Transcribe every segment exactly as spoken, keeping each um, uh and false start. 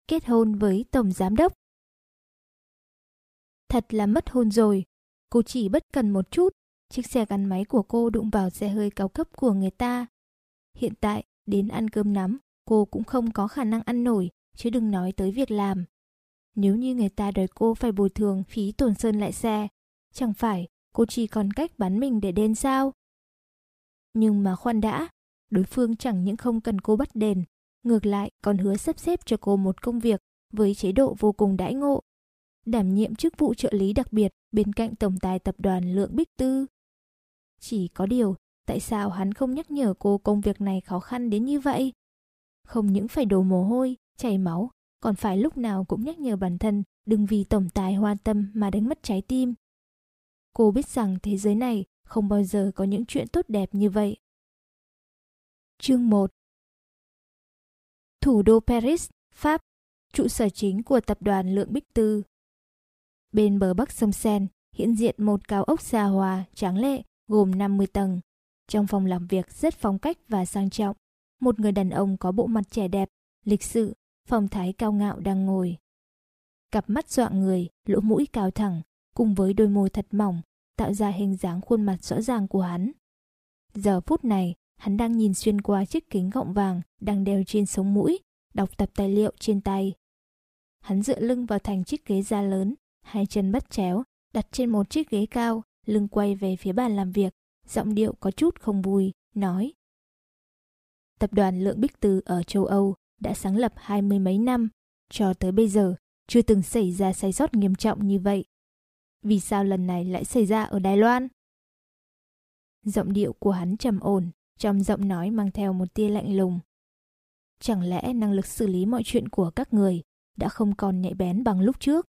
kết hôn với tổng giám đốc. Thật là mất hôn rồi. Cô chỉ bất cần một chút, chiếc xe gắn máy của cô đụng vào xe hơi cao cấp của người ta. Hiện tại, đến ăn cơm nắm, cô cũng không có khả năng ăn nổi, chứ đừng nói tới việc làm. Nếu như người ta đòi cô phải bồi thường phí tổn sơn lại xe, chẳng phải cô chỉ còn cách bán mình để đền sao? Nhưng mà khoan đã, đối phương chẳng những không cần cô bắt đền, ngược lại còn hứa sắp xếp cho cô một công việc với chế độ vô cùng đãi ngộ, đảm nhiệm chức vụ trợ lý đặc biệt bên cạnh tổng tài tập đoàn Lượng Bích Tư. Chỉ có điều, tại sao hắn không nhắc nhở cô công việc này khó khăn đến như vậy? Không những phải đổ mồ hôi, chảy máu, còn phải lúc nào cũng nhắc nhở bản thân đừng vì tổng tài hoa tâm mà đánh mất trái tim. Cô biết rằng thế giới này không bao giờ có những chuyện tốt đẹp như vậy. Chương một. Thủ đô Paris, Pháp, trụ sở chính của tập đoàn Lượng Bích Tư. Bên bờ bắc sông Seine hiện diện một cao ốc xa hoa, tráng lệ, gồm năm mươi tầng. Trong phòng làm việc rất phong cách và sang trọng, một người đàn ông có bộ mặt trẻ đẹp, lịch sự, phong thái cao ngạo đang ngồi. Cặp mắt dọa người, lỗ mũi cao thẳng, cùng với đôi môi thật mỏng, tạo ra hình dáng khuôn mặt rõ ràng của hắn. Giờ phút này, hắn đang nhìn xuyên qua chiếc kính gọng vàng đang đeo trên sống mũi, đọc tập tài liệu trên tay. Hắn dựa lưng vào thành chiếc ghế da lớn, hai chân bắt chéo, đặt trên một chiếc ghế cao, lưng quay về phía bàn làm việc, giọng điệu có chút không vui, nói: Tập đoàn Lượng Bích Tư ở châu Âu đã sáng lập hai mươi mấy năm, cho tới bây giờ chưa từng xảy ra sai sót nghiêm trọng như vậy. Vì sao lần này lại xảy ra ở Đài Loan? Giọng điệu của hắn trầm ổn, trong giọng nói mang theo một tia lạnh lùng. Chẳng lẽ năng lực xử lý mọi chuyện của các người đã không còn nhạy bén bằng lúc trước?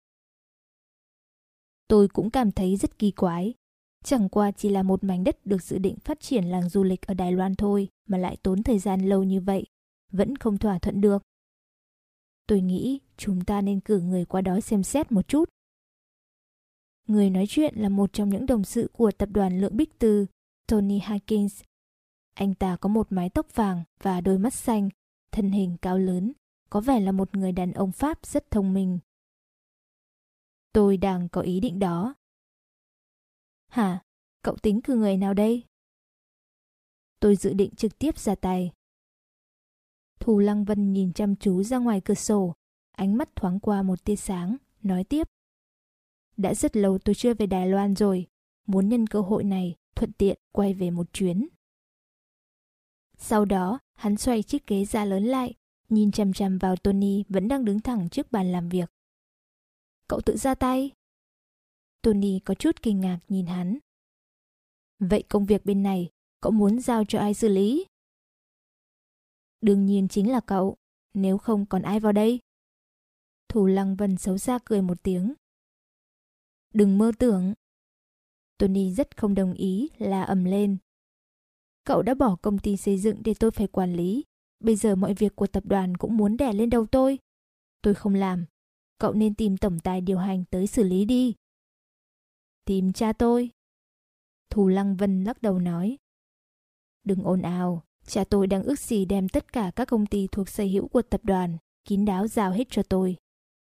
Tôi cũng cảm thấy rất kỳ quái. Chẳng qua chỉ là một mảnh đất được dự định phát triển làng du lịch ở Đài Loan thôi mà lại tốn thời gian lâu như vậy, vẫn không thỏa thuận được. Tôi nghĩ chúng ta nên cử người qua đó xem xét một chút. Người nói chuyện là một trong những đồng sự của tập đoàn Lượng Bích Tư, Tony Hawkins. Anh ta có một mái tóc vàng và đôi mắt xanh, thân hình cao lớn, có vẻ là một người đàn ông Pháp rất thông minh. Tôi đang có ý định đó. Hả? Cậu tính cử người nào đây? Tôi dự định trực tiếp ra tay. Thù Lăng Vân nhìn chăm chú ra ngoài cửa sổ, ánh mắt thoáng qua một tia sáng, nói tiếp. Đã rất lâu tôi chưa về Đài Loan rồi, muốn nhân cơ hội này thuận tiện quay về một chuyến. Sau đó, hắn xoay chiếc ghế da lớn lại, nhìn chằm chằm vào Tony vẫn đang đứng thẳng trước bàn làm việc. Cậu tự ra tay? Tony có chút kinh ngạc nhìn hắn. Vậy công việc bên này, cậu muốn giao cho ai xử lý? Đương nhiên chính là cậu, nếu không còn ai vào đây? Thù Lăng Vân xấu xa cười một tiếng. Đừng mơ tưởng. Tony rất không đồng ý, la ầm lên. Cậu đã bỏ công ty xây dựng để tôi phải quản lý. Bây giờ mọi việc của tập đoàn cũng muốn đè lên đầu tôi. Tôi không làm. Cậu nên tìm tổng tài điều hành tới xử lý đi. Tìm cha tôi. Thù Lăng Vân lắc đầu nói. Đừng ồn ào. Cha tôi đang ước gì đem tất cả các công ty thuộc sở hữu của tập đoàn kín đáo giao hết cho tôi.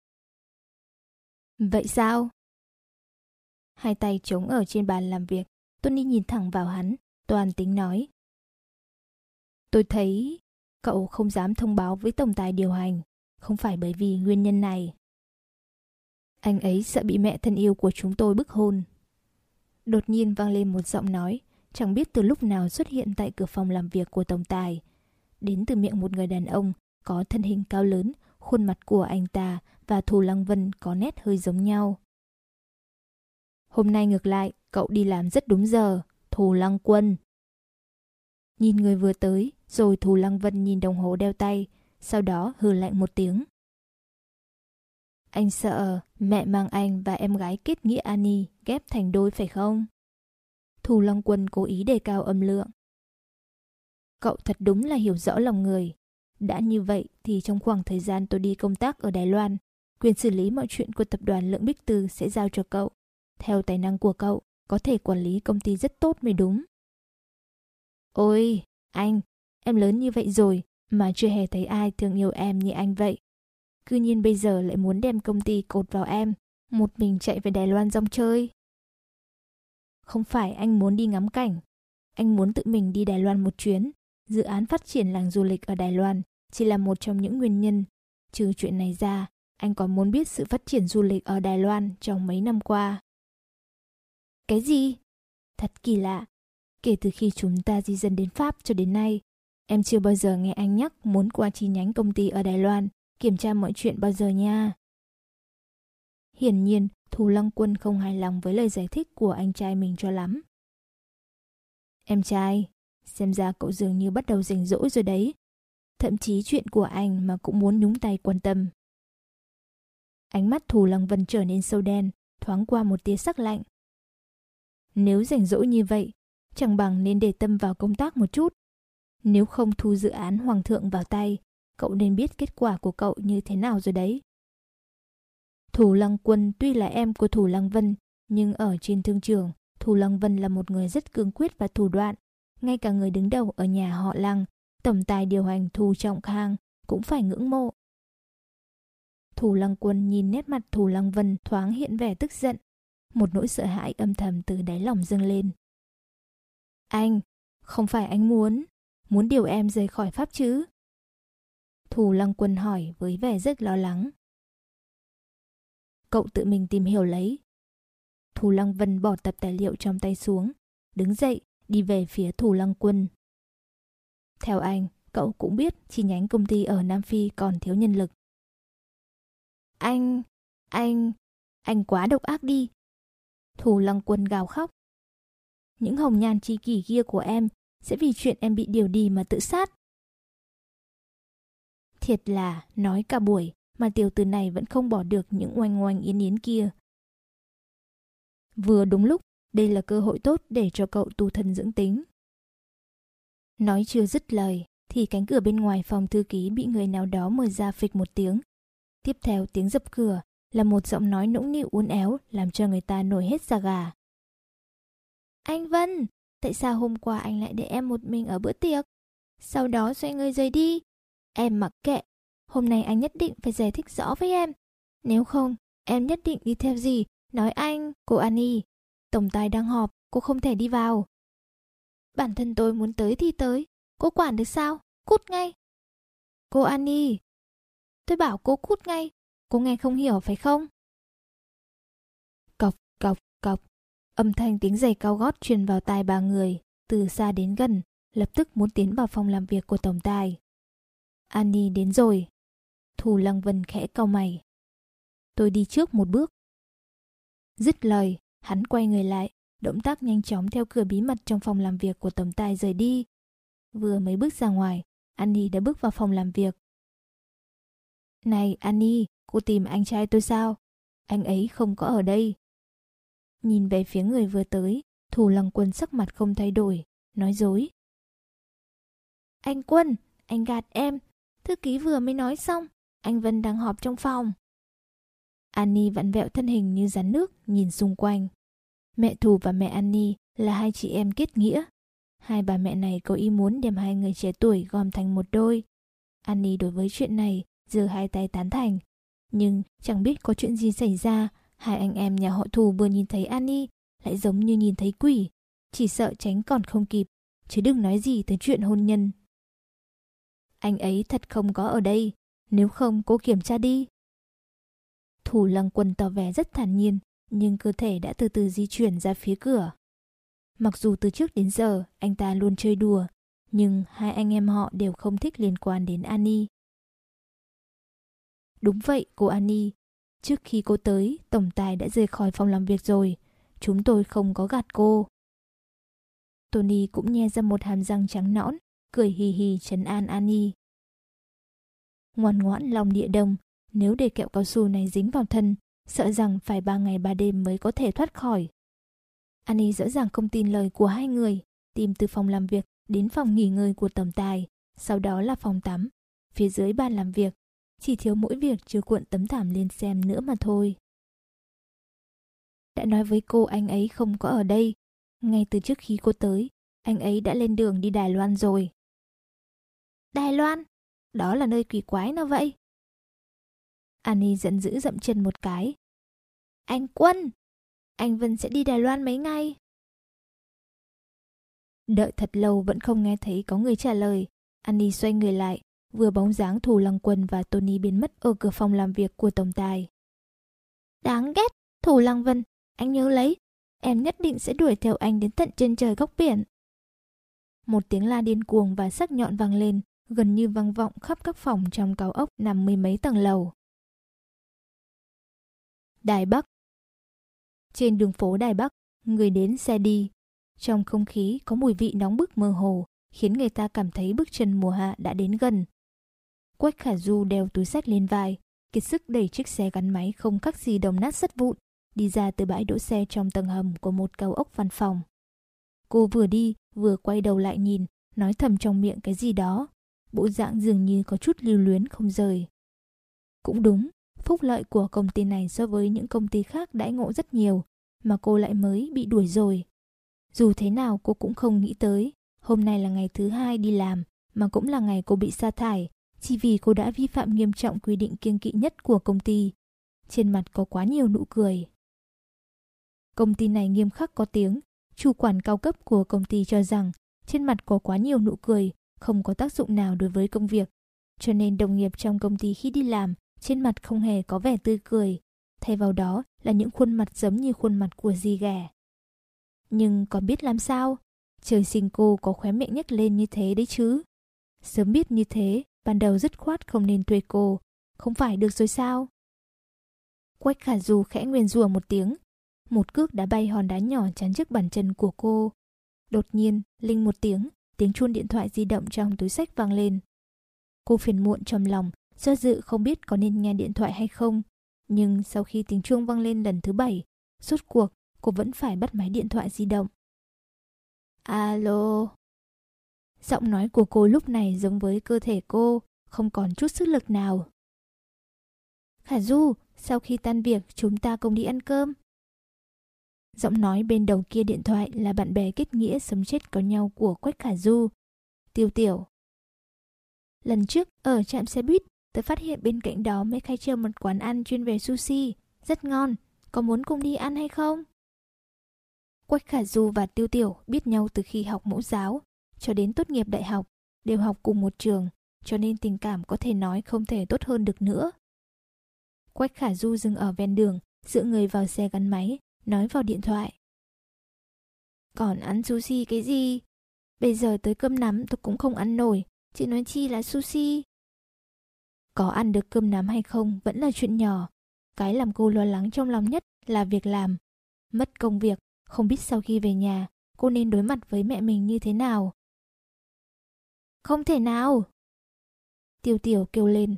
Vậy sao? Hai tay chống ở trên bàn làm việc, Tony nhìn thẳng vào hắn, toan tính nói. Tôi thấy cậu không dám thông báo với tổng tài điều hành, không phải bởi vì nguyên nhân này. Anh ấy sợ bị mẹ thân yêu của chúng tôi bức hôn. Đột nhiên vang lên một giọng nói, chẳng biết từ lúc nào xuất hiện tại cửa phòng làm việc của tổng tài. Đến từ miệng một người đàn ông có thân hình cao lớn, khuôn mặt của anh ta và Thù Lăng Vân có nét hơi giống nhau. Hôm nay ngược lại, cậu đi làm rất đúng giờ, Thù Lăng Quân. Nhìn người vừa tới, rồi Thù Lăng Vân nhìn đồng hồ đeo tay, sau đó hừ lạnh một tiếng. Anh sợ mẹ mang anh và em gái kết nghĩa Annie ghép thành đôi phải không? Thù Lăng Quân cố ý đề cao âm lượng. Cậu thật đúng là hiểu rõ lòng người. Đã như vậy thì trong khoảng thời gian tôi đi công tác ở Đài Loan, quyền xử lý mọi chuyện của tập đoàn Lượng Bích Tư sẽ giao cho cậu. Theo tài năng của cậu, có thể quản lý công ty rất tốt mới đúng. Ôi, anh, em lớn như vậy rồi mà chưa hề thấy ai thương yêu em như anh vậy. Cư nhiên bây giờ lại muốn đem công ty cột vào em, một mình chạy về Đài Loan rong chơi. Không phải anh muốn đi ngắm cảnh, anh muốn tự mình đi Đài Loan một chuyến. Dự án phát triển làng du lịch ở Đài Loan chỉ là một trong những nguyên nhân. Trừ chuyện này ra, anh còn muốn biết sự phát triển du lịch ở Đài Loan trong mấy năm qua. Cái gì? Thật kỳ lạ. Kể từ khi chúng ta di dân đến Pháp cho đến nay, em chưa bao giờ nghe anh nhắc muốn qua chi nhánh công ty ở Đài Loan kiểm tra mọi chuyện bao giờ nha. Hiển nhiên, Thù Lăng Quân không hài lòng với lời giải thích của anh trai mình cho lắm. Em trai, xem ra cậu dường như bắt đầu rảnh rỗi rồi đấy. Thậm chí chuyện của anh mà cũng muốn nhúng tay quan tâm. Ánh mắt Thù Lăng Vân trở nên sâu đen, thoáng qua một tia sắc lạnh. Nếu rảnh rỗi như vậy, chẳng bằng nên để tâm vào công tác một chút. Nếu không thu dự án Hoàng thượng vào tay, cậu nên biết kết quả của cậu như thế nào rồi đấy. Thù Lăng Quân tuy là em của Thù Lăng Vân, nhưng ở trên thương trường, Thù Lăng Vân là một người rất cương quyết và thủ đoạn. Ngay cả người đứng đầu ở nhà họ Lăng, tổng tài điều hành Thù Trọng Khang, cũng phải ngưỡng mộ. Thù Lăng Quân nhìn nét mặt Thù Lăng Vân thoáng hiện vẻ tức giận. Một nỗi sợ hãi âm thầm từ đáy lòng dâng lên. Anh, không phải anh muốn, muốn điều em rời khỏi Pháp chứ? Thù Lăng Quân hỏi với vẻ rất lo lắng. Cậu tự mình tìm hiểu lấy. Thù Lăng Vân bỏ tập tài liệu trong tay xuống, đứng dậy đi về phía Thù Lăng Quân. Theo anh, cậu cũng biết chi nhánh công ty ở Nam Phi còn thiếu nhân lực. Anh, anh, anh quá độc ác đi. Thù Lăng Quân gào khóc. Những hồng nhan tri kỷ kia của em sẽ vì chuyện em bị điều đi mà tự sát. Thiệt là nói cả buổi mà tiểu tử này vẫn không bỏ được những oanh oanh yến yến kia. Vừa đúng lúc, đây là cơ hội tốt để cho cậu tu thân dưỡng tính. Nói chưa dứt lời, thì cánh cửa bên ngoài phòng thư ký bị người nào đó mở ra phịch một tiếng. Tiếp theo tiếng dập cửa là một giọng nói nũng nịu uốn éo làm cho người ta nổi hết da gà. Anh Vân, tại sao hôm qua anh lại để em một mình ở bữa tiệc? Sau đó xoay người rời đi. Em mặc kệ, hôm nay anh nhất định phải giải thích rõ với em. Nếu không, em nhất định đi theo gì, nói anh, cô Annie. Tổng tài đang họp, cô không thể đi vào. Bản thân tôi muốn tới thì tới, cô quản được sao? Cút ngay. Cô Annie, tôi bảo cô cút ngay, cô nghe không hiểu phải không? Cọc, cọc, cọc. Âm thanh tiếng giày cao gót truyền vào tai ba người, từ xa đến gần, lập tức muốn tiến vào phòng làm việc của tổng tài. Annie đến rồi. Thù Lăng Vân khẽ cau mày. Tôi đi trước một bước. Dứt lời, hắn quay người lại, động tác nhanh chóng theo cửa bí mật trong phòng làm việc của tổng tài rời đi. Vừa mấy bước ra ngoài, Annie đã bước vào phòng làm việc. Này Annie, cô tìm anh trai tôi sao? Anh ấy không có ở đây. Nhìn về phía người vừa tới, Thù Lăng Quân sắc mặt không thay đổi, nói dối. Anh Quân, anh gạt em. Thư ký vừa mới nói xong, anh Vân đang họp trong phòng. Annie vặn vẹo thân hình như rắn nước, nhìn xung quanh. Mẹ Thù và mẹ Annie là hai chị em kết nghĩa. Hai bà mẹ này có ý muốn đem hai người trẻ tuổi gom thành một đôi. Annie đối với chuyện này giơ hai tay tán thành. Nhưng chẳng biết có chuyện gì xảy ra, hai anh em nhà họ Thù vừa nhìn thấy Annie lại giống như nhìn thấy quỷ, chỉ sợ tránh còn không kịp, chứ đừng nói gì tới chuyện hôn nhân. Anh ấy thật không có ở đây, nếu không cô kiểm tra đi. Thù Lăng Quân tỏ vẻ rất thản nhiên, nhưng cơ thể đã từ từ di chuyển ra phía cửa. Mặc dù từ trước đến giờ anh ta luôn chơi đùa, nhưng hai anh em họ đều không thích liên quan đến Annie. Đúng vậy cô Annie, trước khi cô tới, tổng tài đã rời khỏi phòng làm việc rồi. Chúng tôi không có gạt cô. Tony cũng nhe ra một hàm răng trắng nõn, cười hì hì trấn an Annie. Ngoan ngoãn lòng địa đông, nếu để kẹo cao su này dính vào thân, sợ rằng phải ba ngày ba đêm mới có thể thoát khỏi. Annie rõ ràng không tin lời của hai người, tìm từ phòng làm việc đến phòng nghỉ ngơi của tổng tài, sau đó là phòng tắm, phía dưới bàn làm việc, chỉ thiếu mỗi việc chưa cuộn tấm thảm lên xem nữa mà thôi. Đã nói với cô anh ấy không có ở đây, ngay từ trước khi cô tới, anh ấy đã lên đường đi Đài Loan rồi. Đài Loan? Đó là nơi quỷ quái nào vậy? Annie giận dữ dậm chân một cái. Anh Quân! Anh Vân sẽ đi Đài Loan mấy ngày? Đợi thật lâu vẫn không nghe thấy có người trả lời. Annie xoay người lại, vừa bóng dáng Thủ Lăng Quân và Tony biến mất ở cửa phòng làm việc của tổng tài. Đáng ghét! Thủ Lăng Vân, anh nhớ lấy, em nhất định sẽ đuổi theo anh đến tận chân trời góc biển. Một tiếng la điên cuồng và sắc nhọn vang lên, gần như vang vọng khắp các phòng trong cao ốc nằm mười mấy tầng lầu. Đài Bắc. Trên đường phố Đài Bắc, người đến xe đi. Trong không khí có mùi vị nóng bức mơ hồ, khiến người ta cảm thấy bước chân mùa hạ đã đến gần. Quách Khả Du đeo túi xách lên vai, kiệt sức đẩy chiếc xe gắn máy không khác gì đồng nát sắt vụn, đi ra từ bãi đỗ xe trong tầng hầm của một cao ốc văn phòng. Cô vừa đi, vừa quay đầu lại nhìn, nói thầm trong miệng cái gì đó. Bộ dạng dường như có chút lưu luyến không rời. Cũng đúng, phúc lợi của công ty này so với những công ty khác đãi ngộ rất nhiều, mà cô lại mới bị đuổi rồi. Dù thế nào cô cũng không nghĩ tới, hôm nay là ngày thứ hai đi làm, mà cũng là ngày cô bị sa thải, chỉ vì cô đã vi phạm nghiêm trọng quy định kiêng kỵ nhất của công ty. Trên mặt có quá nhiều nụ cười. Công ty này nghiêm khắc có tiếng, chủ quản cao cấp của công ty cho rằng trên mặt có quá nhiều nụ cười, không có tác dụng nào đối với công việc. Cho nên đồng nghiệp trong công ty khi đi làm, trên mặt không hề có vẻ tươi cười, thay vào đó là những khuôn mặt giống như khuôn mặt của dì ghẻ. Nhưng còn biết làm sao? Trời sinh cô có khóe miệng nhếch lên như thế đấy chứ. Sớm biết như thế, ban đầu dứt khoát không nên thuê cô, không phải được rồi sao? Quách Khả Du khẽ nguyền rủa một tiếng, một cước đá bay hòn đá nhỏ chắn trước bàn chân của cô. Đột nhiên, linh một tiếng, tiếng chuông điện thoại di động trong túi xách vang lên. Cô phiền muộn trong lòng, do dự không biết có nên nghe điện thoại hay không. Nhưng sau khi tiếng chuông vang lên lần thứ bảy, rốt cuộc cô vẫn phải bắt máy điện thoại di động. Alo. Giọng nói của cô lúc này giống với cơ thể cô, không còn chút sức lực nào. Khả Du, sau khi tan việc chúng ta cùng đi ăn cơm. Giọng nói bên đầu kia điện thoại là bạn bè kết nghĩa sống chết có nhau của Quách Khả Du. Tiêu Tiểu. Lần trước ở trạm xe buýt, tớ phát hiện bên cạnh đó mới khai trương một quán ăn chuyên về sushi, rất ngon, có muốn cùng đi ăn hay không? Quách Khả Du và Tiêu Tiểu biết nhau từ khi học mẫu giáo, cho đến tốt nghiệp đại học, đều học cùng một trường, cho nên tình cảm có thể nói không thể tốt hơn được nữa. Quách Khả Du dừng ở ven đường, dựa người vào xe gắn máy, nói vào điện thoại. Còn ăn sushi cái gì? Bây giờ tới cơm nắm tôi cũng không ăn nổi, chỉ nói chi là sushi. Có ăn được cơm nắm hay không vẫn là chuyện nhỏ. Cái làm cô lo lắng trong lòng nhất là việc làm. Mất công việc, không biết sau khi về nhà, cô nên đối mặt với mẹ mình như thế nào. Không thể nào! Tiêu Tiểu kêu lên.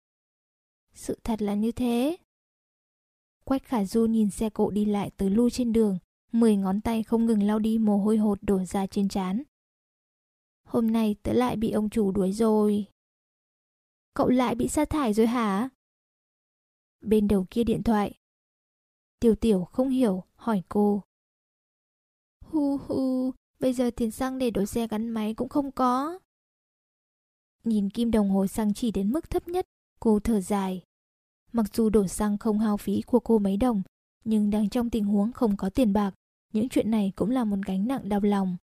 Sự thật là như thế. Quách Khả Du nhìn xe cộ đi lại tới lui trên đường, mười ngón tay không ngừng lau đi mồ hôi hột đổ ra trên trán. Hôm nay tớ lại bị ông chủ đuổi rồi. Cậu lại bị sa thải rồi hả? Bên đầu kia điện thoại. Tiêu Tiểu không hiểu, hỏi cô. Hu hu, bây giờ tiền xăng để đổ xe gắn máy cũng không có. Nhìn kim đồng hồ xăng chỉ đến mức thấp nhất, cô thở dài. Mặc dù đổ xăng không hao phí của cô mấy đồng, nhưng đang trong tình huống không có tiền bạc, những chuyện này cũng là một gánh nặng đau lòng.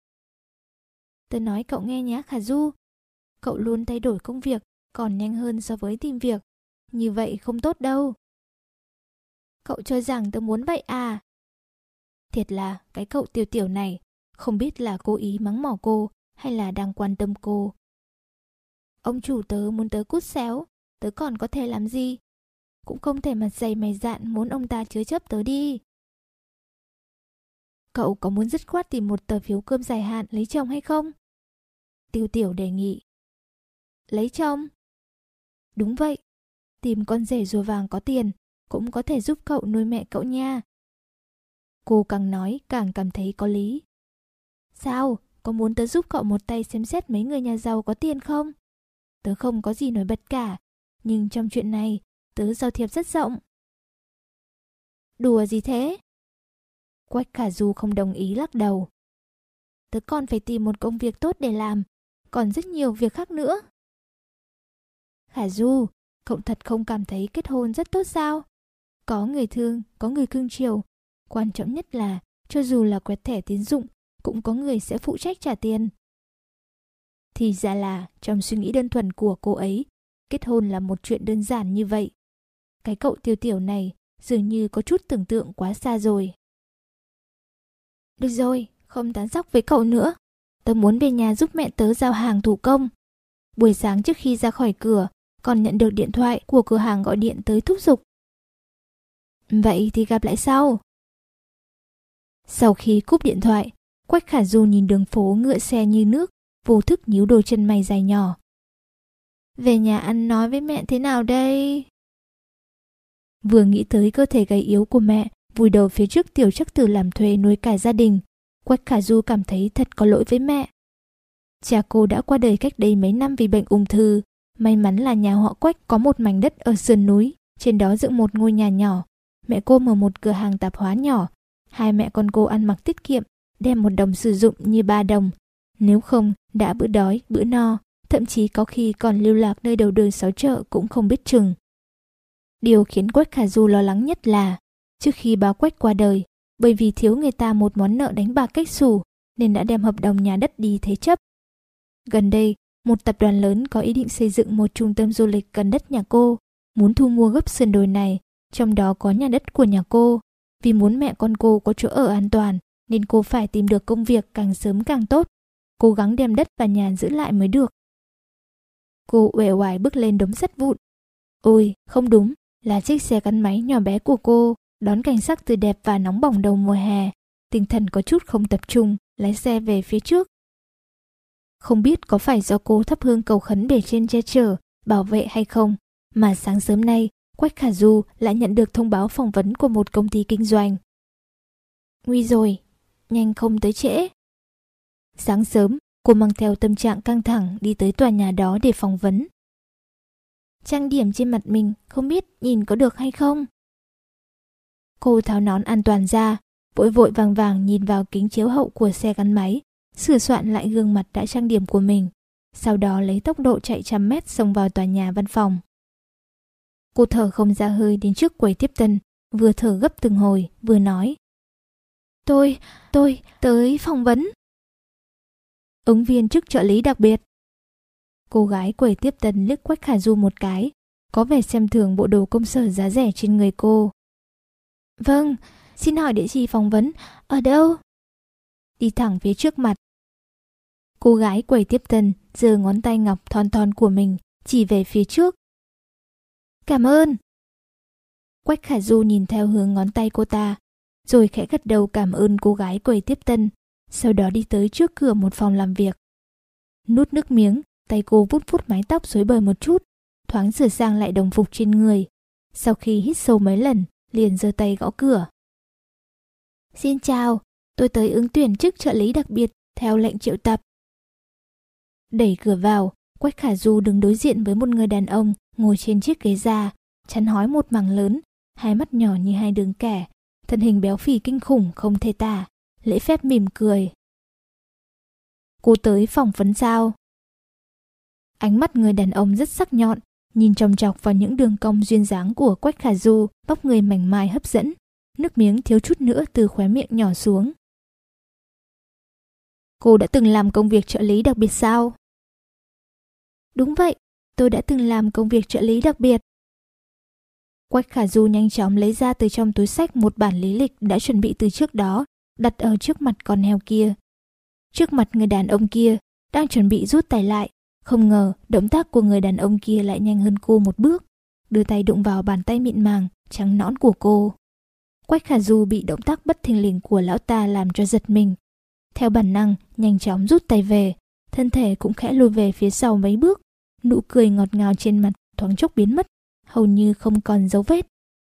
Tớ nói cậu nghe nhé Khả Du, cậu luôn thay đổi công việc, còn nhanh hơn so với tìm việc. Như vậy không tốt đâu. Cậu cho rằng tớ muốn vậy à? Thiệt là cái cậu Tiêu Tiểu này, không biết là cố ý mắng mỏ cô hay là đang quan tâm cô. Ông chủ tớ muốn tớ cút xéo, tớ còn có thể làm gì? Cũng không thể mặt dày mày dạn muốn ông ta chứa chấp tớ đi. Cậu có muốn dứt khoát tìm một tờ phiếu cơm dài hạn lấy chồng hay không? Tiêu Tiểu đề nghị. Lấy chồng? Đúng vậy. Tìm con rể rùa vàng có tiền cũng có thể giúp cậu nuôi mẹ cậu nha. Cô càng nói càng cảm thấy có lý. Sao? Có muốn tớ giúp cậu một tay xem xét mấy người nhà giàu có tiền không? Tớ không có gì nổi bật cả, nhưng trong chuyện này tớ giao thiệp rất rộng. Đùa gì thế? Quách Khả Du không đồng ý lắc đầu. Tớ còn phải tìm một công việc tốt để làm, còn rất nhiều việc khác nữa. Khả Du, Cậu thật không cảm thấy kết hôn rất tốt sao? Có người thương, có người cưng chiều. Quan trọng nhất là, cho dù là quẹt thẻ tín dụng, cũng có người sẽ phụ trách trả tiền. Thì ra là, trong suy nghĩ đơn thuần của cô ấy, kết hôn là một chuyện đơn giản như vậy. Cái cậu Tiêu Tiểu này dường như có chút tưởng tượng quá xa rồi. Được rồi, không tán dóc với cậu nữa. Tớ muốn về nhà giúp mẹ tớ giao hàng thủ công. Buổi sáng trước khi ra khỏi cửa, còn nhận được điện thoại của cửa hàng gọi điện tới thúc giục. Vậy thì gặp lại sau. Sau khi cúp điện thoại, Quách Khả Du nhìn đường phố ngựa xe như nước, vô thức nhíu đôi chân mày dài nhỏ. Về nhà ăn nói với mẹ thế nào đây? Vừa nghĩ tới cơ thể gầy yếu của mẹ, vùi đầu phía trước tiểu trắc tử làm thuê nuôi cả gia đình, Quách Khả Du cảm thấy thật có lỗi với mẹ. Cha cô đã qua đời cách đây mấy năm vì bệnh ung thư. May mắn là nhà họ Quách có một mảnh đất ở sườn núi, trên đó dựng một ngôi nhà nhỏ. Mẹ cô mở một cửa hàng tạp hóa nhỏ. Hai mẹ con cô ăn mặc tiết kiệm, đem một đồng sử dụng như ba đồng. Nếu không, đã bữa đói, bữa no, thậm chí có khi còn lưu lạc nơi đầu đường xó chợ cũng không biết chừng. Điều khiến Quách Khả Du lo lắng nhất là, trước khi bà Quách qua đời, bởi vì thiếu người ta một món nợ đánh bạc cách xù, nên đã đem hợp đồng nhà đất đi thế chấp. Gần đây, một tập đoàn lớn có ý định xây dựng một trung tâm du lịch gần đất nhà cô, muốn thu mua gấp sườn đồi này, trong đó có nhà đất của nhà cô. Vì muốn mẹ con cô có chỗ ở an toàn, nên cô phải tìm được công việc càng sớm càng tốt, cố gắng đem đất và nhà giữ lại mới được. Cô uể oải bước lên đống sắt vụn. Ôi, không đúng, là chiếc xe gắn máy nhỏ bé của cô, đón cảnh sắc tươi đẹp và nóng bỏng đầu mùa hè. Tinh thần có chút không tập trung, lái xe về phía trước. Không biết có phải do cô thắp hương cầu khấn bề trên che chở, bảo vệ hay không, mà sáng sớm nay, Quách Khả Du lại nhận được thông báo phỏng vấn của một công ty kinh doanh. Nguy rồi, nhanh không tới trễ. Sáng sớm, cô mang theo tâm trạng căng thẳng đi tới tòa nhà đó để phỏng vấn. Trang điểm trên mặt mình không biết nhìn có được hay không. Cô tháo nón an toàn ra, vội vội vàng vàng nhìn vào kính chiếu hậu của xe gắn máy, sửa soạn lại gương mặt đã trang điểm của mình, sau đó lấy tốc độ chạy trăm mét xông vào tòa nhà văn phòng. Cô thở không ra hơi đến trước quầy tiếp tân, vừa thở gấp từng hồi, vừa nói. Tôi, tôi, tới phỏng vấn. Ứng viên chức trợ lý đặc biệt. Cô gái quầy tiếp tân liếc Quách Khả Du một cái, có vẻ xem thường bộ đồ công sở giá rẻ trên người cô. Vâng, xin hỏi địa chỉ phỏng vấn, ở đâu? Đi thẳng phía trước mặt. Cô gái quầy tiếp tân giơ ngón tay ngọc thon thon của mình, chỉ về phía trước. Cảm ơn. Quách Khả Du nhìn theo hướng ngón tay cô ta, rồi khẽ gật đầu cảm ơn cô gái quầy tiếp tân, sau đó đi tới trước cửa một phòng làm việc. Nuốt nước miếng, tay cô vuốt vuốt mái tóc rối bời một chút, thoáng sửa sang lại đồng phục trên người. Sau khi hít sâu mấy lần, liền giơ tay gõ cửa. Xin chào, tôi tới ứng tuyển chức trợ lý đặc biệt theo lệnh triệu tập. Đẩy cửa vào, Quách Khả Du đứng đối diện với một người đàn ông ngồi trên chiếc ghế da, chắn hói một mảng lớn, hai mắt nhỏ như hai đường kẻ, thân hình béo phì kinh khủng không thể tả, lễ phép mỉm cười. Cô tới phỏng vấn sao? Ánh mắt người đàn ông rất sắc nhọn, nhìn chòng chọc vào những đường cong duyên dáng của Quách Khả Du, vóc người mảnh mai hấp dẫn, nước miếng thiếu chút nữa từ khóe miệng nhỏ xuống. Cô đã từng làm công việc trợ lý đặc biệt sao? Đúng vậy, tôi đã từng làm công việc trợ lý đặc biệt. Quách Khả Du nhanh chóng lấy ra từ trong túi xách một bản lý lịch đã chuẩn bị từ trước đó, đặt ở trước mặt con heo kia. Trước mặt người đàn ông kia, đang chuẩn bị rút tay lại, không ngờ động tác của người đàn ông kia lại nhanh hơn cô một bước, đưa tay đụng vào bàn tay mịn màng, trắng nõn của cô. Quách Khả Du bị động tác bất thình lình của lão ta làm cho giật mình. Theo bản năng, nhanh chóng rút tay về, thân thể cũng khẽ lùi về phía sau mấy bước, nụ cười ngọt ngào trên mặt thoáng chốc biến mất, hầu như không còn dấu vết.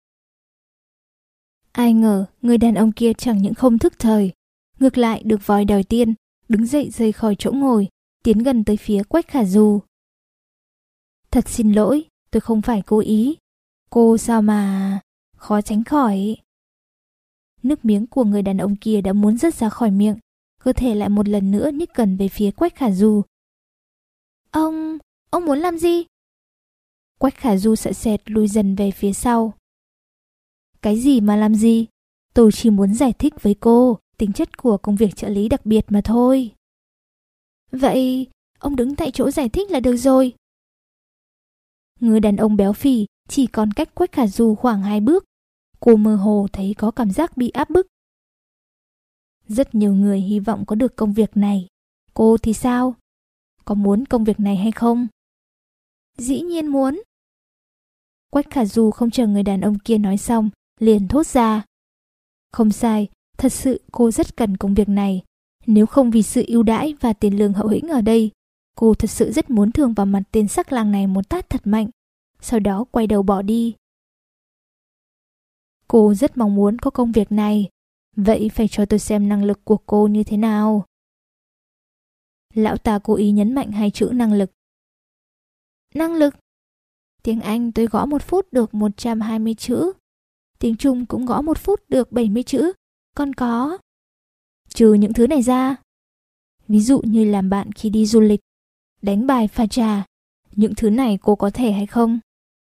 Ai ngờ, người đàn ông kia chẳng những không thức thời, ngược lại được vòi đòi tiên, đứng dậy rời khỏi chỗ ngồi, tiến gần tới phía Quách Khả Du. Thật xin lỗi, tôi không phải cố ý. Cô sao mà... khó tránh khỏi. Nước miếng của người đàn ông kia đã muốn rớt ra khỏi miệng, cơ thể lại một lần nữa nhích gần về phía Quách Khả Du. Ông... ông muốn làm gì? Quách Khả Du sợ sệt lùi dần về phía sau. Cái gì mà làm gì? Tôi chỉ muốn giải thích với cô tính chất của công việc trợ lý đặc biệt mà thôi. Vậy, ông đứng tại chỗ giải thích là được rồi. Người đàn ông béo phì chỉ còn cách Quách Khả Du khoảng hai bước. Cô mơ hồ thấy có cảm giác bị áp bức. Rất nhiều người hy vọng có được công việc này. Cô thì sao? Có muốn công việc này hay không? Dĩ nhiên muốn. Quách Khả Du không chờ người đàn ông kia nói xong, liền thốt ra. Không sai, thật sự cô rất cần công việc này. Nếu không vì sự ưu đãi và tiền lương hậu hĩnh ở đây, cô thật sự rất muốn thưởng vào mặt tên sắc lang này một tát thật mạnh, sau đó quay đầu bỏ đi. Cô rất mong muốn có công việc này, vậy phải cho tôi xem năng lực của cô như thế nào. Lão ta cố ý nhấn mạnh hai chữ năng lực. Năng lực? Tiếng Anh tôi gõ một phút được một trăm hai mươi chữ. Tiếng Trung cũng gõ một phút được bảy mươi chữ. Còn có... Trừ những thứ này ra. Ví dụ như làm bạn khi đi du lịch, đánh bài pha trà. Những thứ này cô có thể hay không?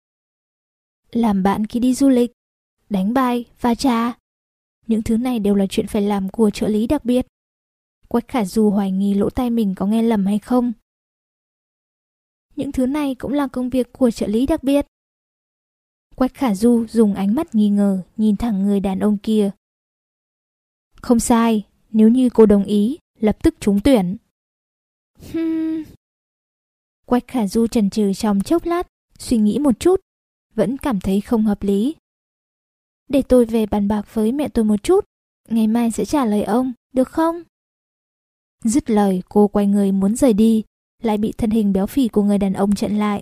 Làm bạn khi đi du lịch, đánh bài, pha trà. Những thứ này đều là chuyện phải làm của trợ lý đặc biệt. Quách Khả Du hoài nghi lỗ tai mình có nghe lầm hay không. Những thứ này cũng là công việc của trợ lý đặc biệt. Quách Khả Du dùng ánh mắt nghi ngờ nhìn thẳng người đàn ông kia. Không sai, nếu như cô đồng ý, lập tức trúng tuyển. Hmm. Quách Khả Du chần chừ trong chốc lát, suy nghĩ một chút, vẫn cảm thấy không hợp lý. Để tôi về bàn bạc với mẹ tôi một chút, ngày mai sẽ trả lời ông, được không? Dứt lời, cô quay người muốn rời đi, lại bị thân hình béo phì của người đàn ông chặn lại.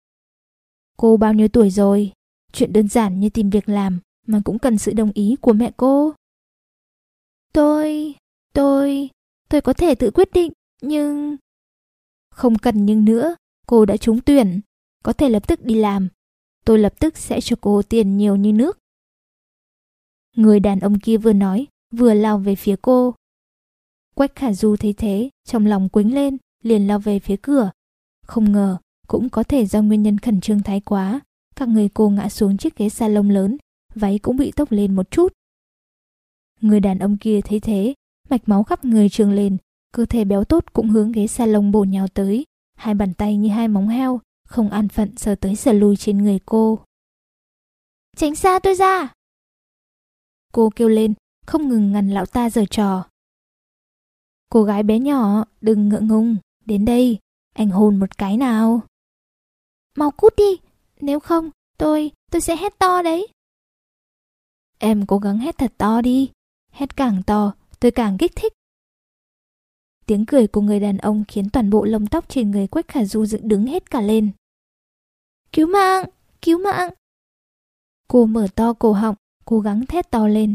Cô bao nhiêu tuổi rồi? Chuyện đơn giản như tìm việc làm mà cũng cần sự đồng ý của mẹ cô. Tôi... tôi... tôi có thể tự quyết định, nhưng... Không cần nhưng nữa, cô đã trúng tuyển, có thể lập tức đi làm. Tôi lập tức sẽ cho cô tiền nhiều như nước. Người đàn ông kia vừa nói, vừa lao về phía cô. Quách Khả Du thấy thế, trong lòng quấy lên, liền lao về phía cửa. Không ngờ, cũng có thể do nguyên nhân khẩn trương thái quá, các người cô ngã xuống chiếc ghế salon lớn, váy cũng bị tốc lên một chút. Người đàn ông kia thấy thế, mạch máu khắp người trương lên, cơ thể béo tốt cũng hướng ghế salon bổ nhào tới, hai bàn tay như hai móng heo, không an phận sờ tới sờ lui trên người cô. Tránh xa tôi ra! Cô kêu lên, không ngừng ngăn lão ta giở trò. Cô gái bé nhỏ, đừng ngượng ngùng, đến đây, anh hôn một cái nào. Mau cút đi, nếu không, tôi, tôi sẽ hét to đấy. Em cố gắng hét thật to đi, hét càng to, tôi càng kích thích. Tiếng cười của người đàn ông khiến toàn bộ lông tóc trên người Quách Khả Du dựng đứng hết cả lên. Cứu mạng, cứu mạng. Cô mở to cổ họng, cố gắng thét to lên.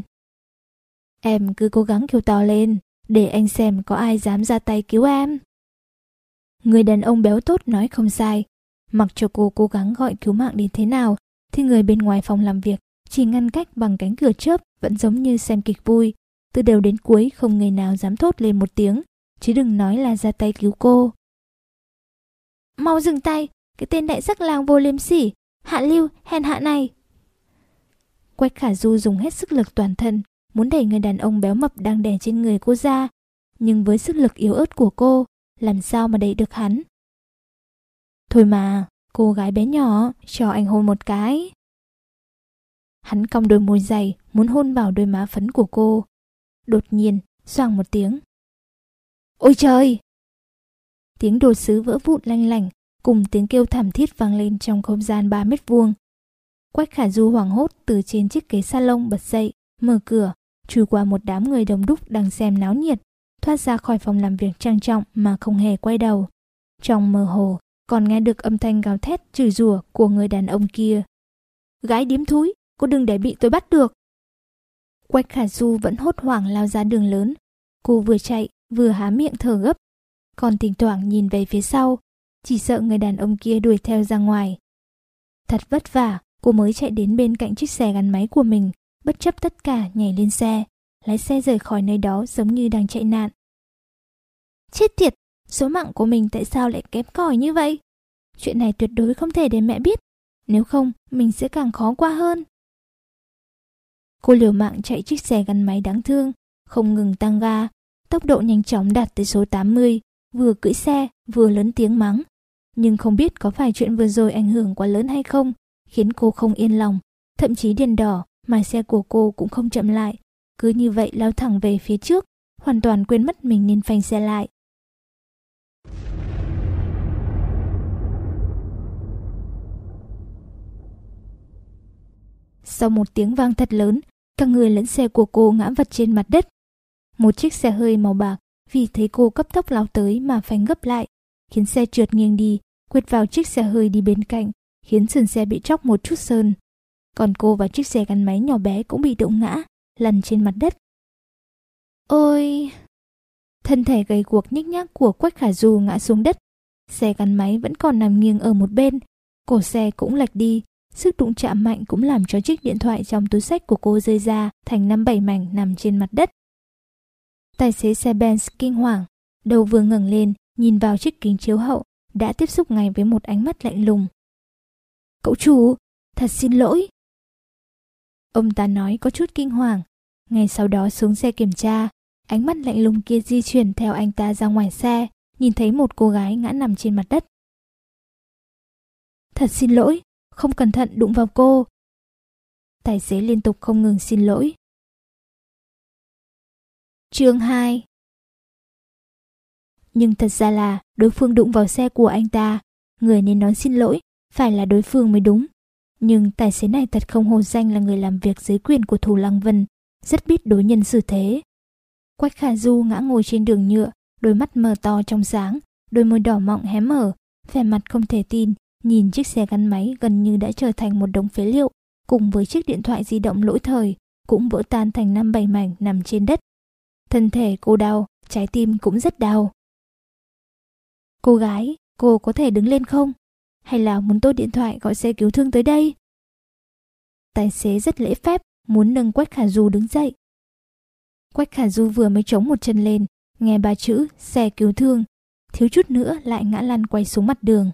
Em cứ cố gắng kêu to lên, để anh xem có ai dám ra tay cứu em. Người đàn ông béo tốt nói không sai. Mặc cho cô cố gắng gọi cứu mạng đến thế nào, thì người bên ngoài phòng làm việc chỉ ngăn cách bằng cánh cửa chớp vẫn giống như xem kịch vui. Từ đầu đến cuối không người nào dám thốt lên một tiếng, chứ đừng nói là ra tay cứu cô. Mau dừng tay, cái tên đại sắc lang vô liêm sỉ, hạ lưu, hèn hạ này. Quách Khả Du dùng hết sức lực toàn thân, muốn đẩy người đàn ông béo mập đang đè trên người cô ra, nhưng với sức lực yếu ớt của cô, làm sao mà đẩy được hắn. Thôi mà, cô gái bé nhỏ, cho anh hôn một cái. Hắn cong đôi môi dày, muốn hôn vào đôi má phấn của cô. Đột nhiên, xoàng một tiếng. Ôi trời! Tiếng đồ sứ vỡ vụn lanh lảnh, cùng tiếng kêu thảm thiết vang lên trong không gian ba mét vuông. Quách Khả Du hoảng hốt từ trên chiếc ghế salon bật dậy, mở cửa, chui qua một đám người đông đúc đang xem náo nhiệt, thoát ra khỏi phòng làm việc trang trọng mà không hề quay đầu. Trong mơ hồ, còn nghe được âm thanh gào thét chửi rủa của người đàn ông kia. Gái điếm thúi, cô đừng để bị tôi bắt được. Quách Khả Du vẫn hốt hoảng lao ra đường lớn. Cô vừa chạy, vừa há miệng thở gấp, còn thỉnh thoảng nhìn về phía sau, chỉ sợ người đàn ông kia đuổi theo ra ngoài. Thật vất vả, cô mới chạy đến bên cạnh chiếc xe gắn máy của mình, bất chấp tất cả nhảy lên xe, lái xe rời khỏi nơi đó giống như đang chạy nạn. Chết tiệt, số mạng của mình tại sao lại kém cỏi như vậy? Chuyện này tuyệt đối không thể để mẹ biết, nếu không mình sẽ càng khó qua hơn. Cô liều mạng chạy chiếc xe gắn máy đáng thương, không ngừng tăng ga, tốc độ nhanh chóng đạt tới số tám mươi, vừa cưỡi xe vừa lớn tiếng mắng. Nhưng không biết có phải chuyện vừa rồi ảnh hưởng quá lớn hay không, khiến cô không yên lòng, thậm chí đèn đỏ mà xe của cô cũng không chậm lại, cứ như vậy lao thẳng về phía trước, hoàn toàn quên mất mình nên phanh xe lại. Sau một tiếng vang thật lớn, cả người lẫn xe của cô ngã vật trên mặt đất. Một chiếc xe hơi màu bạc vì thấy cô cấp tốc lao tới mà phanh gấp lại, khiến xe trượt nghiêng đi, quệt vào chiếc xe hơi đi bên cạnh, khiến sườn xe bị tróc một chút sơn. Còn cô và chiếc xe gắn máy nhỏ bé cũng bị đụng ngã, lăn trên mặt đất. Ôi! Thân thể gầy guộc nhích nhác của Quách Khả Du ngã xuống đất. Xe gắn máy vẫn còn nằm nghiêng ở một bên, cổ xe cũng lệch đi. Sức đụng chạm mạnh cũng làm cho chiếc điện thoại trong túi xách của cô rơi ra thành năm bảy mảnh nằm trên mặt đất. Tài xế xe Benz kinh hoàng, đầu vừa ngẩng lên, nhìn vào chiếc kính chiếu hậu, đã tiếp xúc ngay với một ánh mắt lạnh lùng. Cậu chủ, thật xin lỗi. Ông ta nói có chút kinh hoàng, ngay sau đó xuống xe kiểm tra, ánh mắt lạnh lùng kia di chuyển theo anh ta ra ngoài xe, nhìn thấy một cô gái ngã nằm trên mặt đất. Thật xin lỗi, không cẩn thận đụng vào cô. Tài xế liên tục không ngừng xin lỗi. Chương hai. Nhưng thật ra là đối phương đụng vào xe của anh ta, người nên nói xin lỗi phải là đối phương mới đúng. Nhưng tài xế này thật không hổ danh là người làm việc dưới quyền của Thủ Lăng Vân, rất biết đối nhân xử thế. Quách Khả Du ngã ngồi trên đường nhựa, đôi mắt mở to trong sáng, đôi môi đỏ mọng hé mở, vẻ mặt không thể tin, nhìn chiếc xe gắn máy gần như đã trở thành một đống phế liệu, cùng với chiếc điện thoại di động lỗi thời, cũng vỡ tan thành năm bảy mảnh nằm trên đất. Thân thể cô đau, trái tim cũng rất đau. Cô gái, cô có thể đứng lên không? Hay là muốn tôi điện thoại gọi xe cứu thương tới đây? Tài xế rất lễ phép, muốn nâng Quách Khả Du đứng dậy. Quách Khả Du vừa mới chống một chân lên, nghe ba chữ xe cứu thương, thiếu chút nữa lại ngã lăn quay xuống mặt đường.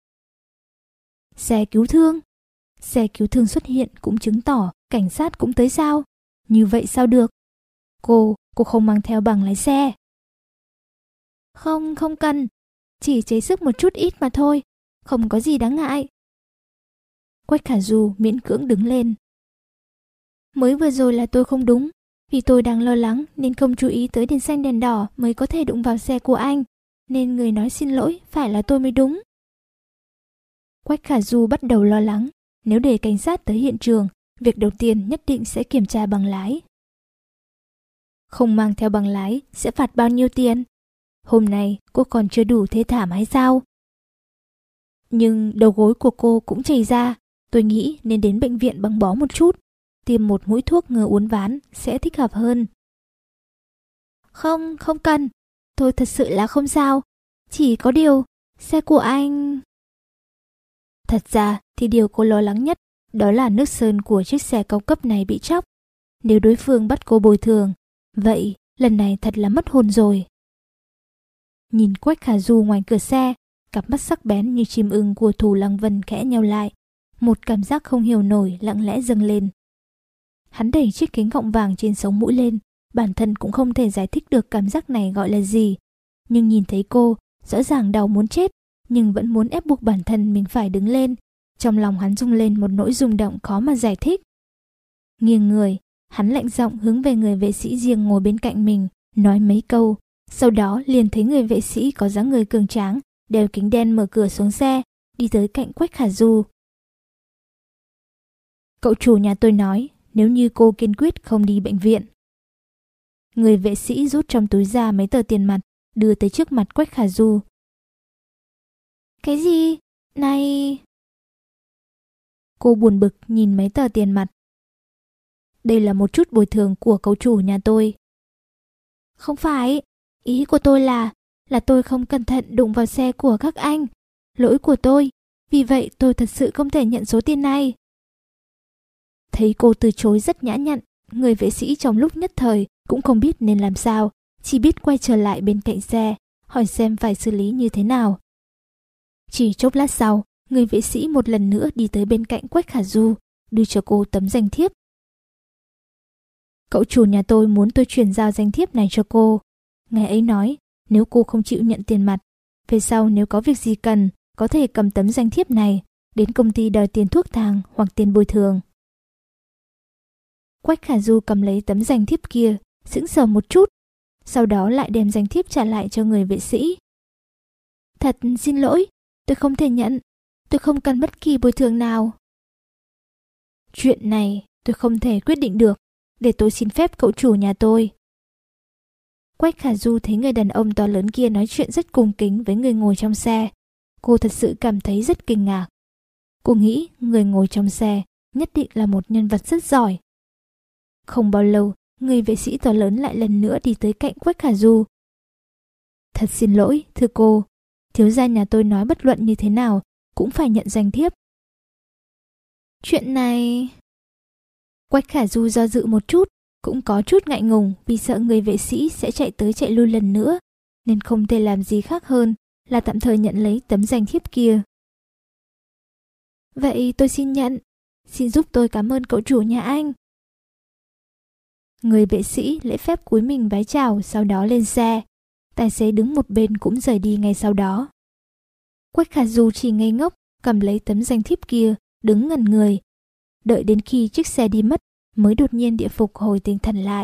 Xe cứu thương? Xe cứu thương xuất hiện cũng chứng tỏ cảnh sát cũng tới sao? Như vậy sao được? Cô, cô không mang theo bằng lái xe. Không, không cần. Chỉ cháy sức một chút ít mà thôi. Không có gì đáng ngại. Quách Khả Du miễn cưỡng đứng lên. Mới vừa rồi là tôi không đúng. Vì tôi đang lo lắng nên không chú ý tới đèn xanh đèn đỏ mới có thể đụng vào xe của anh. Nên người nói xin lỗi phải là tôi mới đúng. Quách Khả Du bắt đầu lo lắng. Nếu để cảnh sát tới hiện trường, việc đầu tiên nhất định sẽ kiểm tra bằng lái. Không mang theo bằng lái sẽ phạt bao nhiêu tiền? Hôm nay cô còn chưa đủ thê thảm hay sao? Nhưng đầu gối của cô cũng chảy ra. Tôi nghĩ nên đến bệnh viện băng bó một chút. Tiêm một mũi thuốc ngừa uốn ván sẽ thích hợp hơn. Không, không cần. Tôi thật sự là không sao. Chỉ có điều, xe của anh... Thật ra thì điều cô lo lắng nhất đó là nước sơn của chiếc xe cao cấp này bị tróc. Nếu đối phương bắt cô bồi thường, vậy lần này thật là mất hồn rồi. Nhìn Quách Khả Du ngoài cửa xe, cặp mắt sắc bén như chim ưng của Thủ Lăng Vân khẽ nheo lại. Một cảm giác không hiểu nổi lặng lẽ dâng lên. Hắn đẩy chiếc kính gọng vàng trên sống mũi lên, bản thân cũng không thể giải thích được cảm giác này gọi là gì. Nhưng nhìn thấy cô, rõ ràng đau muốn chết, nhưng vẫn muốn ép buộc bản thân mình phải đứng lên. Trong lòng hắn rung lên một nỗi rung động khó mà giải thích. Nghiêng người, hắn lạnh giọng hướng về người vệ sĩ riêng ngồi bên cạnh mình, nói mấy câu. Sau đó liền thấy người vệ sĩ có dáng người cường tráng, đeo kính đen mở cửa xuống xe, đi tới cạnh Quách Khả Du. Cậu chủ nhà tôi nói, nếu như cô kiên quyết không đi bệnh viện. Người vệ sĩ rút trong túi ra mấy tờ tiền mặt, đưa tới trước mặt Quách Khả Du. Cái gì? Này... Cô buồn bực nhìn mấy tờ tiền mặt. Đây là một chút bồi thường của cậu chủ nhà tôi. Không phải, ý của tôi là là tôi không cẩn thận đụng vào xe của các anh. Lỗi của tôi, vì vậy tôi thật sự không thể nhận số tiền này. Thấy cô từ chối rất nhã nhặn, người vệ sĩ trong lúc nhất thời cũng không biết nên làm sao, chỉ biết quay trở lại bên cạnh xe, hỏi xem phải xử lý như thế nào. Chỉ chốc lát sau, người vệ sĩ một lần nữa đi tới bên cạnh Quách Khả Du, đưa cho cô tấm danh thiếp. Cậu chủ nhà tôi muốn tôi chuyển giao danh thiếp này cho cô. Ngài ấy nói, nếu cô không chịu nhận tiền mặt, về sau nếu có việc gì cần, có thể cầm tấm danh thiếp này đến công ty đòi tiền thuốc thang hoặc tiền bồi thường. Quách Khả Du cầm lấy tấm danh thiếp kia, sững sờ một chút, sau đó lại đem danh thiếp trả lại cho người vệ sĩ. Thật xin lỗi, tôi không thể nhận, tôi không cần bất kỳ bồi thường nào. Chuyện này tôi không thể quyết định được, để tôi xin phép cậu chủ nhà tôi. Quách Khả Du thấy người đàn ông to lớn kia nói chuyện rất cung kính với người ngồi trong xe. Cô thật sự cảm thấy rất kinh ngạc. Cô nghĩ người ngồi trong xe nhất định là một nhân vật rất giỏi. Không bao lâu, người vệ sĩ to lớn lại lần nữa đi tới cạnh Quách Khả Du. Thật xin lỗi, thưa cô, thiếu gia nhà tôi nói bất luận như thế nào cũng phải nhận danh thiếp. Chuyện này... Quách Khả Du do dự một chút, cũng có chút ngại ngùng vì sợ người vệ sĩ sẽ chạy tới chạy lui lần nữa, nên không thể làm gì khác hơn là tạm thời nhận lấy tấm danh thiếp kia. Vậy tôi xin nhận, xin giúp tôi cảm ơn cậu chủ nhà anh. Người vệ sĩ lễ phép cúi mình vái chào, sau đó lên xe. Tài xế đứng một bên cũng rời đi ngay sau đó. Quách Khả Du chỉ ngây ngốc, cầm lấy tấm danh thiếp kia, đứng ngẩn người. Đợi đến khi chiếc xe đi mất, mới đột nhiên địa phục hồi tinh thần lại.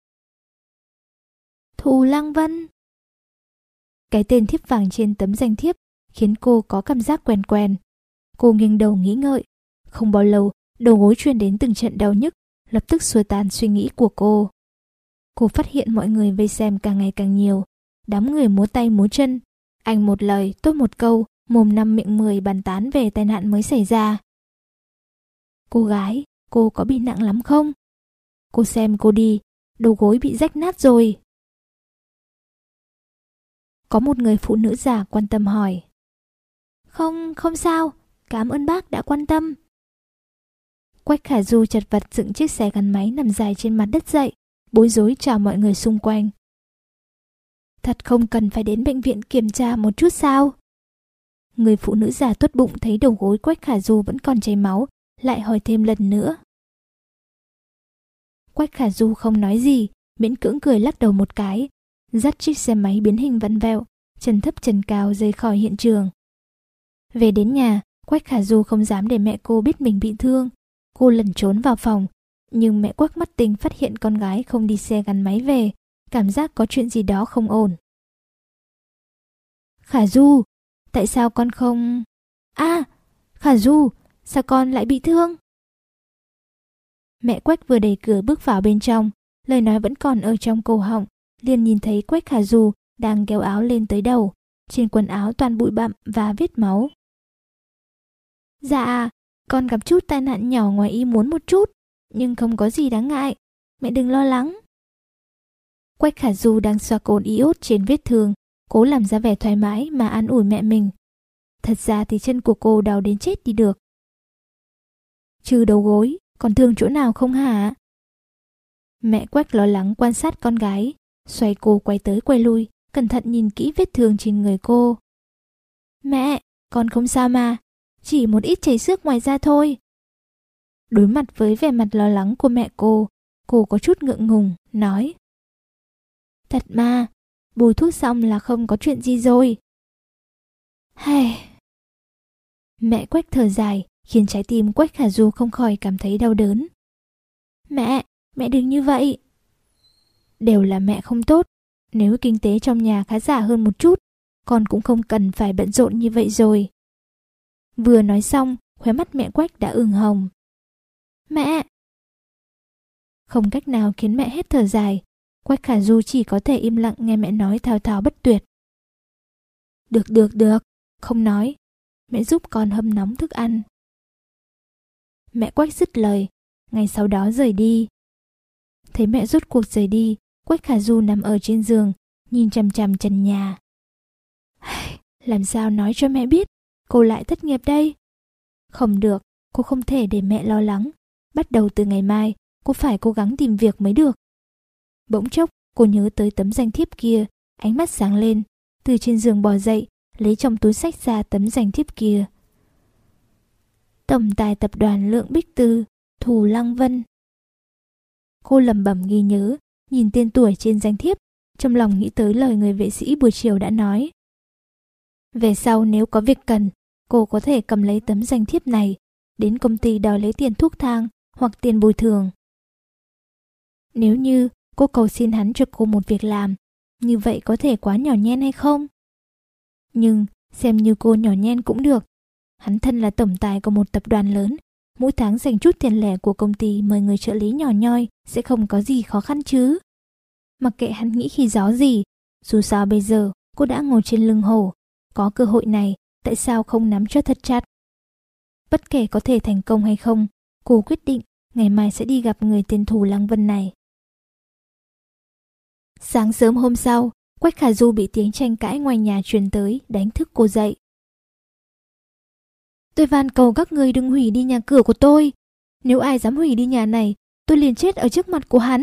Thù Lăng Vân. Cái tên thiếp vàng trên tấm danh thiếp khiến cô có cảm giác quen quen. Cô nghiêng đầu nghĩ ngợi. Không bao lâu, đầu gối truyền đến từng trận đau nhức, lập tức xua tan suy nghĩ của cô. Cô phát hiện mọi người vây xem càng ngày càng nhiều. Đám người múa tay múa chân. Anh một lời, tôi một câu, mồm năm miệng mười bàn tán về tai nạn mới xảy ra. Cô gái, cô có bị nặng lắm không? Cô xem cô đi, đầu gối bị rách nát rồi. Có một người phụ nữ già quan tâm hỏi. Không, không sao, cảm ơn bác đã quan tâm. Quách Khả Du chật vật dựng chiếc xe gắn máy nằm dài trên mặt đất dậy, bối rối chào mọi người xung quanh. Thật không cần phải đến bệnh viện kiểm tra một chút sao? Người phụ nữ già tốt bụng thấy đầu gối Quách Khả Du vẫn còn chảy máu, lại hỏi thêm lần nữa. Quách Khả Du không nói gì, miễn cưỡng cười lắc đầu một cái, dắt chiếc xe máy biến hình vặn vẹo, chân thấp chân cao rời khỏi hiện trường. Về đến nhà, Quách Khả Du không dám để mẹ cô biết mình bị thương. Cô lẩn trốn vào phòng, nhưng mẹ Quách mắt tinh phát hiện con gái không đi xe gắn máy về, cảm giác có chuyện gì đó không ổn. Khả Du, tại sao con không... À, Khả Du, sao con lại bị thương? Mẹ Quách vừa đẩy cửa bước vào bên trong, lời nói vẫn còn ở trong cổ họng, liền nhìn thấy Quách Khả Du đang kéo áo lên tới đầu, trên quần áo toàn bụi bặm và vết máu. Dạ, con gặp chút tai nạn nhỏ ngoài ý muốn một chút, nhưng không có gì đáng ngại, mẹ đừng lo lắng. Quách Khả Du đang xoa cồn iốt trên vết thương, cố làm ra vẻ thoải mái mà an ủi mẹ mình. Thật ra thì chân của cô đau đến chết đi được. Trừ đầu gối, còn thương chỗ nào không hả? Mẹ Quách lo lắng quan sát con gái, xoay cô quay tới quay lui, cẩn thận nhìn kỹ vết thương trên người cô. Mẹ, con không sao mà, chỉ một ít chảy xước ngoài da thôi. Đối mặt với vẻ mặt lo lắng của mẹ cô, cô có chút ngượng ngùng, nói. Thật mà, bôi thuốc xong là không có chuyện gì rồi. Hay... Mẹ Quách thở dài, khiến trái tim Quách Khả Du không khỏi cảm thấy đau đớn. Mẹ, mẹ đừng như vậy. Đều là mẹ không tốt. Nếu kinh tế trong nhà khá giả hơn một chút, con cũng không cần phải bận rộn như vậy rồi. Vừa nói xong, khóe mắt mẹ Quách đã ửng hồng. Mẹ! Không cách nào khiến mẹ hết thở dài, Quách Khả Du chỉ có thể im lặng nghe mẹ nói thao thao bất tuyệt. Được được được, không nói. Mẹ giúp con hâm nóng thức ăn. Mẹ Quách dứt lời, ngay sau đó rời đi. Thấy mẹ rốt cuộc rời đi, Quách Khả Du nằm ở trên giường, nhìn chằm chằm trần nhà. Làm sao nói cho mẹ biết cô lại thất nghiệp đây? Không được, cô không thể để mẹ lo lắng. Bắt đầu từ ngày mai, cô phải cố gắng tìm việc mới được. Bỗng chốc, cô nhớ tới tấm danh thiếp kia, ánh mắt sáng lên, từ trên giường bò dậy, lấy trong túi xách ra tấm danh thiếp kia. Tổng tài tập đoàn Lượng Bích Tư, Thù Lăng Vân. Cô lẩm bẩm ghi nhớ, nhìn tên tuổi trên danh thiếp, trong lòng nghĩ tới lời người vệ sĩ buổi chiều đã nói. Về sau nếu có việc cần, cô có thể cầm lấy tấm danh thiếp này, đến công ty đòi lấy tiền thuốc thang hoặc tiền bồi thường. Nếu như cô cầu xin hắn cho cô một việc làm, như vậy có thể quá nhỏ nhen hay không? Nhưng xem như cô nhỏ nhen cũng được. Hắn thân là tổng tài của một tập đoàn lớn, mỗi tháng dành chút tiền lẻ của công ty mời người trợ lý nhỏ nhoi sẽ không có gì khó khăn chứ. Mặc kệ hắn nghĩ khi gió gì, dù sao bây giờ cô đã ngồi trên lưng hổ, có cơ hội này tại sao không nắm cho thật chặt. Bất kể có thể thành công hay không, cô quyết định ngày mai sẽ đi gặp người tên Thù Lăng Vân này. Sáng sớm hôm sau, Quách Khả Du bị tiếng tranh cãi ngoài nhà truyền tới, đánh thức cô dậy. Tôi van cầu các người đừng hủy đi nhà cửa của tôi. Nếu ai dám hủy đi nhà này, tôi liền chết ở trước mặt của hắn.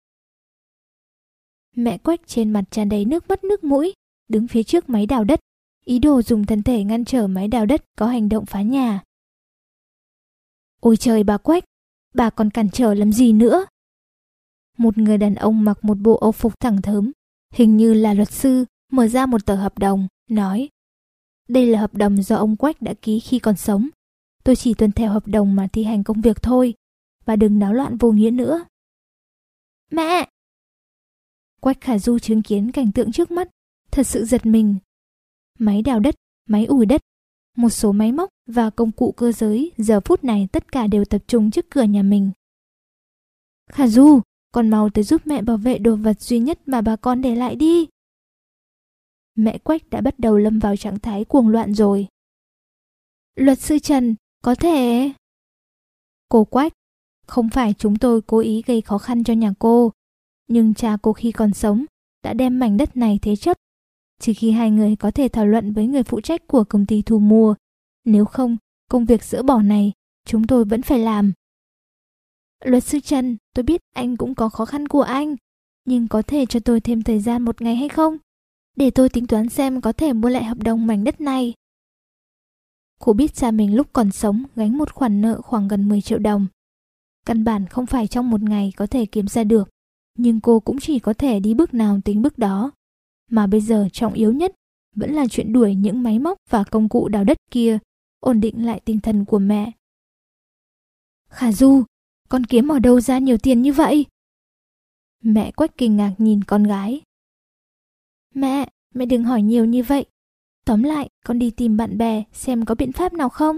Mẹ Quách trên mặt tràn đầy nước mắt nước mũi, đứng phía trước máy đào đất, ý đồ dùng thân thể ngăn trở máy đào đất có hành động phá nhà. Ôi trời bà Quách, bà còn cản trở làm gì nữa? Một người đàn ông mặc một bộ âu phục thẳng thớm, hình như là luật sư, mở ra một tờ hợp đồng, nói: đây là hợp đồng do ông Quách đã ký khi còn sống. Tôi chỉ tuân theo hợp đồng mà thi hành công việc thôi. Bà đừng náo loạn vô nghĩa nữa. Mẹ! Quách Khả Du chứng kiến cảnh tượng trước mắt, thật sự giật mình. Máy đào đất, máy ủi đất, một số máy móc và công cụ cơ giới giờ phút này tất cả đều tập trung trước cửa nhà mình. Khả Du, con mau tới giúp mẹ bảo vệ đồ vật duy nhất mà bà con để lại đi. Mẹ Quách đã bắt đầu lâm vào trạng thái cuồng loạn rồi. Luật sư Trần, có thể... Cô Quách, không phải chúng tôi cố ý gây khó khăn cho nhà cô, nhưng cha cô khi còn sống đã đem mảnh đất này thế chấp, trừ khi hai người có thể thảo luận với người phụ trách của công ty thu mua. Nếu không, công việc dỡ bỏ này chúng tôi vẫn phải làm. Luật sư Trần, tôi biết anh cũng có khó khăn của anh, nhưng có thể cho tôi thêm thời gian một ngày hay không? Để tôi tính toán xem có thể mua lại hợp đồng mảnh đất này. Cô biết cha mình lúc còn sống gánh một khoản nợ khoảng gần mười triệu đồng. Căn bản không phải trong một ngày có thể kiếm ra được, nhưng cô cũng chỉ có thể đi bước nào tính bước đó. Mà bây giờ trọng yếu nhất vẫn là chuyện đuổi những máy móc và công cụ đào đất kia, ổn định lại tinh thần của mẹ. Khả Du, con kiếm ở đâu ra nhiều tiền như vậy? Mẹ Quách kinh ngạc nhìn con gái. Mẹ, mẹ đừng hỏi nhiều như vậy. Tóm lại, con đi tìm bạn bè xem có biện pháp nào không.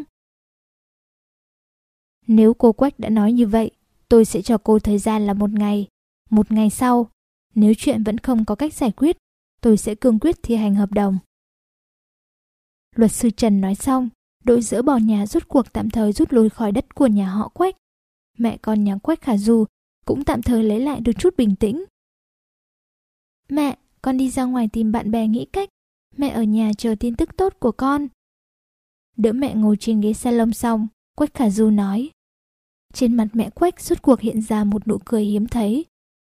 Nếu cô Quách đã nói như vậy, tôi sẽ cho cô thời gian là một ngày. Một ngày sau, nếu chuyện vẫn không có cách giải quyết, tôi sẽ cương quyết thi hành hợp đồng. Luật sư Trần nói xong, đội dỡ bỏ nhà rốt cuộc tạm thời rút lui khỏi đất của nhà họ Quách. Mẹ con nhà Quách Khả Du cũng tạm thời lấy lại được chút bình tĩnh. Mẹ, con đi ra ngoài tìm bạn bè nghĩ cách. Mẹ ở nhà chờ tin tức tốt của con. Đỡ mẹ ngồi trên ghế salon xong, Quách Khả Du nói. Trên mặt mẹ Quách rốt cuộc hiện ra một nụ cười hiếm thấy.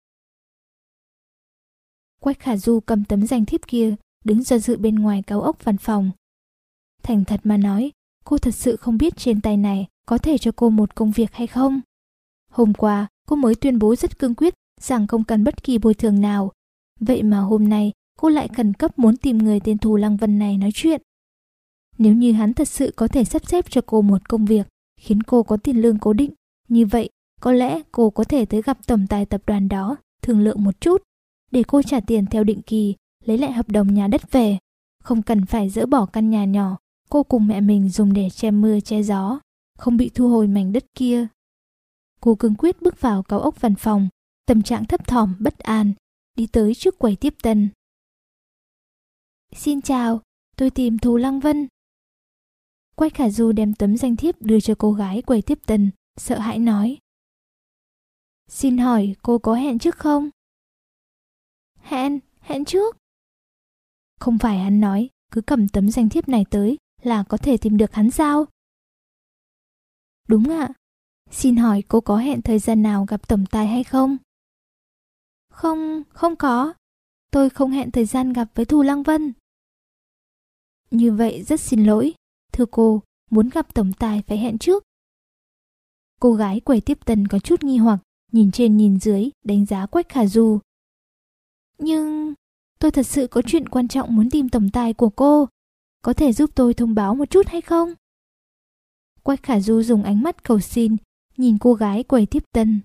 Quách Khả Du cầm tấm danh thiếp kia, đứng do dự bên ngoài cao ốc văn phòng. Thành thật mà nói, cô thật sự không biết trên tay này có thể cho cô một công việc hay không. Hôm qua, cô mới tuyên bố rất cương quyết rằng không cần bất kỳ bồi thường nào. Vậy mà hôm nay, cô lại khẩn cấp muốn tìm người tên Thù Lăng Vân này nói chuyện. Nếu như hắn thật sự có thể sắp xếp cho cô một công việc, khiến cô có tiền lương cố định, như vậy có lẽ cô có thể tới gặp tổng tài tập đoàn đó, thương lượng một chút, để cô trả tiền theo định kỳ, lấy lại hợp đồng nhà đất về. Không cần phải dỡ bỏ căn nhà nhỏ cô cùng mẹ mình dùng để che mưa che gió, không bị thu hồi mảnh đất kia. Cô cương quyết bước vào cao ốc văn phòng, tâm trạng thấp thỏm bất an, đi tới trước quầy tiếp tân. Xin chào, tôi tìm Thù Lăng Vân. Quách Khả Du đem tấm danh thiếp đưa cho cô gái quầy tiếp tân, sợ hãi nói. Xin hỏi cô có hẹn trước không? Hẹn, hẹn trước. Không phải hắn nói cứ cầm tấm danh thiếp này tới là có thể tìm được hắn sao? Đúng ạ. Xin hỏi cô có hẹn thời gian nào gặp tổng tài hay không? Không, không có. Tôi không hẹn thời gian gặp với Thù Lăng Vân. Như vậy rất xin lỗi. Thưa cô, muốn gặp tổng tài phải hẹn trước. Cô gái quầy tiếp tân có chút nghi hoặc, nhìn trên nhìn dưới, đánh giá Quách Khả Du. Nhưng tôi thật sự có chuyện quan trọng muốn tìm tổng tài của cô. Có thể giúp tôi thông báo một chút hay không? Quách Khả Du dùng ánh mắt cầu xin, nhìn cô gái quầy tiếp tân.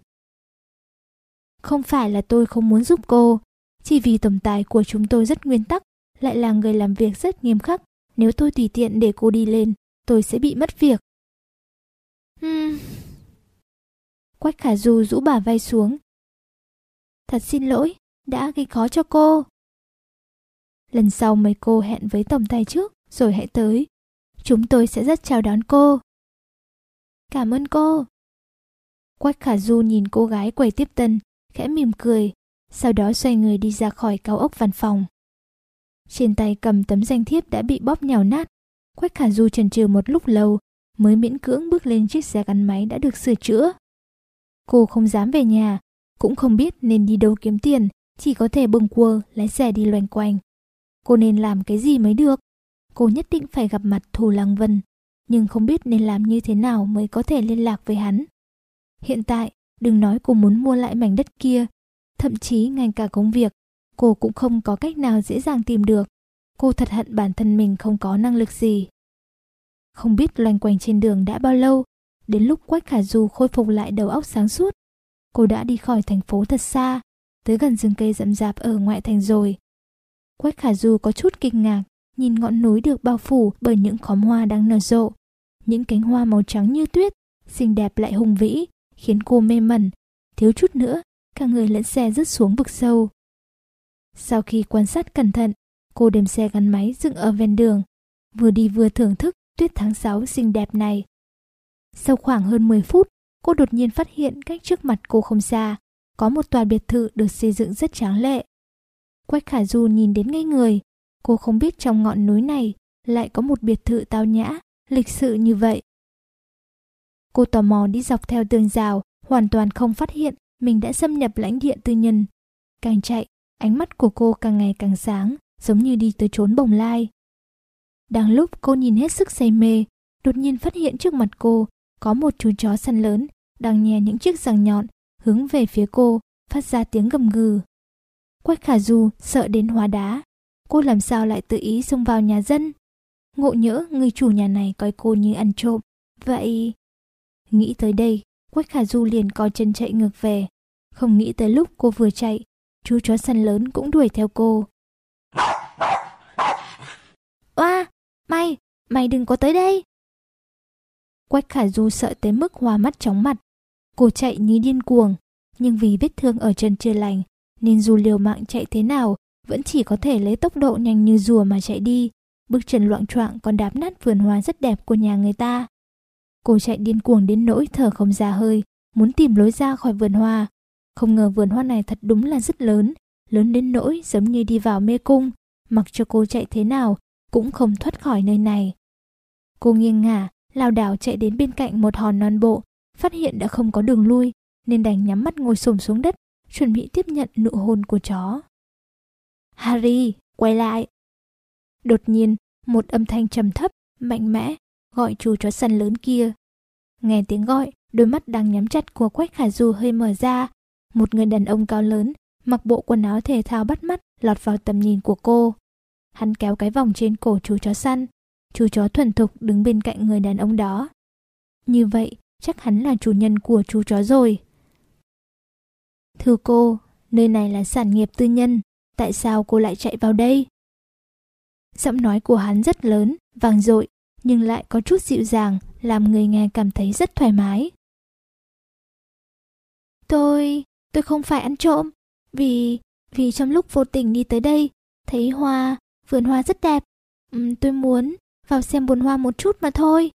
Không phải là tôi không muốn giúp cô, chỉ vì tổng tài của chúng tôi rất nguyên tắc, lại là người làm việc rất nghiêm khắc. Nếu tôi tùy tiện để cô đi lên, tôi sẽ bị mất việc. Hmm. Quách Khả Du rũ bả vai xuống. Thật xin lỗi, đã gây khó cho cô. Lần sau mấy cô hẹn với tổng tài trước, rồi hãy tới. Chúng tôi sẽ rất chào đón cô. Cảm ơn cô. Quách Khả Du nhìn cô gái quầy tiếp tân, khẽ mỉm cười, sau đó xoay người đi ra khỏi cao ốc văn phòng. Trên tay cầm tấm danh thiếp đã bị bóp nhào nát. Quách Khả Du chần chừ một lúc lâu, mới miễn cưỡng bước lên chiếc xe gắn máy đã được sửa chữa. Cô không dám về nhà, cũng không biết nên đi đâu kiếm tiền, chỉ có thể bâng quơ lái xe đi loanh quanh. Cô nên làm cái gì mới được? Cô nhất định phải gặp mặt Thù Lăng Vân, nhưng không biết nên làm như thế nào mới có thể liên lạc với hắn. Hiện tại, đừng nói cô muốn mua lại mảnh đất kia, thậm chí ngay cả công việc, cô cũng không có cách nào dễ dàng tìm được. Cô thật hận bản thân mình không có năng lực gì. Không biết loanh quanh trên đường đã bao lâu, đến lúc Quách Khả Du khôi phục lại đầu óc sáng suốt. Cô đã đi khỏi thành phố thật xa, tới gần rừng cây rậm rạp ở ngoại thành rồi. Quách Khả Du có chút kinh ngạc, nhìn ngọn núi được bao phủ bởi những khóm hoa đang nở rộ. Những cánh hoa màu trắng như tuyết, xinh đẹp lại hùng vĩ, khiến cô mê mẩn. Thiếu chút nữa, cả người lẫn xe rớt xuống vực sâu. Sau khi quan sát cẩn thận, cô đem xe gắn máy dừng ở ven đường, vừa đi vừa thưởng thức tuyết tháng sáu xinh đẹp này. Sau khoảng hơn mười phút, cô đột nhiên phát hiện cách trước mặt cô không xa, có một tòa biệt thự được xây dựng rất tráng lệ. Quách Khả Du nhìn đến ngây người, cô không biết trong ngọn núi này lại có một biệt thự tao nhã, lịch sự như vậy. Cô tò mò đi dọc theo tường rào, hoàn toàn không phát hiện mình đã xâm nhập lãnh địa tư nhân. Càng chạy, ánh mắt của cô càng ngày càng sáng, giống như đi tới chốn bồng lai. Đang lúc cô nhìn hết sức say mê, đột nhiên phát hiện trước mặt cô có một chú chó săn lớn đang nhè những chiếc răng nhọn hướng về phía cô, phát ra tiếng gầm gừ. Quách Khả Du sợ đến hóa đá. Cô làm sao lại tự ý xông vào nhà dân? Ngộ nhỡ người chủ nhà này coi cô như ăn trộm. Vậy... Nghĩ tới đây, Quách Khả Du liền co chân chạy ngược về. Không nghĩ tới lúc cô vừa chạy, chú chó săn lớn cũng đuổi theo cô. Oa, mày, mày đừng có tới đây. Quách Khả Du sợ tới mức hoa mắt chóng mặt. Cô chạy như điên cuồng, nhưng vì vết thương ở chân chưa lành, nên dù liều mạng chạy thế nào, vẫn chỉ có thể lấy tốc độ nhanh như rùa mà chạy đi. Bước chân loạng choạng còn đạp nát vườn hoa rất đẹp của nhà người ta. Cô chạy điên cuồng đến nỗi thở không ra hơi, muốn tìm lối ra khỏi vườn hoa. Không ngờ vườn hoa này thật đúng là rất lớn, lớn đến nỗi giống như đi vào mê cung, mặc cho cô chạy thế nào cũng không thoát khỏi nơi này. Cô nghiêng ngả, lảo đảo chạy đến bên cạnh một hòn non bộ, phát hiện đã không có đường lui, nên đành nhắm mắt ngồi xổm xuống đất, chuẩn bị tiếp nhận nụ hôn của chó. Harry, quay lại! Đột nhiên, một âm thanh trầm thấp, mạnh mẽ, gọi chú chó săn lớn kia. Nghe tiếng gọi, đôi mắt đang nhắm chặt của Quách Khả Du hơi mở ra. Một người đàn ông cao lớn, mặc bộ quần áo thể thao bắt mắt, lọt vào tầm nhìn của cô. Hắn kéo cái vòng trên cổ chú chó săn. Chú chó thuần thục đứng bên cạnh người đàn ông đó. Như vậy, chắc hắn là chủ nhân của chú chó rồi. Thưa cô, nơi này là sản nghiệp tư nhân, tại sao cô lại chạy vào đây? Giọng nói của hắn rất lớn, vang dội, nhưng lại có chút dịu dàng, làm người nghe cảm thấy rất thoải mái. Tôi, tôi không phải ăn trộm, vì, vì trong lúc vô tình đi tới đây, thấy hoa, vườn hoa rất đẹp. Uhm, tôi muốn vào xem vườn hoa một chút mà thôi.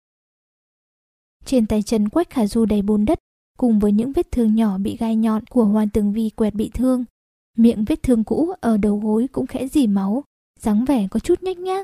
Trên tay chân Quách Khả Du đầy bùn đất, cùng với những vết thương nhỏ bị gai nhọn của Hoa Tường Vi quẹt bị thương. Miệng vết thương cũ ở đầu gối cũng khẽ rỉ máu, dáng vẻ có chút nhếch nhác.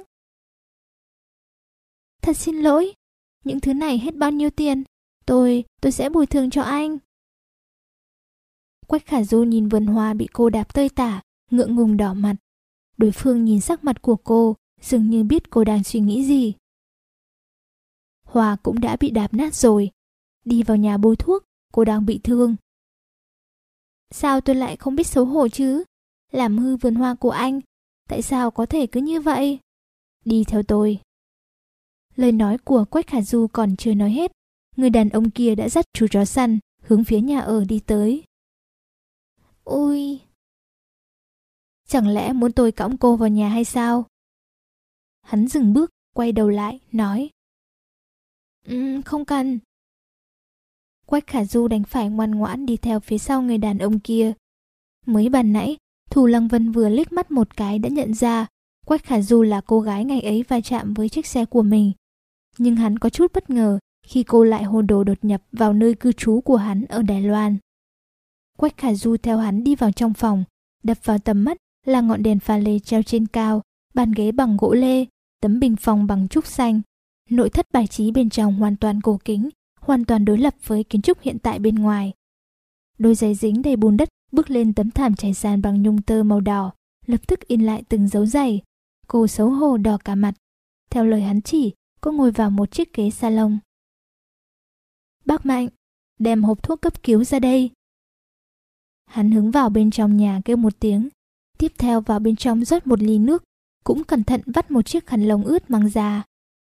Thật xin lỗi, những thứ này hết bao nhiêu tiền? Tôi, tôi sẽ bồi thường cho anh. Quách Khả Du nhìn vườn hoa bị cô đạp tơi tả, ngượng ngùng đỏ mặt. Đối phương nhìn sắc mặt của cô, dường như biết cô đang suy nghĩ gì. hoa cũng đã bị đạp nát rồi. Đi vào nhà bôi thuốc, cô đang bị thương. Sao tôi lại không biết xấu hổ chứ? Làm hư vườn hoa của anh. Tại sao có thể cứ như vậy? Đi theo tôi. Lời nói của Quách Khả Du còn chưa nói hết, người đàn ông kia đã dắt chú chó săn hướng phía nhà ở đi tới. Ôi! Chẳng lẽ muốn tôi cõng cô vào nhà hay sao? Hắn dừng bước, quay đầu lại, nói. Um, không cần. Quách Khả Du đành phải ngoan ngoãn đi theo phía sau người đàn ông kia. Mới ban nãy, Thù Lăng Vân vừa liếc mắt một cái đã nhận ra Quách Khả Du là cô gái ngày ấy va chạm với chiếc xe của mình. Nhưng hắn có chút bất ngờ khi cô lại hồ đồ đột nhập vào nơi cư trú của hắn ở Đài Loan. Quách Khả Du theo hắn đi vào trong phòng, đập vào tầm mắt là ngọn đèn pha lê treo trên cao, bàn ghế bằng gỗ lê, tấm bình phong bằng trúc xanh. Nội thất bài trí bên trong hoàn toàn cổ kính, hoàn toàn đối lập với kiến trúc hiện tại bên ngoài. Đôi giày dính đầy bùn đất bước lên tấm thảm trải sàn bằng nhung tơ màu đỏ, lập tức in lại từng dấu giày. Cô xấu hổ đỏ cả mặt. Theo lời hắn chỉ, cô ngồi vào một chiếc ghế salon. Bác Mạnh, đem hộp thuốc cấp cứu ra đây. Hắn hướng vào bên trong nhà kêu một tiếng, tiếp theo vào bên trong rót một ly nước, cũng cẩn thận vắt một chiếc khăn lông ướt mang ra.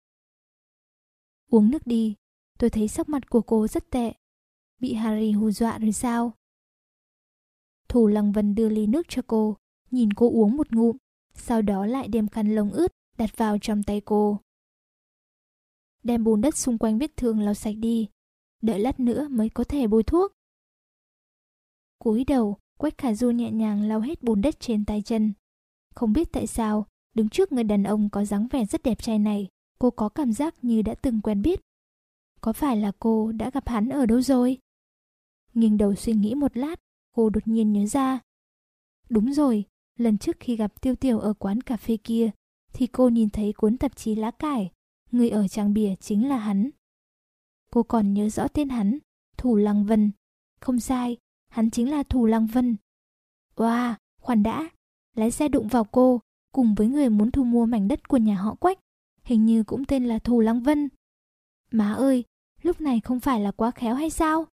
Uống nước đi, tôi thấy sắc mặt của cô rất tệ. Bị Harry hù dọa rồi sao? Thù Lăng Vân đưa ly nước cho cô, nhìn cô uống một ngụm, sau đó lại đem khăn lông ướt đặt vào trong tay cô. Đem bùn đất xung quanh vết thương lau sạch đi, đợi lát nữa mới có thể bôi thuốc. Cúi đầu, Quách Khả Du nhẹ nhàng lau hết bùn đất trên tay chân. Không biết tại sao, đứng trước người đàn ông có dáng vẻ rất đẹp trai này, cô có cảm giác như đã từng quen biết. Có phải là cô đã gặp hắn ở đâu rồi? Nghiêng đầu suy nghĩ một lát, cô đột nhiên nhớ ra. Đúng rồi, lần trước khi gặp Tiêu Tiểu ở quán cà phê kia, thì cô nhìn thấy cuốn tạp chí lá cải, người ở trang bìa chính là hắn. Cô còn nhớ rõ tên hắn, Thù Lăng Vân. Không sai, hắn chính là Thù Lăng Vân. Wow, khoan đã, lái xe đụng vào cô, cùng với người muốn thu mua mảnh đất của nhà họ Quách, hình như cũng tên là Thù Lăng Vân. Má ơi, lúc này không phải là quá khéo hay sao?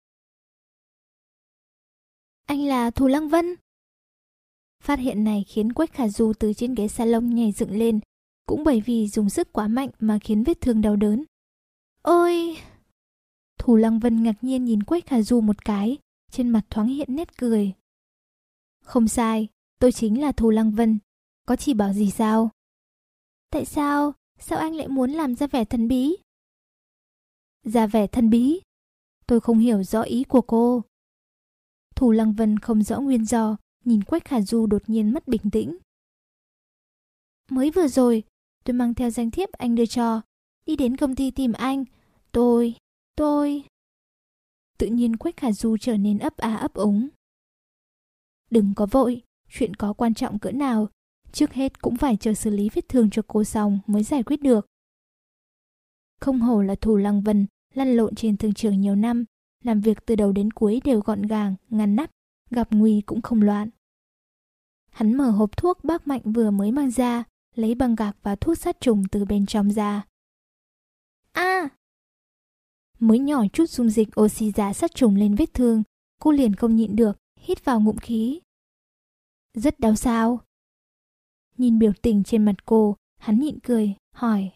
Anh là Thù Lăng Vân? Phát hiện này khiến Quách Khả Du từ trên ghế salon nhảy dựng lên, cũng bởi vì dùng sức quá mạnh mà khiến vết thương đau đớn. Ôi! Thù Lăng Vân ngạc nhiên nhìn Quách Khả Du một cái, trên mặt thoáng hiện nét cười. Không sai, tôi chính là Thù Lăng Vân. Có chỉ bảo gì sao? Tại sao? Sao anh lại muốn làm ra vẻ thần bí? Ra vẻ thần bí? Tôi không hiểu rõ ý của cô. Thù Lăng Vân không rõ nguyên do, nhìn Quách Khả Du đột nhiên mất bình tĩnh. Mới vừa rồi, tôi mang theo danh thiếp anh đưa cho, đi đến công ty tìm anh. Tôi, tôi... Tự nhiên Quách Khả Du trở nên ấp á ấp úng. Đừng có vội, chuyện có quan trọng cỡ nào, trước hết cũng phải chờ xử lý vết thương cho cô xong mới giải quyết được. Không hổ là Thù Lăng Vân, lăn lộn trên thương trường nhiều năm, làm việc từ đầu đến cuối đều gọn gàng, ngăn nắp, gặp nguy cũng không loạn. Hắn mở hộp thuốc bác Mạnh vừa mới mang ra, lấy băng gạc và thuốc sát trùng từ bên trong ra. À! Mới nhỏ chút dung dịch oxy giá sát trùng lên vết thương, cô liền không nhịn được, hít vào ngụm khí. Rất đau sao? Nhìn biểu tình trên mặt cô, hắn nhịn cười, hỏi.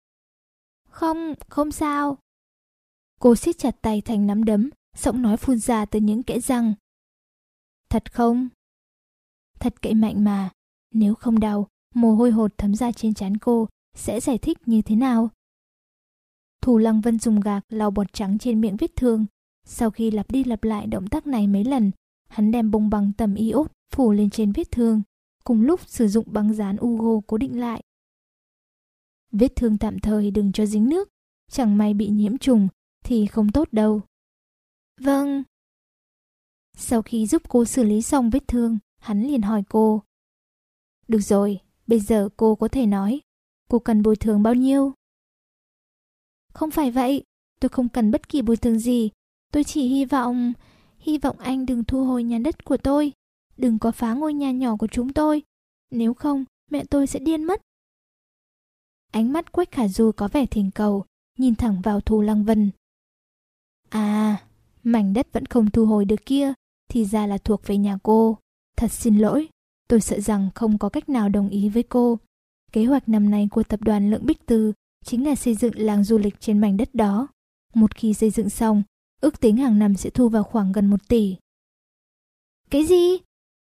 Không, không sao. Cô siết chặt tay thành nắm đấm, giọng nói phun ra từ những kẽ răng. Thật không? Thật cậy mạnh mà, nếu không đau, mồ hôi hột thấm ra trên trán cô, sẽ giải thích như thế nào? Thù Lăng Vân dùng gạc lau bọt trắng trên miệng vết thương. Sau khi lặp đi lặp lại động tác này mấy lần, hắn đem bông băng tầm iốt phủ lên trên vết thương, cùng lúc sử dụng băng dán Ugo cố định lại. Vết thương tạm thời đừng cho dính nước, chẳng may bị nhiễm trùng thì không tốt đâu. Vâng. Sau khi giúp cô xử lý xong vết thương, hắn liền hỏi cô. Được rồi, bây giờ cô có thể nói, cô cần bồi thường bao nhiêu? Không phải vậy, tôi không cần bất kỳ bồi thường gì. Tôi chỉ hy vọng, hy vọng anh đừng thu hồi nhà đất của tôi. Đừng có phá ngôi nhà nhỏ của chúng tôi. Nếu không, mẹ tôi sẽ điên mất. Ánh mắt Quách Khả Du có vẻ thỉnh cầu, nhìn thẳng vào Thù Lăng Vân. À, mảnh đất vẫn không thu hồi được kia, thì ra là thuộc về nhà cô. Thật xin lỗi, tôi sợ rằng không có cách nào đồng ý với cô. Kế hoạch năm nay của tập đoàn Lượng Bích Tư chính là xây dựng làng du lịch trên mảnh đất đó. Một khi xây dựng xong, ước tính hàng năm sẽ thu vào khoảng gần một tỷ. Cái gì?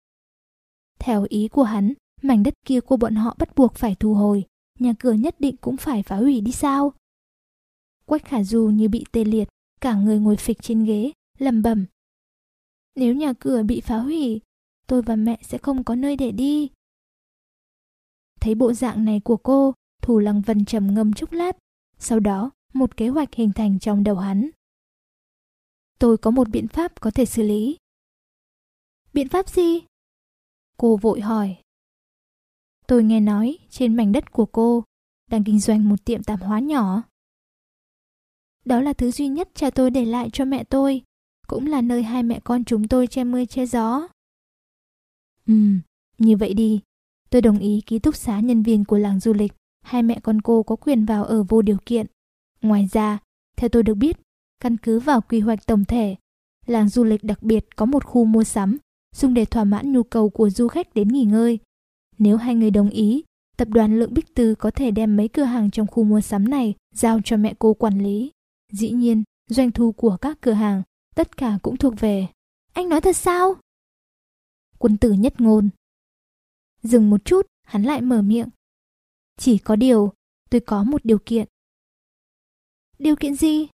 Theo ý của hắn, mảnh đất kia của bọn họ bắt buộc phải thu hồi, nhà cửa nhất định cũng phải phá hủy đi sao? Quách Khả Du như bị tê liệt, cả người ngồi phịch trên ghế, lẩm bẩm. Nếu nhà cửa bị phá hủy, tôi và mẹ sẽ không có nơi để đi. Thấy bộ dạng này của cô, Thù Lăng Vân trầm ngâm chốc lát, sau đó một kế hoạch hình thành trong đầu hắn. Tôi có một biện pháp có thể xử lý. Biện pháp gì? Cô vội hỏi. Tôi nghe nói trên mảnh đất của cô đang kinh doanh một tiệm tạp hóa nhỏ. Đó là thứ duy nhất cha tôi để lại cho mẹ tôi, cũng là nơi hai mẹ con chúng tôi che mưa che gió. Ừm, như vậy đi, tôi đồng ý ký túc xá nhân viên của làng du lịch, hai mẹ con cô có quyền vào ở vô điều kiện. Ngoài ra, theo tôi được biết, căn cứ vào quy hoạch tổng thể, làng du lịch đặc biệt có một khu mua sắm, dùng để thỏa mãn nhu cầu của du khách đến nghỉ ngơi. Nếu hai người đồng ý, tập đoàn Lượng Bích Tư có thể đem mấy cửa hàng trong khu mua sắm này giao cho mẹ cô quản lý. Dĩ nhiên, doanh thu của các cửa hàng, tất cả cũng thuộc về. Anh nói thật sao? Quân tử nhất ngôn. Dừng một chút, hắn lại mở miệng. Chỉ có điều, tôi có một điều kiện. Điều kiện gì?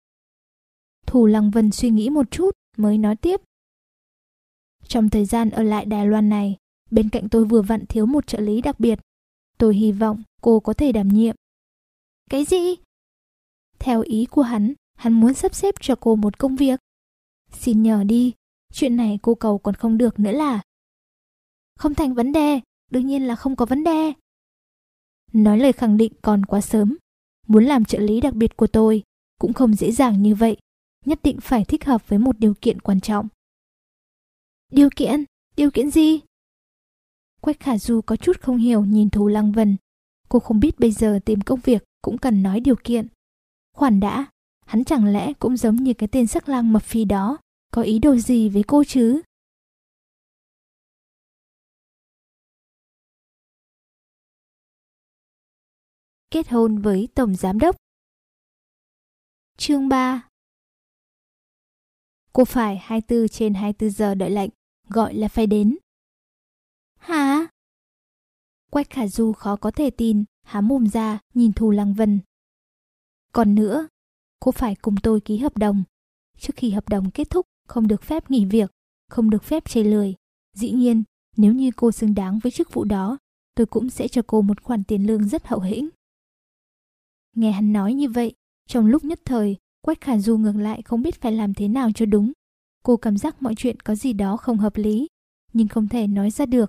Thù Lăng Vân suy nghĩ một chút mới nói tiếp. Trong thời gian ở lại Đài Loan này, bên cạnh tôi vừa vặn thiếu một trợ lý đặc biệt. Tôi hy vọng cô có thể đảm nhiệm. Cái gì? Theo ý của hắn, hắn muốn sắp xếp cho cô một công việc. Xin nhờ đi, chuyện này cô cầu còn không được nữa là. Không thành vấn đề, đương nhiên là không có vấn đề. Nói lời khẳng định còn quá sớm. Muốn làm trợ lý đặc biệt của tôi cũng không dễ dàng như vậy. Nhất định phải thích hợp với một điều kiện quan trọng. Điều kiện? Điều kiện gì? Quách Khả Du có chút không hiểu nhìn Thù Lăng Vân. Cô không biết bây giờ tìm công việc cũng cần nói điều kiện. Khoan đã, hắn chẳng lẽ cũng giống như cái tên sắc lang mập phì đó, có ý đồ gì với cô chứ? Kết hôn với Tổng Giám Đốc. Chương ba. Cô phải hai mươi tư trên hai mươi tư giờ đợi lệnh, gọi là phải đến. Hả? Quách Khả Du khó có thể tin, há mồm ra nhìn Thù Lăng Vân. Còn nữa, cô phải cùng tôi ký hợp đồng. Trước khi hợp đồng kết thúc, không được phép nghỉ việc, không được phép chây lười. Dĩ nhiên, nếu như cô xứng đáng với chức vụ đó, tôi cũng sẽ cho cô một khoản tiền lương rất hậu hĩnh. Nghe hắn nói như vậy, trong lúc nhất thời, Quách Khả Du ngược lại không biết phải làm thế nào cho đúng. Cô cảm giác mọi chuyện có gì đó không hợp lý, nhưng không thể nói ra được.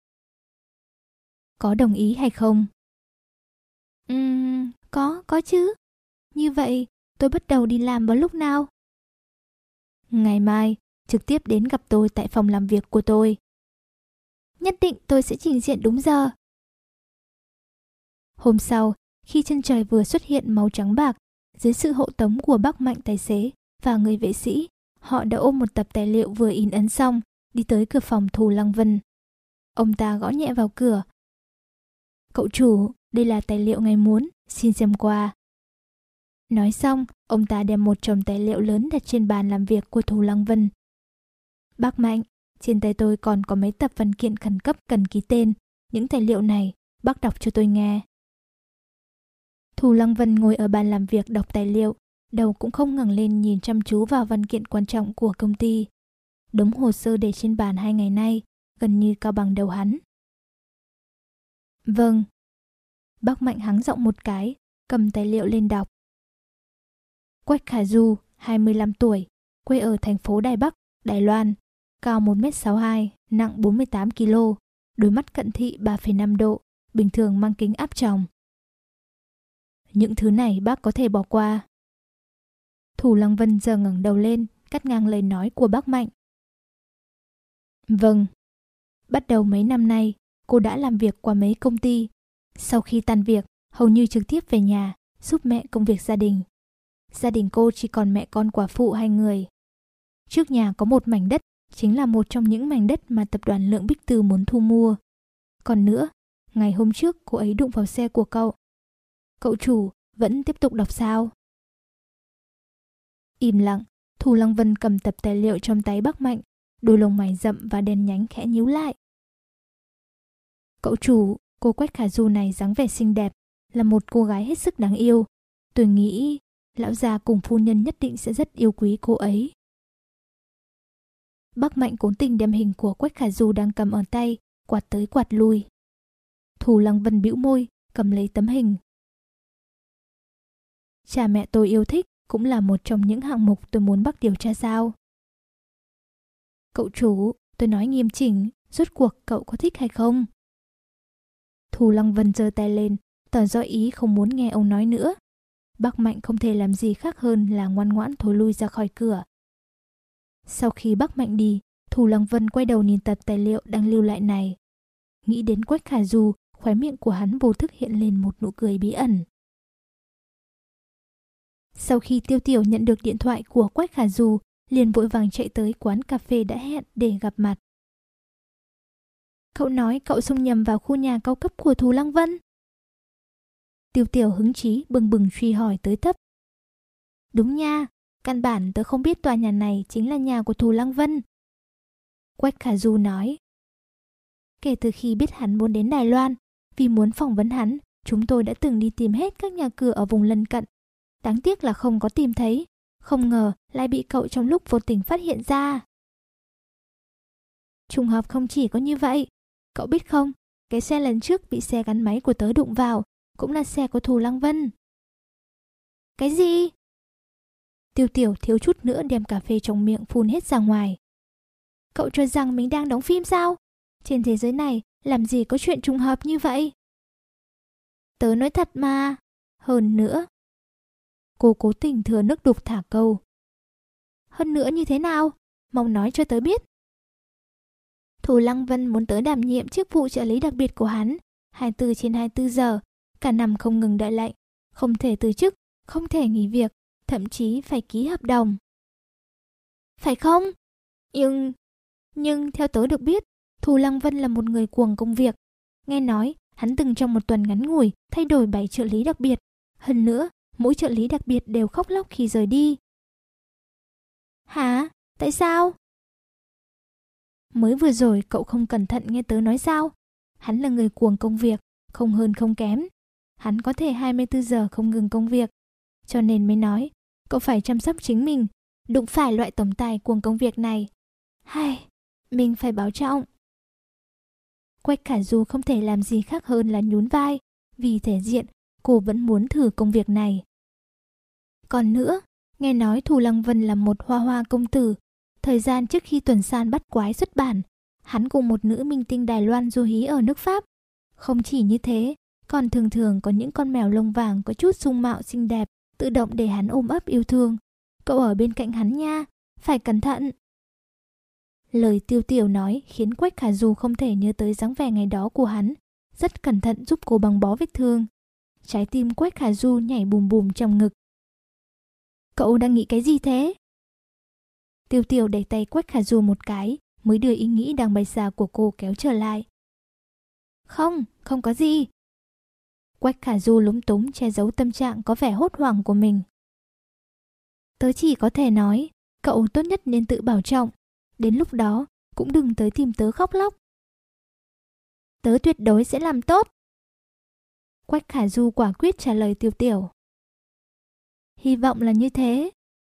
Có đồng ý hay không? Ừm, có, có chứ. Như vậy, tôi bắt đầu đi làm vào lúc nào? Ngày mai, trực tiếp đến gặp tôi tại phòng làm việc của tôi. Nhất định tôi sẽ trình diện đúng giờ. Hôm sau, khi chân trời vừa xuất hiện màu trắng bạc, dưới sự hộ tống của bác Mạnh tài xế và người vệ sĩ, họ đã ôm một tập tài liệu vừa in ấn xong, đi tới cửa phòng Thù Lăng Vân. Ông ta gõ nhẹ vào cửa. Cậu chủ, đây là tài liệu ngài muốn, xin xem qua. Nói xong, ông ta đem một chồng tài liệu lớn đặt trên bàn làm việc của Thù Lăng Vân. Bác Mạnh, trên tay tôi còn có mấy tập văn kiện khẩn cấp cần ký tên. Những tài liệu này, bác đọc cho tôi nghe. Thù Lăng Vân ngồi ở bàn làm việc đọc tài liệu, đầu cũng không ngẩng lên nhìn chăm chú vào văn kiện quan trọng của công ty. Đống hồ sơ để trên bàn hai ngày nay, gần như cao bằng đầu hắn. Vâng. Bác Mạnh hắng giọng một cái, cầm tài liệu lên đọc. Quách Khả Du, hai mươi lăm tuổi, quê ở thành phố Đài Bắc, Đài Loan, cao một mét sáu mươi hai, nặng bốn mươi tám ki lô, đôi mắt cận thị ba phẩy năm độ, bình thường mang kính áp tròng. Những thứ này bác có thể bỏ qua. Thù Lăng Vân giờ ngẩng đầu lên, cắt ngang lời nói của bác Mạnh. Vâng. Bắt đầu mấy năm nay, cô đã làm việc qua mấy công ty. Sau khi tan việc, hầu như trực tiếp về nhà, giúp mẹ công việc gia đình. Gia đình cô chỉ còn mẹ con quả phụ hai người. Trước nhà có một mảnh đất, chính là một trong những mảnh đất mà tập đoàn Lượng Bích Từ muốn thu mua. Còn nữa, ngày hôm trước cô ấy đụng vào xe của cậu. Cậu chủ vẫn tiếp tục đọc sao? Im lặng, Thù Lăng Vân cầm tập tài liệu trong tay Bắc Mạnh, đôi lông mày rậm và đen nhánh khẽ nhíu lại. Cậu chủ, cô Quách Khả Du này dáng vẻ xinh đẹp, là một cô gái hết sức đáng yêu. Tôi nghĩ lão già cùng phu nhân nhất định sẽ rất yêu quý cô ấy. Bắc Mạnh cố tình đem hình của Quách Khả Du đang cầm ở tay, quạt tới quạt lui. Thù Lăng Vân bĩu môi, cầm lấy tấm hình. Cha mẹ tôi yêu thích cũng là một trong những hạng mục tôi muốn bắt điều tra sao? Cậu chủ, tôi nói nghiêm chỉnh, rốt cuộc cậu có thích hay không? Thù Lăng Vân giơ tay lên, tỏ rõ ý không muốn nghe ông nói nữa. Bắc Mạnh không thể làm gì khác hơn là ngoan ngoãn thối lui ra khỏi cửa. Sau khi Bắc Mạnh đi, Thù Lăng Vân quay đầu nhìn tập tài liệu đang lưu lại này. Nghĩ đến Quách Khả Du, khóe miệng của hắn vô thức hiện lên một nụ cười bí ẩn. Sau khi Tiêu Tiểu nhận được điện thoại của Quách Khả Du, liền vội vàng chạy tới quán cà phê đã hẹn để gặp mặt. Cậu nói cậu xông nhầm vào khu nhà cao cấp của Thù Lăng Vân. Tiêu Tiểu hứng chí bừng bừng truy hỏi tới tấp. Đúng nha, căn bản tớ không biết tòa nhà này chính là nhà của Thù Lăng Vân. Quách Khả Du nói. Kể từ khi biết hắn muốn đến Đài Loan, vì muốn phỏng vấn hắn, chúng tôi đã từng đi tìm hết các nhà cửa ở vùng lân cận. Đáng tiếc là không có tìm thấy, không ngờ lại bị cậu trong lúc vô tình phát hiện ra. Trùng hợp không chỉ có như vậy, cậu biết không, cái xe lần trước bị xe gắn máy của tớ đụng vào, cũng là xe của Thù Lăng Vân. Cái gì? Tiêu Tiểu thiếu chút nữa đem cà phê trong miệng phun hết ra ngoài. Cậu cho rằng mình đang đóng phim sao? Trên thế giới này làm gì có chuyện trùng hợp như vậy? Tớ nói thật mà. Hơn nữa. Cô cố tình thừa nước đục thả câu. Hơn nữa như thế nào? Mong nói cho tớ biết. Thù Lăng Vân muốn tớ đảm nhiệm chức vụ trợ lý đặc biệt của hắn, hai mươi bốn trên hai mươi bốn giờ, cả năm không ngừng đợi lệnh, không thể từ chức, không thể nghỉ việc, thậm chí phải ký hợp đồng. Phải không? Nhưng... Nhưng theo tớ được biết, Thù Lăng Vân là một người cuồng công việc. Nghe nói, hắn từng trong một tuần ngắn ngủi thay đổi bảy trợ lý đặc biệt. Hơn nữa, mỗi trợ lý đặc biệt đều khóc lóc khi rời đi. Hả? Tại sao? Mới vừa rồi cậu không cẩn thận nghe tớ nói sao? Hắn là người cuồng công việc, không hơn không kém. Hắn có thể hai mươi bốn giờ không ngừng công việc. Cho nên mới nói, cậu phải chăm sóc chính mình, đụng phải loại tổng tài cuồng công việc này. Hay, mình phải bảo trọng. Quách Khả Du không thể làm gì khác hơn là nhún vai. Vì thể diện, cô vẫn muốn thử công việc này. Còn nữa, nghe nói Thù Lăng Vân là một hoa hoa công tử. Thời gian trước khi Tuần San bắt quái xuất bản, hắn cùng một nữ minh tinh Đài Loan du hí ở nước Pháp. Không chỉ như thế, còn thường thường có những con mèo lông vàng có chút dung mạo xinh đẹp tự động để hắn ôm ấp yêu thương. Cậu ở bên cạnh hắn nha, phải cẩn thận. Lời Tiêu Tiểu nói khiến Quách Khả Du không thể nhớ tới dáng vẻ ngày đó của hắn, rất cẩn thận giúp cô băng bó vết thương. Trái tim Quách Khả Du nhảy bùm bùm trong ngực. Cậu đang nghĩ cái gì thế? Tiêu Tiểu đẩy tay Quách Khả Du một cái, mới đưa ý nghĩ đang bay xa của cô kéo trở lại. Không, không có gì. Quách Khả Du lúng túng che giấu tâm trạng có vẻ hốt hoảng của mình. Tớ chỉ có thể nói, cậu tốt nhất nên tự bảo trọng. Đến lúc đó, cũng đừng tới tìm tớ khóc lóc. Tớ tuyệt đối sẽ làm tốt. Quách Khả Du quả quyết trả lời Tiêu Tiểu. Hy vọng là như thế.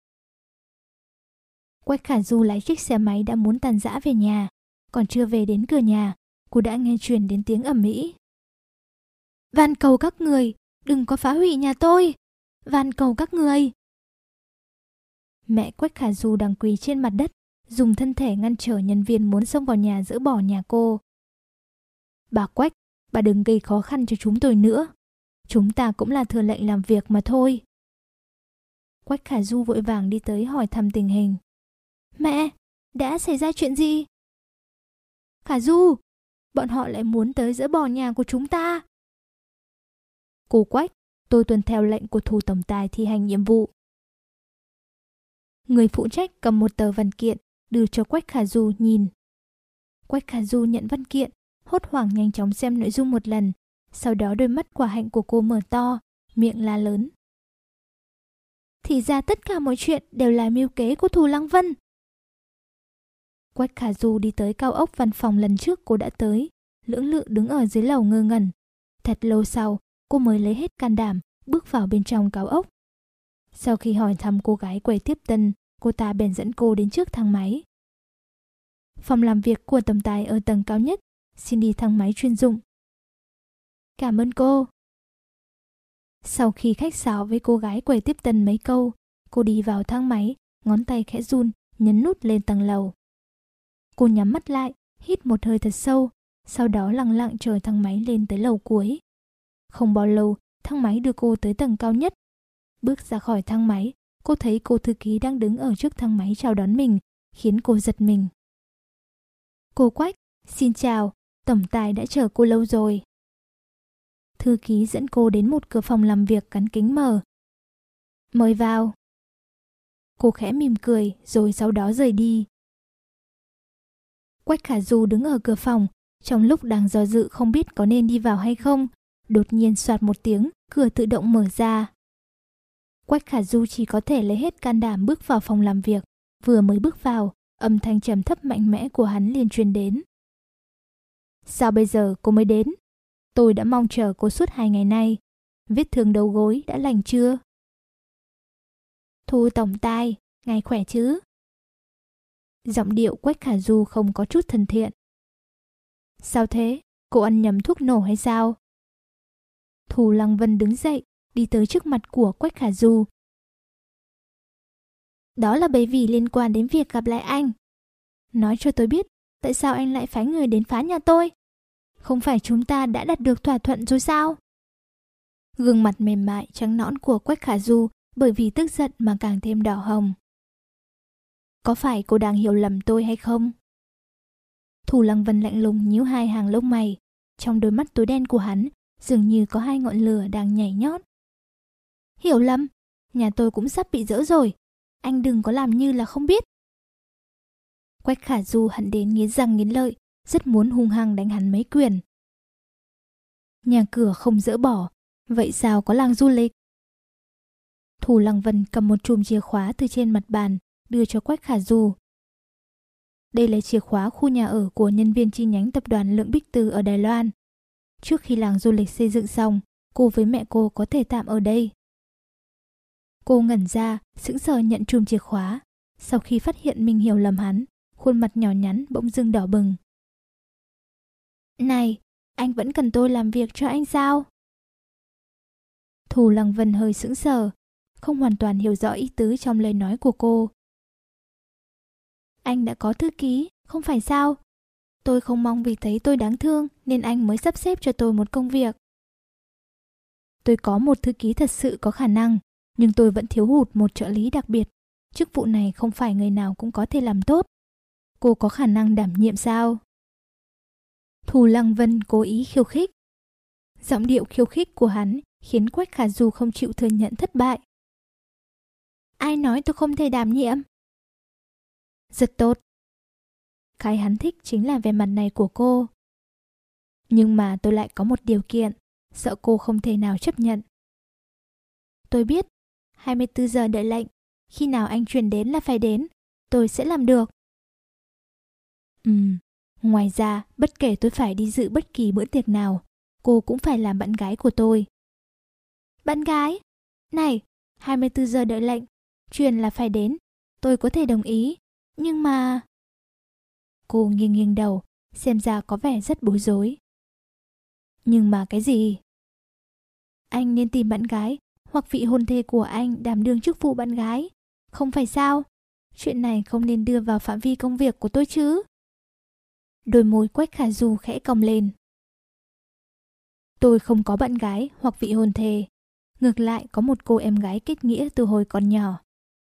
Quách Khả Du lái chiếc xe máy đã muốn tan rã về nhà. Còn chưa về đến cửa nhà, cô đã nghe truyền đến tiếng ầm ĩ. Van cầu các người, đừng có phá hủy nhà tôi. Van cầu các người. Mẹ Quách Khả Du đang quỳ trên mặt đất, dùng thân thể ngăn trở nhân viên muốn xông vào nhà dỡ bỏ nhà cô. Bà Quách, bà đừng gây khó khăn cho chúng tôi nữa. Chúng ta cũng là thừa lệnh làm việc mà thôi. Quách Khả Du vội vàng đi tới hỏi thăm tình hình. Mẹ, đã xảy ra chuyện gì? Khả Du, bọn họ lại muốn tới dỡ bỏ nhà của chúng ta. Cô Quách, Tôi tuân theo lệnh của Thủ tổng tài thi hành nhiệm vụ. Người phụ trách cầm một tờ văn kiện, đưa cho Quách Khả Du nhìn. Quách Khả Du nhận văn kiện, hốt hoảng nhanh chóng xem nội dung một lần, sau đó đôi mắt quả hạnh của cô mở to, miệng la lớn. Thì ra tất cả mọi chuyện đều là mưu kế của Thù Lăng Vân. Quách Khả Du đi tới cao ốc văn phòng lần trước cô đã tới, lưỡng lự đứng ở dưới lầu ngơ ngẩn. Thật lâu sau, cô mới lấy hết can đảm, bước vào bên trong cao ốc. Sau khi hỏi thăm cô gái quầy tiếp tân, cô ta bèn dẫn cô đến trước thang máy. Phòng làm việc của tổng tài ở tầng cao nhất, xin đi thang máy chuyên dụng. Cảm ơn cô. Sau khi khách sáo với cô gái quầy tiếp tân mấy câu, cô đi vào thang máy, ngón tay khẽ run, nhấn nút lên tầng lầu. Cô nhắm mắt lại, hít một hơi thật sâu, sau đó lặng lặng chờ thang máy lên tới lầu cuối. Không bao lâu, thang máy đưa cô tới tầng cao nhất. Bước ra khỏi thang máy, cô thấy cô thư ký đang đứng ở trước thang máy chào đón mình, khiến cô giật mình. Cô Quách, xin chào, tổng tài đã chờ cô lâu rồi. Thư ký dẫn cô đến một cửa phòng làm việc gắn kính mờ. Mời vào. Cô khẽ mỉm cười rồi sau đó rời đi. Quách Khả Du đứng ở cửa phòng, trong lúc đang do dự không biết có nên đi vào hay không, đột nhiên soạt một tiếng, cửa tự động mở ra. Quách Khả Du chỉ có thể lấy hết can đảm bước vào phòng làm việc. Vừa mới bước vào, âm thanh trầm thấp mạnh mẽ của hắn liền truyền đến. Sao bây giờ cô mới đến? Tôi đã mong chờ cô suốt hai ngày nay. Vết thương đầu gối đã lành chưa? Thu tổng tài, ngài khỏe chứ? Giọng điệu Quách Khả Du không có chút thân thiện. Sao thế? Cô ăn nhầm thuốc nổ hay sao? Thù Lăng Vân đứng dậy, đi tới trước mặt của Quách Khả Du. Đó là bởi vì liên quan đến việc gặp lại anh. Nói cho tôi biết, tại sao anh lại phái người đến phá nhà tôi? Không phải chúng ta đã đạt được thỏa thuận rồi sao? Gương mặt mềm mại trắng nõn của Quách Khả Du bởi vì tức giận mà càng thêm đỏ hồng. Có phải cô đang hiểu lầm tôi hay không? Thù Lăng Vân lạnh lùng nhíu hai hàng lông mày. Trong đôi mắt tối đen của hắn dường như có hai ngọn lửa đang nhảy nhót. Hiểu lầm? Nhà tôi cũng sắp bị dỡ rồi. Anh đừng có làm như là không biết. Quách Khả Du hận đến nghiến răng nghiến lợi, rất muốn hung hăng đánh hắn mấy quyền. Nhà cửa không dỡ bỏ, vậy sao có làng du lịch? Thù Lăng Vân cầm một chùm chìa khóa từ trên mặt bàn, đưa cho Quách Khả Du. Đây là chìa khóa khu nhà ở của nhân viên chi nhánh tập đoàn Lượng Bích Từ ở Đài Loan. Trước khi làng du lịch xây dựng xong, cô với mẹ cô có thể tạm ở đây. Cô ngẩn ra, sững sờ nhận chùm chìa khóa. Sau khi phát hiện mình hiểu lầm hắn, khuôn mặt nhỏ nhắn bỗng dưng đỏ bừng. Này, anh vẫn cần tôi làm việc cho anh sao? Thù Lăng Vân hơi sững sờ, không hoàn toàn hiểu rõ ý tứ trong lời nói của cô. Anh đã có thư ký, không phải sao? Tôi không mong vì thấy tôi đáng thương nên anh mới sắp xếp cho tôi một công việc. Tôi có một thư ký thật sự có khả năng, nhưng tôi vẫn thiếu hụt một trợ lý đặc biệt. Chức vụ này không phải người nào cũng có thể làm tốt. Cô có khả năng đảm nhiệm sao? Thù Lăng Vân cố ý khiêu khích. Giọng điệu khiêu khích của hắn khiến Quách Khả Du không chịu thừa nhận thất bại. Ai nói tôi không thể đảm nhiệm? Rất tốt. Cái hắn thích chính là vẻ mặt này của cô. Nhưng mà tôi lại có một điều kiện, sợ cô không thể nào chấp nhận. Tôi biết, hai mươi tư giờ đợi lệnh, khi nào anh chuyển đến là phải đến, tôi sẽ làm được. Ừm, ngoài ra, bất kể tôi phải đi dự bất kỳ bữa tiệc nào, cô cũng phải làm bạn gái của tôi. Bạn gái? Này, hai mươi tư giờ đợi lệnh, truyền là phải đến, tôi có thể đồng ý, nhưng mà... Cô nghiêng nghiêng đầu, xem ra có vẻ rất bối rối. Nhưng mà cái gì? Anh nên tìm bạn gái, hoặc vị hôn thê của anh đảm đương chức vụ bạn gái. Không phải sao? Chuyện này không nên đưa vào phạm vi công việc của tôi chứ? Đôi môi Quách Khả Du khẽ cong lên. Tôi không có bạn gái hoặc vị hôn thê. Ngược lại có một cô em gái kết nghĩa từ hồi còn nhỏ.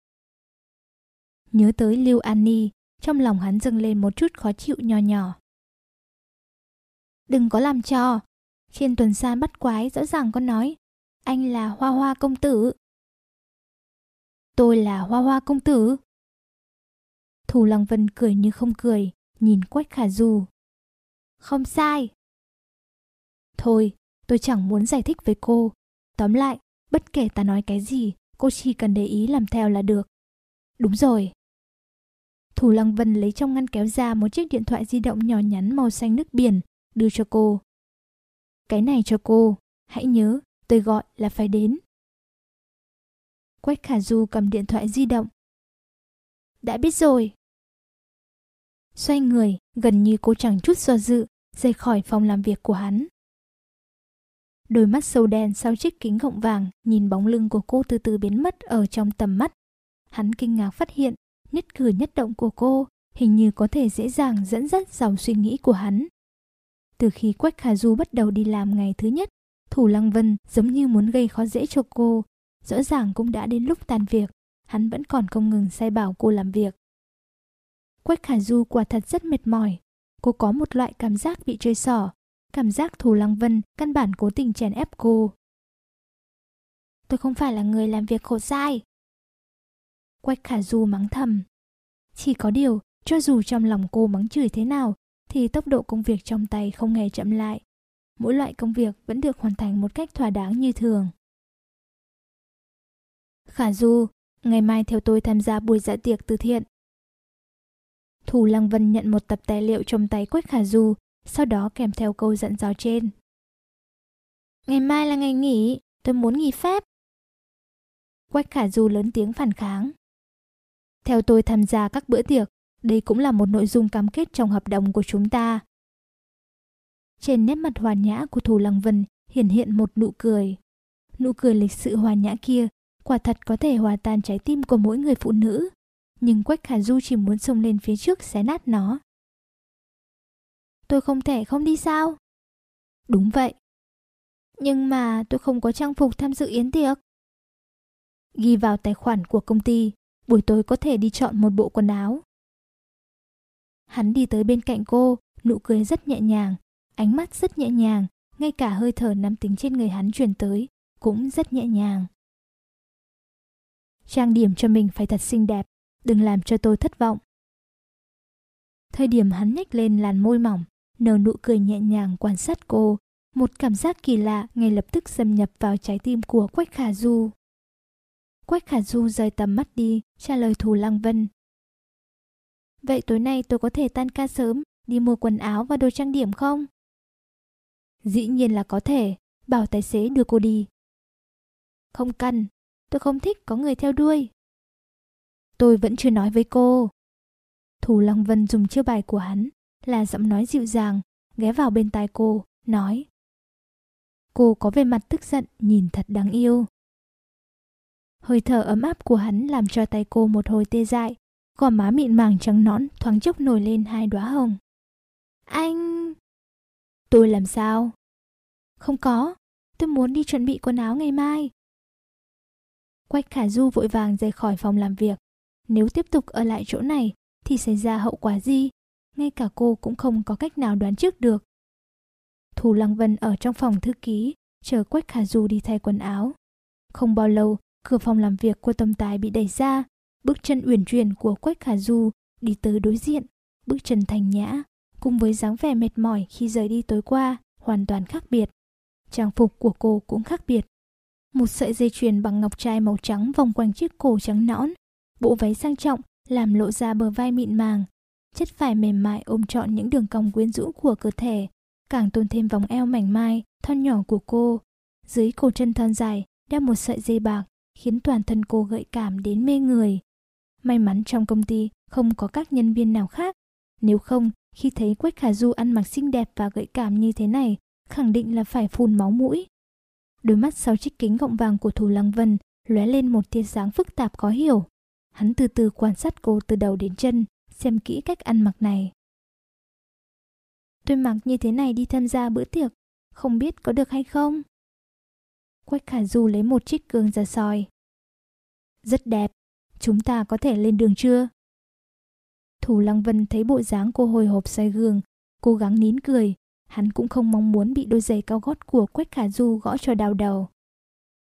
Nhớ tới Lưu An Ni, trong lòng hắn dâng lên một chút khó chịu nho nhỏ. Đừng có làm trò. Trên tuần san bắt quái rõ ràng có nói, Anh là Hoa Hoa công tử. Tôi là Hoa Hoa công tử. Thủ Lăng Vân cười như không cười, nhìn Quách Khả Du. Không sai. Thôi, tôi chẳng muốn giải thích với cô. Tóm lại, bất kể ta nói cái gì, cô chỉ cần để ý làm theo là được. Đúng rồi. Thủ Lăng Vân lấy trong ngăn kéo ra một chiếc điện thoại di động nhỏ nhắn màu xanh nước biển, đưa cho cô. Cái này cho cô, hãy nhớ, tôi gọi là phải đến. Quách Khả Du cầm điện thoại di động. Đã biết rồi. Xoay người, gần như cô chẳng chút do dự, rời khỏi phòng làm việc của hắn. Đôi mắt sâu đen sau chiếc kính gọng vàng nhìn bóng lưng của cô từ từ biến mất ở trong tầm mắt. Hắn kinh ngạc phát hiện, nhất cử nhất động của cô hình như có thể dễ dàng dẫn dắt dòng suy nghĩ của hắn. Từ khi Quách Khả Du bắt đầu đi làm ngày thứ nhất, Thủ Lăng Vân giống như muốn gây khó dễ cho cô. Rõ ràng cũng đã đến lúc tan việc, hắn vẫn còn không ngừng sai bảo cô làm việc. Quách Khả Du quả thật rất mệt mỏi. Cô có một loại cảm giác bị chơi xỏ, cảm giác Thủ Lăng Vân căn bản cố tình chèn ép cô. Tôi không phải là người làm việc khổ sai. Quách Khả Du mắng thầm. Chỉ có điều, cho dù trong lòng cô mắng chửi thế nào, thì tốc độ công việc trong tay không hề chậm lại. Mỗi loại công việc vẫn được hoàn thành một cách thỏa đáng như thường. Khả Du, ngày mai theo tôi tham gia buổi dạ tiệc từ thiện. Thủ Lăng Vân nhận một tập tài liệu trong tay Quách Khả Du, sau đó kèm theo câu dặn dò trên. Ngày mai là ngày nghỉ, tôi muốn nghỉ phép. Quách Khả Du lớn tiếng phản kháng. Theo tôi tham gia các bữa tiệc, đây cũng là một nội dung cam kết trong hợp đồng của chúng ta. Trên nét mặt hòa nhã của Thủ Lăng Vân hiển hiện một nụ cười. Nụ cười lịch sự hòa nhã kia quả thật có thể hòa tan trái tim của mỗi người phụ nữ. Nhưng Quách Khả Du chỉ muốn xông lên phía trước xé nát nó. Tôi không thể không đi sao? Đúng vậy. Nhưng mà tôi không có trang phục tham dự yến tiệc. Ghi vào tài khoản của công ty, buổi tối có thể đi chọn một bộ quần áo. Hắn đi tới bên cạnh cô, nụ cười rất nhẹ nhàng, ánh mắt rất nhẹ nhàng, ngay cả hơi thở nam tính trên người hắn truyền tới cũng rất nhẹ nhàng. Trang điểm cho mình phải thật xinh đẹp, đừng làm cho tôi thất vọng. Thời điểm hắn nhếch lên làn môi mỏng, nở nụ cười nhẹ nhàng quan sát cô, một cảm giác kỳ lạ ngay lập tức xâm nhập vào trái tim của Quách Khả Du. Quách Khả Du rời tầm mắt đi, trả lời Thủ Lăng Vân. Vậy tối nay tôi có thể tan ca sớm, đi mua quần áo và đồ trang điểm không? Dĩ nhiên là có thể, bảo tài xế đưa cô đi. Không cần, tôi không thích có người theo đuôi. Tôi vẫn chưa nói với cô. Thủ Lăng Vân dùng chiêu bài của hắn, là giọng nói dịu dàng, ghé vào bên tai cô, nói. Cô có vẻ mặt tức giận, nhìn thật đáng yêu. Hơi thở ấm áp của hắn làm cho tay cô một hồi tê dại, gò má mịn màng trắng nõn thoáng chốc nổi lên hai đóa hồng. Anh... Tôi làm sao? Không có, tôi muốn đi chuẩn bị quần áo ngày mai. Quách Khả Du vội vàng rời khỏi phòng làm việc. Nếu tiếp tục ở lại chỗ này thì xảy ra hậu quả gì? Ngay cả cô cũng không có cách nào đoán trước được. Thủ Lăng Vân ở trong phòng thư ký, chờ Quách Khả Du đi thay quần áo. Không bao lâu, cửa phòng làm việc của tổng tài bị đẩy ra. Bước chân uyển chuyển của Quách Khả Du đi tới đối diện. Bước chân thanh nhã, cùng với dáng vẻ mệt mỏi khi rời đi tối qua, hoàn toàn khác biệt. Trang phục của cô cũng khác biệt. Một sợi dây chuyền bằng ngọc trai màu trắng vòng quanh chiếc cổ trắng nõn. Bộ váy sang trọng làm lộ ra bờ vai mịn màng. Chất vải mềm mại ôm trọn những đường cong quyến rũ của cơ thể, càng tôn thêm vòng eo mảnh mai, thon nhỏ của cô. Dưới cổ chân thon dài đeo một sợi dây bạc, khiến toàn thân cô gợi cảm đến mê người. May mắn trong công ty không có các nhân viên nào khác. Nếu không, khi thấy Quách Khả Du ăn mặc xinh đẹp và gợi cảm như thế này, khẳng định là phải phun máu mũi. Đôi mắt sau chiếc kính gọng vàng của Thủ Lăng Vân lóe lên một tia sáng phức tạp khó hiểu. Hắn từ từ quan sát cô từ đầu đến chân, xem kỹ cách ăn mặc này. Tôi mặc như thế này đi tham gia bữa tiệc, không biết có được hay không? Quách Khả Du lấy một chiếc gương ra soi. Rất đẹp, chúng ta có thể lên đường chưa? Thủ Lăng Vân thấy bộ dáng cô hồi hộp soi gương, cố gắng nín cười. Hắn cũng không mong muốn bị đôi giày cao gót của Quách Khả Du gõ cho đau đầu.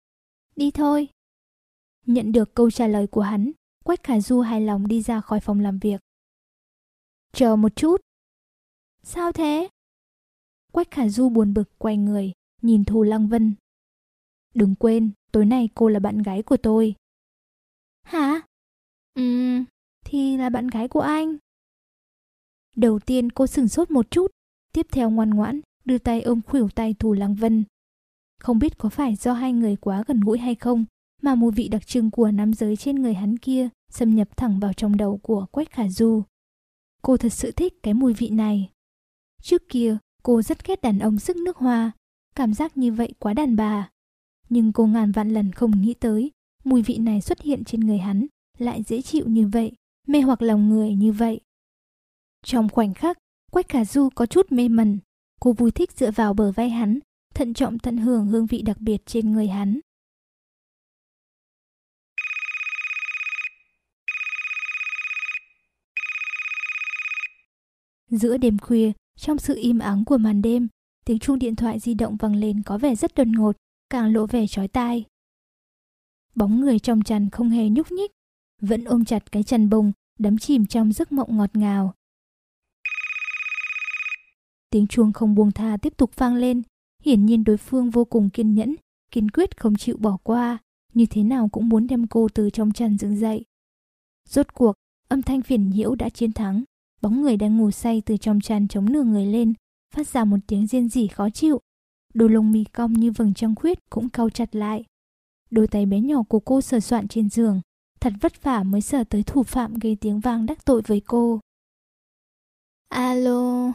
Đi thôi. Nhận được câu trả lời của hắn, Quách Khả Du hài lòng đi ra khỏi phòng làm việc. Chờ một chút. Sao thế? Quách Khả Du buồn bực quay người, nhìn Thù Lăng Vân. Đừng quên, tối nay cô là bạn gái của tôi. Hả? Ừm, thì là bạn gái của anh. Đầu tiên cô sửng sốt một chút, tiếp theo ngoan ngoãn đưa tay ôm khuỷu tay Thù Lăng Vân. Không biết có phải do hai người quá gần gũi hay không, mà mùi vị đặc trưng của nam giới trên người hắn kia xâm nhập thẳng vào trong đầu của Quách Khả Du. Cô thật sự thích cái mùi vị này. Trước kia, cô rất ghét đàn ông sức nước hoa, cảm giác như vậy quá đàn bà. Nhưng cô ngàn vạn lần không nghĩ tới, mùi vị này xuất hiện trên người hắn, lại dễ chịu như vậy, mê hoặc lòng người như vậy. Trong khoảnh khắc, Quách Khả Du có chút mê mẩn, cô vui thích dựa vào bờ vai hắn, thận trọng tận hưởng hương vị đặc biệt trên người hắn. Giữa đêm khuya, trong sự im ắng của màn đêm, tiếng chuông điện thoại di động vang lên có vẻ rất đột ngột, càng lộ vẻ chói tai. Bóng người trong chăn không hề nhúc nhích, vẫn ôm chặt cái chăn bông, đắm chìm trong giấc mộng ngọt ngào. Tiếng chuông không buông tha tiếp tục vang lên, hiển nhiên đối phương vô cùng kiên nhẫn, kiên quyết không chịu bỏ qua, như thế nào cũng muốn đem cô từ trong chăn dựng dậy. Rốt cuộc, âm thanh phiền nhiễu đã chiến thắng. Bóng người đang ngủ say từ trong chăn chống nửa người lên, phát ra một tiếng rên rỉ khó chịu. Đôi lông mi cong như vầng trăng khuyết cũng cau chặt lại. Đôi tay bé nhỏ của cô sờ soạn trên giường, thật vất vả mới sờ tới thủ phạm gây tiếng vang đắc tội với cô. Alo.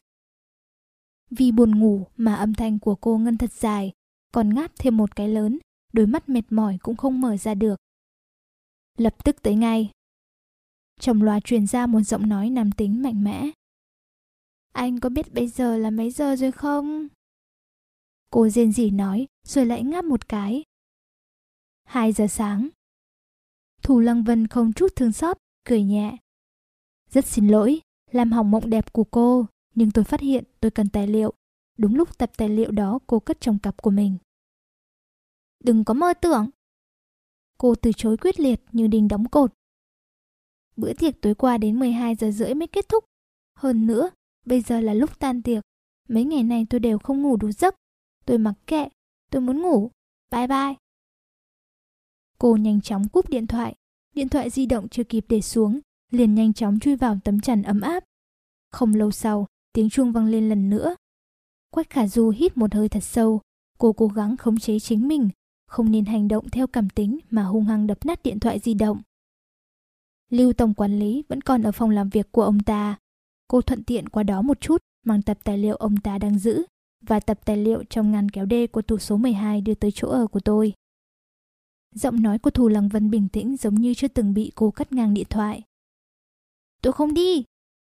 Vì buồn ngủ mà âm thanh của cô ngân thật dài, còn ngáp thêm một cái lớn, đôi mắt mệt mỏi cũng không mở ra được. Lập tức tới ngay. Trong loa truyền ra một giọng nói nam tính mạnh mẽ. Anh có biết bây giờ là mấy giờ rồi không? Cô rên rỉ nói, rồi lại ngáp một cái. Hai giờ sáng. Thù Lăng Vân không chút thương xót, cười nhẹ. Rất xin lỗi, làm hỏng mộng đẹp của cô, nhưng tôi phát hiện tôi cần tài liệu. Đúng lúc tập tài liệu đó cô cất trong cặp của mình. Đừng có mơ tưởng. Cô từ chối quyết liệt như đinh đóng cột. Bữa tiệc tối qua đến mười hai giờ rưỡi mới kết thúc. Hơn nữa, bây giờ là lúc tan tiệc. Mấy ngày này tôi đều không ngủ đủ giấc. Tôi mặc kệ, tôi muốn ngủ. Bye bye. Cô nhanh chóng cúp điện thoại. Điện thoại di động chưa kịp để xuống, liền nhanh chóng chui vào tấm chăn ấm áp. Không lâu sau, tiếng chuông vang lên lần nữa. Quách Khả Du hít một hơi thật sâu. Cô cố gắng khống chế chính mình, không nên hành động theo cảm tính mà hung hăng đập nát điện thoại di động. Lưu tổng quản lý vẫn còn ở phòng làm việc của ông ta. Cô thuận tiện qua đó một chút, mang tập tài liệu ông ta đang giữ và tập tài liệu trong ngăn kéo đê của tủ số mười hai đưa tới chỗ ở của tôi. Giọng nói của Thù Lăng Vân bình tĩnh giống như chưa từng bị cô cắt ngang điện thoại. Tôi không đi.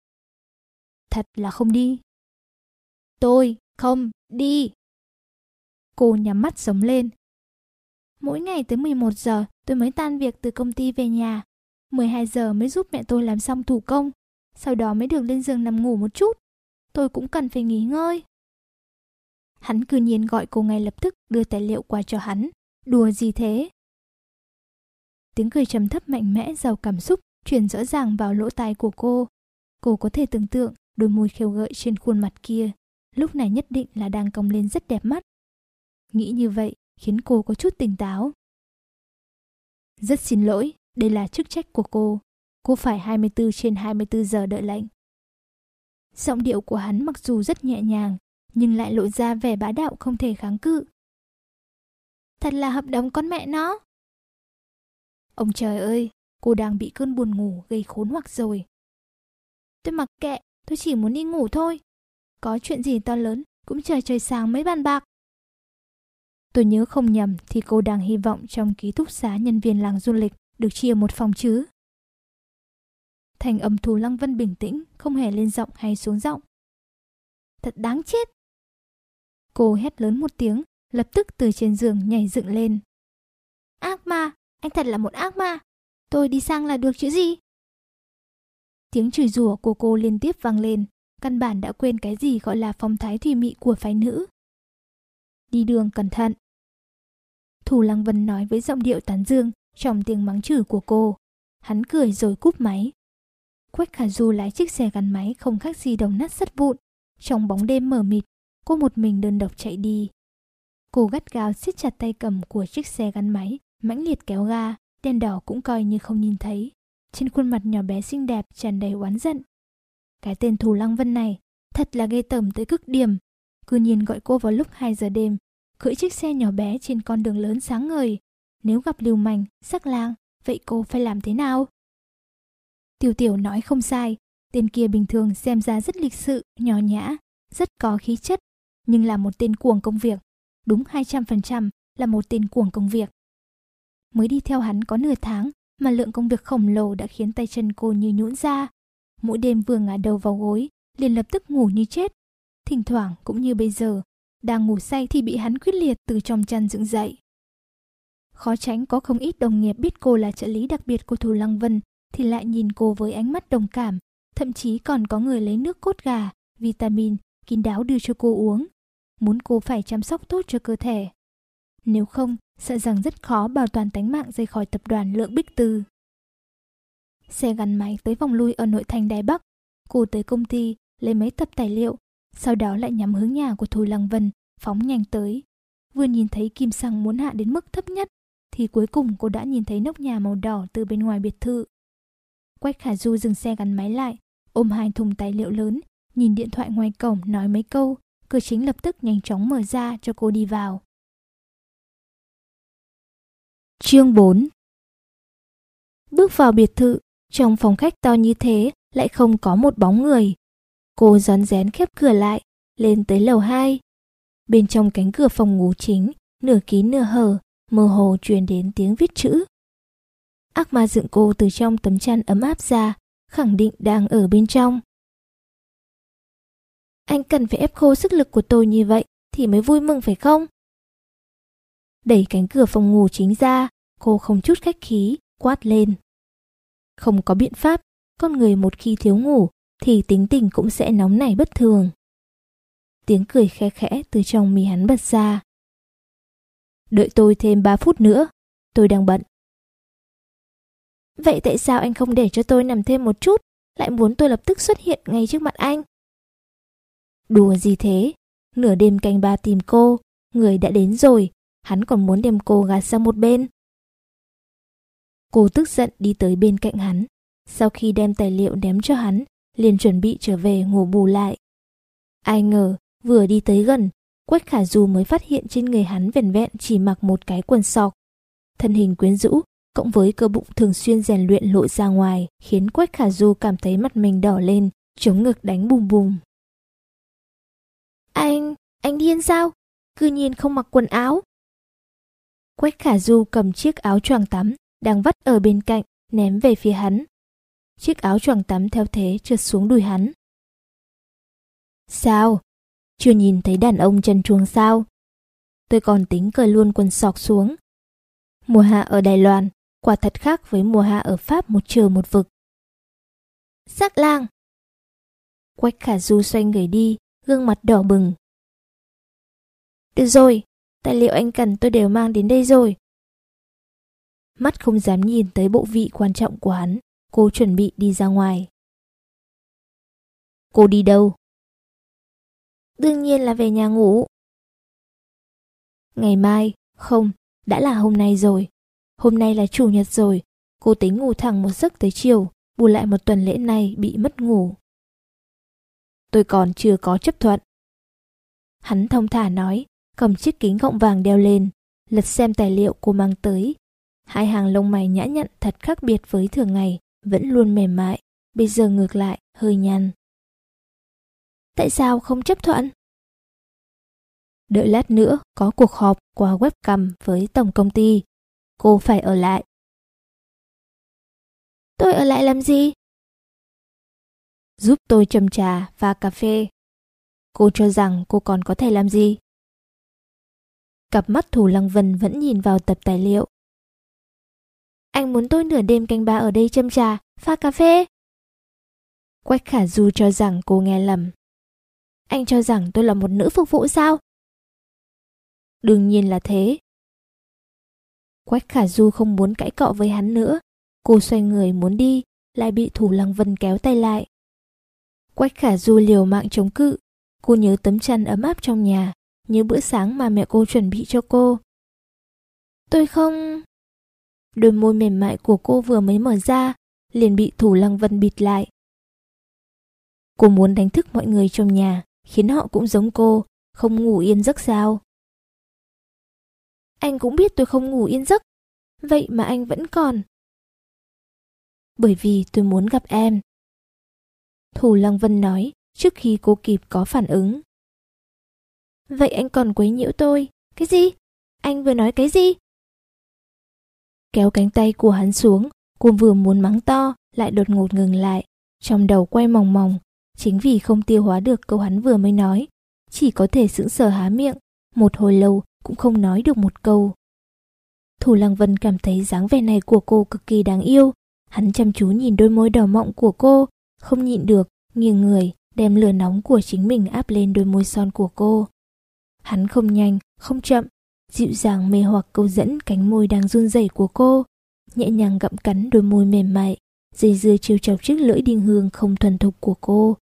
Thật là không đi. Tôi không đi. Cô nhắm mắt sống lên. Mỗi ngày tới mười một giờ tôi mới tan việc từ công ty về nhà. mười hai giờ mới giúp mẹ tôi làm xong thủ công. Sau đó mới được lên giường nằm ngủ một chút. Tôi cũng cần phải nghỉ ngơi. Hắn cư nhiên gọi cô ngay lập tức đưa tài liệu qua cho hắn. Đùa gì thế? Tiếng cười trầm thấp mạnh mẽ giàu cảm xúc truyền rõ ràng vào lỗ tai của cô. Cô có thể tưởng tượng đôi môi khêu gợi trên khuôn mặt kia lúc này nhất định là đang cong lên rất đẹp mắt. Nghĩ như vậy khiến cô có chút tỉnh táo. Rất xin lỗi, đây là chức trách của cô. Cô phải hai mươi bốn trên hai mươi bốn giờ đợi lệnh. Giọng điệu của hắn mặc dù rất nhẹ nhàng, nhưng lại lộ ra vẻ bá đạo không thể kháng cự. Thật là hợp đồng con mẹ nó. Ông trời ơi, cô đang bị cơn buồn ngủ gây khốn hoặc rồi. Tôi mặc kệ, tôi chỉ muốn đi ngủ thôi. Có chuyện gì to lớn cũng chờ trời sáng mới bàn bạc. Tôi nhớ không nhầm thì cô đang hy vọng trong ký túc xá nhân viên làng du lịch được chia một phòng chứ. Thành âm Thù Lăng Vân bình tĩnh, không hề lên giọng hay xuống giọng. Thật đáng chết. Cô hét lớn một tiếng, lập tức từ trên giường nhảy dựng lên. Ác ma, anh thật là một ác ma. Tôi đi sang là được chứ gì? Tiếng chửi rủa của cô liên tiếp vang lên, căn bản đã quên cái gì gọi là phong thái thùy mị của phái nữ. Đi đường cẩn thận. Thủ Lăng Vân nói với giọng điệu tán dương trong tiếng mắng chửi của cô. Hắn cười rồi cúp máy. Quách Khả Du lái chiếc xe gắn máy không khác gì đồng nát sắt vụn. Trong bóng đêm mờ mịt, cô một mình đơn độc chạy đi. Cô gắt gao siết chặt tay cầm của chiếc xe gắn máy, mãnh liệt kéo ga, đèn đỏ cũng coi như không nhìn thấy. Trên khuôn mặt nhỏ bé xinh đẹp tràn đầy oán giận. Cái tên Thủ Lăng Vân này thật là ghê tởm tới cực điểm. Cứ nhiên gọi cô vào lúc hai giờ đêm, cưỡi chiếc xe nhỏ bé trên con đường lớn sáng ngời. Nếu gặp lưu manh, sắc lang, vậy cô phải làm thế nào? Tiểu Tiểu nói không sai, tên kia bình thường xem ra rất lịch sự, nho nhã, rất có khí chất, nhưng là một tên cuồng công việc. Đúng hai trăm phần trăm là một tên cuồng công việc. Mới đi theo hắn có nửa tháng mà lượng công việc khổng lồ đã khiến tay chân cô như nhũn ra. Mỗi đêm vừa ngả đầu vào gối, liền lập tức ngủ như chết. Thỉnh thoảng cũng như bây giờ, đang ngủ say thì bị hắn quyết liệt từ trong chăn dựng dậy. Khó tránh có không ít đồng nghiệp biết cô là trợ lý đặc biệt của Thủ Lăng Vân thì lại nhìn cô với ánh mắt đồng cảm. Thậm chí còn có người lấy nước cốt gà, vitamin, kín đáo đưa cho cô uống. Muốn cô phải chăm sóc tốt cho cơ thể. Nếu không, sợ rằng rất khó bảo toàn tánh mạng rời khỏi tập đoàn Lượng Bích Tư. Xe gắn máy tới vòng lui ở nội thành Đài Bắc. Cô tới công ty, lấy mấy tập tài liệu, sau đó lại nhắm hướng nhà của Thủ Lăng Vân, phóng nhanh tới. Vừa nhìn thấy kim xăng muốn hạ đến mức thấp nhất, thì cuối cùng cô đã nhìn thấy nóc nhà màu đỏ từ bên ngoài biệt thự. Quách Khả Du dừng xe gắn máy lại, ôm hai thùng tài liệu lớn, nhìn điện thoại ngoài cổng nói mấy câu. Cửa chính lập tức nhanh chóng mở ra cho cô đi vào. Chương bốn. Bước vào biệt thự, trong phòng khách to như thế lại không có một bóng người. Cô rón rén khép cửa lại, lên tới lầu hai. Bên trong cánh cửa phòng ngủ chính, nửa kín nửa hở, mơ hồ truyền đến tiếng viết chữ. Ác ma dựng cô từ trong tấm chăn ấm áp ra, khẳng định đang ở bên trong. Anh cần phải ép khô sức lực của tôi như vậy thì mới vui mừng phải không? Đẩy cánh cửa phòng ngủ chính ra, cô không chút khách khí, quát lên. Không có biện pháp, con người một khi thiếu ngủ thì tính tình cũng sẽ nóng nảy bất thường. Tiếng cười khe khẽ từ trong mi hắn bật ra. Đợi tôi thêm ba phút nữa, tôi đang bận. Vậy tại sao anh không để cho tôi nằm thêm một chút, lại muốn tôi lập tức xuất hiện ngay trước mặt anh? Đùa gì thế? Nửa đêm canh ba tìm cô, người đã đến rồi, hắn còn muốn đem cô gạt sang một bên. Cô tức giận đi tới bên cạnh hắn, sau khi đem tài liệu ném cho hắn, liền chuẩn bị trở về ngủ bù lại. Ai ngờ, vừa đi tới gần, Quách Khả Du mới phát hiện trên người hắn vẻn vẹn chỉ mặc một cái quần sọc. Thân hình quyến rũ, cộng với cơ bụng thường xuyên rèn luyện lộ ra ngoài, khiến Quách Khả Du cảm thấy mặt mình đỏ lên, chống ngực đánh bùm bùm. Anh, anh điên sao? Cư nhiên không mặc quần áo. Quách Khả Du cầm chiếc áo choàng tắm đang vắt ở bên cạnh, ném về phía hắn. Chiếc áo choàng tắm theo thế trượt xuống đùi hắn. Sao? Chưa nhìn thấy đàn ông trần truồng sao? Tôi còn tính cởi luôn quần sọc xuống. Mùa hạ ở Đài Loan quả thật khác với mùa hạ ở Pháp một trời một vực. Sắc lang! Quách Khả Du xoay người đi, gương mặt đỏ bừng. Được rồi, tài liệu anh cần tôi đều mang đến đây rồi. Mắt không dám nhìn tới bộ vị quan trọng của hắn, cô chuẩn bị đi ra ngoài. Cô đi đâu? Đương nhiên là về nhà ngủ. Ngày mai, không, đã là hôm nay rồi. Hôm nay là chủ nhật rồi, cô tính ngủ thẳng một giấc tới chiều, bù lại một tuần lễ này bị mất ngủ. Tôi còn chưa có chấp thuận. Hắn thong thả nói, cầm chiếc kính gọng vàng đeo lên, lật xem tài liệu cô mang tới. Hai hàng lông mày nhã nhặn thật khác biệt với thường ngày, vẫn luôn mềm mại, bây giờ ngược lại hơi nhăn. Tại sao không chấp thuận? Đợi lát nữa có cuộc họp qua webcam với tổng công ty, cô phải ở lại. Tôi ở lại làm gì? Giúp tôi châm trà và cà phê. Cô cho rằng cô còn có thể làm gì? Cặp mắt Thủ Lăng Vân vẫn nhìn vào tập tài liệu. Anh muốn tôi nửa đêm canh ba ở đây châm trà, pha cà phê? Quách Khả Du cho rằng cô nghe lầm. Anh cho rằng tôi là một nữ phục vụ sao? Đương nhiên là thế. Quách Khả Du không muốn cãi cọ với hắn nữa. Cô xoay người muốn đi, lại bị Thủ Lăng Vân kéo tay lại. Quách Khả Du liều mạng chống cự. Cô nhớ tấm chăn ấm áp trong nhà, nhớ bữa sáng mà mẹ cô chuẩn bị cho cô. Tôi không... Đôi môi mềm mại của cô vừa mới mở ra, liền bị Thủ Lăng Vân bịt lại. Cô muốn đánh thức mọi người trong nhà, khiến họ cũng giống cô, không ngủ yên giấc sao? Anh cũng biết tôi không ngủ yên giấc, vậy mà anh vẫn còn. Bởi vì tôi muốn gặp em. Thủ Lăng Vân nói trước khi cô kịp có phản ứng. Vậy anh còn quấy nhiễu tôi? Cái gì? Anh vừa nói cái gì? Kéo cánh tay của hắn xuống, cô vừa muốn mắng to, lại đột ngột ngừng lại. Trong đầu quay mòng mòng, chính vì không tiêu hóa được câu hắn vừa mới nói. Chỉ có thể sững sờ há miệng, một hồi lâu cũng không nói được một câu. Thủ Lăng Vân cảm thấy dáng vẻ này của cô cực kỳ đáng yêu. Hắn chăm chú nhìn đôi môi đỏ mọng của cô, không nhịn được, nghiêng người, đem lửa nóng của chính mình áp lên đôi môi son của cô. Hắn không nhanh, không chậm, dịu dàng mê hoặc câu dẫn cánh môi đang run rẩy của cô, nhẹ nhàng gặm cắn đôi môi mềm mại, dây dưa chiêu chọc chiếc lưỡi đinh hương không thuần thục của cô.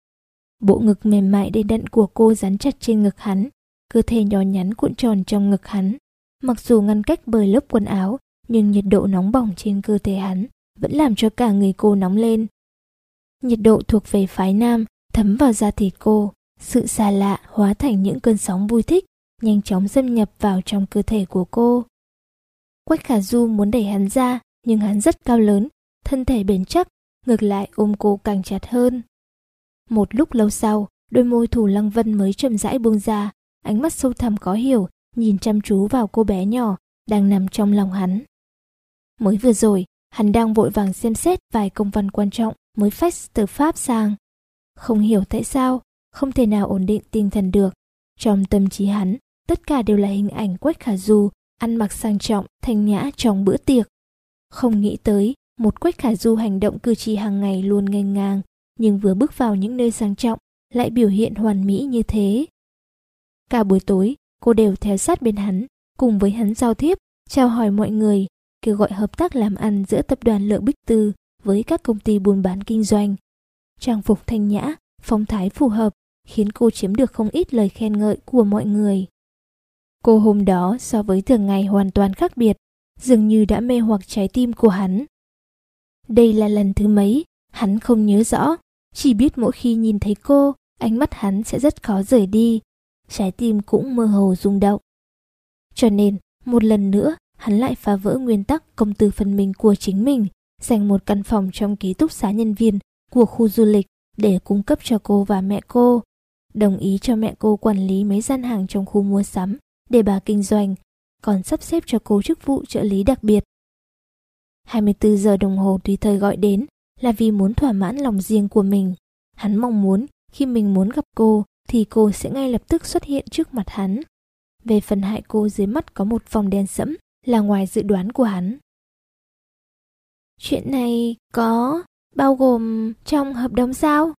Bộ ngực mềm mại đầy đặn của cô dán chặt trên ngực hắn, cơ thể nhỏ nhắn cuộn tròn trong ngực hắn. Mặc dù ngăn cách bởi lớp quần áo, nhưng nhiệt độ nóng bỏng trên cơ thể hắn vẫn làm cho cả người cô nóng lên. Nhiệt độ thuộc về phái nam thấm vào da thịt cô, sự xa lạ hóa thành những cơn sóng vui thích, nhanh chóng xâm nhập vào trong cơ thể của cô. Quách Khả Du muốn đẩy hắn ra, nhưng hắn rất cao lớn, thân thể bền chắc, ngược lại ôm cô càng chặt hơn. Một lúc lâu sau, đôi môi Thủ Lăng Vân mới chậm rãi buông ra, ánh mắt sâu thẳm khó hiểu, nhìn chăm chú vào cô bé nhỏ đang nằm trong lòng hắn. Mới vừa rồi, hắn đang vội vàng xem xét vài công văn quan trọng mới fax từ Pháp sang. Không hiểu tại sao, không thể nào ổn định tinh thần được. Trong tâm trí hắn, tất cả đều là hình ảnh Quách Khả Du ăn mặc sang trọng, thanh nhã trong bữa tiệc. Không nghĩ tới, một Quách Khả Du hành động cử chỉ hàng ngày luôn nghênh ngang, nhưng vừa bước vào những nơi sang trọng lại biểu hiện hoàn mỹ như thế. Cả buổi tối, cô đều theo sát bên hắn, cùng với hắn giao tiếp, chào hỏi mọi người, kêu gọi hợp tác làm ăn giữa tập đoàn Lợi Bích Tư với các công ty buôn bán kinh doanh. Trang phục thanh nhã, phong thái phù hợp, khiến cô chiếm được không ít lời khen ngợi của mọi người. Cô hôm đó so với thường ngày hoàn toàn khác biệt, dường như đã mê hoặc trái tim của hắn. Đây là lần thứ mấy, hắn không nhớ rõ, chỉ biết mỗi khi nhìn thấy cô, ánh mắt hắn sẽ rất khó rời đi, trái tim cũng mơ hồ rung động. Cho nên, một lần nữa, hắn lại phá vỡ nguyên tắc công tư phân minh của chính mình, dành một căn phòng trong ký túc xá nhân viên của khu du lịch để cung cấp cho cô và mẹ cô, đồng ý cho mẹ cô quản lý mấy gian hàng trong khu mua sắm để bà kinh doanh, còn sắp xếp cho cô chức vụ trợ lý đặc biệt. hai mươi bốn giờ đồng hồ tùy thời gọi đến là vì muốn thỏa mãn lòng riêng của mình. Hắn mong muốn khi mình muốn gặp cô thì cô sẽ ngay lập tức xuất hiện trước mặt hắn. Về phần hại cô dưới mắt có một vòng đen sẫm là ngoài dự đoán của hắn. Chuyện này có bao gồm trong hợp đồng sao?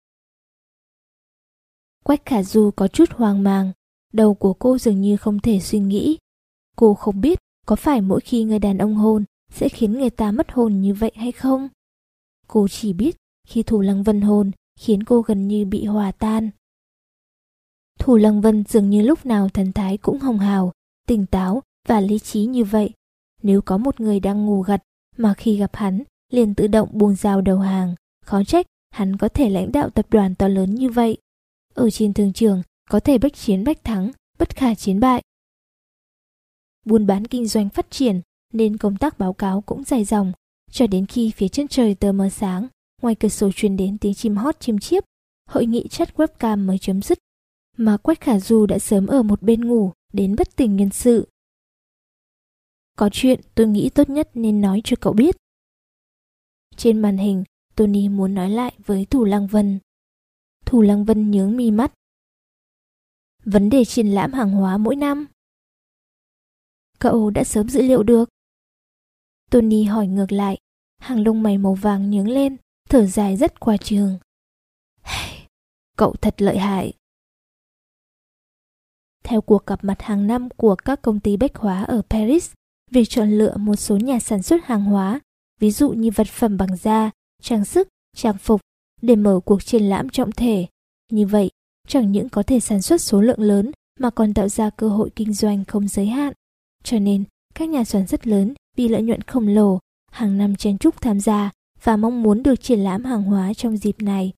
Quách Khả Du có chút hoang mang, đầu của cô dường như không thể suy nghĩ. Cô không biết có phải mỗi khi người đàn ông hôn sẽ khiến người ta mất hồn như vậy hay không. Cô chỉ biết khi Thủ Lăng Vân hôn khiến cô gần như bị hòa tan. Thủ Lăng Vân dường như lúc nào thần thái cũng hồng hào, tỉnh táo và lý trí như vậy. Nếu có một người đang ngủ gật mà khi gặp hắn liền tự động buông dao đầu hàng, khó trách hắn có thể lãnh đạo tập đoàn to lớn như vậy. Ở trên thương trường có thể bách chiến bách thắng, bất khả chiến bại. Buôn bán kinh doanh phát triển nên công tác báo cáo cũng dài dòng, cho đến khi phía chân trời tờ mờ sáng, ngoài cửa sổ truyền đến tiếng chim hót chim chiếp, hội nghị chat webcam mới chấm dứt, mà Quách Khả Du đã sớm ở một bên ngủ đến bất tỉnh nhân sự. Có chuyện tôi nghĩ tốt nhất nên nói cho cậu biết. Trên màn hình, Tony muốn nói lại với Thủ Lăng Vân. Thủ Lăng Vân nhướng mi mắt. Vấn đề triển lãm hàng hóa mỗi năm. Cậu đã sớm dữ liệu được. Tony hỏi ngược lại, hàng lông mày màu vàng nhướng lên, thở dài rất qua trường. Cậu thật lợi hại. Theo cuộc gặp mặt hàng năm của các công ty bách hóa ở Paris, Việc chọn lựa một số nhà sản xuất hàng hóa, ví dụ như vật phẩm bằng da, trang sức, trang phục, để mở cuộc triển lãm trọng thể. Như vậy, chẳng những có thể sản xuất số lượng lớn mà còn tạo ra cơ hội kinh doanh không giới hạn. Cho nên, các nhà sản xuất lớn vì lợi nhuận khổng lồ, hàng năm chen chúc tham gia và mong muốn được triển lãm hàng hóa trong dịp này.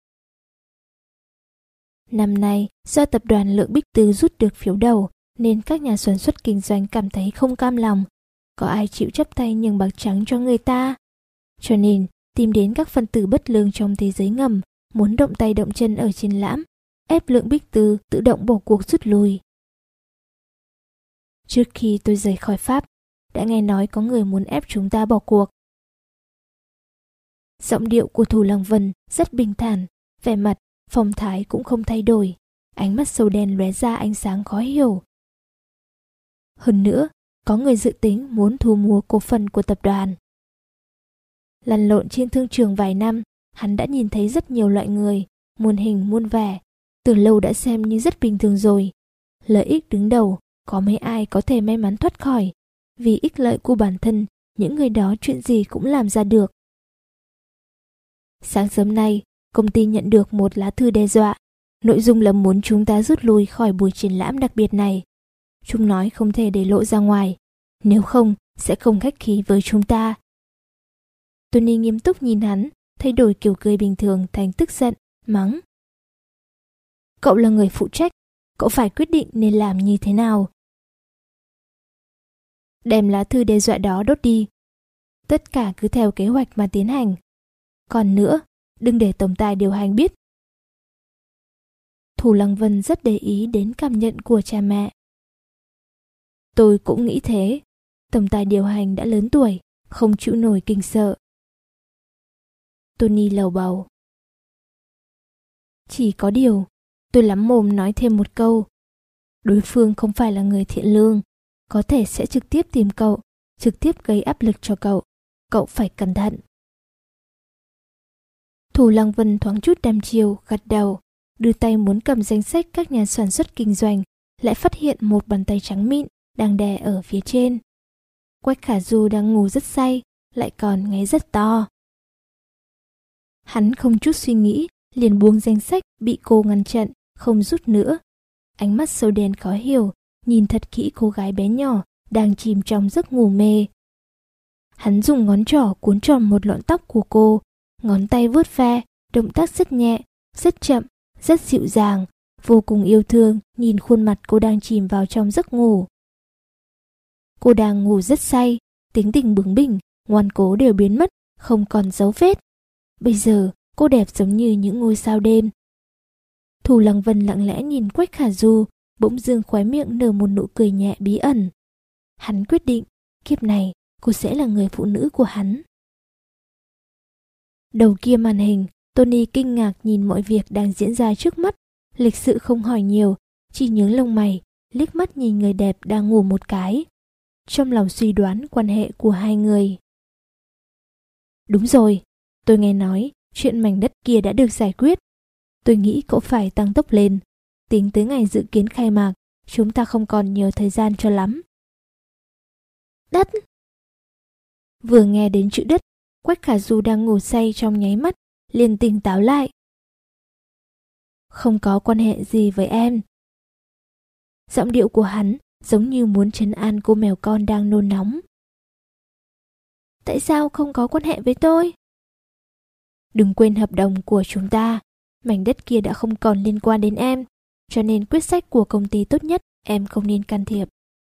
Năm nay, do tập đoàn Lượng Bích Tư rút được phiếu đầu, nên các nhà sản xuất kinh doanh cảm thấy không cam lòng. Có ai chịu chấp tay nhường bạc trắng cho người ta? Cho nên, tìm đến các phân tử bất lương trong thế giới ngầm, muốn động tay động chân ở triển lãm, ép Lượng Bích Tư tự động bỏ cuộc rút lui. Trước khi tôi rời khỏi Pháp, đã nghe nói có người muốn ép chúng ta bỏ cuộc. Giọng điệu của Thủ Lăng Vân rất bình thản, vẻ mặt, phong thái cũng không thay đổi, ánh mắt sâu đen lóe ra ánh sáng khó hiểu. Hơn nữa, có người dự tính muốn thu mua cổ phần của tập đoàn. Lăn lộn trên thương trường vài năm, hắn đã nhìn thấy rất nhiều loại người, muôn hình muôn vẻ, từ lâu đã xem như rất bình thường rồi. Lợi ích đứng đầu, có mấy ai có thể may mắn thoát khỏi. Vì ích lợi của bản thân, những người đó chuyện gì cũng làm ra được. Sáng sớm nay, công ty nhận được một lá thư đe dọa. Nội dung là muốn chúng ta rút lui khỏi buổi triển lãm đặc biệt này. Chúng nói không thể để lộ ra ngoài, nếu không sẽ không khách khí với chúng ta. Tony nghiêm túc nhìn hắn, thay đổi kiểu cười bình thường thành tức giận, mắng. Cậu là người phụ trách, cậu phải quyết định nên làm như thế nào. Đem lá thư đe dọa đó đốt đi. Tất cả cứ theo kế hoạch mà tiến hành. Còn nữa, đừng để tổng tài điều hành biết. Thủ Lăng Vân rất để ý đến cảm nhận của cha mẹ. Tôi cũng nghĩ thế. Tổng tài điều hành đã lớn tuổi, không chịu nổi kinh sợ. Tony lầu bầu. Chỉ có điều, tôi lắm mồm nói thêm một câu. Đối phương không phải là người thiện lương, có thể sẽ trực tiếp tìm cậu, trực tiếp gây áp lực cho cậu. Cậu phải cẩn thận. Thủ Lăng Vân thoáng chút đăm chiêu, gật đầu, đưa tay muốn cầm danh sách các nhà sản xuất kinh doanh, lại phát hiện một bàn tay trắng mịn đang đè ở phía trên. Quách Khả Du đang ngủ rất say, lại còn ngáy rất to. Hắn không chút suy nghĩ, liền buông danh sách bị cô ngăn chặn, không rút nữa. Ánh mắt sâu đen khó hiểu, nhìn thật kỹ cô gái bé nhỏ đang chìm trong giấc ngủ mê. Hắn dùng ngón trỏ cuốn tròn một lọn tóc của cô, ngón tay vuốt ve, động tác rất nhẹ, rất chậm, rất dịu dàng, vô cùng yêu thương nhìn khuôn mặt cô đang chìm vào trong giấc ngủ. Cô đang ngủ rất say, tính tình bướng bỉnh, ngoan cố đều biến mất, không còn dấu vết. Bây giờ, cô đẹp giống như những ngôi sao đêm. Thủ Lăng Vân lặng lẽ nhìn Quách Khả Du, bỗng dưng khóe miệng nở một nụ cười nhẹ bí ẩn. Hắn quyết định, kiếp này cô sẽ là người phụ nữ của hắn. Đầu kia màn hình, Tony kinh ngạc nhìn mọi việc đang diễn ra trước mắt, lịch sự không hỏi nhiều, chỉ nhướng lông mày, liếc mắt nhìn người đẹp đang ngủ một cái. Trong lòng suy đoán quan hệ của hai người. Đúng rồi, tôi nghe nói chuyện mảnh đất kia đã được giải quyết. Tôi nghĩ cậu phải tăng tốc lên. Tính tới ngày dự kiến khai mạc, chúng ta không còn nhiều thời gian cho lắm. Đất! Vừa nghe đến chữ đất, Quách Khả Du đang ngủ say trong nháy mắt, liền tỉnh táo lại. Không có quan hệ gì với em. Giọng điệu của hắn giống như muốn trấn an cô mèo con đang nôn nóng. Tại sao không có quan hệ với tôi? Đừng quên hợp đồng của chúng ta. Mảnh đất kia đã không còn liên quan đến em, cho nên quyết sách của công ty tốt nhất em không nên can thiệp.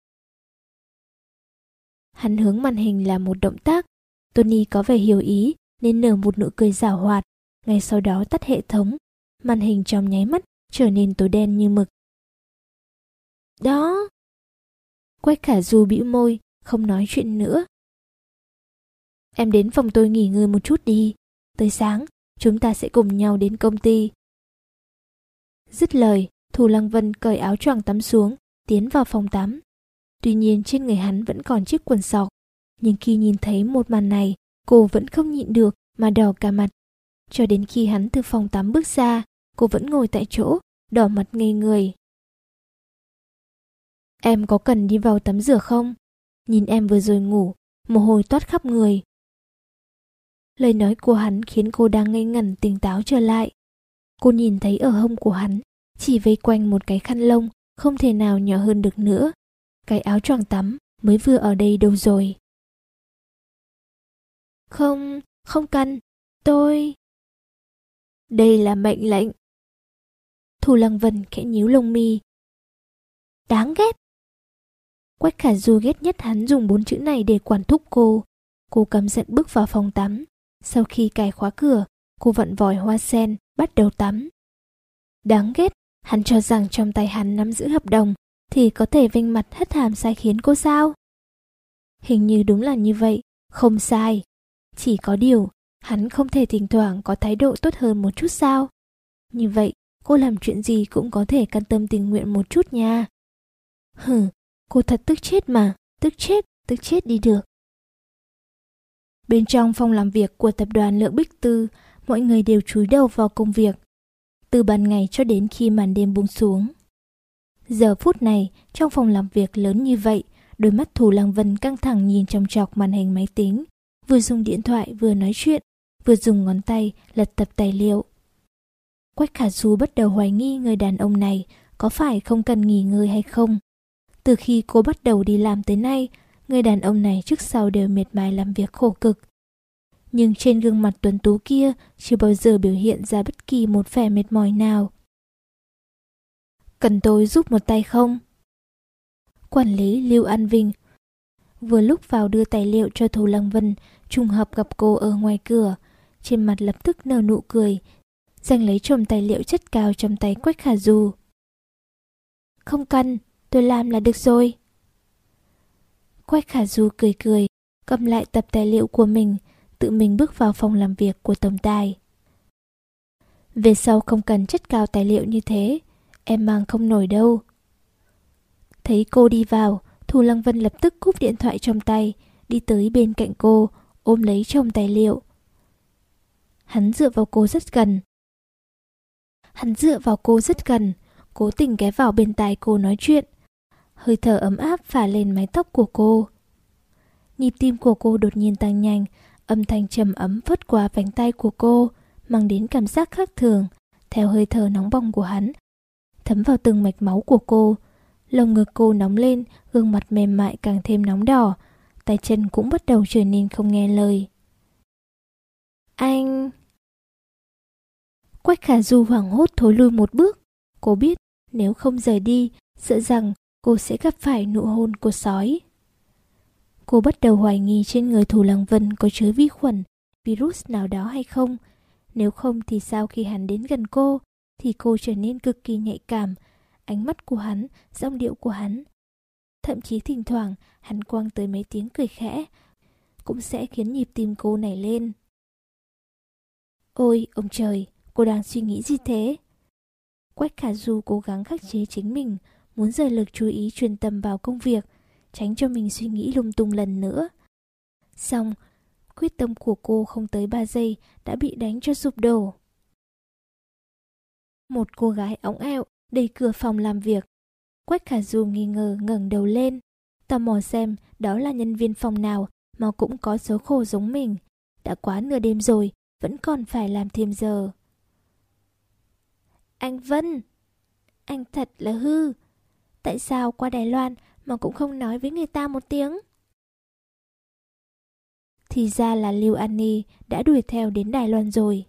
Hắn hướng màn hình làm một động tác. Tony có vẻ hiểu ý nên nở một nụ cười giảo hoạt. Ngay sau đó tắt hệ thống. Màn hình trong nháy mắt trở nên tối đen như mực. Đó! Quách Khả Du bĩu môi, không nói chuyện nữa. Em đến phòng tôi nghỉ ngơi một chút đi. Tới sáng, chúng ta sẽ cùng nhau đến công ty. Dứt lời, Thủ Lăng Vân cởi áo choàng tắm xuống, tiến vào phòng tắm. Tuy nhiên trên người hắn vẫn còn chiếc quần sọc. Nhưng khi nhìn thấy một màn này, cô vẫn không nhịn được mà đỏ cả mặt. Cho đến khi hắn từ phòng tắm bước ra, cô vẫn ngồi tại chỗ, đỏ mặt ngây người. Em có cần đi vào tắm rửa không? Nhìn em vừa rồi ngủ, mồ hôi toát khắp người. Lời nói của hắn khiến cô đang ngây ngẩn tỉnh táo trở lại. Cô nhìn thấy ở hông của hắn chỉ vây quanh một cái khăn lông, không thể nào nhỏ hơn được nữa. Cái áo choàng tắm mới vừa ở đây đâu rồi? Không, không cần, tôi... Đây là mệnh lệnh. Thu Lăng Vân khẽ nhíu lông mi. Đáng ghét. Quách Khả Du ghét nhất hắn dùng bốn chữ này để quản thúc cô. Cô căm giận bước vào phòng tắm. Sau khi cài khóa cửa, cô vặn vòi hoa sen, bắt đầu tắm. Đáng ghét, hắn cho rằng trong tay hắn nắm giữ hợp đồng thì có thể vênh mặt hất hàm sai khiến cô sao? Hình như đúng là như vậy, không sai. Chỉ có điều, hắn không thể thỉnh thoảng có thái độ tốt hơn một chút sao? Như vậy, cô làm chuyện gì cũng có thể can tâm tình nguyện một chút nha. Hừ, cô thật tức chết mà, tức chết, tức chết đi được. Bên trong phòng làm việc của tập đoàn Lượng Bích Tư, mọi người đều chúi đầu vào công việc, từ ban ngày cho đến khi màn đêm buông xuống. Giờ phút này, trong phòng làm việc lớn như vậy, đôi mắt Thu Lăng Vân căng thẳng nhìn chòng chọc màn hình máy tính, vừa dùng điện thoại vừa nói chuyện, vừa dùng ngón tay lật tập tài liệu. Quách Khả Du bắt đầu hoài nghi người đàn ông này có phải không cần nghỉ ngơi hay không. Từ khi cô bắt đầu đi làm tới nay, người đàn ông này trước sau đều miệt mài làm việc khổ cực. Nhưng trên gương mặt tuấn tú kia chưa bao giờ biểu hiện ra bất kỳ một vẻ mệt mỏi nào. Cần tôi giúp một tay không? Quản lý Lưu An Vinh vừa lúc vào đưa tài liệu cho Thu Lăng Vân, trùng hợp gặp cô ở ngoài cửa, trên mặt lập tức nở nụ cười, giành lấy chồng tài liệu chất cao trong tay Quách Khả Du. Không cần, tôi làm là được rồi. Quách Khả Du cười cười, cầm lại tập tài liệu của mình, tự mình bước vào phòng làm việc của tổng tài. Về sau không cần chất cao tài liệu như thế, em mang không nổi đâu. Thấy cô đi vào, Thu Lăng Vân lập tức cúp điện thoại trong tay, đi tới bên cạnh cô, ôm lấy chồng tài liệu. Hắn dựa vào cô rất gần. Hắn dựa vào cô rất gần, cố tình ghé vào bên tai cô nói chuyện. Hơi thở ấm áp phả lên mái tóc của cô. Nhịp tim của cô đột nhiên tăng nhanh, âm thanh trầm ấm phất qua vành tay của cô, mang đến cảm giác khác thường, theo hơi thở nóng bỏng của hắn, thấm vào từng mạch máu của cô. Lồng ngực cô nóng lên, gương mặt mềm mại càng thêm nóng đỏ, tay chân cũng bắt đầu trở nên không nghe lời. Anh... Quách Khả Du hoảng hốt thối lui một bước. Cô biết nếu không rời đi, sợ rằng cô sẽ gặp phải nụ hôn của sói. Cô bắt đầu hoài nghi trên người Thu Lăng Vân có chứa vi khuẩn, virus nào đó hay không. Nếu không thì sao khi hắn đến gần cô, thì cô trở nên cực kỳ nhạy cảm. Ánh mắt của hắn, giọng điệu của hắn. Thậm chí thỉnh thoảng hắn quăng tới mấy tiếng cười khẽ, cũng sẽ khiến nhịp tim cô nảy lên. Ôi, ông trời, cô đang suy nghĩ gì thế? Quách Khả Du cố gắng khắc chế chính mình, muốn rời lực chú ý chuyên tâm vào công việc, tránh cho mình suy nghĩ lung tung lần nữa. Xong, quyết tâm của cô không tới ba giây đã bị đánh cho sụp đổ. Một cô gái óng ẹo đẩy cửa phòng làm việc. Quách Khả Du nghi ngờ ngẩng đầu lên, tò mò xem đó là nhân viên phòng nào mà cũng có số khổ giống mình. Đã quá nửa đêm rồi, vẫn còn phải làm thêm giờ. Anh Vân, anh thật là hư. Tại sao qua Đài Loan mà cũng không nói với người ta một tiếng? Thì ra là Lưu Annie đã đuổi theo đến Đài Loan rồi.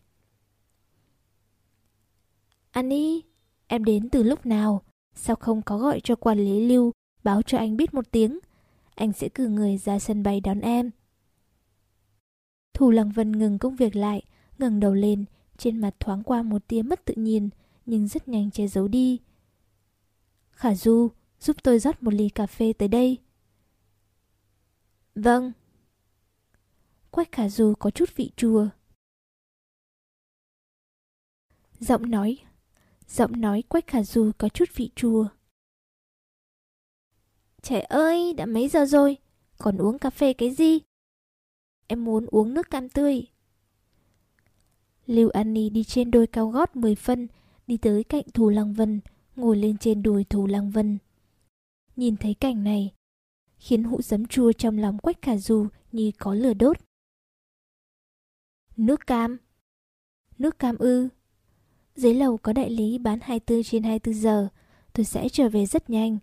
Annie, em đến từ lúc nào? Sao không có gọi cho quản lý Lưu báo cho anh biết một tiếng? Anh sẽ cử người ra sân bay đón em. Thu Lăng Vân ngừng công việc lại, ngẩng đầu lên, trên mặt thoáng qua một tia mất tự nhiên, nhưng rất nhanh che giấu đi. Khả Du, giúp tôi rót một ly cà phê tới đây. Vâng. Quách Khả Du có chút vị chua. Giọng nói, giọng nói Quách Khả Du có chút vị chua. Trời ơi, đã mấy giờ rồi, còn uống cà phê cái gì? Em muốn uống nước cam tươi. Lưu Annie đi trên đôi cao gót mười phân, đi tới cạnh Thu Lăng Vân, ngồi lên trên đùi Thu Lăng Vân. Nhìn thấy cảnh này, khiến hũ giấm chua trong lòng Quách Khả Du như có lửa đốt. Nước cam? Nước cam ư? Dưới lầu có đại lý bán hai mươi tư trên hai mươi tư giờ, tôi sẽ trở về rất nhanh.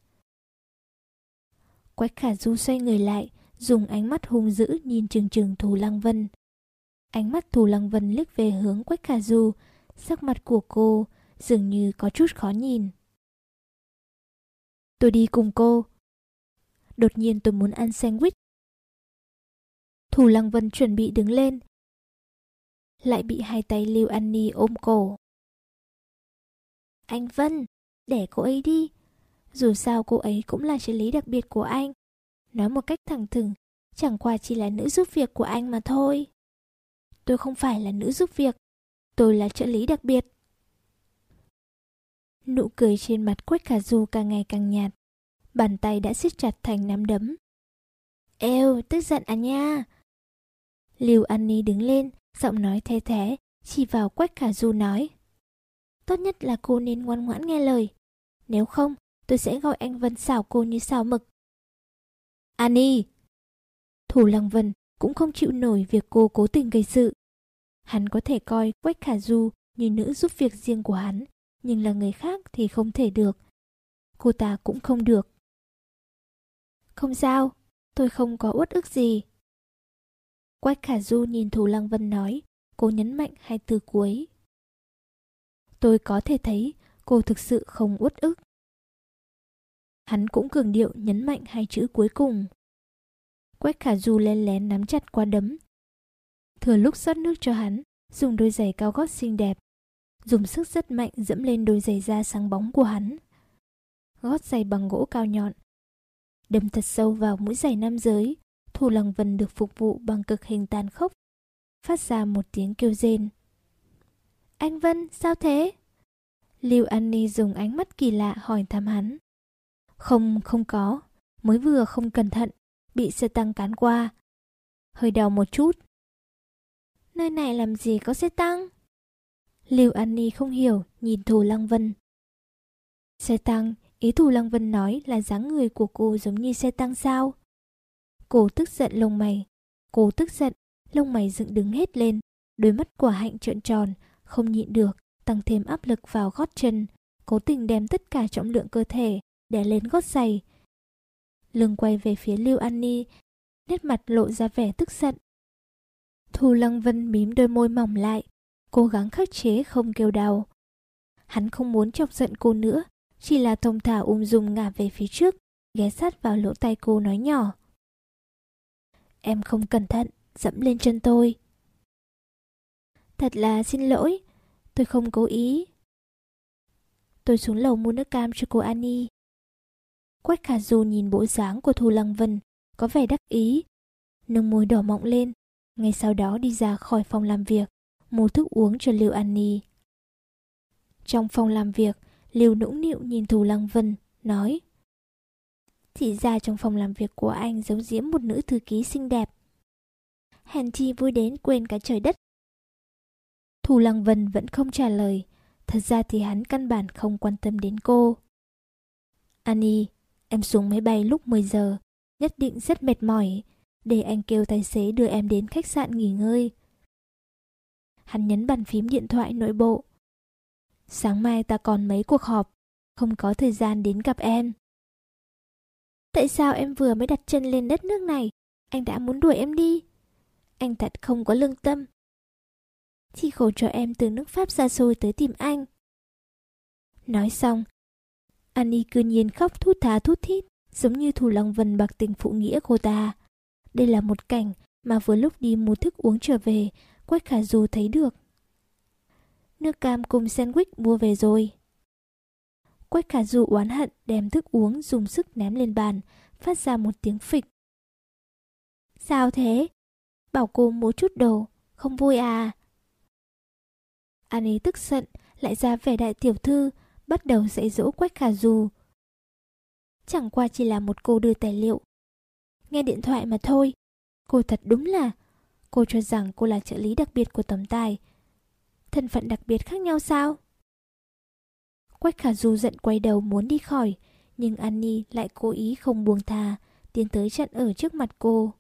Quách Khả Du xoay người lại, dùng ánh mắt hung dữ nhìn chừng chừng Thù Lăng Vân. Ánh mắt Thù Lăng Vân liếc về hướng Quách Khả Du, sắc mặt của cô dường như có chút khó nhìn. Tôi đi cùng cô. Đột nhiên tôi muốn ăn sandwich. Thù Lăng Vân chuẩn bị đứng lên, lại bị hai tay Lưu An Ni ôm cổ. Anh Vân, để cô ấy đi. Dù sao cô ấy cũng là trợ lý đặc biệt của anh. Nói một cách thẳng thừng, chẳng qua chỉ là nữ giúp việc của anh mà thôi. Tôi không phải là nữ giúp việc, tôi là trợ lý đặc biệt. Nụ cười trên mặt Quách Khả Du càng ngày càng nhạt, bàn tay đã siết chặt thành nắm đấm. Êu, tức giận à nha. Lưu An Ni đứng lên, giọng nói the thé, chỉ vào Quách Khả Du nói. Tốt nhất là cô nên ngoan ngoãn nghe lời. Nếu không, tôi sẽ gọi anh Vân xảo cô như xào mực. Ani! Thù Lăng Vân cũng không chịu nổi việc cô cố tình gây sự. Hắn có thể coi Quách Khả Du như nữ giúp việc riêng của hắn, nhưng là người khác thì không thể được. Cô ta cũng không được. Không sao, tôi không có uất ức gì. Quách Khả Du nhìn Thù Lăng Vân nói, cô nhấn mạnh hai từ cuối. Tôi có thể thấy cô thực sự không uất ức. Hắn cũng cường điệu nhấn mạnh hai chữ cuối cùng. Quách Khả Du len lén nắm chặt quả đấm. Thừa lúc rót nước cho hắn, dùng đôi giày cao gót xinh đẹp, dùng sức rất mạnh dẫm lên đôi giày da sáng bóng của hắn. Gót giày bằng gỗ cao nhọn, đâm thật sâu vào mũi giày nam giới. Thù Lăng Vân được phục vụ bằng cực hình tàn khốc, phát ra một tiếng kêu rên. Anh Vân, sao thế? Lưu An Ni dùng ánh mắt kỳ lạ hỏi thăm hắn. Không, không có, mới vừa không cẩn thận, bị xe tăng cán qua. Hơi đau một chút. Nơi này làm gì có xe tăng? Lưu An Ni không hiểu, nhìn Thù Lăng Vân. Xe tăng, ý Thù Lăng Vân nói là dáng người của cô giống như xe tăng sao? Cô tức giận lông mày. Cô tức giận, lông mày dựng đứng hết lên, đôi mắt quả hạnh trợn tròn, không nhịn được, tăng thêm áp lực vào gót chân, cố tình đem tất cả trọng lượng cơ thể đè lên gót giày. Lưng quay về phía Lưu An Ni, nét mặt lộ ra vẻ tức giận. Thù Lăng Vân mím đôi môi mỏng lại, cố gắng khắc chế không kêu đau. Hắn không muốn chọc giận cô nữa, chỉ là thong thả ung dung ngả về phía trước, ghé sát vào lỗ tai cô nói nhỏ. Em không cẩn thận, dẫm lên chân tôi. Thật là xin lỗi, tôi không cố ý. Tôi xuống lầu mua nước cam cho cô Ani. Quách Khả Du nhìn bộ dáng của Thù Lăng Vân, có vẻ đắc ý, nâng môi đỏ mọng lên. Ngay sau đó đi ra khỏi phòng làm việc, mua thức uống cho Lưu An Ni. Trong phòng làm việc, Lưu nũng nịu nhìn Thù Lăng Vân, nói. Thì ra trong phòng làm việc của anh giấu giếm một nữ thư ký xinh đẹp. Hèn chi vui đến quên cả trời đất. Thù Lăng Vân vẫn không trả lời. Thật ra thì hắn căn bản không quan tâm đến cô. Ani, em xuống máy bay lúc mười giờ, nhất định rất mệt mỏi. Để anh kêu tài xế đưa em đến khách sạn nghỉ ngơi. Hắn nhấn bàn phím điện thoại nội bộ. Sáng mai ta còn mấy cuộc họp, không có thời gian đến gặp em. Tại sao em vừa mới đặt chân lên đất nước này, anh đã muốn đuổi em đi? Anh thật không có lương tâm. Chỉ khổ cho em từ nước Pháp xa xôi tới tìm anh. Nói xong, Ani cứ nhiên khóc thút thá thút thít, giống như Thù Lăng Vân bạc tình phụ nghĩa cô ta. Đây là một cảnh mà vừa lúc đi mua thức uống trở về, Quách Khả Du thấy được. Nước cam cùng sandwich mua về rồi. Quách Khả Du oán hận đem thức uống dùng sức ném lên bàn, phát ra một tiếng phịch. Sao thế? Bảo cô mua chút đồ, không vui à? Ani tức giận, lại ra vẻ đại tiểu thư, bắt đầu dạy dỗ Quách Khả Du. Chẳng qua chỉ là một cô đưa tài liệu, nghe điện thoại mà thôi. Cô thật đúng là, cô cho rằng cô là trợ lý đặc biệt của tổng tài. Thân phận đặc biệt khác nhau sao? Quách Khả Du giận quay đầu muốn đi khỏi, nhưng Ani lại cố ý không buông tha, tiến tới chặn ở trước mặt cô.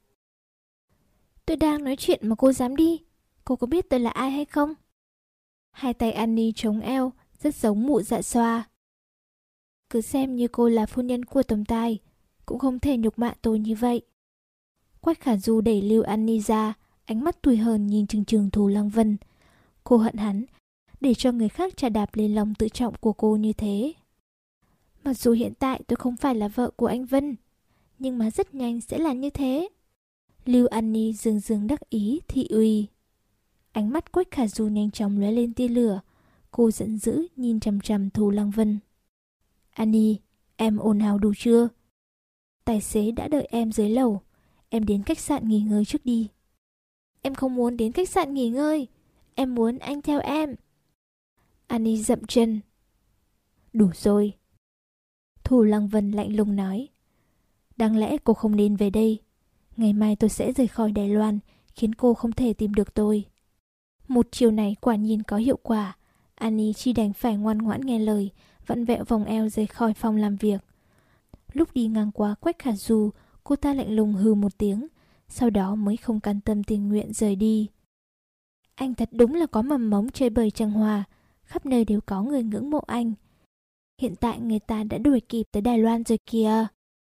Tôi đang nói chuyện mà cô dám đi. Cô có biết tôi là ai hay không? Hai tay Annie chống eo, rất giống mụ dạ xoa. Cứ xem như cô là phu nhân của tổng tài, cũng không thể nhục mạ tôi như vậy. Quách Khả Du đẩy Lưu Annie ra, ánh mắt tủi hờn nhìn chừng chừng Thù Lăng Vân. Cô hận hắn, để cho người khác chà đạp lên lòng tự trọng của cô như thế. Mặc dù hiện tại tôi không phải là vợ của anh Vân, nhưng mà rất nhanh sẽ là như thế. Lưu Annie dường dường đắc ý thị uy. Ánh mắt Quách Khả Du nhanh chóng lóe lên tia lửa. Cô giận dữ nhìn chằm chằm Thù Lăng Vân. Annie, em ồn ào đủ chưa? Tài xế đã đợi em dưới lầu. Em đến khách sạn nghỉ ngơi trước đi. Em không muốn đến khách sạn nghỉ ngơi. Em muốn anh theo em. Annie dậm chân. Đủ rồi. Thù Lăng Vân lạnh lùng nói. Đáng lẽ cô không nên về đây. Ngày mai tôi sẽ rời khỏi Đài Loan, khiến cô không thể tìm được tôi. Một chiều này quả nhiên có hiệu quả. Annie chỉ đành phải ngoan ngoãn nghe lời, vặn vẹo vòng eo rời khỏi phòng làm việc. Lúc đi ngang qua Quách Khả Du, cô ta lạnh lùng hừ một tiếng, sau đó mới không can tâm tình nguyện rời đi. Anh thật đúng là có mầm mống chơi bời trăng hòa, khắp nơi đều có người ngưỡng mộ anh. Hiện tại người ta đã đuổi kịp tới Đài Loan rồi kìa.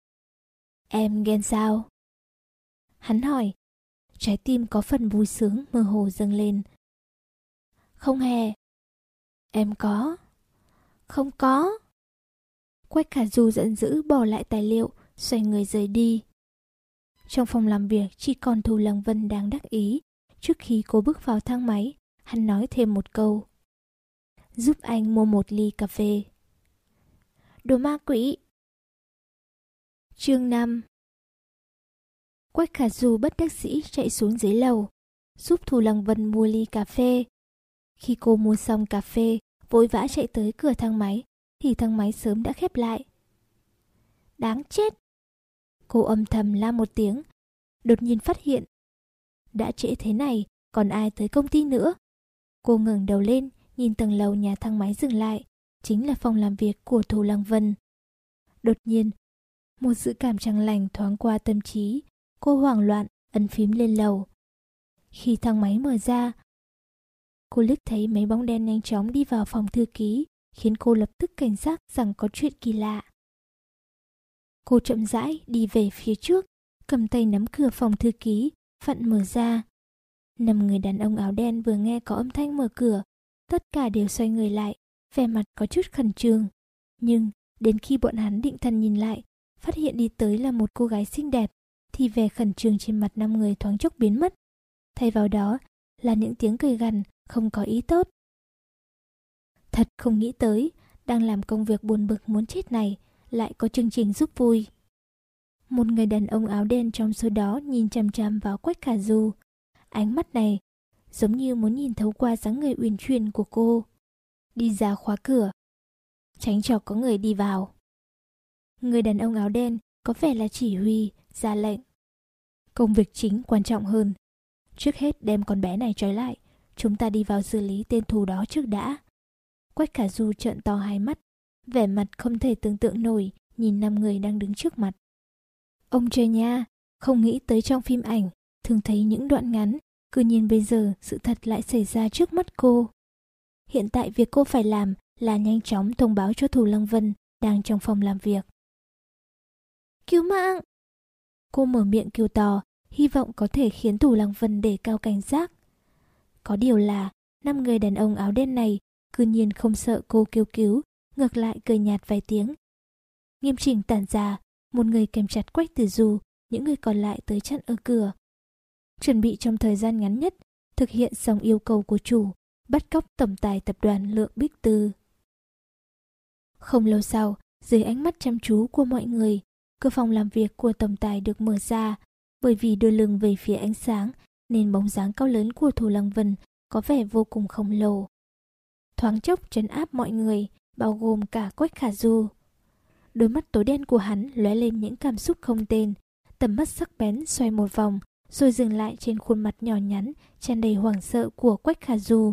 Em ghen sao? Hắn hỏi, trái tim có phần vui sướng mơ hồ dâng lên. Không hề. Em có. Không có. Quách Khả Du giận dữ bỏ lại tài liệu, xoay người rời đi. Trong phòng làm việc chỉ còn Thù Lăng Vân đang đắc ý. Trước khi cô bước vào thang máy, hắn nói thêm một câu. Giúp anh mua một ly cà phê. Đồ ma quỷ. Chương năm. Quách Khả Du bất đắc dĩ chạy xuống dưới lầu, giúp Thù Lăng Vân mua ly cà phê. Khi cô mua xong cà phê, vội vã chạy tới cửa thang máy, thì thang máy sớm đã khép lại. Đáng chết! Cô âm thầm la một tiếng, đột nhiên phát hiện. Đã trễ thế này, còn ai tới công ty nữa? Cô ngẩng đầu lên, nhìn tầng lầu nhà thang máy dừng lại, chính là phòng làm việc của Thù Lăng Vân. Đột nhiên, một dự cảm chẳng lành thoáng qua tâm trí. Cô hoảng loạn, ấn phím lên lầu. Khi thang máy mở ra, cô liếc thấy mấy bóng đen nhanh chóng đi vào phòng thư ký, khiến cô lập tức cảnh giác rằng có chuyện kỳ lạ. Cô chậm rãi đi về phía trước, cầm tay nắm cửa phòng thư ký, vặn mở ra. Năm người đàn ông áo đen vừa nghe có âm thanh mở cửa, tất cả đều xoay người lại, vẻ mặt có chút khẩn trương. Nhưng đến khi bọn hắn định thần nhìn lại, phát hiện đi tới là một cô gái xinh đẹp, thì vẻ khẩn trương trên mặt năm người thoáng chốc biến mất. Thay vào đó là những tiếng cười gằn không có ý tốt. Thật không nghĩ tới, đang làm công việc buồn bực muốn chết này, lại có chương trình giúp vui. Một người đàn ông áo đen trong số đó nhìn chằm chằm vào Quách Khả Du. Ánh mắt này giống như muốn nhìn thấu qua dáng người uyển chuyển của cô. Đi ra khóa cửa, tránh cho có người đi vào. Người đàn ông áo đen có vẻ là chỉ huy, ra lệnh. Công việc chính quan trọng hơn. Trước hết đem con bé này trói lại, chúng ta đi vào xử lý tên thù đó trước đã. Quách Khả Du trợn to hai mắt, vẻ mặt không thể tưởng tượng nổi, nhìn năm người đang đứng trước mặt. Ông trời nha, không nghĩ tới trong phim ảnh thường thấy những đoạn ngắn, cứ nhiên bây giờ sự thật lại xảy ra trước mắt cô. Hiện tại việc cô phải làm là nhanh chóng thông báo cho Thù Lăng Vân đang trong phòng làm việc. Cứu mạng! Cô mở miệng kêu to, hy vọng có thể khiến Thù Lăng Vân đề cao cảnh giác. Có điều là năm người đàn ông áo đen này cứ nhiên không sợ cô kêu cứu, ngược lại cười nhạt vài tiếng. Nghiêm chỉnh tản ra, một người kèm chặt Quách Tử Du, những người còn lại tới chặn ở cửa. Chuẩn bị trong thời gian ngắn nhất, thực hiện xong yêu cầu của chủ, bắt cóc tổng tài tập đoàn Lượng Bích Tư. Không lâu sau, dưới ánh mắt chăm chú của mọi người, cửa phòng làm việc của tổng tài được mở ra. Bởi vì đưa lưng về phía ánh sáng, nên bóng dáng cao lớn của Thù Lăng Vân có vẻ vô cùng khổng lồ. Thoáng chốc trấn áp mọi người, bao gồm cả Quách Khả Du. Đôi mắt tối đen của hắn lóe lên những cảm xúc không tên, tầm mắt sắc bén xoay một vòng, rồi dừng lại trên khuôn mặt nhỏ nhắn, tràn đầy hoảng sợ của Quách Khả Du.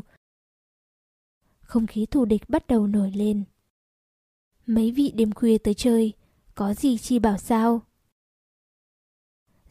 Không khí thù địch bắt đầu nổi lên. Mấy vị đêm khuya tới chơi, có gì chi bảo sao?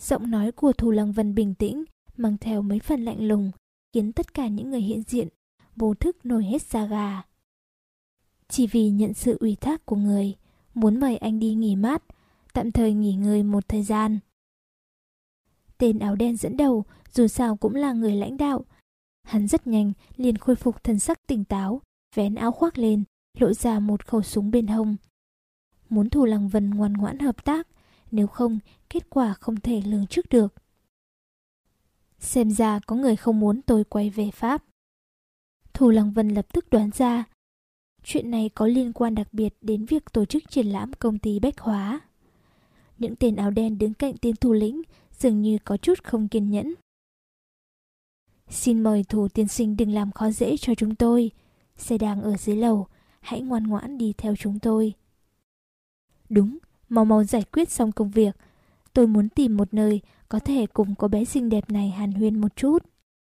Giọng nói của Thù Lăng Vân bình tĩnh, mang theo mấy phần lạnh lùng, khiến tất cả những người hiện diện vô thức nổi hết da gà. Chỉ vì nhận sự ủy thác của người, muốn mời anh đi nghỉ mát, tạm thời nghỉ ngơi một thời gian. Tên áo đen dẫn đầu dù sao cũng là người lãnh đạo. Hắn rất nhanh liền khôi phục thần sắc tỉnh táo, vén áo khoác lên, lộ ra một khẩu súng bên hông. Muốn Thù Lăng Vân ngoan ngoãn hợp tác, nếu không kết quả không thể lường trước được. Xem ra có người không muốn tôi quay về Pháp. Thù Lăng Vân lập tức đoán ra, chuyện này có liên quan đặc biệt đến việc tổ chức triển lãm công ty bách hóa. Những tên áo đen đứng cạnh tên thủ lĩnh dường như có chút không kiên nhẫn. Xin mời Thù tiên sinh đừng làm khó dễ cho chúng tôi. Xe đang ở dưới lầu, hãy ngoan ngoãn đi theo chúng tôi. Đúng, mau mau giải quyết xong công việc. Tôi muốn tìm một nơi có thể cùng cô bé xinh đẹp này hàn huyên một chút.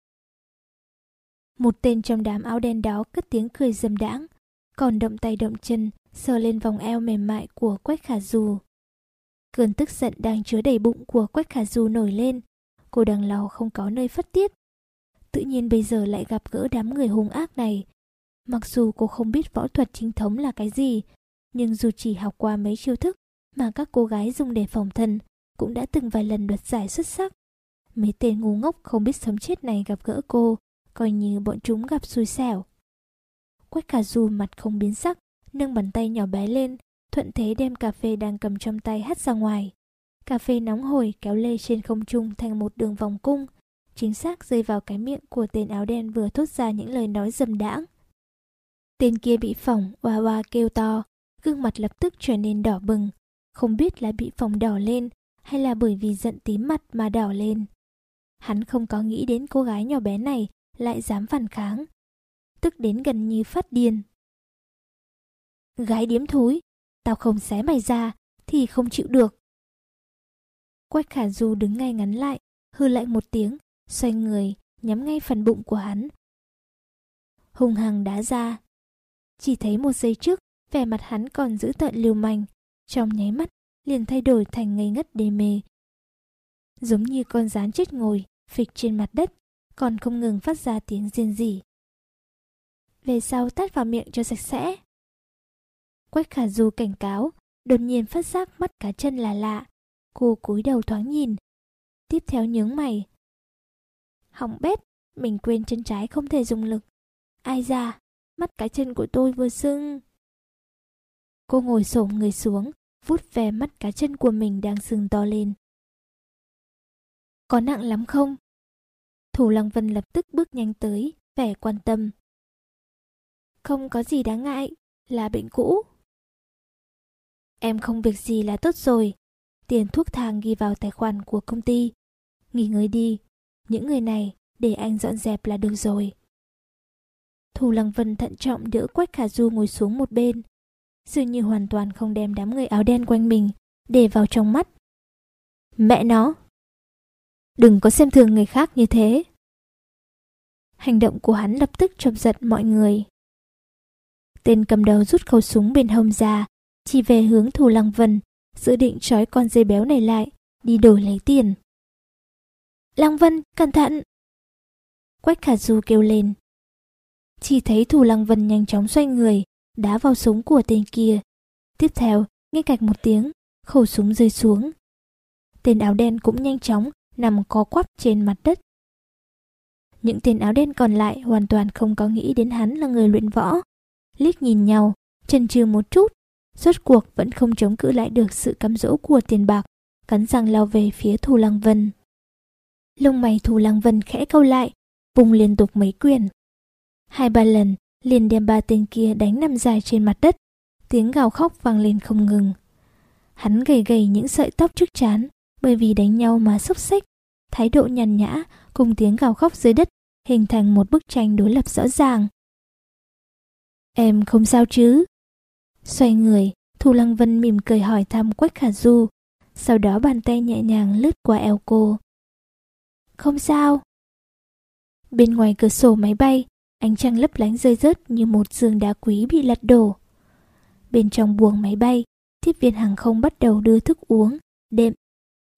Một tên trong đám áo đen đó cất tiếng cười dâm đãng, còn động tay động chân sờ lên vòng eo mềm mại của Quách Khả Du. Cơn tức giận đang chứa đầy bụng của Quách Khả Du nổi lên. Cô đằng lao không có nơi phát tiết. Tự nhiên bây giờ lại gặp gỡ đám người hung ác này. Mặc dù cô không biết võ thuật chính thống là cái gì, nhưng dù chỉ học qua mấy chiêu thức mà các cô gái dùng để phòng thân, cũng đã từng vài lần đoạt giải xuất sắc. Mấy tên ngu ngốc không biết sống chết này gặp gỡ cô, coi như bọn chúng gặp xui xẻo. Quách Khả Du mặt không biến sắc, nâng bàn tay nhỏ bé lên, thuận thế đem cà phê đang cầm trong tay hất ra ngoài. Cà phê nóng hổi kéo lê trên không trung thành một đường vòng cung, chính xác rơi vào cái miệng của tên áo đen vừa thốt ra những lời nói dâm đãng. Tên kia bị phỏng, oa oa kêu to, gương mặt lập tức trở nên đỏ bừng, không biết là bị phỏng đỏ lên hay là bởi vì giận tím mặt mà đỏ lên. Hắn không có nghĩ đến cô gái nhỏ bé này lại dám phản kháng, tức đến gần như phát điên. Gái điếm thúi, tao không xé mày ra thì không chịu được. Quách Khả Du đứng ngay ngắn lại, hư lạnh một tiếng, xoay người, nhắm ngay phần bụng của hắn. Hung hăng đá ra. Chỉ thấy một giây trước, vẻ mặt hắn còn giữ tợn lưu manh, trong nháy mắt liền thay đổi thành ngây ngất đê mê. Giống như con gián chết ngồi, phịch trên mặt đất, còn không ngừng phát ra tiếng rên rỉ. Về sau tát vào miệng cho sạch sẽ. Quách Khả Du cảnh cáo, đột nhiên phát giác mắt cá chân là lạ. Cô cúi đầu thoáng nhìn, tiếp theo nhướng mày. Hỏng bét, mình quên chân trái không thể dùng lực. Ai da, mắt cá chân của tôi vừa sưng. Cô ngồi xổm người xuống, vuốt ve mắt cá chân của mình đang sưng to lên. Có nặng lắm không? Thù Lăng Vân lập tức bước nhanh tới, vẻ quan tâm. Không có gì đáng ngại, là bệnh cũ. Em không việc gì là tốt rồi. Tiền thuốc thang ghi vào tài khoản của công ty. Nghỉ ngơi đi, những người này để anh dọn dẹp là được rồi. Thù Lăng Vân thận trọng đỡ Quách Khả Du ngồi xuống một bên, dường như hoàn toàn không đem đám người áo đen quanh mình để vào trong mắt. Mẹ nó! Đừng có xem thường người khác như thế. Hành động của hắn lập tức chọc giận mọi người. Tên cầm đầu rút khẩu súng bên hông ra, chỉ về hướng Thù Lăng Vân, dự định trói con dê béo này lại, đi đổi lấy tiền. Lăng Vân, cẩn thận! Quách Khả Du kêu lên. Chỉ thấy Thù Lăng Vân nhanh chóng xoay người, đá vào súng của tên kia. Tiếp theo, nghe cạch một tiếng, khẩu súng rơi xuống. Tên áo đen cũng nhanh chóng nằm co quắp trên mặt đất. Những tên áo đen còn lại hoàn toàn không có nghĩ đến hắn là người luyện võ. Liếc nhìn nhau, chần chừ một chút, rốt cuộc vẫn không chống cự lại được sự cám dỗ của tiền bạc, cắn răng lao về phía Thù Lăng Vân. Lông mày Thù Lăng Vân khẽ cau lại, vùng liên tục mấy quyền. Hai ba lần liền đem ba tên kia đánh nằm dài trên mặt đất, tiếng gào khóc vang lên không ngừng. Hắn gầy gầy những sợi tóc trước trán, bởi vì đánh nhau mà xốc xếch, thái độ nhàn nhã cùng tiếng gào khóc dưới đất hình thành một bức tranh đối lập rõ ràng. Em không sao chứ? Xoay người, Thù Lăng Vân mỉm cười hỏi thăm Quách Khả Du, sau đó bàn tay nhẹ nhàng lướt qua eo cô. Không sao. Bên ngoài cửa sổ máy bay, ánh trăng lấp lánh rơi rớt như một giường đá quý bị lật đổ. Bên trong buồng máy bay, tiếp viên hàng không bắt đầu đưa thức uống, đệm.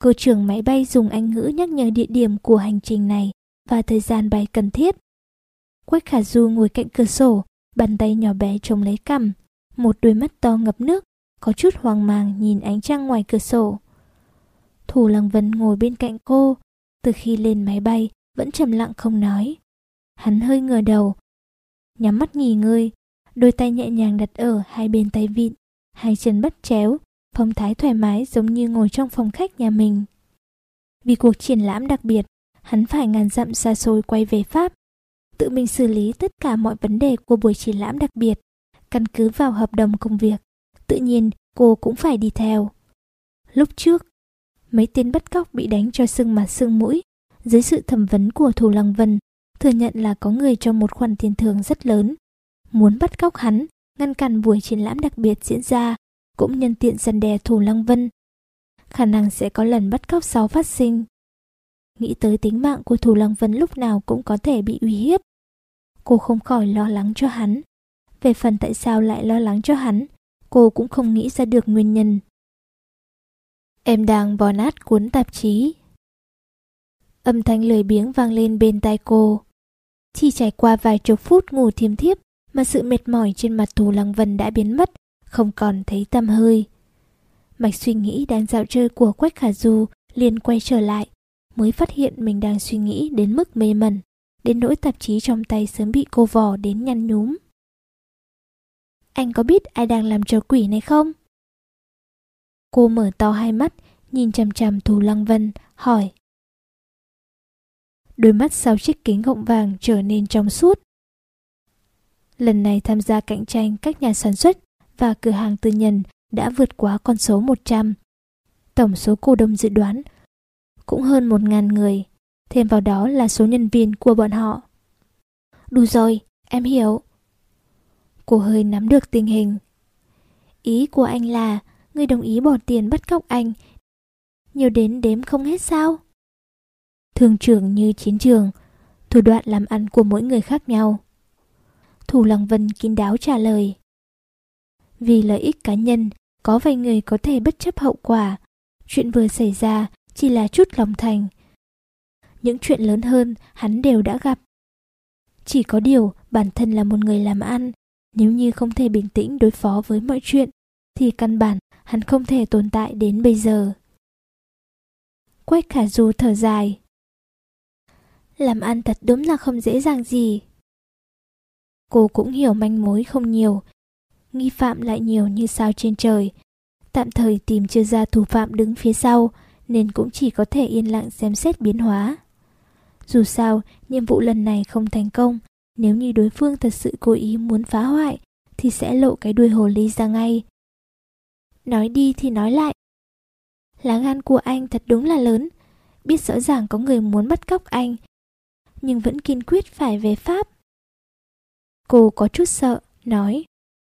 Cô trưởng máy bay dùng Anh ngữ nhắc nhở địa điểm của hành trình này và thời gian bay cần thiết. Quách Khả Du ngồi cạnh cửa sổ, bàn tay nhỏ bé chống lấy cằm, một đôi mắt to ngập nước, có chút hoang mang nhìn ánh trăng ngoài cửa sổ. Thủ Lăng Vân ngồi bên cạnh cô, từ khi lên máy bay vẫn trầm lặng không nói. Hắn hơi ngửa đầu, nhắm mắt nghỉ ngơi, đôi tay nhẹ nhàng đặt ở hai bên tay vịn, hai chân bắt chéo, phong thái thoải mái giống như ngồi trong phòng khách nhà mình. Vì cuộc triển lãm đặc biệt, hắn phải ngàn dặm xa xôi quay về Pháp, tự mình xử lý tất cả mọi vấn đề của buổi triển lãm đặc biệt, căn cứ vào hợp đồng công việc. Tự nhiên cô cũng phải đi theo. Lúc trước, mấy tên bắt cóc bị đánh cho sưng mặt sưng mũi. Dưới sự thẩm vấn của Thủ Lăng Vân, thừa nhận là có người cho một khoản tiền thưởng rất lớn, muốn bắt cóc hắn, ngăn cản buổi triển lãm đặc biệt diễn ra, cũng nhân tiện răn đe Thủ Lăng Vân. Khả năng sẽ có lần bắt cóc sau phát sinh. Nghĩ tới tính mạng của Thủ Lăng Vân lúc nào cũng có thể bị uy hiếp, cô không khỏi lo lắng cho hắn. Về phần tại sao lại lo lắng cho hắn, cô cũng không nghĩ ra được nguyên nhân. Em đang vò nát cuốn tạp chí. Âm thanh lười biếng vang lên bên tai cô. Chỉ trải qua vài chục phút ngủ thiêm thiếp mà sự mệt mỏi trên mặt Thủ Lăng Vân đã biến mất, không còn thấy tăm hơi. Mạch suy nghĩ đang dạo chơi của Quách Khả Du liền quay trở lại, mới phát hiện mình đang suy nghĩ đến mức mê mẩn, đến nỗi tạp chí trong tay sớm bị cô vò đến nhăn nhúm. Anh có biết ai đang làm trò quỷ này không? Cô mở to hai mắt, nhìn chằm chằm Thủ Lăng Vân, hỏi. Đôi mắt sau chiếc kính gọng vàng trở nên trong suốt. Lần này tham gia cạnh tranh các nhà sản xuất và cửa hàng tư nhân đã vượt quá con số một trăm. Tổng số cổ đông dự đoán cũng hơn một nghìn người, thêm vào đó là số nhân viên của bọn họ. Đủ rồi, em hiểu. Cô hơi nắm được tình hình. Ý của anh là người đồng ý bỏ tiền bắt cóc anh, nhiều đến đếm không hết sao? Thương trường như chiến trường, thủ đoạn làm ăn của mỗi người khác nhau. Thủ Lăng Vân kín đáo trả lời. Vì lợi ích cá nhân, có vài người có thể bất chấp hậu quả. Chuyện vừa xảy ra chỉ là chút lòng thành. Những chuyện lớn hơn hắn đều đã gặp. Chỉ có điều bản thân là một người làm ăn, nếu như không thể bình tĩnh đối phó với mọi chuyện, thì căn bản hắn không thể tồn tại đến bây giờ. Quách Khả Du thở dài. Làm ăn thật đúng là không dễ dàng gì. Cô cũng hiểu manh mối không nhiều, nghi phạm lại nhiều như sao trên trời. Tạm thời tìm chưa ra thủ phạm đứng phía sau, nên cũng chỉ có thể yên lặng xem xét biến hóa. Dù sao, nhiệm vụ lần này không thành công, nếu như đối phương thật sự cố ý muốn phá hoại, thì sẽ lộ cái đuôi hồ ly ra ngay. Nói đi thì nói lại. Lá gan của anh thật đúng là lớn, biết rõ ràng có người muốn bắt cóc anh, nhưng vẫn kiên quyết phải về Pháp. Cô có chút sợ, nói.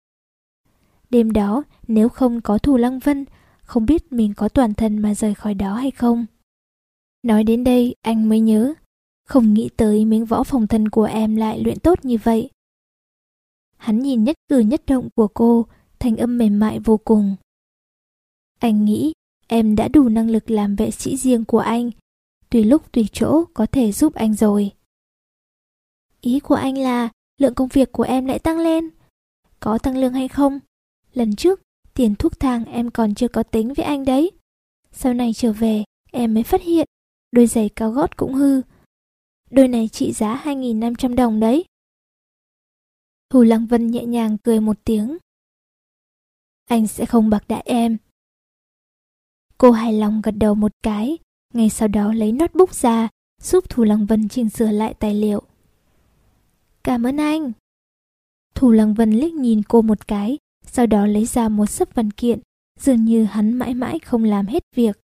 Đêm đó, nếu không có Thủ Lăng Vân, không biết mình có toàn thân mà rời khỏi đó hay không. Nói đến đây, anh mới nhớ, không nghĩ tới miếng võ phòng thân của em lại luyện tốt như vậy. Hắn nhìn nhất cử nhất động của cô, thanh âm mềm mại vô cùng. Anh nghĩ em đã đủ năng lực làm vệ sĩ riêng của anh, tùy lúc tùy chỗ có thể giúp anh rồi. Ý của anh là lượng công việc của em lại tăng lên. Có tăng lương hay không? Lần trước, tiền thuốc thang em còn chưa có tính với anh đấy. Sau này trở về, em mới phát hiện, đôi giày cao gót cũng hư. Đôi này trị giá hai nghìn năm trăm đồng đấy. Thủ Lăng Vân nhẹ nhàng cười một tiếng. Anh sẽ không bạc đãi em. Cô hài lòng gật đầu một cái, ngay sau đó lấy notebook ra, giúp Thủ Lăng Vân chỉnh sửa lại tài liệu. Cảm ơn anh. Thủ Lăng Vân liếc nhìn cô một cái, sau đó lấy ra một xấp văn kiện, dường như hắn mãi mãi không làm hết việc.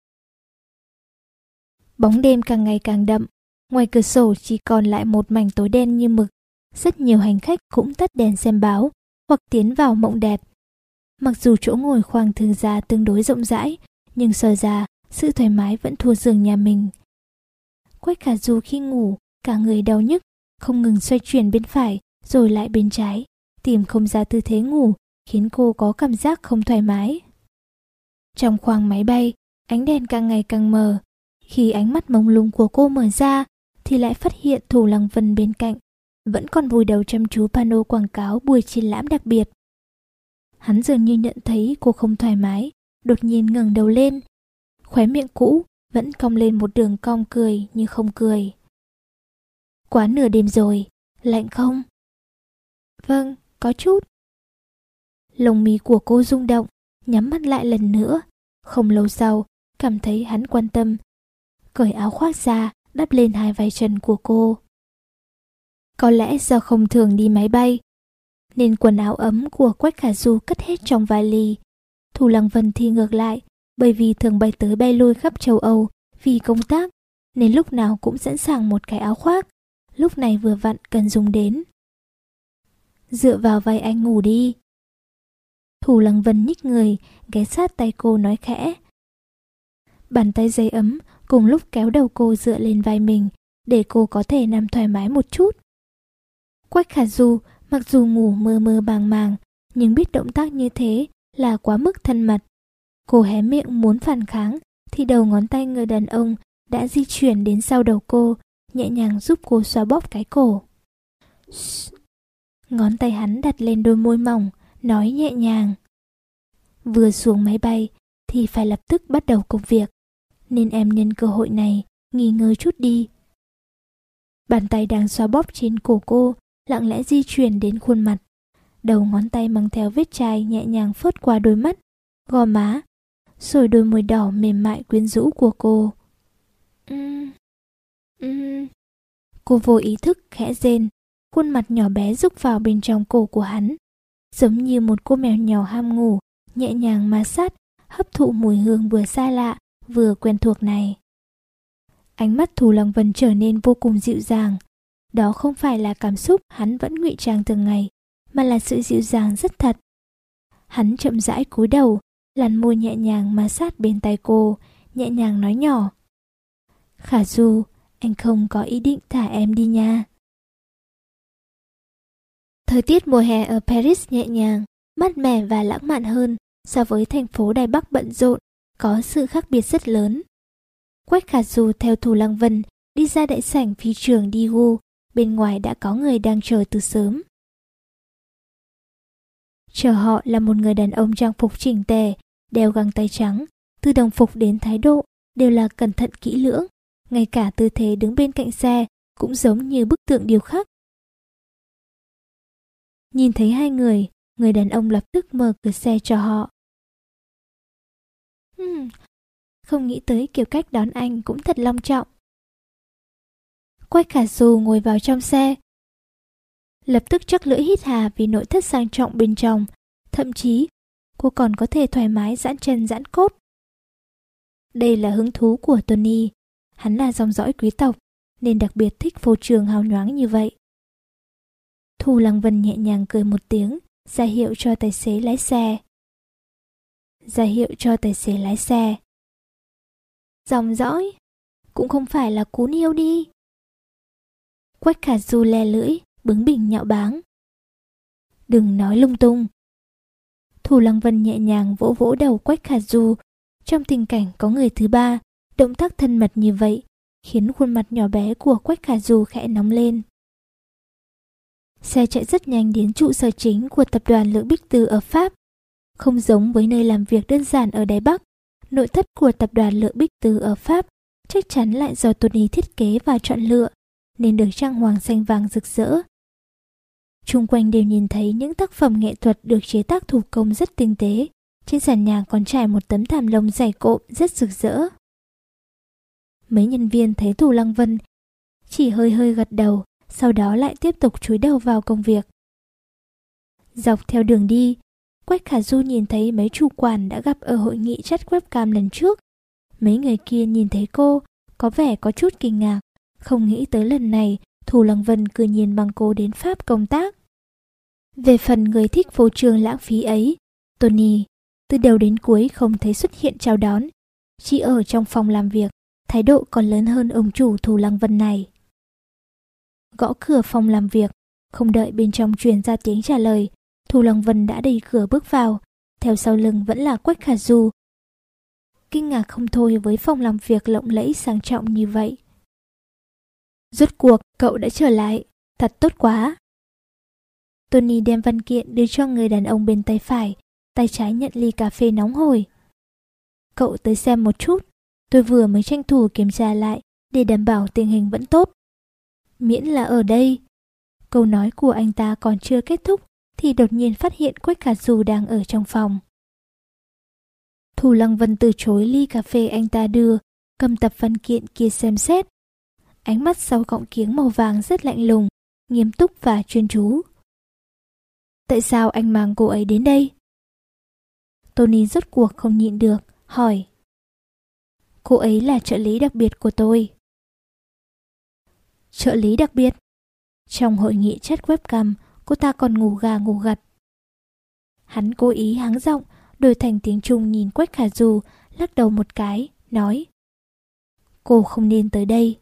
Bóng đêm càng ngày càng đậm, ngoài cửa sổ chỉ còn lại một mảnh tối đen như mực. Rất nhiều hành khách cũng tắt đèn xem báo, hoặc tiến vào mộng đẹp. Mặc dù chỗ ngồi khoang thương gia tương đối rộng rãi, nhưng so ra, sự thoải mái vẫn thua giường nhà mình. Quách Khả Du khi ngủ, cả người đau nhức, không ngừng xoay chuyển bên phải, rồi lại bên trái, tìm không ra tư thế ngủ, khiến cô có cảm giác không thoải mái. Trong khoang máy bay, Ánh đèn càng ngày càng mờ. Khi ánh mắt mông lung của cô mở ra thì lại phát hiện Thủ Lăng Vân bên cạnh vẫn còn vùi đầu chăm chú pano quảng cáo buổi triển lãm đặc biệt. Hắn dường như nhận thấy cô không thoải mái, đột nhiên ngẩng đầu lên. Khóe miệng cũ vẫn cong lên một đường cong cười như không cười. Quá nửa đêm rồi, lạnh không? Vâng, có chút. Lông mi của cô rung động, nhắm mắt lại lần nữa. Không lâu sau, cảm thấy hắn quan tâm. Cởi áo khoác ra, đắp lên hai vai chân của cô. Có lẽ do không thường đi máy bay, nên quần áo ấm của Quách Khả Du cất hết trong vali. Thủ Lăng Vân thì ngược lại, bởi vì thường bay tới bay lui khắp châu Âu vì công tác, nên lúc nào cũng sẵn sàng một cái áo khoác, lúc này vừa vặn cần dùng đến. Dựa vào vai anh ngủ đi. Thủ Lăng Vân nhích người, ghé sát tay cô nói khẽ. Bàn tay giấy ấm cùng lúc kéo đầu cô dựa lên vai mình, để cô có thể nằm thoải mái một chút. Quách Khả Du mặc dù ngủ mơ mơ màng màng, nhưng biết động tác như thế là quá mức thân mật. Cô hé miệng muốn phản kháng, thì đầu ngón tay người đàn ông đã di chuyển đến sau đầu cô, nhẹ nhàng giúp cô xoa bóp cái cổ. Ngón tay hắn đặt lên đôi môi mỏng, nói nhẹ nhàng. Vừa xuống máy bay thì phải lập tức bắt đầu công việc, nên em nhân cơ hội này nghỉ ngơi chút đi. Bàn tay đang xoa bóp trên cổ cô lặng lẽ di chuyển đến khuôn mặt. Đầu ngón tay mang theo vết chai nhẹ nhàng phớt qua đôi mắt, gò má, rồi đôi môi đỏ mềm mại quyến rũ của cô. Uhm, uhm. Cô vô ý thức khẽ rên, khuôn mặt nhỏ bé rúc vào bên trong cổ của hắn, giống như một cô mèo nhỏ ham ngủ, nhẹ nhàng ma sát, hấp thụ mùi hương vừa xa lạ, vừa quen thuộc này. Ánh mắt Thủ Lăng Vân trở nên vô cùng dịu dàng. Đó không phải là cảm xúc hắn vẫn ngụy trang thường ngày, mà là sự dịu dàng rất thật. Hắn chậm rãi cúi đầu, làn môi nhẹ nhàng ma sát bên tai cô, nhẹ nhàng nói nhỏ. Khả Du, anh không có ý định thả em đi nha. Thời tiết mùa hè ở Paris nhẹ nhàng, mát mẻ và lãng mạn hơn so với thành phố Đài Bắc bận rộn, có sự khác biệt rất lớn. Quách Khả Du theo Thủ Lăng Vân đi ra đại sảnh phi trường Daegu, bên ngoài đã có người đang chờ từ sớm. Chờ họ là một người đàn ông trang phục chỉnh tề, đeo găng tay trắng, từ đồng phục đến thái độ đều là cẩn thận kỹ lưỡng, ngay cả tư thế đứng bên cạnh xe cũng giống như bức tượng điêu khắc. Nhìn thấy hai người, người đàn ông lập tức mở cửa xe cho họ. Hmm, không nghĩ tới kiểu cách đón anh cũng thật long trọng. Quách Khả Du ngồi vào trong xe, lập tức chắc lưỡi hít hà vì nội thất sang trọng bên trong, thậm chí cô còn có thể thoải mái giãn chân giãn cốt. Đây là hứng thú của Tony, hắn là dòng dõi quý tộc nên đặc biệt thích phô trương hào nhoáng như vậy. Thủ Lăng Vân nhẹ nhàng cười một tiếng, ra hiệu cho tài xế lái xe. Ra hiệu cho tài xế lái xe. Dòng dõi, cũng không phải là cún yêu đi. Quách Khả Du le lưỡi, bướng bỉnh nhạo báng. Đừng nói lung tung. Thủ Lăng Vân nhẹ nhàng vỗ vỗ đầu Quách Khả Du. Trong tình cảnh có người thứ ba, động tác thân mật như vậy khiến khuôn mặt nhỏ bé của Quách Khả Du khẽ nóng lên. Xe chạy rất nhanh đến trụ sở chính của tập đoàn Lữ Bích Tư ở Pháp. Không giống với nơi làm việc đơn giản ở Đài Bắc, nội thất của tập đoàn Lữ Bích Tư ở Pháp chắc chắn lại do Tony thiết kế và chọn lựa, nên được trang hoàng xanh vàng rực rỡ. Chung quanh đều nhìn thấy những tác phẩm nghệ thuật được chế tác thủ công rất tinh tế. Trên sàn nhà còn trải một tấm thảm lông dày cộm rất rực rỡ. Mấy nhân viên thấy Thủ Lăng Vân chỉ hơi hơi gật đầu, sau đó lại tiếp tục chúi đầu vào công việc. Dọc theo đường đi, Quách Khả Du nhìn thấy mấy chủ quản đã gặp ở hội nghị chat webcam lần trước. Mấy người kia nhìn thấy cô, có vẻ có chút kinh ngạc, không nghĩ tới lần này Thủ Lăng Vân cư nhiên mang cô đến Pháp công tác. Về phần người thích phô trương lãng phí ấy, Tony từ đầu đến cuối không thấy xuất hiện chào đón, chỉ ở trong phòng làm việc, thái độ còn lớn hơn ông chủ Thủ Lăng Vân này. Gõ cửa phòng làm việc, không đợi bên trong truyền ra tiếng trả lời, Thủ Lăng Vân đã đẩy cửa bước vào, theo sau lưng vẫn là Quách Khả Du. kinh ngạc không thôi với phòng làm việc lộng lẫy sang trọng như vậy. Rốt cuộc, cậu đã trở lại. Thật tốt quá. Tony đem văn kiện đưa cho người đàn ông bên tay phải, tay trái nhận ly cà phê nóng hổi. Cậu tới xem một chút, tôi vừa mới tranh thủ kiểm tra lại để đảm bảo tình hình vẫn tốt. Miễn là ở đây. Câu nói của anh ta còn chưa kết thúc thì đột nhiên phát hiện Quách Khả Du đang ở trong phòng. Thủ Lăng Vân từ chối ly cà phê anh ta đưa, cầm tập văn kiện kia xem xét. Ánh mắt sau gọng kiếng màu vàng rất lạnh lùng, nghiêm túc và chuyên chú. Tại sao anh mang cô ấy đến đây? Tony rốt cuộc không nhịn được, hỏi. Cô ấy là trợ lý đặc biệt của tôi. Trợ lý đặc biệt? Trong hội nghị chat webcam, cô ta còn ngủ gà ngủ gật. Hắn cố ý háng giọng, đổi thành tiếng Trung nhìn Quách Khả Du, lắc đầu một cái, nói. Cô không nên tới đây.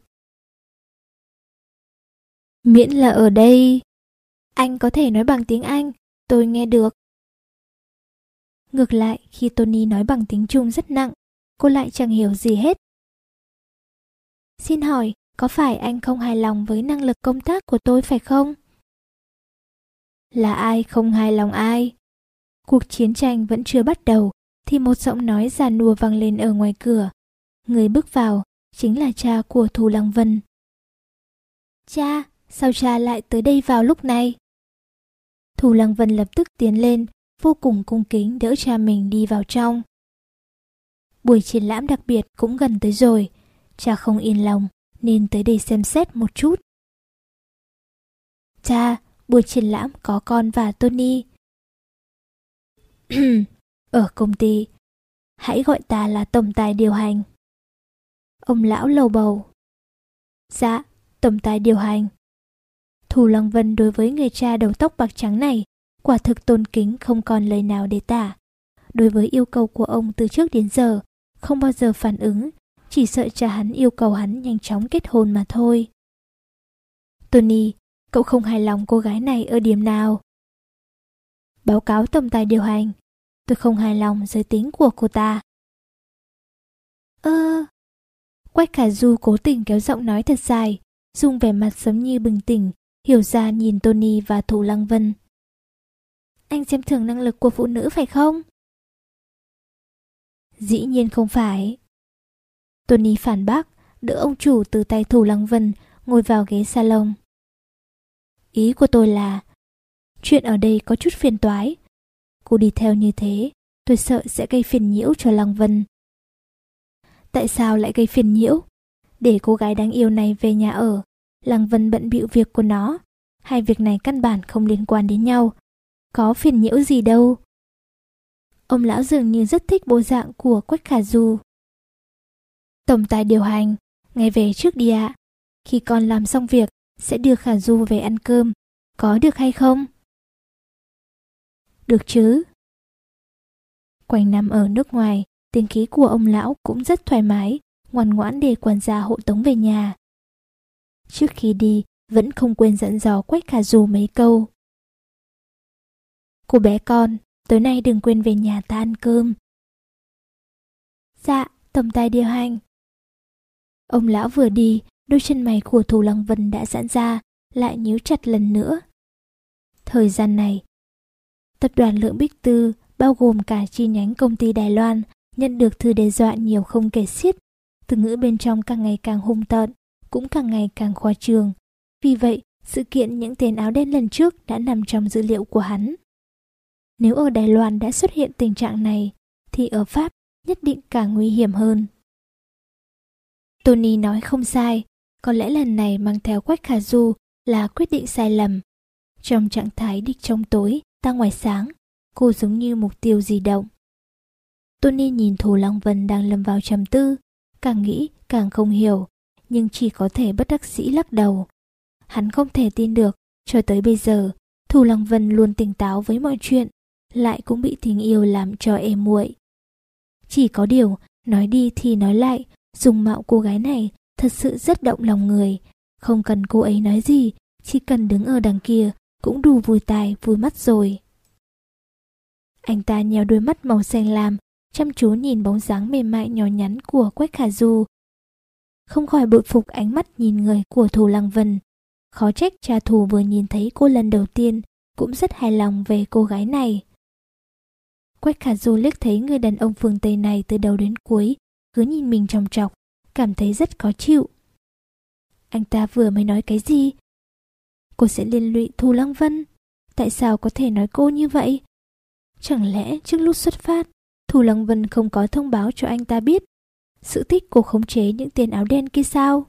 Miễn là ở đây. Anh có thể nói bằng tiếng Anh, tôi nghe được. Ngược lại, khi Tony nói bằng tiếng Trung rất nặng, cô lại chẳng hiểu gì hết. Xin hỏi, có phải anh không hài lòng với năng lực công tác của tôi phải không? Là ai không hài lòng ai? Cuộc chiến tranh vẫn chưa bắt đầu, thì một giọng nói già nua vang lên ở ngoài cửa. Người bước vào, chính là cha của Thủ Lăng Vân. Cha, sao cha lại tới đây vào lúc này? Thủ Lăng Vân lập tức tiến lên, vô cùng cung kính đỡ cha mình đi vào trong. Buổi triển lãm đặc biệt cũng gần tới rồi, cha không yên lòng nên tới đây xem xét một chút. Cha, buổi triển lãm có con và Tony. Ở công ty, hãy gọi ta là tổng tài điều hành. Ông lão lầu bầu. Dạ, tổng tài điều hành. Thủ Lăng Vân đối với người cha đầu tóc bạc trắng này quả thực tôn kính không còn lời nào để tả. Đối với yêu cầu của ông từ trước đến giờ, không bao giờ phản ứng, chỉ sợ cha hắn yêu cầu hắn nhanh chóng kết hôn mà thôi. Tony, cậu không hài lòng cô gái này ở điểm nào? Báo cáo tổng tài điều hành, tôi không hài lòng giới tính của cô ta. Ơ... À... Quách Khả Du cố tình kéo giọng nói thật dài, dùng vẻ mặt giống như bừng tỉnh, hiểu ra nhìn Tony và Thủ Lăng Vân. Anh xem thường năng lực của phụ nữ phải không? Dĩ nhiên không phải. Tony phản bác, đỡ ông chủ từ tay Thủ Lăng Vân ngồi vào ghế salon. Ý của tôi là, chuyện ở đây có chút phiền toái. Cô đi theo như thế, tôi sợ sẽ gây phiền nhiễu cho Lăng Vân. Tại sao lại gây phiền nhiễu? Để cô gái đáng yêu này về nhà ở, Lăng Vân bận bịu việc của nó. Hai việc này căn bản không liên quan đến nhau. Có phiền nhiễu gì đâu. Ông lão dường như rất thích bộ dạng của Quách Khả Du. Tổng tài điều hành, ngày về trước đi ạ. Khi con làm xong việc, sẽ đưa Khả Du về ăn cơm. Có được hay không? Được chứ. Quanh năm ở nước ngoài, tiếng khí của ông lão cũng rất thoải mái, ngoan ngoãn để quản gia hộ tống về nhà. Trước khi đi, vẫn không quên dặn dò Quách Khả Du mấy câu. Cô bé con, tối nay đừng quên về nhà ta ăn cơm. Dạ, tổng tài điều hành. Ông lão vừa đi, đôi chân mày của Thủ Lăng Vân đã giãn ra, lại nhíu chặt lần nữa. Thời gian này, tập đoàn Lượng Bích Tư, bao gồm cả chi nhánh công ty Đài Loan, nhận được thư đe dọa nhiều không kể xiết. Từ ngữ bên trong càng ngày càng hung tợn, cũng càng ngày càng khoa trương. Vì vậy, sự kiện những tên áo đen lần trước đã nằm trong dữ liệu của hắn. Nếu ở Đài Loan đã xuất hiện tình trạng này, thì ở Pháp nhất định càng nguy hiểm hơn. Tony nói không sai, có lẽ lần này mang theo Quách Khả Du là quyết định sai lầm. Trong trạng thái địch trong tối, ta ngoài sáng, cô giống như mục tiêu di động. Tony nhìn Thủ Lăng Vân đang lâm vào trầm tư, càng nghĩ càng không hiểu, nhưng chỉ có thể bất đắc dĩ lắc đầu. Hắn không thể tin được, cho tới bây giờ, Thủ Lăng Vân luôn tỉnh táo với mọi chuyện, lại cũng bị tình yêu làm cho êm muội. Chỉ có điều, nói đi thì nói lại, dung mạo cô gái này thật sự rất động lòng người. Không cần cô ấy nói gì, chỉ cần đứng ở đằng kia cũng đủ vui tai vui mắt rồi. Anh ta nheo đôi mắt màu xanh lam, chăm chú nhìn bóng dáng mềm mại nhỏ nhắn của Quách Khả Du. Không khỏi bội phục ánh mắt nhìn người của Thù Lăng Vân. Khó trách cha Thù vừa nhìn thấy cô lần đầu tiên cũng rất hài lòng về cô gái này. Quách Khả Du liếc thấy người đàn ông phương Tây này từ đầu đến cuối cứ nhìn mình chòng chọc, cảm thấy rất khó chịu. Anh ta vừa mới nói cái gì? Cô sẽ liên lụy Thù Lăng Vân? Tại sao có thể nói cô như vậy? Chẳng lẽ trước lúc xuất phát, Thù Lăng Vân không có thông báo cho anh ta biết sự thích cô khống chế những tên áo đen kia sao?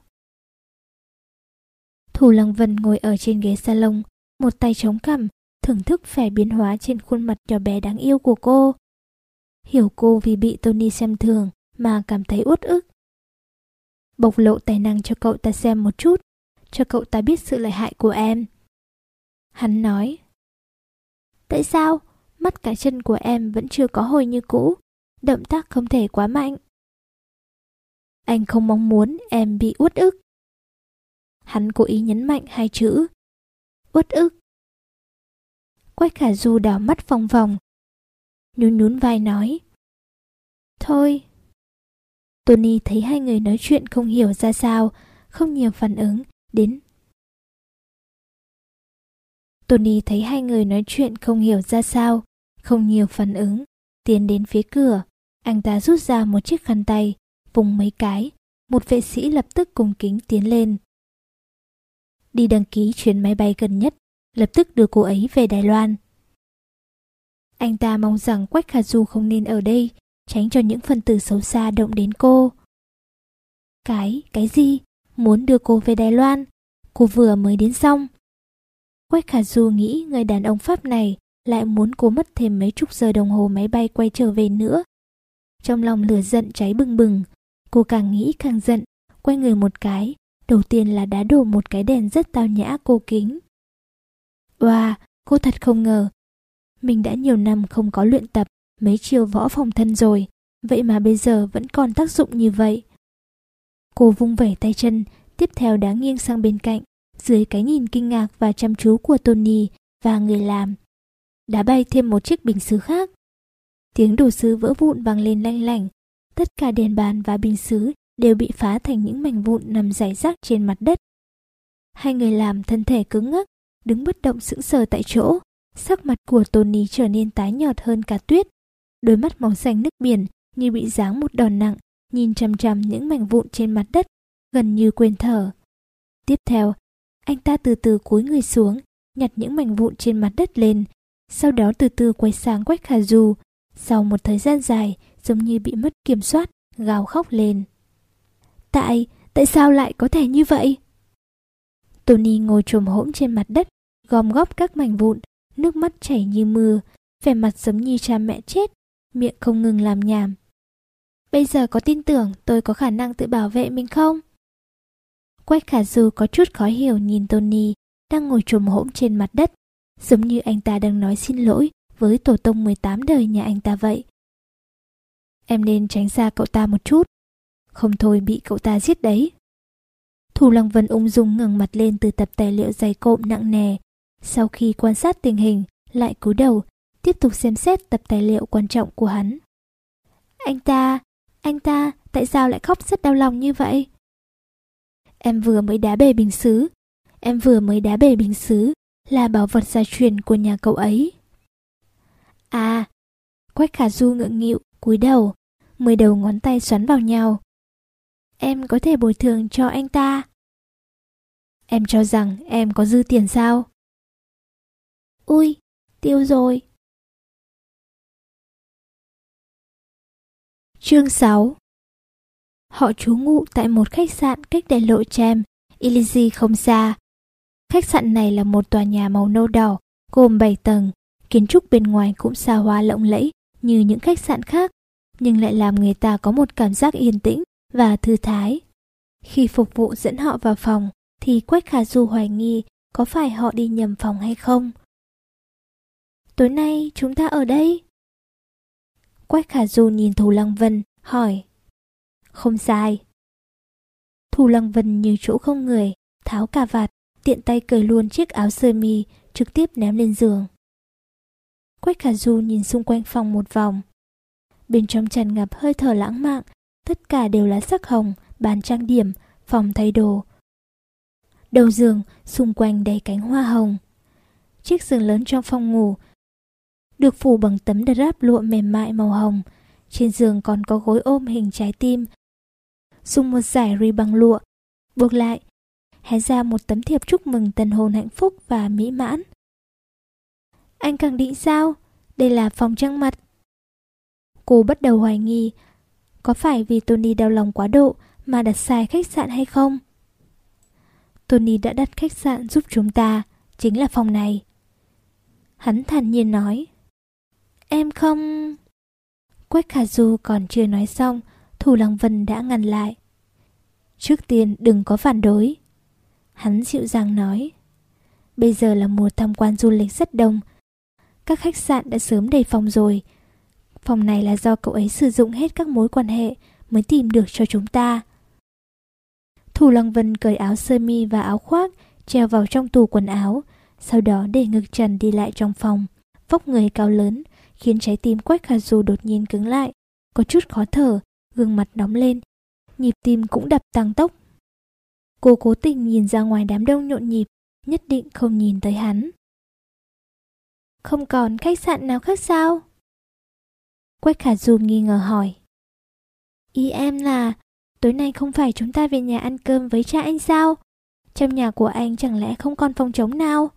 Thù Lăng Vân ngồi ở trên ghế salon, một tay chống cằm, thưởng thức vẻ biến hóa trên khuôn mặt nhỏ bé đáng yêu của cô. Hiểu cô vì bị Tony xem thường mà cảm thấy uất ức. Bộc lộ tài năng cho cậu ta xem một chút, cho cậu ta biết sự lợi hại của em. Hắn nói, tại sao mắt cả chân của em vẫn chưa có hồi như cũ, động tác không thể quá mạnh. Anh không mong muốn em bị uất ức. Hắn cố ý nhấn mạnh hai chữ uất ức. Quách Khả Du đảo mắt vòng vòng, nhún nhún vai nói, thôi. Tony thấy hai người nói chuyện không hiểu ra sao, không nhiều phản ứng đến. Tony thấy hai người nói chuyện không hiểu ra sao, không nhiều phản ứng, tiến đến phía cửa. Anh ta rút ra một chiếc khăn tay, vùng mấy cái, một vệ sĩ lập tức cung kính tiến lên. Đi đăng ký chuyến máy bay gần nhất, lập tức đưa cô ấy về Đài Loan. Anh ta mong rằng Quách Khả Du không nên ở đây, tránh cho những phần tử xấu xa động đến cô. Cái, cái gì? Muốn đưa cô về Đài Loan? Cô vừa mới đến xong. Quách Khả Du nghĩ người đàn ông Pháp này lại muốn cô mất thêm mấy chục giờ đồng hồ máy bay quay trở về nữa. Trong lòng lửa giận cháy bừng bừng, cô càng nghĩ càng giận, quay người một cái, đầu tiên là đá đổ một cái đèn rất tao nhã cô kính. Wow, cô thật không ngờ. Mình đã nhiều năm không có luyện tập mấy chiêu võ phòng thân rồi, vậy mà bây giờ vẫn còn tác dụng như vậy. Cô vung vẩy tay chân, tiếp theo đá nghiêng sang bên cạnh, dưới cái nhìn kinh ngạc và chăm chú của Tony và người làm. Đá bay thêm một chiếc bình sứ khác. Tiếng đồ sứ vỡ vụn vang lên lanh lảnh. Tất cả đèn bàn và bình sứ đều bị phá thành những mảnh vụn nằm rải rác trên mặt đất. Hai người làm thân thể cứng ngắc, đứng bất động sững sờ tại chỗ. Sắc mặt của Tony trở nên tái nhợt hơn cả tuyết. Đôi mắt màu xanh nước biển như bị giáng một đòn nặng, nhìn chằm chằm những mảnh vụn trên mặt đất, gần như quên thở. Tiếp theo, anh ta từ từ cúi người xuống, nhặt những mảnh vụn trên mặt đất lên, sau đó từ từ quay sang Quách Khả Du. Sau một thời gian dài, giống như bị mất kiểm soát, gào khóc lên. Tại, tại sao lại có thể như vậy? Tony ngồi chồm hổm trên mặt đất, gom góp các mảnh vụn, nước mắt chảy như mưa, vẻ mặt giống như cha mẹ chết, miệng không ngừng làm nhảm. Bây giờ có tin tưởng tôi có khả năng tự bảo vệ mình không? Quách Khả Du có chút khó hiểu nhìn Tony đang ngồi chồm hổm trên mặt đất, giống như anh ta đang nói xin lỗi với tổ tông mười tám đời nhà anh ta vậy. Em nên tránh xa cậu ta một chút, không thôi bị cậu ta giết đấy. Thù Lăng Vân ung dung ngẩng mặt lên từ tập tài liệu dày cộm nặng nề. Sau khi quan sát tình hình, lại cúi đầu, tiếp tục xem xét tập tài liệu quan trọng của hắn. Anh ta, anh ta, tại sao lại khóc rất đau lòng như vậy? Em vừa mới đá bể bình sứ, em vừa mới đá bể bình sứ, là bảo vật gia truyền của nhà cậu ấy. À, Quách Khả Du ngượng nghịu, cúi đầu, mười đầu ngón tay xoắn vào nhau. Em có thể bồi thường cho anh ta. Em cho rằng em có dư tiền sao? Ui, tiêu rồi. Chương sáu. Họ trú ngụ tại một khách sạn cách đại lộ Cham, Élysée không xa. Khách sạn này là một tòa nhà màu nâu đỏ, gồm bảy tầng. Kiến trúc bên ngoài cũng xa hoa lộng lẫy như những khách sạn khác, nhưng lại làm người ta có một cảm giác yên tĩnh và thư thái. Khi phục vụ dẫn họ vào phòng, thì Quách Khả Du hoài nghi có phải họ đi nhầm phòng hay không. Tối nay chúng ta ở đây? Quách Khả Du nhìn Thù Lăng Vân, hỏi. Không sai. Thù Lăng Vân như chỗ không người, tháo cà vạt, tiện tay cởi luôn chiếc áo sơ mi, trực tiếp ném lên giường. Quách Khả Du nhìn xung quanh phòng một vòng. Bên trong tràn ngập hơi thở lãng mạn, tất cả đều là sắc hồng, bàn trang điểm, phòng thay đồ. Đầu giường, xung quanh đầy cánh hoa hồng. Chiếc giường lớn trong phòng ngủ được phủ bằng tấm drap lụa mềm mại màu hồng. Trên giường còn có gối ôm hình trái tim, dùng một dải ri bằng lụa buộc lại, hé ra một tấm thiệp chúc mừng tân hôn hạnh phúc và mỹ mãn. Anh khẳng định sao? Đây là phòng trăng mật. Cô bắt đầu hoài nghi, có phải vì Tony đau lòng quá độ mà đặt sai khách sạn hay không? Tony đã đặt khách sạn giúp chúng ta, chính là phòng này. Hắn thản nhiên nói. Em không... Quách Khả Du còn chưa nói xong, Thủ Lăng Vân đã ngăn lại. Trước tiên đừng có phản đối. Hắn dịu dàng nói. Bây giờ là mùa tham quan du lịch rất đông. Các khách sạn đã sớm đầy phòng rồi. Phòng này là do cậu ấy sử dụng hết các mối quan hệ mới tìm được cho chúng ta. Thủ Lăng Vân cởi áo sơ mi và áo khoác treo vào trong tủ quần áo, sau đó để ngực trần đi lại trong phòng. Vóc người cao lớn khiến trái tim Quách Khả Du đột nhiên cứng lại, có chút khó thở, gương mặt nóng lên, nhịp tim cũng đập tăng tốc. Cô cố tình nhìn ra ngoài đám đông nhộn nhịp, nhất định không nhìn tới hắn. Không còn khách sạn nào khác sao? Quách Khả Du nghi ngờ hỏi. Ý em là tối nay không phải chúng ta về nhà ăn cơm với cha anh sao? Trong nhà của anh chẳng lẽ không còn phòng trống nào?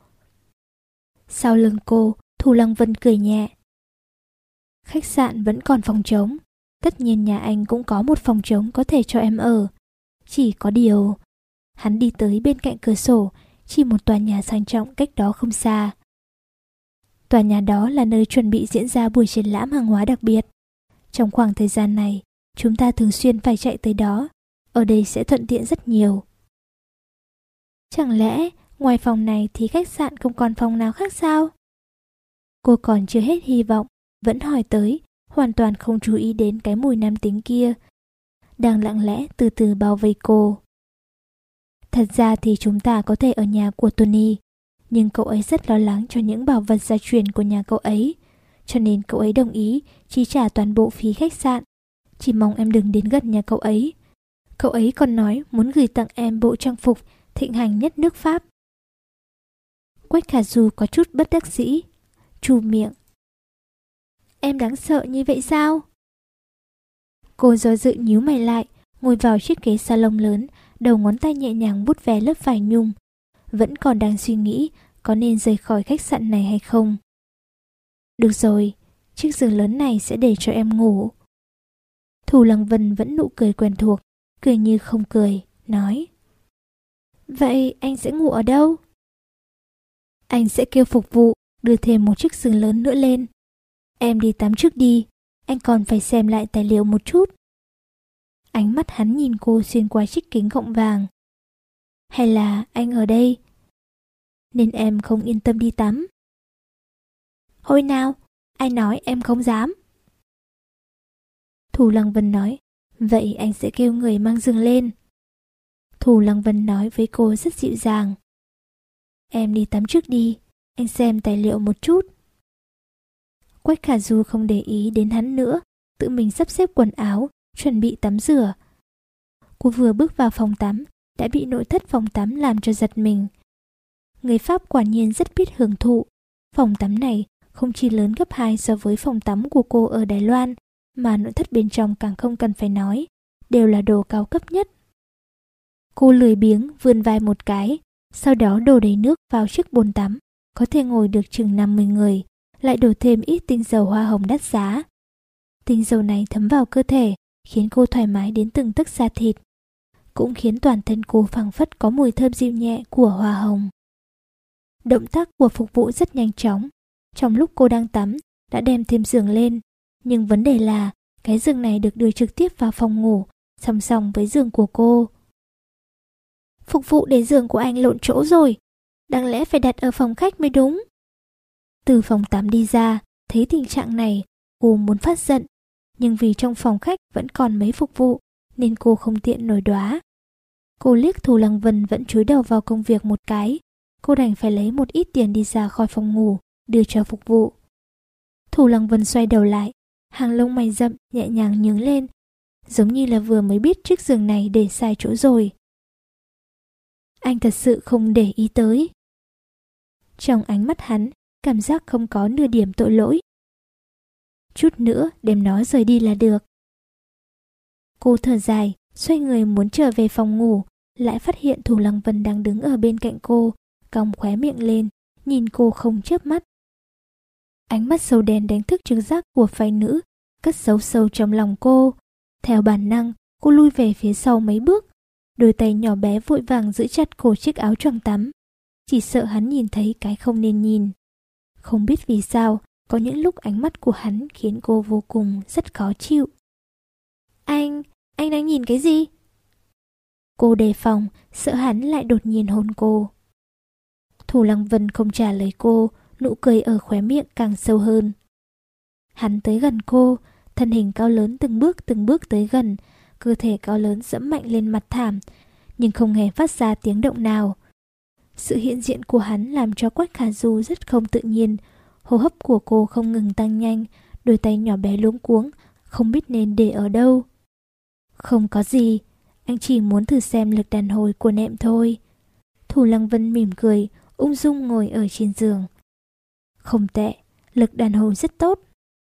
Sau lưng cô, Thủ Lăng Vân cười nhẹ. Khách sạn vẫn còn phòng trống. Tất nhiên nhà anh cũng có một phòng trống có thể cho em ở. Chỉ có điều... Hắn đi tới bên cạnh cửa sổ, chỉ một tòa nhà sang trọng cách đó không xa. Tòa nhà đó là nơi chuẩn bị diễn ra buổi triển lãm hàng hóa đặc biệt. Trong khoảng thời gian này, chúng ta thường xuyên phải chạy tới đó. Ở đây sẽ thuận tiện rất nhiều. Chẳng lẽ ngoài phòng này thì khách sạn không còn phòng nào khác sao? Cô còn chưa hết hy vọng, vẫn hỏi tới, hoàn toàn không chú ý đến cái mùi nam tính kia đang lặng lẽ từ từ bao vây cô. Thật ra thì chúng ta có thể ở nhà của Tony, nhưng cậu ấy rất lo lắng cho những bảo vật gia truyền của nhà cậu ấy, cho nên cậu ấy đồng ý chi trả toàn bộ phí khách sạn. Chỉ mong em đừng đến gần nhà cậu ấy. Cậu ấy còn nói muốn gửi tặng em bộ trang phục thịnh hành nhất nước Pháp. Quách Khả Du có chút bất đắc dĩ, trù miệng. Em đáng sợ như vậy sao? Cô do dự nhíu mày lại, ngồi vào chiếc ghế salon lớn, đầu ngón tay nhẹ nhàng vuốt ve lớp vải nhung. Vẫn còn đang suy nghĩ có nên rời khỏi khách sạn này hay không. Được rồi, chiếc giường lớn này sẽ để cho em ngủ. Thủ Lăng Vân vẫn nụ cười quen thuộc, cười như không cười, nói. Vậy anh sẽ ngủ ở đâu? Anh sẽ kêu phục vụ đưa thêm một chiếc giường lớn nữa lên. Em đi tắm trước đi, anh còn phải xem lại tài liệu một chút. Ánh mắt hắn nhìn cô xuyên qua chiếc kính gọng vàng. Hay là anh ở đây nên em không yên tâm đi tắm? Hồi nào, ai nói em không dám? Thủ Lăng Vân nói, vậy anh sẽ kêu người mang giường lên. Thủ Lăng Vân nói với cô rất dịu dàng. Em đi tắm trước đi, anh xem tài liệu một chút. Quách Khả Du không để ý đến hắn nữa, tự mình sắp xếp quần áo, chuẩn bị tắm rửa. Cô vừa bước vào phòng tắm, đã bị nội thất phòng tắm làm cho giật mình. Người Pháp quả nhiên rất biết hưởng thụ. Phòng tắm này không chỉ lớn gấp hai so với phòng tắm của cô ở Đài Loan, mà nội thất bên trong càng không cần phải nói, đều là đồ cao cấp nhất. Cô lười biếng vươn vai một cái, sau đó đổ đầy nước vào chiếc bồn tắm, có thể ngồi được chừng năm mươi người, lại đổ thêm ít tinh dầu hoa hồng đắt giá. Tinh dầu này thấm vào cơ thể, khiến cô thoải mái đến từng tấc da thịt, cũng khiến toàn thân cô phảng phất có mùi thơm dịu nhẹ của hoa hồng. Động tác của phục vụ rất nhanh chóng. Trong lúc cô đang tắm, đã đem thêm giường lên, nhưng vấn đề là cái giường này được đưa trực tiếp vào phòng ngủ, song song với giường của cô. Phục vụ để giường của anh lộn chỗ rồi, đáng lẽ phải đặt ở phòng khách mới đúng. Từ phòng tắm đi ra, thấy tình trạng này, cô muốn phát giận, nhưng vì trong phòng khách vẫn còn mấy phục vụ, nên cô không tiện nổi đoá. Cô liếc Thủ Lăng Vân vẫn chúi đầu vào công việc một cái, cô đành phải lấy một ít tiền đi ra khỏi phòng ngủ, đưa cho phục vụ. Thủ Lăng Vân xoay đầu lại, Hàng lông mày rậm nhẹ nhàng nhướng lên, giống như là vừa mới biết chiếc giường này để sai chỗ rồi. Anh thật sự không để ý tới. Trong ánh mắt hắn, cảm giác không có nửa điểm tội lỗi. Chút nữa đem nó rời đi là được. Cô thở dài, xoay người muốn trở về phòng ngủ, lại phát hiện Thủ Lăng Vân đang đứng ở bên cạnh cô, cong khóe miệng lên, nhìn cô không chớp mắt. Ánh mắt sâu đen đánh thức trực giác của phái nữ, cất giấu sâu trong lòng cô. Theo bản năng, cô lui về phía sau mấy bước, đôi tay nhỏ bé vội vàng giữ chặt cổ chiếc áo choàng tắm. Chỉ sợ hắn nhìn thấy cái không nên nhìn. Không biết vì sao, có những lúc ánh mắt của hắn khiến cô vô cùng rất khó chịu. Anh, anh đang nhìn cái gì? Cô đề phòng, sợ hắn lại đột nhiên hôn cô. Thủ Lăng Vân không trả lời cô, nụ cười ở khóe miệng càng sâu hơn. Hắn tới gần cô, thân hình cao lớn từng bước từng bước tới gần, cơ thể cao lớn dẫm mạnh lên mặt thảm, nhưng không hề phát ra tiếng động nào. Sự hiện diện của hắn làm cho Quách Khả Du rất không tự nhiên, hô hấp của cô không ngừng tăng nhanh, đôi tay nhỏ bé luống cuống, không biết nên để ở đâu. Không có gì, anh chỉ muốn thử xem lực đàn hồi của nệm thôi. Thủ Lăng Vân mỉm cười, ung dung ngồi ở trên giường. Không tệ, lực đàn hồi rất tốt.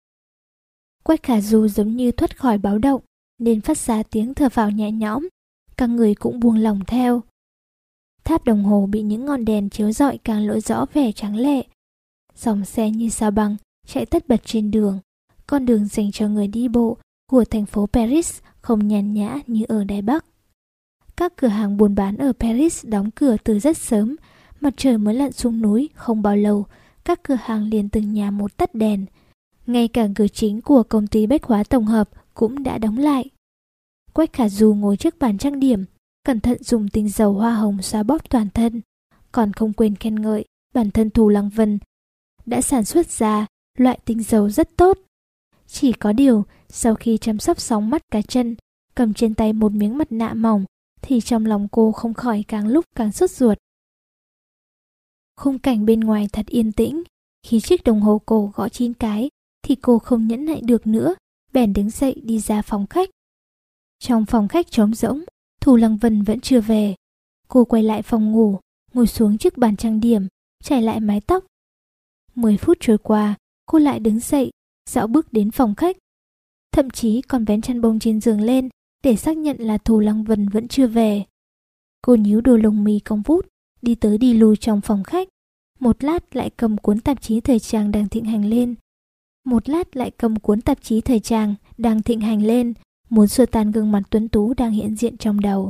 Quách Khả Du giống như thoát khỏi báo động, nên phát ra tiếng thở phào nhẹ nhõm, các người cũng buông lòng theo. Tháp đồng hồ bị những ngọn đèn chiếu rọi càng lộ rõ vẻ trắng lệ. Dòng xe như sao băng chạy tất bật trên đường, con đường dành cho người đi bộ của thành phố Paris không nhàn nhã như ở Đài Bắc. Các cửa hàng buôn bán ở Paris đóng cửa từ rất sớm, mặt trời mới lặn xuống núi không bao lâu, các cửa hàng liền từng nhà một tắt đèn. Ngay cả cửa chính của công ty bách hóa tổng hợp cũng đã đóng lại. Quách Khả Du ngồi trước bàn trang điểm, cẩn thận dùng tinh dầu hoa hồng xoa bóp toàn thân, còn không quên khen ngợi bản thân Thủ Lăng Vân đã sản xuất ra loại tinh dầu rất tốt. Chỉ có điều, sau khi chăm sóc sóng mắt cá chân, cầm trên tay một miếng mặt nạ mỏng, thì trong lòng cô không khỏi càng lúc càng sốt ruột. Khung cảnh bên ngoài thật yên tĩnh, khi chiếc đồng hồ cổ gõ chín cái, thì cô không nhẫn nại được nữa, bèn đứng dậy đi ra phòng khách. Trong phòng khách trống rỗng, Thủ Lăng Vân vẫn chưa về. Cô quay lại phòng ngủ, ngồi xuống trước bàn trang điểm, chải lại mái tóc. Mười phút trôi qua, cô lại đứng dậy, dạo bước đến phòng khách. Thậm chí còn vén chăn bông trên giường lên để xác nhận là Thủ Lăng Vân vẫn chưa về. Cô nhíu đôi lông mi cong vút, đi tới đi lui trong phòng khách. Một lát lại cầm cuốn tạp chí thời trang đang thịnh hành lên. Một lát lại cầm cuốn tạp chí thời trang đang thịnh hành lên, muốn xua tan gương mặt tuấn tú đang hiện diện trong đầu.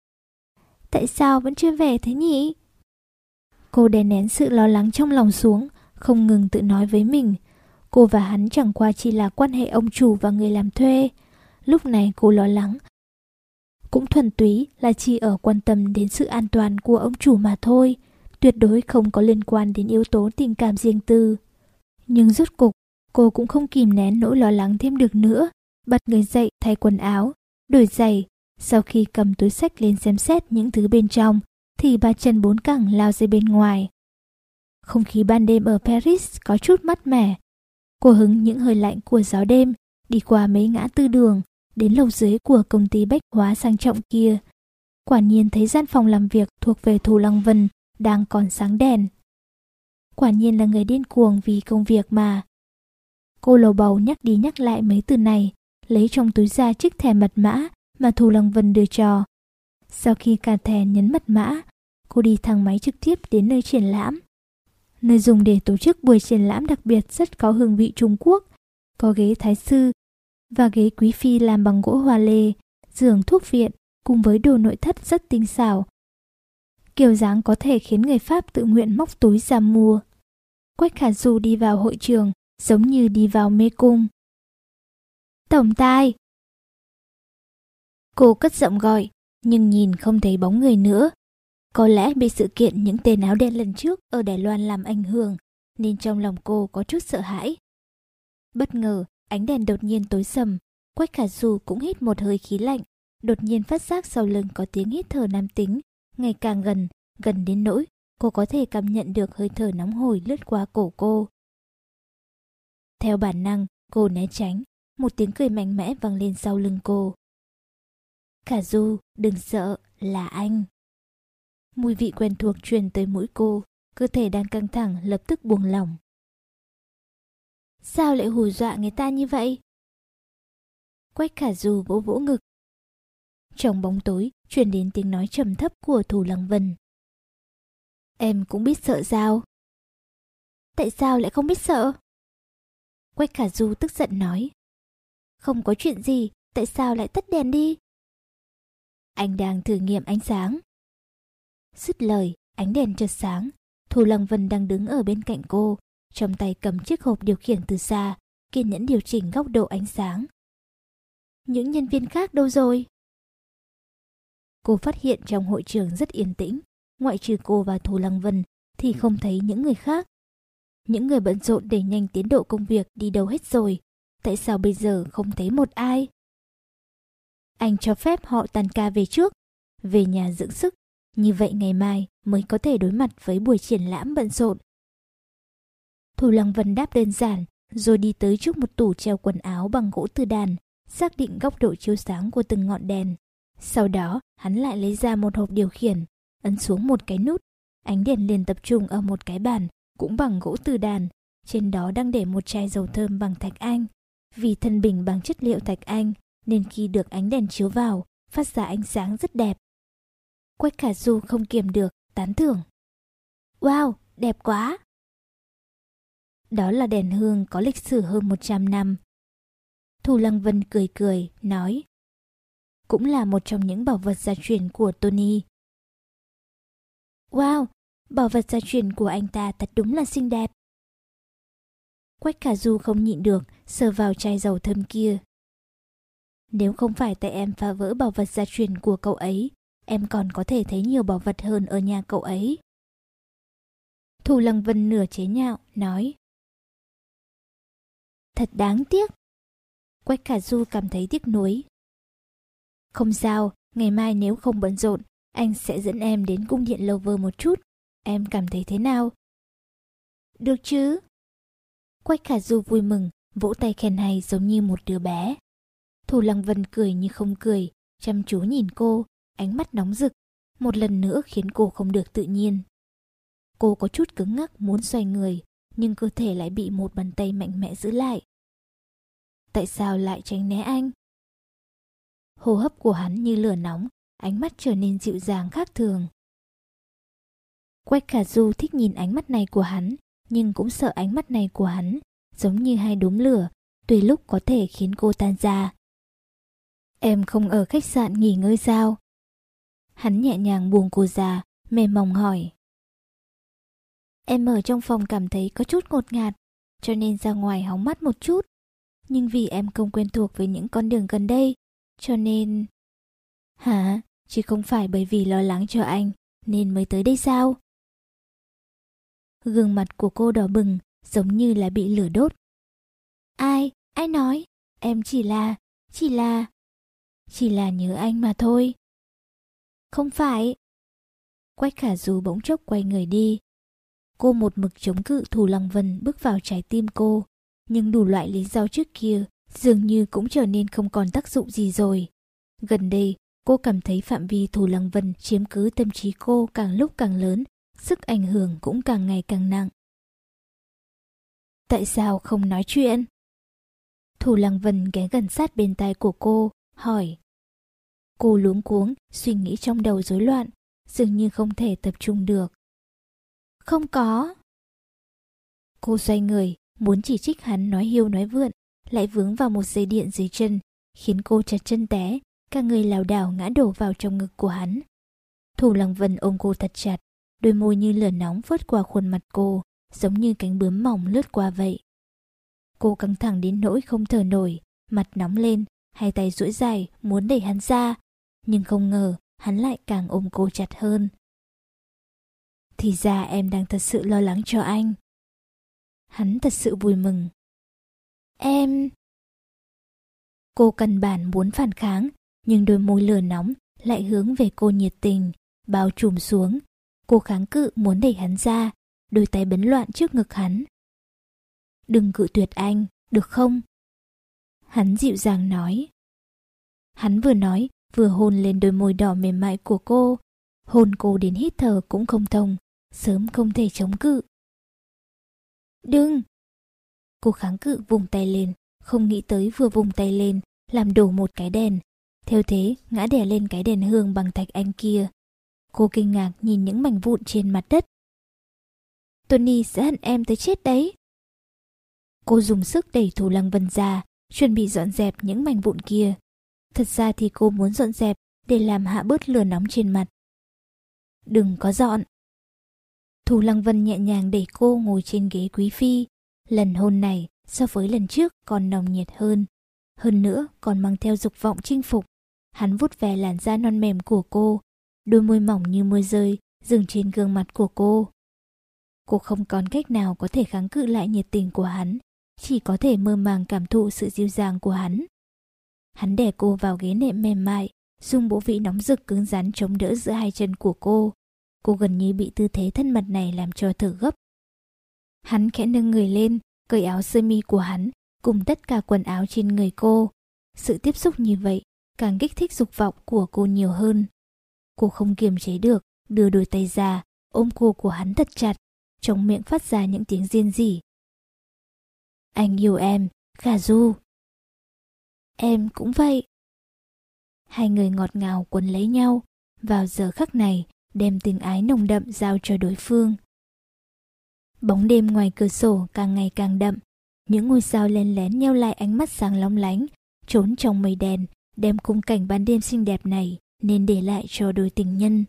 Tại sao vẫn chưa về thế nhỉ? Cô đè nén sự lo lắng trong lòng xuống, không ngừng tự nói với mình. Cô và hắn chẳng qua chỉ là quan hệ ông chủ và người làm thuê. Lúc này cô lo lắng cũng thuần túy là chỉ ở quan tâm đến sự an toàn của ông chủ mà thôi, tuyệt đối không có liên quan đến yếu tố tình cảm riêng tư. Nhưng rốt cục, cô cũng không kìm nén nỗi lo lắng thêm được nữa, bật người dậy thay quần áo, đổi giày. Sau khi cầm túi xách lên xem xét những thứ bên trong, thì ba chân bốn cẳng lao ra bên ngoài. Không khí ban đêm ở Paris có chút mát mẻ. Cô hứng những hơi lạnh của gió đêm, đi qua mấy ngã tư đường, đến lầu dưới của công ty bách hóa sang trọng kia. Quả nhiên thấy gian phòng làm việc thuộc về Thủ Lăng Vân đang còn sáng đèn. Quả nhiên là người điên cuồng vì công việc mà. Cô lầu bầu nhắc đi nhắc lại mấy từ này, lấy trong túi ra chiếc thẻ mật mã mà Thủ Lăng Vân đưa cho. Sau khi cả thẻ nhấn mật mã, cô đi thang máy trực tiếp đến nơi triển lãm. Nơi dùng để tổ chức buổi triển lãm đặc biệt rất có hương vị Trung Quốc, có ghế thái sư và ghế quý phi làm bằng gỗ hoa lê, giường thuốc viện cùng với đồ nội thất rất tinh xảo. Kiểu dáng có thể khiến người Pháp tự nguyện móc túi ra mua. Quách Khả Du đi vào hội trường giống như đi vào mê cung. Tổng tài! Cô cất giọng gọi, nhưng nhìn không thấy bóng người nữa. Có lẽ bị sự kiện những tên áo đen lần trước ở Đài Loan làm ảnh hưởng, nên trong lòng cô có chút sợ hãi. Bất ngờ, ánh đèn đột nhiên tối sầm, Quách Khả Du cũng hít một hơi khí lạnh, đột nhiên phát giác sau lưng có tiếng hít thở nam tính, ngày càng gần, gần đến nỗi cô có thể cảm nhận được hơi thở nóng hổi lướt qua cổ cô. Theo bản năng, cô né tránh, một tiếng cười mạnh mẽ vang lên sau lưng cô. Khả Du, đừng sợ, là anh. Mùi vị quen thuộc truyền tới mũi cô, cơ thể đang căng thẳng lập tức buông lỏng. Sao lại hù dọa người ta như vậy? Quách Khả Du vỗ vỗ ngực. Trong bóng tối truyền đến tiếng nói trầm thấp của Thủ Lăng Vân. Em cũng biết sợ sao? Tại sao lại không biết sợ? Quách Khả Du tức giận nói. Không có chuyện gì, tại sao lại tắt đèn đi? Anh đang thử nghiệm ánh sáng. Dứt lời, ánh đèn chợt sáng. Thủ Lăng Vân đang đứng ở bên cạnh cô, trong tay cầm chiếc hộp điều khiển từ xa, kiên nhẫn điều chỉnh góc độ ánh sáng. Những nhân viên khác đâu rồi? Cô phát hiện trong hội trường rất yên tĩnh, ngoại trừ cô và Thủ Lăng Vân thì không thấy những người khác. Những người bận rộn đẩy nhanh tiến độ công việc đi đâu hết rồi? Tại sao bây giờ không thấy một ai? Anh cho phép họ tan ca về trước, về nhà dưỡng sức, như vậy ngày mai mới có thể đối mặt với buổi triển lãm bận rộn. Thủ Lăng Vân đáp đơn giản, rồi đi tới trước một tủ treo quần áo bằng gỗ từ đàn, xác định góc độ chiếu sáng của từng ngọn đèn. Sau đó, hắn lại lấy ra một hộp điều khiển, ấn xuống một cái nút. Ánh đèn liền tập trung ở một cái bàn, cũng bằng gỗ từ đàn. Trên đó đang để một chai dầu thơm bằng thạch anh. Vì thân bình bằng chất liệu thạch anh, nên khi được ánh đèn chiếu vào, phát ra ánh sáng rất đẹp. Quách Khả Du không kiềm được, tán thưởng. Wow, đẹp quá! Đó là đèn hương có lịch sử hơn một trăm năm. Thủ Lăng Vân cười cười, nói. Cũng là một trong những bảo vật gia truyền của Tony. Wow, bảo vật gia truyền của anh ta thật đúng là xinh đẹp. Quách Khả Du không nhịn được, sờ vào chai dầu thơm kia. Nếu không phải tại em phá vỡ bảo vật gia truyền của cậu ấy, em còn có thể thấy nhiều bảo vật hơn ở nhà cậu ấy. Thủ Lăng Vân nửa chế nhạo, nói. Thật đáng tiếc. Quách Khả Du cảm thấy tiếc nuối. Không sao, ngày mai nếu không bận rộn, anh sẽ dẫn em đến cung điện Lover một chút. Em cảm thấy thế nào? Được chứ? Quách Khả Du vui mừng, vỗ tay khen hay giống như một đứa bé. Thủ Lăng Vân cười như không cười, chăm chú nhìn cô, ánh mắt nóng rực, một lần nữa khiến cô không được tự nhiên. Cô có chút cứng ngắc muốn xoay người, nhưng cơ thể lại bị một bàn tay mạnh mẽ giữ lại. Tại sao lại tránh né anh? Hô hấp của hắn như lửa nóng, ánh mắt trở nên dịu dàng khác thường. Quách Khả Du thích nhìn ánh mắt này của hắn, nhưng cũng sợ ánh mắt này của hắn, giống như hai đốm lửa, tùy lúc có thể khiến cô tan ra. Em không ở khách sạn nghỉ ngơi sao? Hắn nhẹ nhàng buông cô ra, mềm mỏng hỏi. Em ở trong phòng cảm thấy có chút ngột ngạt, cho nên ra ngoài hóng mát một chút. Nhưng vì em không quen thuộc với những con đường gần đây, cho nên... Hả? Chứ không phải bởi vì lo lắng cho anh, nên mới tới đây sao? Gương mặt của cô đỏ bừng, giống như là bị lửa đốt. Ai? Ai nói? Em chỉ là... Chỉ là... Chỉ là nhớ anh mà thôi. Không phải. Quách Khả Du bỗng chốc quay người đi. Cô một mực chống cự Thủ Lăng Vân bước vào trái tim cô, nhưng đủ loại lý do trước kia dường như cũng trở nên không còn tác dụng gì rồi. Gần đây, cô cảm thấy phạm vi Thủ Lăng Vân chiếm cứ tâm trí cô càng lúc càng lớn, sức ảnh hưởng cũng càng ngày càng nặng. Tại sao không nói chuyện? Thủ Lăng Vân ghé gần sát bên tai của cô, hỏi. Cô luống cuống, suy nghĩ trong đầu rối loạn, dường như không thể tập trung được. Không có. Cô xoay người, muốn chỉ trích hắn nói hiêu nói vượn, lại vướng vào một dây điện dưới chân, khiến cô chật chân té, cả người lảo đảo ngã đổ vào trong ngực của hắn. Thủ Lăng Vân ôm cô thật chặt, đôi môi như lửa nóng phớt qua khuôn mặt cô, giống như cánh bướm mỏng lướt qua vậy. Cô căng thẳng đến nỗi không thở nổi, mặt nóng lên, hai tay duỗi dài muốn đẩy hắn ra, nhưng không ngờ hắn lại càng ôm cô chặt hơn. Thì ra em đang thật sự lo lắng cho anh. Hắn thật sự vui mừng. Em... Cô căn bản muốn phản kháng, nhưng đôi môi lửa nóng lại hướng về cô nhiệt tình, bao trùm xuống. Cô kháng cự muốn đẩy hắn ra, đôi tay bấn loạn trước ngực hắn. Đừng cự tuyệt anh, được không? Hắn dịu dàng nói. Hắn vừa nói, vừa hôn lên đôi môi đỏ mềm mại của cô. Hôn cô đến hít thở cũng không thông, sớm không thể chống cự. Đừng! Cô kháng cự vùng tay lên, không nghĩ tới vừa vùng tay lên, làm đổ một cái đèn. Theo thế, ngã đè lên cái đèn hương bằng thạch anh kia. Cô kinh ngạc nhìn những mảnh vụn trên mặt đất. Tony sẽ hận em tới chết đấy. Cô dùng sức đẩy Thủ Lăng Vân ra, chuẩn bị dọn dẹp những mảnh vụn kia. Thật ra thì cô muốn dọn dẹp để làm hạ bớt lửa nóng trên mặt. Đừng có dọn. Thủ Lăng Vân nhẹ nhàng đẩy cô ngồi trên ghế quý phi. Lần hôn này so với lần trước còn nồng nhiệt hơn. Hơn nữa còn mang theo dục vọng chinh phục. Hắn vuốt ve làn da non mềm của cô, đôi môi mỏng như môi rơi dừng trên gương mặt của cô. Cô không còn cách nào có thể kháng cự lại nhiệt tình của hắn, chỉ có thể mơ màng cảm thụ sự dịu dàng của hắn. Hắn đè cô vào ghế nệm mềm mại, dùng bộ vị nóng rực cứng rắn chống đỡ giữa hai chân của cô. Cô gần như bị tư thế thân mật này làm cho thở gấp. Hắn khẽ nâng người lên, cởi áo sơ mi của hắn cùng tất cả quần áo trên người cô. Sự tiếp xúc như vậy càng kích thích dục vọng của cô nhiều hơn. Cô không kiềm chế được, đưa đôi tay ra, ôm cổ của hắn thật chặt, trong miệng phát ra những tiếng rên rỉ. Anh yêu em, Khả Du. Em cũng vậy. Hai người ngọt ngào quấn lấy nhau, vào giờ khắc này đem tình ái nồng đậm giao cho đối phương. Bóng đêm ngoài cửa sổ càng ngày càng đậm, những ngôi sao lén lén nheo lại ánh mắt sáng lóng lánh, trốn trong mây đen, đem khung cảnh ban đêm xinh đẹp này nên để lại cho đôi tình nhân.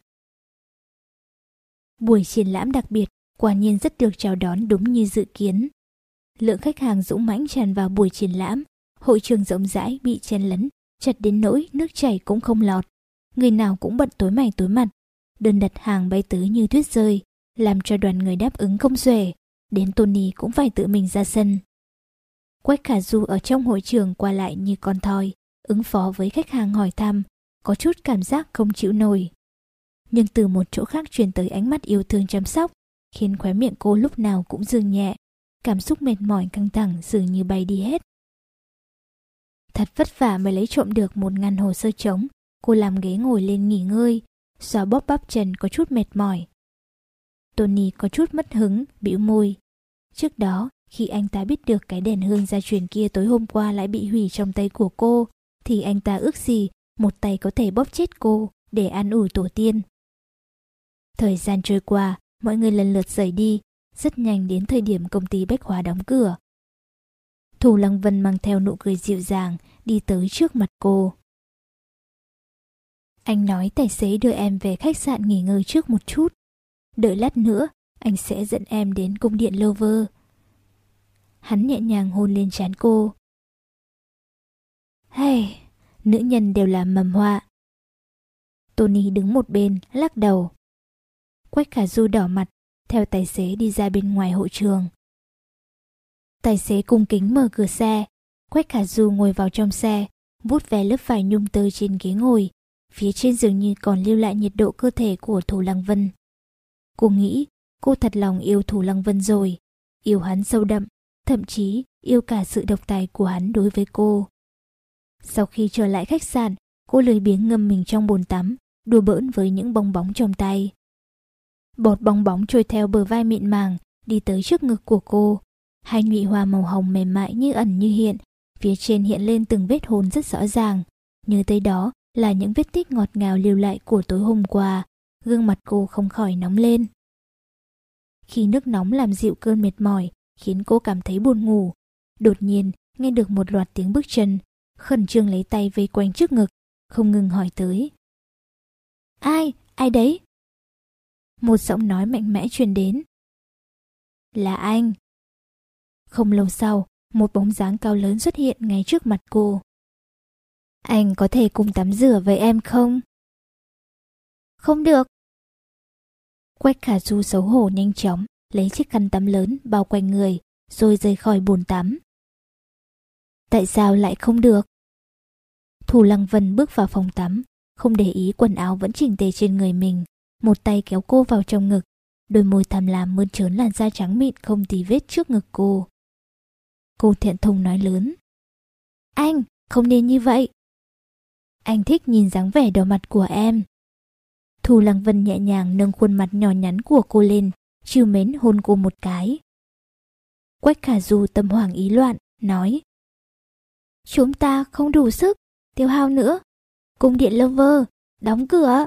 Buổi triển lãm đặc biệt quả nhiên rất được chào đón đúng như dự kiến. Lượng khách hàng dũng mãnh tràn vào buổi triển lãm, hội trường rộng rãi bị chen lấn, chật đến nỗi nước chảy cũng không lọt. Người nào cũng bận tối mày tối mặt, đơn đặt hàng bay tới như tuyết rơi, làm cho đoàn người đáp ứng không xuể, đến Tony cũng phải tự mình ra sân. Quách Khả Du ở trong hội trường qua lại như con thoi, ứng phó với khách hàng hỏi thăm, có chút cảm giác không chịu nổi. Nhưng từ một chỗ khác truyền tới ánh mắt yêu thương chăm sóc, khiến khóe miệng cô lúc nào cũng dương nhẹ, cảm xúc mệt mỏi căng thẳng dường như bay đi hết. Thật vất vả mới lấy trộm được một ngàn hồ sơ trống, cô làm ghế ngồi lên nghỉ ngơi, xoa bóp bắp chân có chút mệt mỏi. Tony có chút mất hứng, bĩu môi. Trước đó, khi anh ta biết được cái đèn hương gia truyền kia tối hôm qua lại bị hủy trong tay của cô, thì anh ta ước gì một tay có thể bóp chết cô để an ủi tổ tiên. Thời gian trôi qua, mọi người lần lượt rời đi, rất nhanh đến thời điểm công ty bách hóa đóng cửa. Thủ Lăng Vân mang theo nụ cười dịu dàng đi tới trước mặt cô. Anh nói tài xế đưa em về khách sạn nghỉ ngơi trước một chút. Đợi lát nữa, anh sẽ dẫn em đến cung điện Lover. Hắn nhẹ nhàng hôn lên trán cô. Hey, nữ nhân đều là mầm họa. Tony đứng một bên, lắc đầu. Quách Khả Du đỏ mặt, theo tài xế đi ra bên ngoài hội trường. Tài xế cung kính mở cửa xe. Quách Khả Du ngồi vào trong xe, vuốt ve lớp vải nhung tơ trên ghế ngồi. Phía trên dường như còn lưu lại nhiệt độ cơ thể của Thủ Lăng Vân. Cô nghĩ cô thật lòng yêu Thủ Lăng Vân rồi, yêu hắn sâu đậm, thậm chí yêu cả sự độc tài của hắn đối với cô. Sau khi trở lại khách sạn, cô lười biếng ngâm mình trong bồn tắm, đùa bỡn với những bong bóng trong tay. Bọt bong bóng trôi theo bờ vai mịn màng, đi tới trước ngực của cô. Hai nhụy hoa màu hồng mềm mại như ẩn như hiện, phía trên hiện lên từng vết hôn rất rõ ràng. Nhớ tới đó là những vết tích ngọt ngào lưu lại của tối hôm qua, gương mặt cô không khỏi nóng lên. Khi nước nóng làm dịu cơn mệt mỏi, khiến cô cảm thấy buồn ngủ, đột nhiên nghe được một loạt tiếng bước chân, khẩn trương lấy tay vây quanh trước ngực, không ngừng hỏi tới. Ai? Ai đấy? Một giọng nói mạnh mẽ truyền đến. Là anh. Không lâu sau, một bóng dáng cao lớn xuất hiện ngay trước mặt cô. Anh có thể cùng tắm rửa với em không? Không được. Quách Khả Du xấu hổ nhanh chóng lấy chiếc khăn tắm lớn bao quanh người rồi rời khỏi bồn tắm. Tại sao lại không được? Thủ Lăng Vân bước vào phòng tắm, không để ý quần áo vẫn chỉnh tề trên người mình, một tay kéo cô vào trong ngực, đôi môi tham lam mơn trớn làn da trắng mịn không tì vết trước ngực cô. Cô thẹn thùng nói lớn. Anh, không nên như vậy. Anh thích nhìn dáng vẻ đỏ mặt của em. Thu Lăng Vân nhẹ nhàng nâng khuôn mặt nhỏ nhắn của cô lên, trìu mến hôn cô một cái. Quách Khả Du tâm hoảng ý loạn, nói: Chúng ta không đủ sức, tiêu hao nữa. Cung điện Lover, đóng cửa.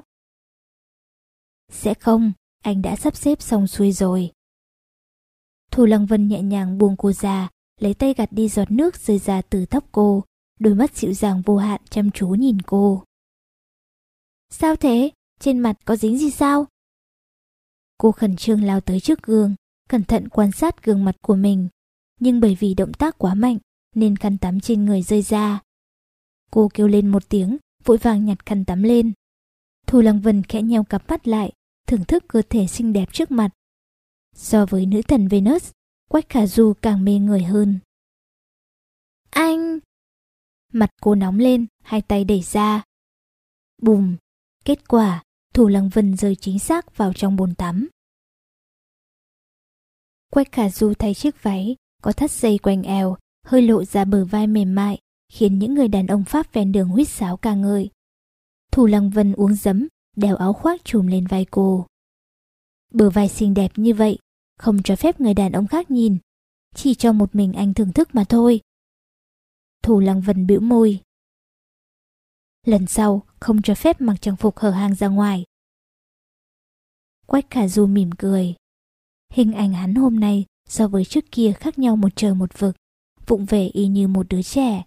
Sẽ không, anh đã sắp xếp xong xuôi rồi. Thu Lăng Vân nhẹ nhàng buông cô ra, lấy tay gạt đi giọt nước rơi ra từ tóc cô, đôi mắt dịu dàng vô hạn chăm chú nhìn cô. Sao thế? Trên mặt có dính gì sao? Cô khẩn trương lao tới trước gương, cẩn thận quan sát gương mặt của mình, nhưng bởi vì động tác quá mạnh nên khăn tắm trên người rơi ra. Cô kêu lên một tiếng, vội vàng nhặt khăn tắm lên. Thu Lăng Vân khẽ nheo cặp mắt lại, thưởng thức cơ thể xinh đẹp trước mặt. So với nữ thần Venus, Quách Khả Du càng mê người hơn. Anh! Mặt cô nóng lên, hai tay đẩy ra. Bùm! Kết quả, Thu Lăng Vân rơi chính xác vào trong bồn tắm. Quách Khả Du thay chiếc váy, có thắt dây quanh eo, hơi lộ ra bờ vai mềm mại, khiến những người đàn ông Pháp ven đường huýt sáo ca ngợi. Thu Lăng Vân uống giấm, đeo áo khoác trùm lên vai cô. Bờ vai xinh đẹp như vậy, không cho phép người đàn ông khác nhìn, chỉ cho một mình anh thưởng thức mà thôi. Thu Lăng Vân bĩu môi. Lần sau không cho phép mặc trang phục hở hang ra ngoài. Quách Khả Du mỉm cười. Hình ảnh hắn hôm nay so với trước kia khác nhau một trời một vực, vụng về y như một đứa trẻ.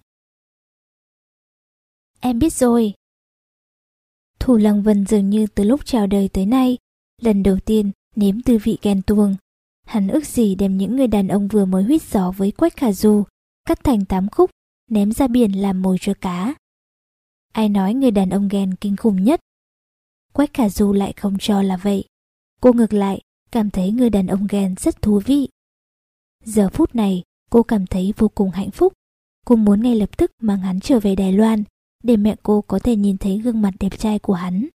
Em biết rồi. Thu Lăng Vân dường như từ lúc chào đời tới nay, lần đầu tiên nếm tư vị ghen tuông. Hắn ước gì đem những người đàn ông vừa mới huýt gió với Quách Khả Du cắt thành tám khúc, ném ra biển làm mồi cho cá. Ai nói người đàn ông ghen kinh khủng nhất? Quách Khả Du lại không cho là vậy. Cô ngược lại cảm thấy người đàn ông ghen rất thú vị. Giờ phút này cô cảm thấy vô cùng hạnh phúc. Cô muốn ngay lập tức mang hắn trở về Đài Loan để mẹ cô có thể nhìn thấy gương mặt đẹp trai của hắn.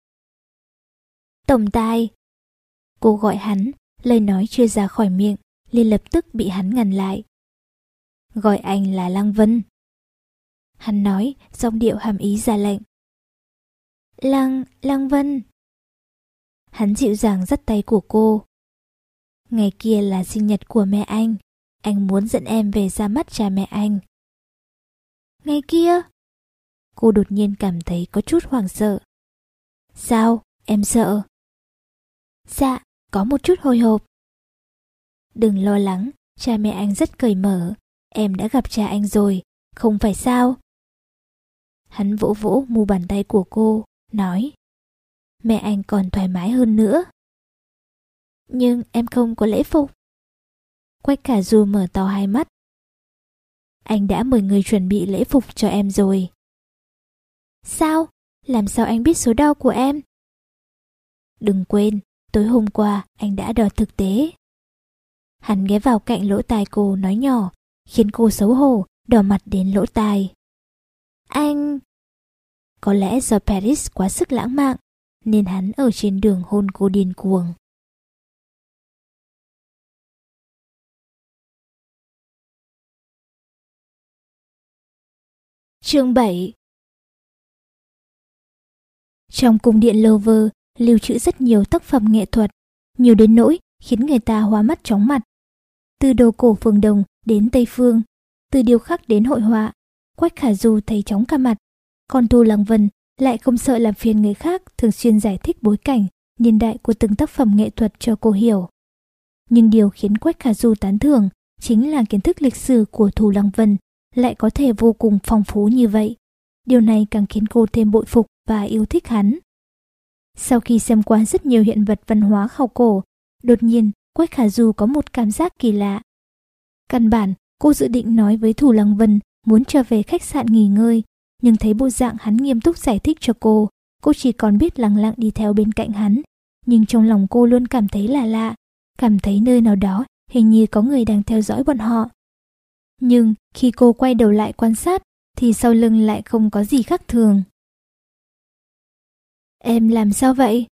Tổng tài! Cô gọi hắn, lời nói chưa ra khỏi miệng liền lập tức bị hắn ngăn lại. Gọi anh là Lăng Vân. Hắn nói, giọng điệu hàm ý ra lệnh. Lăng, Lăng Vân. Hắn dịu dàng dắt tay của cô. Ngày kia là sinh nhật của mẹ anh, anh muốn dẫn em về ra mắt cha mẹ anh. Ngày kia? Cô đột nhiên cảm thấy có chút hoảng sợ. Sao, em sợ? Dạ, có một chút hồi hộp. Đừng lo lắng, cha mẹ anh rất cởi mở. Em đã gặp cha anh rồi, không phải sao? Hắn vỗ vỗ mu bàn tay của cô, nói. Mẹ anh còn thoải mái hơn nữa. Nhưng em không có lễ phục. Quách Khả Du mở to hai mắt. Anh đã mời người chuẩn bị lễ phục cho em rồi. Sao? Làm sao anh biết số đo của em? Đừng quên, tối hôm qua anh đã đo thực tế. Hắn ghé vào cạnh lỗ tai cô nói nhỏ, khiến cô xấu hổ, đỏ mặt đến lỗ tai. Anh... Có lẽ do Paris quá sức lãng mạn, nên hắn ở trên đường hôn cô điên cuồng. Chương bảy. Trong cung điện Lover lưu trữ rất nhiều tác phẩm nghệ thuật, nhiều đến nỗi khiến người ta hoa mắt chóng mặt. Từ đồ cổ phương Đông đến Tây phương, từ điêu khắc đến hội họa, Quách Khả Du thấy chóng cả mặt. Còn Thu Lăng Vân lại không sợ làm phiền người khác, thường xuyên giải thích bối cảnh, niên đại của từng tác phẩm nghệ thuật cho cô hiểu. Nhưng điều khiến Quách Khả Du tán thưởng chính là kiến thức lịch sử của Thu Lăng Vân lại có thể vô cùng phong phú như vậy. Điều này càng khiến cô thêm bội phục và yêu thích hắn. Sau khi xem qua rất nhiều hiện vật văn hóa khảo cổ, đột nhiên Quách Khả Du có một cảm giác kỳ lạ. Căn bản, cô dự định nói với Thu Lăng Vân muốn trở về khách sạn nghỉ ngơi, nhưng thấy bộ dạng hắn nghiêm túc giải thích cho cô, cô chỉ còn biết lặng lặng đi theo bên cạnh hắn. Nhưng trong lòng cô luôn cảm thấy là lạ, cảm thấy nơi nào đó hình như có người đang theo dõi bọn họ. Nhưng khi cô quay đầu lại quan sát, thì sau lưng lại không có gì khác thường. Em làm sao vậy?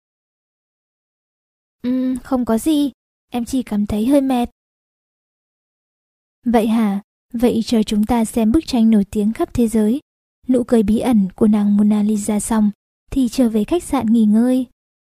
Ừm, không có gì, em chỉ cảm thấy hơi mệt. Vậy hả? Vậy cho chúng ta xem bức tranh nổi tiếng khắp thế giới, nụ cười bí ẩn của nàng Mona Lisa xong, thì trở về khách sạn nghỉ ngơi.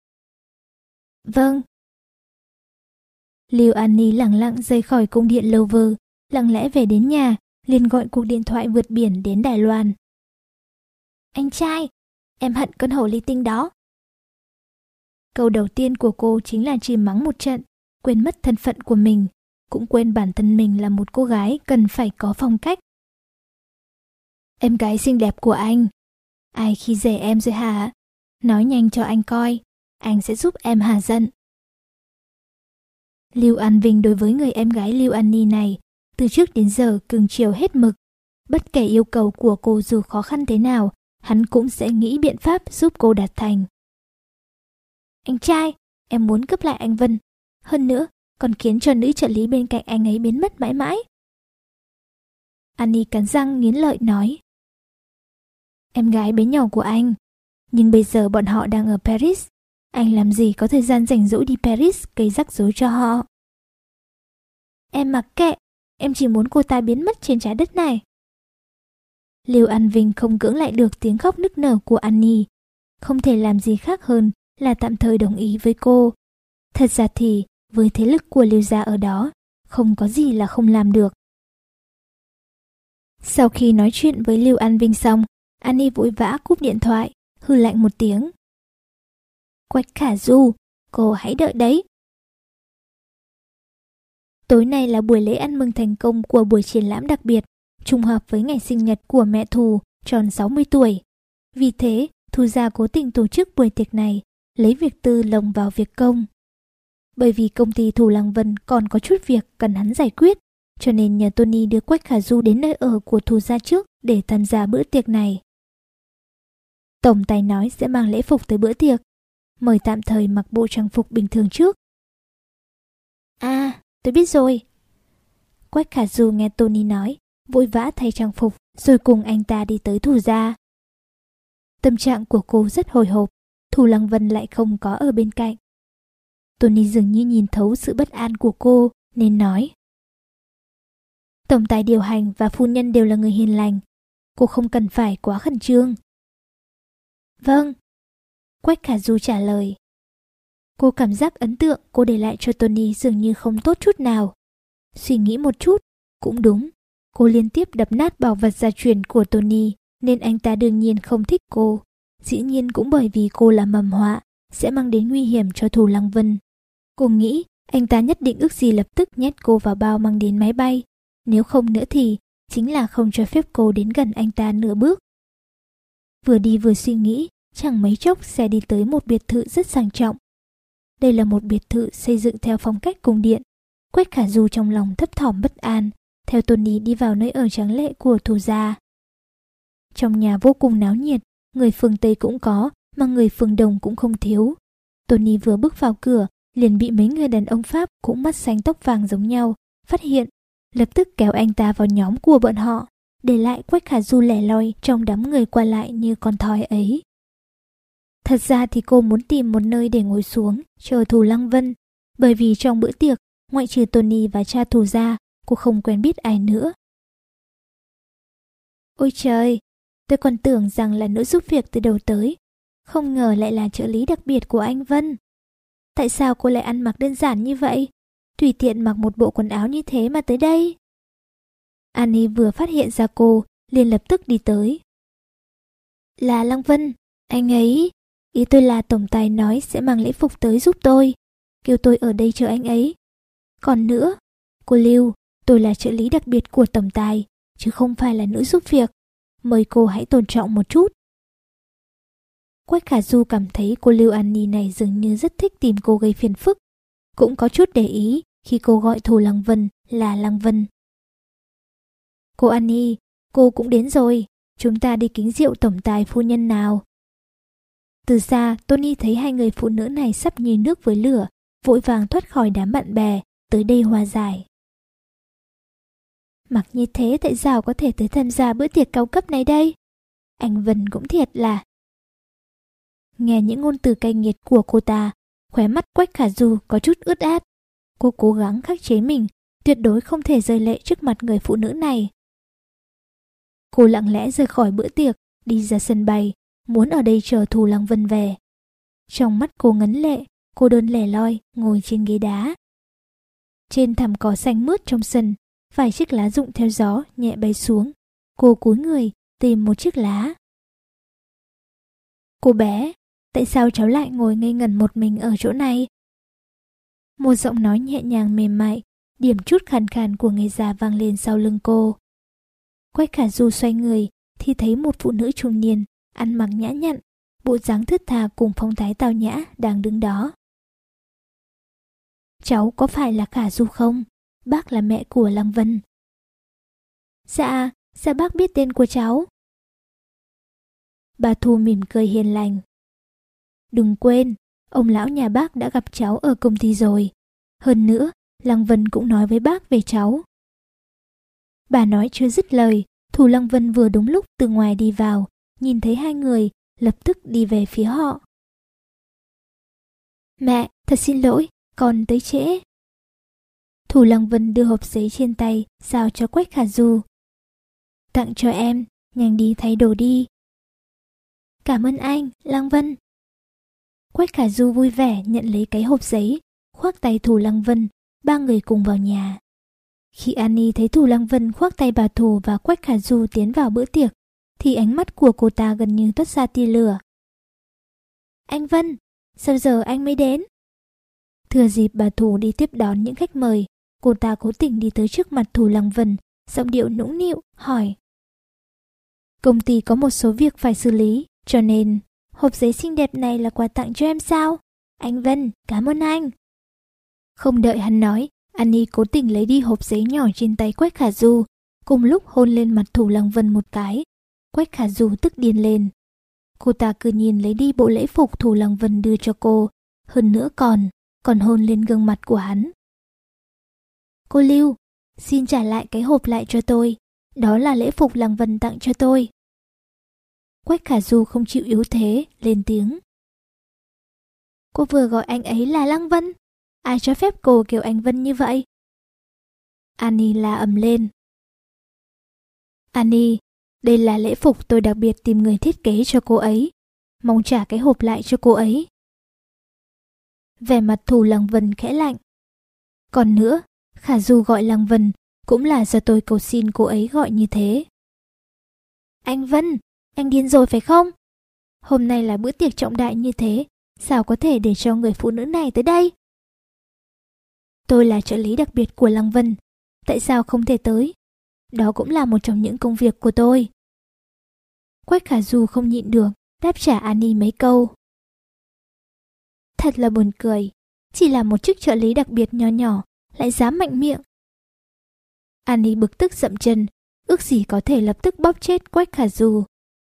Vâng. Liêu Annie lẳng lặng rời khỏi cung điện Louvre, lặng lẽ về đến nhà, liền gọi cuộc điện thoại vượt biển đến Đài Loan. Anh trai, em hận con hổ ly tinh đó. Câu đầu tiên của cô chính là chửi mắng một trận, quên mất thân phận của mình, cũng quên bản thân mình là một cô gái cần phải có phong cách. Em gái xinh đẹp của anh, ai khi dễ em rồi hả? Nói nhanh cho anh coi, anh sẽ giúp em hả giận. Lưu An Vinh đối với người em gái Lưu An Ni này, từ trước đến giờ cưng chiều hết mực. Bất kể yêu cầu của cô dù khó khăn thế nào, hắn cũng sẽ nghĩ biện pháp giúp cô đạt thành. Anh trai, em muốn cướp lại anh Vân. Hơn nữa, còn khiến cho nữ trợ lý bên cạnh anh ấy biến mất mãi mãi. Annie cắn răng nghiến lợi nói. Em gái bé nhỏ của anh. Nhưng bây giờ bọn họ đang ở Paris. Anh làm gì có thời gian rảnh rỗi đi Paris gây rắc rối cho họ. Em mặc kệ, em chỉ muốn cô ta biến mất trên trái đất này. Lưu An Vinh không cưỡng lại được tiếng khóc nức nở của Annie. Không thể làm gì khác hơn là tạm thời đồng ý với cô. Thật ra thì, với thế lực của Lưu gia ở đó, không có gì là không làm được. Sau khi nói chuyện với Lưu An Vinh xong, Annie vội vã cúp điện thoại, hừ lạnh một tiếng. Quách Khả Du, cô hãy đợi đấy. Tối nay là buổi lễ ăn mừng thành công của buổi triển lãm đặc biệt, trùng hợp với ngày sinh nhật của mẹ Thù, tròn sáu mươi tuổi. Vì thế, Thu gia cố tình tổ chức buổi tiệc này, lấy việc tư lồng vào việc công. Bởi vì công ty Thù Lăng Vân còn có chút việc cần hắn giải quyết, cho nên nhờ Tony đưa Quách Khả Du đến nơi ở của Thu gia trước để tham gia bữa tiệc này. Tổng tài nói sẽ mang lễ phục tới bữa tiệc, mời tạm thời mặc bộ trang phục bình thường trước. À, tôi biết rồi. Quách Khả Du nghe Tony nói, vội vã thay trang phục rồi cùng anh ta đi tới Thù gia. Tâm trạng của cô rất hồi hộp, Thù Lăng Vân lại không có ở bên cạnh. Tony dường như nhìn thấu sự bất an của cô nên nói. Tổng tài điều hành và phu nhân đều là người hiền lành, cô không cần phải quá khẩn trương. Vâng. Quách Khả Du trả lời. Cô cảm giác ấn tượng cô để lại cho Tony dường như không tốt chút nào. Suy nghĩ một chút, cũng đúng. Cô liên tiếp đập nát bảo vật gia truyền của Tony nên anh ta đương nhiên không thích cô. Dĩ nhiên cũng bởi vì cô là mầm họa, sẽ mang đến nguy hiểm cho Thù Lăng Vân. Cô nghĩ anh ta nhất định ước gì lập tức nhét cô vào bao mang đến máy bay. Nếu không nữa thì chính là không cho phép cô đến gần anh ta nửa bước. Vừa đi vừa suy nghĩ, chẳng mấy chốc xe đi tới một biệt thự rất sang trọng. Đây là một biệt thự xây dựng theo phong cách cung điện. Quách Khả Du trong lòng thấp thỏm bất an, theo Tony đi vào nơi ở tráng lệ của Thù gia. Trong nhà vô cùng náo nhiệt, người phương Tây cũng có, mà người phương Đông cũng không thiếu. Tony vừa bước vào cửa, liền bị mấy người đàn ông Pháp cũng mắt xanh tóc vàng giống nhau, phát hiện, lập tức kéo anh ta vào nhóm của bọn họ, để lại Quách Khả Du lẻ loi trong đám người qua lại như con thoi ấy. Thật ra thì cô muốn tìm một nơi để ngồi xuống, chờ Thù Lăng Vân, bởi vì trong bữa tiệc, ngoại trừ Tony và cha Thù gia, cô không quen biết ai nữa. Ôi trời, tôi còn tưởng rằng là nữ giúp việc từ đầu tới, không ngờ lại là trợ lý đặc biệt của anh Vân. Tại sao cô lại ăn mặc đơn giản như vậy? Tùy tiện mặc một bộ quần áo như thế mà tới đây. Annie vừa phát hiện ra cô, liền lập tức đi tới. Là Lăng Vân, anh ấy, ý tôi là tổng tài nói sẽ mang lễ phục tới giúp tôi, kêu tôi ở đây chờ anh ấy. Còn nữa, cô Lưu, tôi là trợ lý đặc biệt của tổng tài, chứ không phải là nữ giúp việc. Mời cô hãy tôn trọng một chút. Quách Khả Du cảm thấy cô Lưu Annie này dường như rất thích tìm cô gây phiền phức, cũng có chút để ý khi cô gọi Thù Lăng Vân là Lăng Vân. Cô Annie, cô cũng đến rồi, chúng ta đi kính rượu tổng tài phu nhân nào. Từ xa, Tony thấy hai người phụ nữ này sắp như nước với lửa, vội vàng thoát khỏi đám bạn bè, tới đây hòa giải. Mặc như thế tại sao có thể tới tham gia bữa tiệc cao cấp này đây? Anh Vân cũng thiệt là... Nghe những ngôn từ cay nghiệt của cô ta, khóe mắt Quách Khả Du có chút ướt át. Cô cố gắng khắc chế mình, tuyệt đối không thể rơi lệ trước mặt người phụ nữ này. Cô lặng lẽ rời khỏi bữa tiệc, đi ra sân bay, muốn ở đây chờ Thù Lăng Vân về. Trong mắt cô ngấn lệ, cô đơn lẻ loi ngồi trên ghế đá. Trên thảm cỏ xanh mướt trong sân, vài chiếc lá rụng theo gió nhẹ bay xuống. Cô cúi người tìm một chiếc lá. Cô bé, tại sao cháu lại ngồi ngây ngẩn một mình ở chỗ này? Một giọng nói nhẹ nhàng mềm mại, điểm chút khàn khàn của người già vang lên sau lưng cô. Quách Khả Du xoay người thì thấy một phụ nữ trung niên, ăn mặc nhã nhặn, bộ dáng thướt tha cùng phong thái tao nhã đang đứng đó. Cháu có phải là Khả Du không? Bác là mẹ của Lăng Vân. Dạ, sao bác biết tên của cháu? Bà Thu mỉm cười hiền lành. Đừng quên, ông lão nhà bác đã gặp cháu ở công ty rồi. Hơn nữa, Lăng Vân cũng nói với bác về cháu. Bà nói chưa dứt lời, Thù Lăng Vân vừa đúng lúc từ ngoài đi vào, nhìn thấy hai người, lập tức đi về phía họ. Mẹ, thật xin lỗi, con tới trễ. Thù Lăng Vân đưa hộp giấy trên tay, giao cho Quách Khả Du. Tặng cho em, nhanh đi thay đồ đi. Cảm ơn anh, Lăng Vân. Quách Khả Du vui vẻ nhận lấy cái hộp giấy, khoác tay Thù Lăng Vân, ba người cùng vào nhà. Khi Annie thấy Thù Lăng Vân khoác tay bà Thù và Quách Khả Du tiến vào bữa tiệc, thì ánh mắt của cô ta gần như toát ra tia lửa. Anh Vân, sao giờ anh mới đến? Thừa dịp bà Thù đi tiếp đón những khách mời, cô ta cố tình đi tới trước mặt Thù Lăng Vân, giọng điệu nũng nịu, hỏi. Công ty có một số việc phải xử lý, cho nên hộp giấy xinh đẹp này là quà tặng cho em sao? Anh Vân, cảm ơn anh. Không đợi hắn nói, Annie cố tình lấy đi hộp giấy nhỏ trên tay Quách Khả Du, cùng lúc hôn lên mặt Thù Lăng Vân một cái. Quách Khả Du tức điên lên. Cô ta cứ nhìn lấy đi bộ lễ phục Thù Lăng Vân đưa cho cô, hơn nữa còn, còn hôn lên gương mặt của hắn. Cô Lưu, xin trả lại cái hộp lại cho tôi, đó là lễ phục Lăng Vân tặng cho tôi. Quách Khả Du không chịu yếu thế, lên tiếng. Cô vừa gọi anh ấy là Lăng Vân, ai cho phép cô kêu anh Vân như vậy? Annie la ầm lên. Annie, đây là lễ phục tôi đặc biệt tìm người thiết kế cho cô ấy, mong trả cái hộp lại cho cô ấy. Vẻ mặt Thù Lăng Vân khẽ lạnh. Còn nữa, Khả Du gọi Lăng Vân cũng là do tôi cầu xin cô ấy gọi như thế. Anh Vân, anh điên rồi phải không? Hôm nay là bữa tiệc trọng đại như thế, sao có thể để cho người phụ nữ này tới đây? Tôi là trợ lý đặc biệt của Lăng Vân, tại sao không thể tới? Đó cũng là một trong những công việc của tôi. Quách Khả Du không nhịn được, đáp trả Annie mấy câu. Thật là buồn cười, chỉ là một chức trợ lý đặc biệt nho nhỏ, lại dám mạnh miệng. Annie bực tức dậm chân, ước gì có thể lập tức bóp chết Quách Khả Du.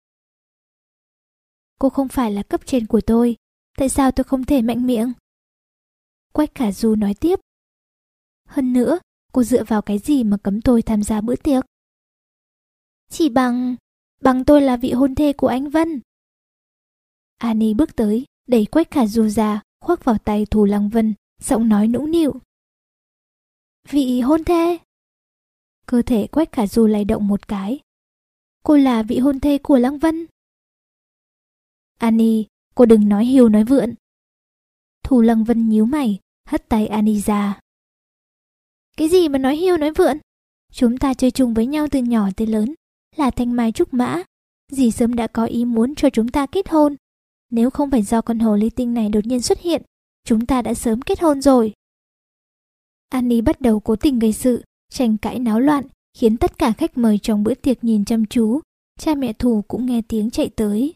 Cô không phải là cấp trên của tôi, tại sao tôi không thể mạnh miệng? Quách Khả Du nói tiếp. Hơn nữa, cô dựa vào cái gì mà cấm tôi tham gia bữa tiệc? Chỉ bằng... bằng tôi là vị hôn thê của anh Vân. Annie bước tới, đẩy Quách Khả Du ra, khoác vào tay Thù Lăng Vân, giọng nói nũng nịu. Vị hôn thê? Cơ thể Quách Khả Du lay động một cái. Cô là vị hôn thê của Lăng Vân. Annie, cô đừng nói hiu nói vượn. Thù Lăng Vân nhíu mày, hất tay Annie ra. Cái gì mà nói hiu nói vượn? Chúng ta chơi chung với nhau từ nhỏ tới lớn, là thanh mai trúc mã. Dì sớm đã có ý muốn cho chúng ta kết hôn. Nếu không phải do con hồ ly tinh này đột nhiên xuất hiện, chúng ta đã sớm kết hôn rồi. Annie bắt đầu cố tình gây sự, tranh cãi náo loạn, khiến tất cả khách mời trong bữa tiệc nhìn chăm chú. Cha mẹ Thù cũng nghe tiếng chạy tới.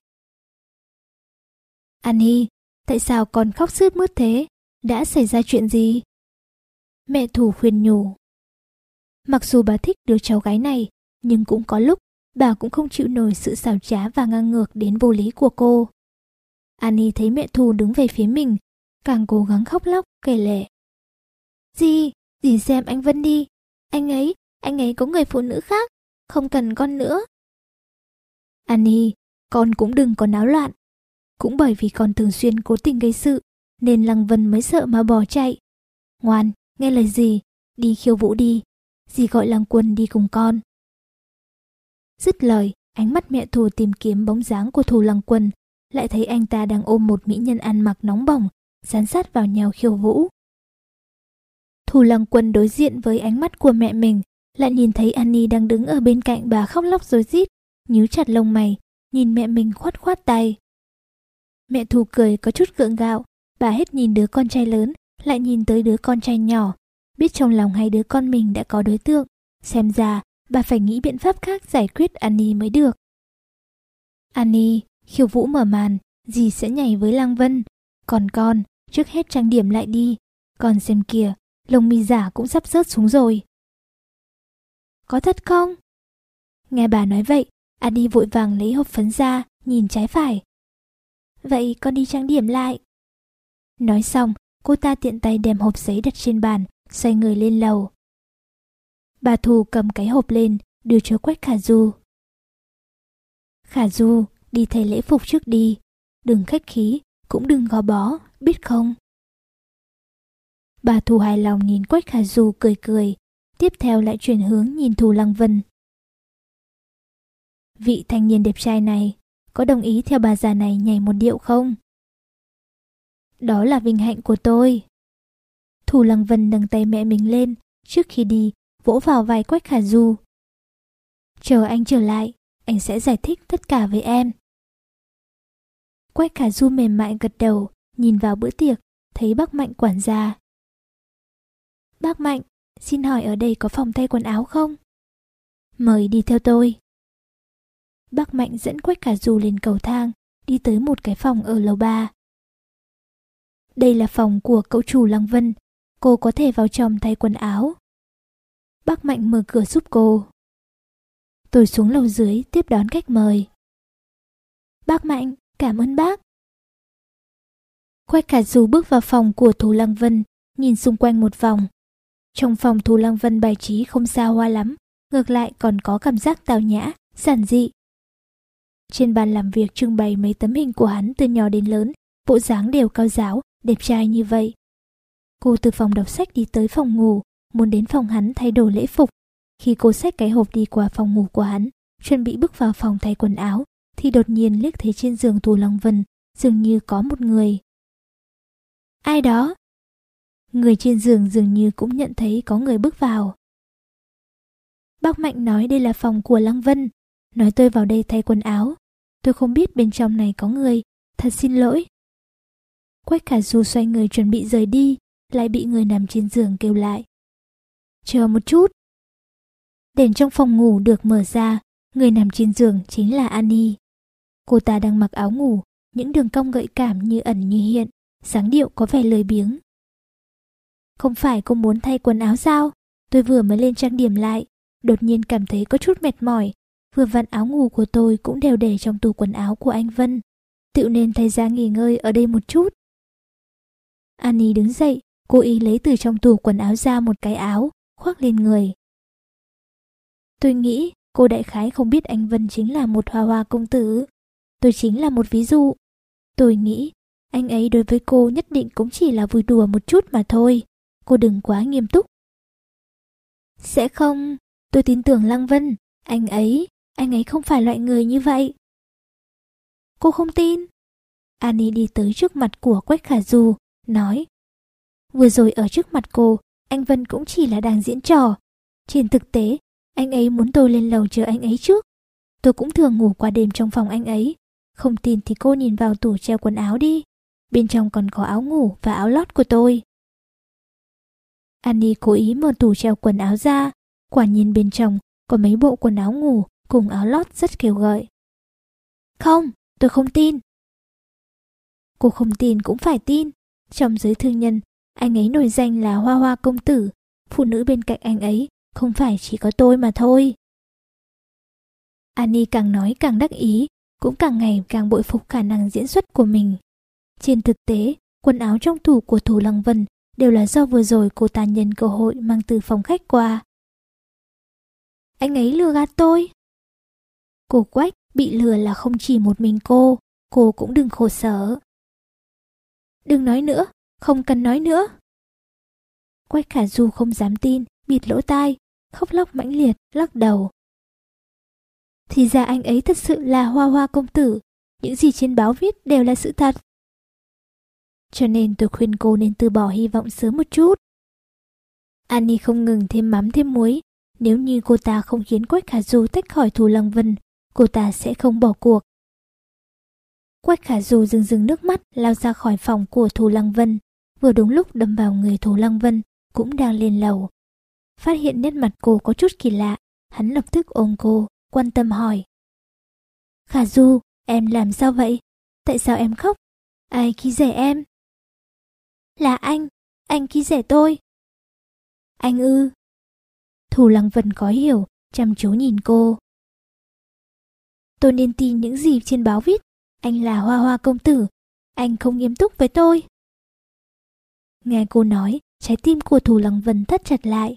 Annie, tại sao con khóc sướt mướt thế? Đã xảy ra chuyện gì? Mẹ Thù khuyên nhủ. Mặc dù bà thích đứa cháu gái này, nhưng cũng có lúc bà cũng không chịu nổi sự xảo trá và ngang ngược đến vô lý của cô. Annie thấy mẹ Thù đứng về phía mình, càng cố gắng khóc lóc, kể lể. Dì, dì xem anh Vân đi. Anh ấy, anh ấy có người phụ nữ khác, không cần con nữa. Annie, con cũng đừng có náo loạn. Cũng bởi vì con thường xuyên cố tình gây sự, nên Lăng Vân mới sợ mà bỏ chạy. Ngoan, nghe lời dì, đi khiêu vũ đi, dì gọi Lăng Quân đi cùng con. Dứt lời, ánh mắt mẹ Thù tìm kiếm bóng dáng của Thù Lăng Quân, lại thấy anh ta đang ôm một mỹ nhân ăn mặc nóng bỏng, dán sát vào nhau khiêu vũ. Thù Lăng Quân đối diện với ánh mắt của mẹ mình, lại nhìn thấy Annie đang đứng ở bên cạnh bà khóc lóc rối rít, nhíu chặt lông mày, nhìn mẹ mình khoát khoát tay. Mẹ Thù cười có chút gượng gạo, bà hết nhìn đứa con trai lớn, lại nhìn tới đứa con trai nhỏ, biết trong lòng hai đứa con mình đã có đối tượng, xem ra bà phải nghĩ biện pháp khác giải quyết Annie mới được. Annie, khiêu vũ mở màn, dì sẽ nhảy với Lăng Vân, còn con, trước hết trang điểm lại đi, con xem kìa, lông mi giả cũng sắp rớt xuống rồi. Có thật không? Nghe bà nói vậy, Annie vội vàng lấy hộp phấn ra, nhìn trái phải. Vậy con đi trang điểm lại. Nói xong, cô ta tiện tay đem hộp giấy đặt trên bàn, xoay người lên lầu. Bà Thù cầm cái hộp lên, đưa cho Quách Khả Du. Khả Du, đi thay lễ phục trước đi, đừng khách khí, cũng đừng gò bó, biết không? Bà Thù hài lòng nhìn Quách Khả Du cười cười, tiếp theo lại chuyển hướng nhìn Thù Lăng Vân. Vị thanh niên đẹp trai này, có đồng ý theo bà già này nhảy một điệu không? Đó là vinh hạnh của tôi. Thù Lăng Vân nâng tay mẹ mình lên, trước khi đi, vỗ vào vai Quách Khả Du. Chờ anh trở lại, anh sẽ giải thích tất cả với em. Quách Khả Du mềm mại gật đầu, nhìn vào bữa tiệc, thấy bác Mạnh quản gia. Bác Mạnh, xin hỏi ở đây có phòng thay quần áo không? Mời đi theo tôi. Bác Mạnh dẫn Quách Khả Du lên cầu thang, đi tới một cái phòng ở lầu ba. Đây là phòng của cậu chủ Lăng Vân, cô có thể vào trong thay quần áo. Bác Mạnh mở cửa giúp cô. Tôi xuống lầu dưới tiếp đón khách mời. Bác Mạnh, cảm ơn bác. Quách Khả Du bước vào phòng của Thù Lăng Vân, nhìn xung quanh một vòng. Trong phòng Thù Lăng Vân bài trí không xa hoa lắm, ngược lại còn có cảm giác tao nhã, giản dị. Trên bàn làm việc trưng bày mấy tấm hình của hắn từ nhỏ đến lớn, bộ dáng đều cao ráo, đẹp trai như vậy. Cô từ phòng đọc sách đi tới phòng ngủ, muốn đến phòng hắn thay đồ lễ phục. Khi cô xách cái hộp đi qua phòng ngủ của hắn, chuẩn bị bước vào phòng thay quần áo, thì đột nhiên liếc thấy trên giường Thù Lăng Vân dường như có một người. Ai đó? Người trên giường dường như cũng nhận thấy có người bước vào. Bác Mạnh nói đây là phòng của Lăng Vân, nói tôi vào đây thay quần áo. Tôi không biết bên trong này có người, thật xin lỗi. Quách Khả Du xoay người chuẩn bị rời đi, lại bị người nằm trên giường kêu lại. Chờ một chút. Đèn trong phòng ngủ được mở ra, người nằm trên giường chính là Annie. Cô ta đang mặc áo ngủ, những đường cong gợi cảm như ẩn như hiện, dáng điệu có vẻ lười biếng. Không phải cô muốn thay quần áo sao? Tôi vừa mới lên trang điểm lại, đột nhiên cảm thấy có chút mệt mỏi. Vừa vặn áo ngủ của tôi cũng đều để trong tủ quần áo của anh Vân, tự nên thay ra nghỉ ngơi ở đây một chút. Annie đứng dậy, cố ý lấy từ trong tủ quần áo ra một cái áo, khoác lên người. Tôi nghĩ cô đại khái không biết anh Vân chính là một hoa hoa công tử. Tôi chính là một ví dụ. Tôi nghĩ anh ấy đối với cô nhất định cũng chỉ là vui đùa một chút mà thôi. Cô đừng quá nghiêm túc. Sẽ không, tôi tin tưởng Lăng Vân. Anh ấy, anh ấy không phải loại người như vậy. Cô không tin? Annie đi tới trước mặt của Quách Khả Du, nói. Vừa rồi ở trước mặt cô, anh Vân cũng chỉ là đang diễn trò. Trên thực tế, anh ấy muốn tôi lên lầu chờ anh ấy trước. Tôi cũng thường ngủ qua đêm trong phòng anh ấy. Không tin thì cô nhìn vào tủ treo quần áo đi. Bên trong còn có áo ngủ và áo lót của tôi. Annie cố ý mở tủ treo quần áo ra. Quả nhiên bên trong có mấy bộ quần áo ngủ cùng áo lót rất kêu gợi. Không, tôi không tin. Cô không tin cũng phải tin. Trong giới thương nhân, anh ấy nổi danh là hoa hoa công tử. Phụ nữ bên cạnh anh ấy không phải chỉ có tôi mà thôi. Annie càng nói càng đắc ý, cũng càng ngày càng bội phục khả năng diễn xuất của mình. Trên thực tế, quần áo trong tủ của Thù Lăng Vân đều là do vừa rồi cô ta nhân cơ hội mang từ phòng khách qua. Anh ấy lừa gạt tôi. Cô Quách bị lừa là không chỉ một mình cô, cô cũng đừng khổ sở. Đừng nói nữa, không cần nói nữa. Quách Khả Du không dám tin, bịt lỗ tai, khóc lóc mãnh liệt, lắc đầu. Thì ra anh ấy thật sự là Hoa Hoa công tử, những gì trên báo viết đều là sự thật. Cho nên tôi khuyên cô nên từ bỏ hy vọng sớm một chút. Annie không ngừng thêm mắm thêm muối. Nếu như cô ta không khiến Quách Khả Du tách khỏi Thù Lăng Vân, cô ta sẽ không bỏ cuộc. Quách Khả Du rưng rưng nước mắt lao ra khỏi phòng của Thù Lăng Vân, vừa đúng lúc đâm vào người Thù Lăng Vân, cũng đang lên lầu. Phát hiện nét mặt cô có chút kỳ lạ, hắn lập tức ôm cô, quan tâm hỏi. Khả Du, em làm sao vậy? Tại sao em khóc? Ai khi dễ em? Là anh, anh khi dễ tôi. Anh ư? Thù Lăng Vân có hiểu, chăm chú nhìn cô. Tôi nên tin những gì trên báo viết. Anh là Hoa Hoa công tử, anh không nghiêm túc với tôi. Nghe cô nói, trái tim của Thù Lăng Vân thắt chặt lại.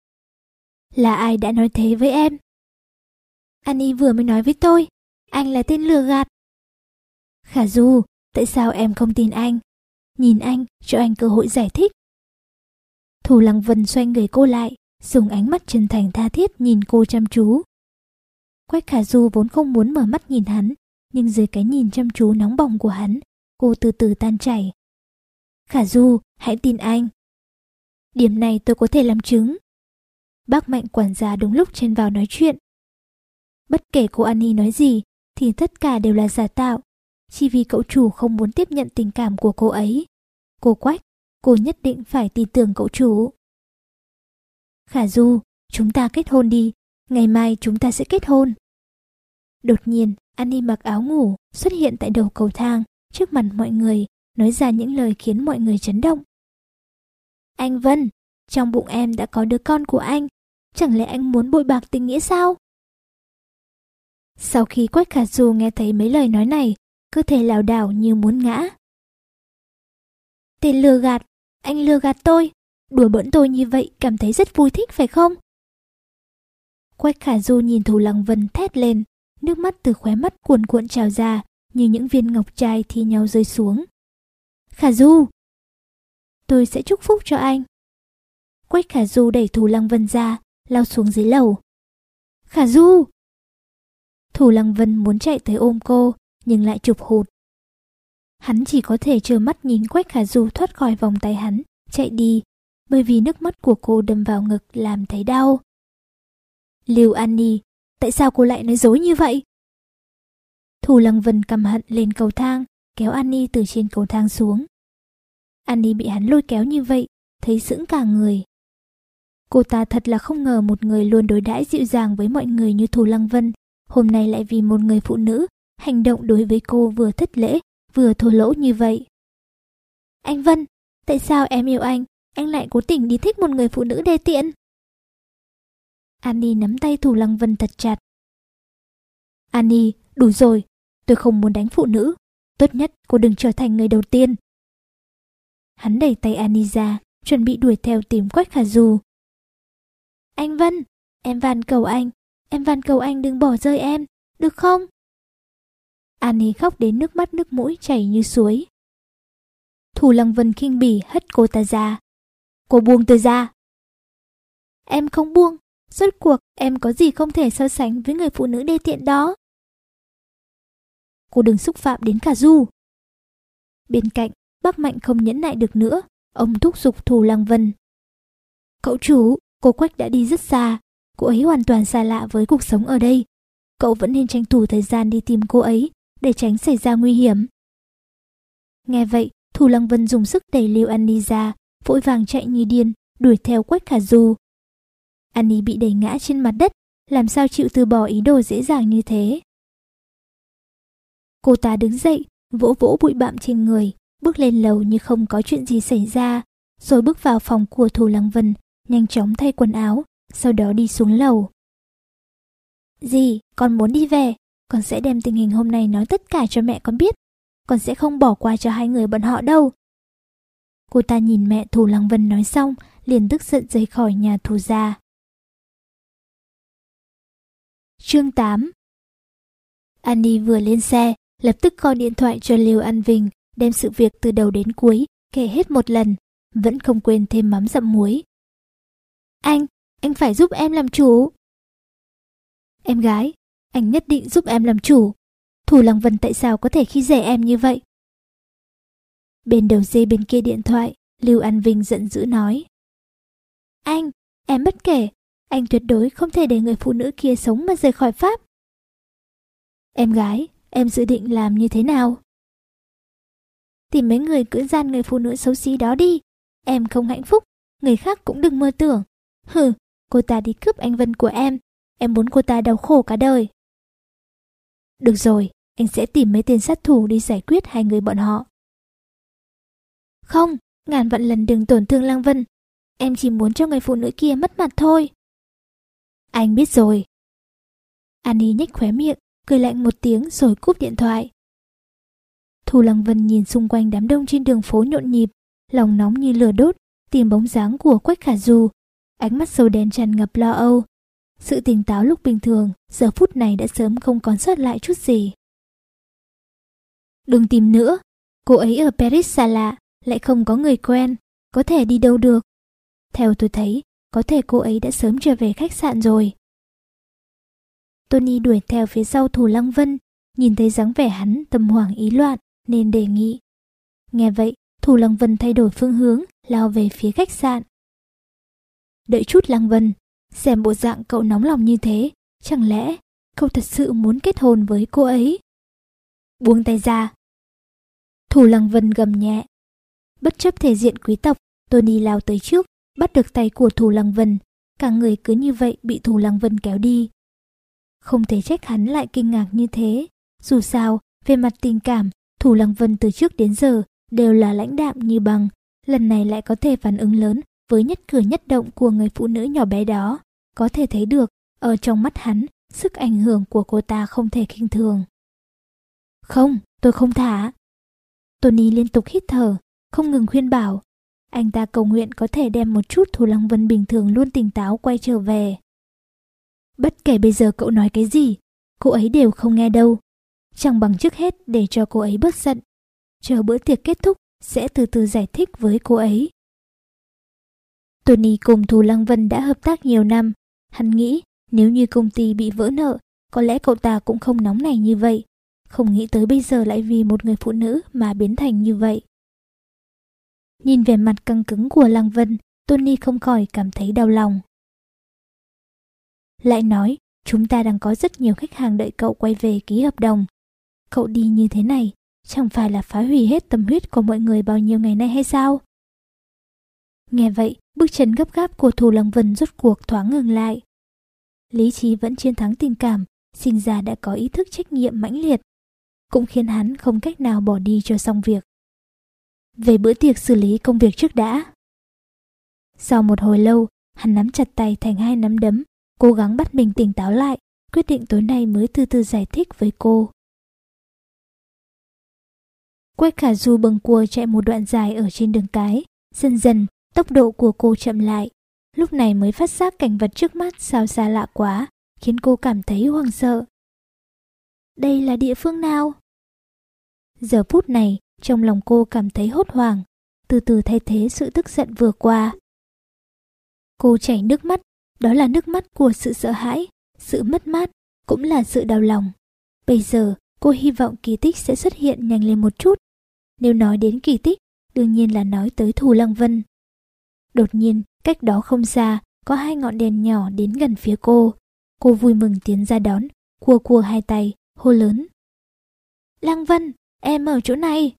Là ai đã nói thế với em? Annie vừa mới nói với tôi, anh là tên lừa gạt. Khả Du, tại sao em không tin anh? Nhìn anh, cho anh cơ hội giải thích. Thù Lăng Vân xoay người cô lại, dùng ánh mắt chân thành tha thiết nhìn cô chăm chú. Quách Khả Du vốn không muốn mở mắt nhìn hắn, nhưng dưới cái nhìn chăm chú nóng bỏng của hắn, cô từ từ tan chảy. Khả Du, hãy tin anh. Điểm này tôi có thể làm chứng. Bác Mạnh quản gia đúng lúc chen vào nói chuyện. Bất kể cô Annie nói gì, thì tất cả đều là giả tạo, chỉ vì cậu chủ không muốn tiếp nhận tình cảm của cô ấy. Cô Quách, cô nhất định phải tin tưởng cậu chủ. Khả Du, chúng ta kết hôn đi, ngày mai chúng ta sẽ kết hôn. Đột nhiên, Annie mặc áo ngủ xuất hiện tại đầu cầu thang, trước mặt mọi người, nói ra những lời khiến mọi người chấn động. Anh Vân, trong bụng em đã có đứa con của anh, chẳng lẽ anh muốn bội bạc tình nghĩa sao? Sau khi Quách Khả Du nghe thấy mấy lời nói này, cơ thể lảo đảo như muốn ngã. Tên lừa gạt, anh lừa gạt tôi, đùa bỡn tôi như vậy cảm thấy rất vui thích phải không? Quách Khả Du nhìn Thù Lăng Vân thét lên, nước mắt từ khóe mắt cuồn cuộn trào ra như những viên ngọc trai thi nhau rơi xuống. Khả Du, tôi sẽ chúc phúc cho anh. Quách Khả Du đẩy Thù Lăng Vân ra, lao xuống dưới lầu. Khả Du! Thù Lăng Vân muốn chạy tới ôm cô, nhưng lại chụp hụt. Hắn chỉ có thể trơ mắt nhìn Quách Khả Du thoát khỏi vòng tay hắn, chạy đi, bởi vì nước mắt của cô đâm vào ngực làm thấy đau. Lưu Annie, tại sao cô lại nói dối như vậy? Thù Lăng Vân căm hận lên cầu thang, kéo Annie từ trên cầu thang xuống. Annie bị hắn lôi kéo như vậy, thấy sững cả người. Cô ta thật là không ngờ một người luôn đối đãi dịu dàng với mọi người như Thù Lăng Vân, hôm nay lại vì một người phụ nữ, hành động đối với cô vừa thất lễ, vừa thô lỗ như vậy. Anh Vân, tại sao em yêu anh, anh lại cố tình đi thích một người phụ nữ đê tiện? Annie nắm tay Thù Lăng Vân thật chặt. Annie, đủ rồi, tôi không muốn đánh phụ nữ, tốt nhất cô đừng trở thành người đầu tiên. Hắn đẩy tay Annie ra, chuẩn bị đuổi theo tìm Quách Khả Du. Anh Vân, em van cầu anh, em van cầu anh đừng bỏ rơi em, được không? Annie khóc đến nước mắt nước mũi chảy như suối. Thù Lăng Vân khinh bỉ hất cô ta ra. Cô buông tôi ra. Em không buông, rốt cuộc em có gì không thể so sánh với người phụ nữ đê tiện đó. Cô đừng xúc phạm đến Khả Du. Bên cạnh, bác Mạnh không nhẫn nại được nữa, ông thúc giục Thù Lăng Vân. Cậu chủ, cô Quách đã đi rất xa, cô ấy hoàn toàn xa lạ với cuộc sống ở đây. Cậu vẫn nên tranh thủ thời gian đi tìm cô ấy, để tránh xảy ra nguy hiểm. Nghe vậy, Thù Lăng Vân dùng sức đẩy Lưu Annie ra, vội vàng chạy như điên, đuổi theo Quách Khả Du. Annie bị đẩy ngã trên mặt đất, làm sao chịu từ bỏ ý đồ dễ dàng như thế. Cô ta đứng dậy, vỗ vỗ bụi bặm trên người, bước lên lầu như không có chuyện gì xảy ra, rồi bước vào phòng của Thù Lăng Vân, nhanh chóng thay quần áo, sau đó đi xuống lầu. Dì, con muốn đi về, con sẽ đem tình hình hôm nay nói tất cả cho mẹ con biết, con sẽ không bỏ qua cho hai người bọn họ đâu. Cô ta nhìn mẹ Thù Lăng Vân nói xong, liền tức giận rời khỏi nhà Thù gia. Chương tám. Annie vừa lên xe, lập tức gọi điện thoại cho Lưu An Vinh, đem sự việc từ đầu đến cuối kể hết một lần, vẫn không quên thêm mắm dặm muối. Anh, anh phải giúp em làm chủ. Em gái, anh nhất định giúp em làm chủ. Thủ Lăng Vân tại sao có thể khi dễ em như vậy? Bên đầu dây bên kia điện thoại, Lưu An Vinh giận dữ nói. Anh, em bất kể. Anh tuyệt đối không thể để người phụ nữ kia sống mà rời khỏi Pháp. Em gái, em dự định làm như thế nào? Tìm mấy người cưỡng gian người phụ nữ xấu xí đó đi. Em không hạnh phúc, người khác cũng đừng mơ tưởng. Hừ, cô ta đi cướp anh Vân của em. Em muốn cô ta đau khổ cả đời. Được rồi, anh sẽ tìm mấy tên sát thủ đi giải quyết hai người bọn họ. Không, ngàn vạn lần đừng tổn thương Lăng Vân. Em chỉ muốn cho người phụ nữ kia mất mặt thôi. Anh biết rồi. Annie nhếch khóe miệng, cười lạnh một tiếng rồi cúp điện thoại. Thủ Lăng Vân nhìn xung quanh đám đông trên đường phố nhộn nhịp, lòng nóng như lửa đốt, tìm bóng dáng của Quách Khả Du. Ánh mắt sâu đen tràn ngập lo âu. Sự tỉnh táo lúc bình thường, giờ phút này đã sớm không còn sót lại chút gì. Đừng tìm nữa, cô ấy ở Paris xa lạ, lại không có người quen, có thể đi đâu được. Theo tôi thấy, có thể cô ấy đã sớm trở về khách sạn rồi. Tony đuổi theo phía sau Thủ Lăng Vân, nhìn thấy dáng vẻ hắn tâm hoảng ý loạn nên đề nghị. Nghe vậy, Thủ Lăng Vân thay đổi phương hướng, lao về phía khách sạn. Đợi chút Lăng Vân, xem bộ dạng cậu nóng lòng như thế, chẳng lẽ cậu thật sự muốn kết hôn với cô ấy? Buông tay ra. Thủ Lăng Vân gầm nhẹ. Bất chấp thể diện quý tộc, Tony lao tới trước, bắt được tay của Thủ Lăng Vân. Cả người cứ như vậy bị Thủ Lăng Vân kéo đi. Không thể trách hắn lại kinh ngạc như thế. Dù sao, về mặt tình cảm, Thủ Lăng Vân từ trước đến giờ đều là lãnh đạm như băng. Lần này lại có thể phản ứng lớn với nhất cử nhất động của người phụ nữ nhỏ bé đó. Có thể thấy được, ở trong mắt hắn, sức ảnh hưởng của cô ta không thể khinh thường. Không, tôi không thả. Tony liên tục hít thở, không ngừng khuyên bảo. Anh ta cầu nguyện có thể đem một chút Thủ Lăng Vân bình thường luôn tỉnh táo quay trở về. Bất kể bây giờ cậu nói cái gì, cô ấy đều không nghe đâu. Chẳng bằng trước hết để cho cô ấy bớt giận. Chờ bữa tiệc kết thúc, sẽ từ từ giải thích với cô ấy. Tony cùng Thủ Lăng Vân đã hợp tác nhiều năm. Hắn nghĩ nếu như công ty bị vỡ nợ, có lẽ cậu ta cũng không nóng nảy như vậy. Không nghĩ tới bây giờ lại vì một người phụ nữ mà biến thành như vậy. Nhìn vẻ mặt căng cứng của Lăng Vân, Tony không khỏi cảm thấy đau lòng. Lại nói, chúng ta đang có rất nhiều khách hàng đợi cậu quay về ký hợp đồng. Cậu đi như thế này, chẳng phải là phá hủy hết tâm huyết của mọi người bao nhiêu ngày nay hay sao? Nghe vậy, bước chân gấp gáp của Thủ Lăng Vân rốt cuộc thoáng ngừng lại. Lý trí vẫn chiến thắng tình cảm, sinh ra đã có ý thức trách nhiệm mãnh liệt, cũng khiến hắn không cách nào bỏ đi cho xong việc. Về bữa tiệc xử lý công việc trước đã. Sau một hồi lâu, hắn nắm chặt tay thành hai nắm đấm, cố gắng bắt mình tỉnh táo lại, quyết định tối nay mới từ từ giải thích với cô. Quách Khả Du bâng cua chạy một đoạn dài ở trên đường cái, dần dần tốc độ của cô chậm lại. Lúc này mới phát giác cảnh vật trước mắt sao xa lạ quá, khiến cô cảm thấy hoang sợ. Đây là địa phương nào? Giờ phút này, trong lòng cô cảm thấy hốt hoảng, từ từ thay thế sự tức giận vừa qua. Cô chảy nước mắt, đó là nước mắt của sự sợ hãi, sự mất mát, cũng là sự đau lòng. Bây giờ, cô hy vọng kỳ tích sẽ xuất hiện nhanh lên một chút. Nếu nói đến kỳ tích, đương nhiên là nói tới Thủ Lăng Vân. Đột nhiên, cách đó không xa, có hai ngọn đèn nhỏ đến gần phía cô. Cô vui mừng tiến ra đón, cua cua hai tay, hô lớn. Lăng Vân, em ở chỗ này.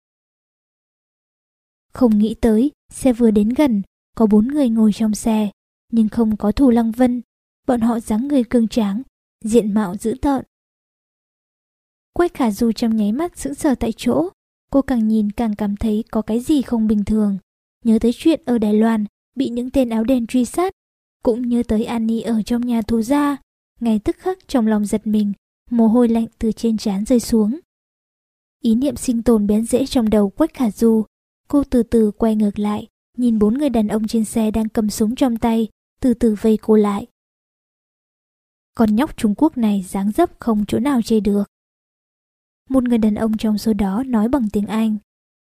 Không nghĩ tới, xe vừa đến gần, có bốn người ngồi trong xe, nhưng không có Thủ Lăng Vân. Bọn họ dáng người cường tráng, diện mạo dữ tợn. Quách Khả Du trong nháy mắt sững sờ tại chỗ. Cô càng nhìn càng cảm thấy có cái gì không bình thường. Nhớ tới chuyện ở Đài Loan bị những tên áo đen truy sát, cũng nhớ tới Annie ở trong nhà tù gia. Ngay tức khắc trong lòng giật mình, mồ hôi lạnh từ trên trán rơi xuống. Ý niệm sinh tồn bén rễ trong đầu Quách Khả Du. Cô từ từ quay ngược lại, nhìn bốn người đàn ông trên xe đang cầm súng trong tay, từ từ vây cô lại. Con nhóc Trung Quốc này dáng dấp không chỗ nào chê được. Một người đàn ông trong số đó nói bằng tiếng Anh.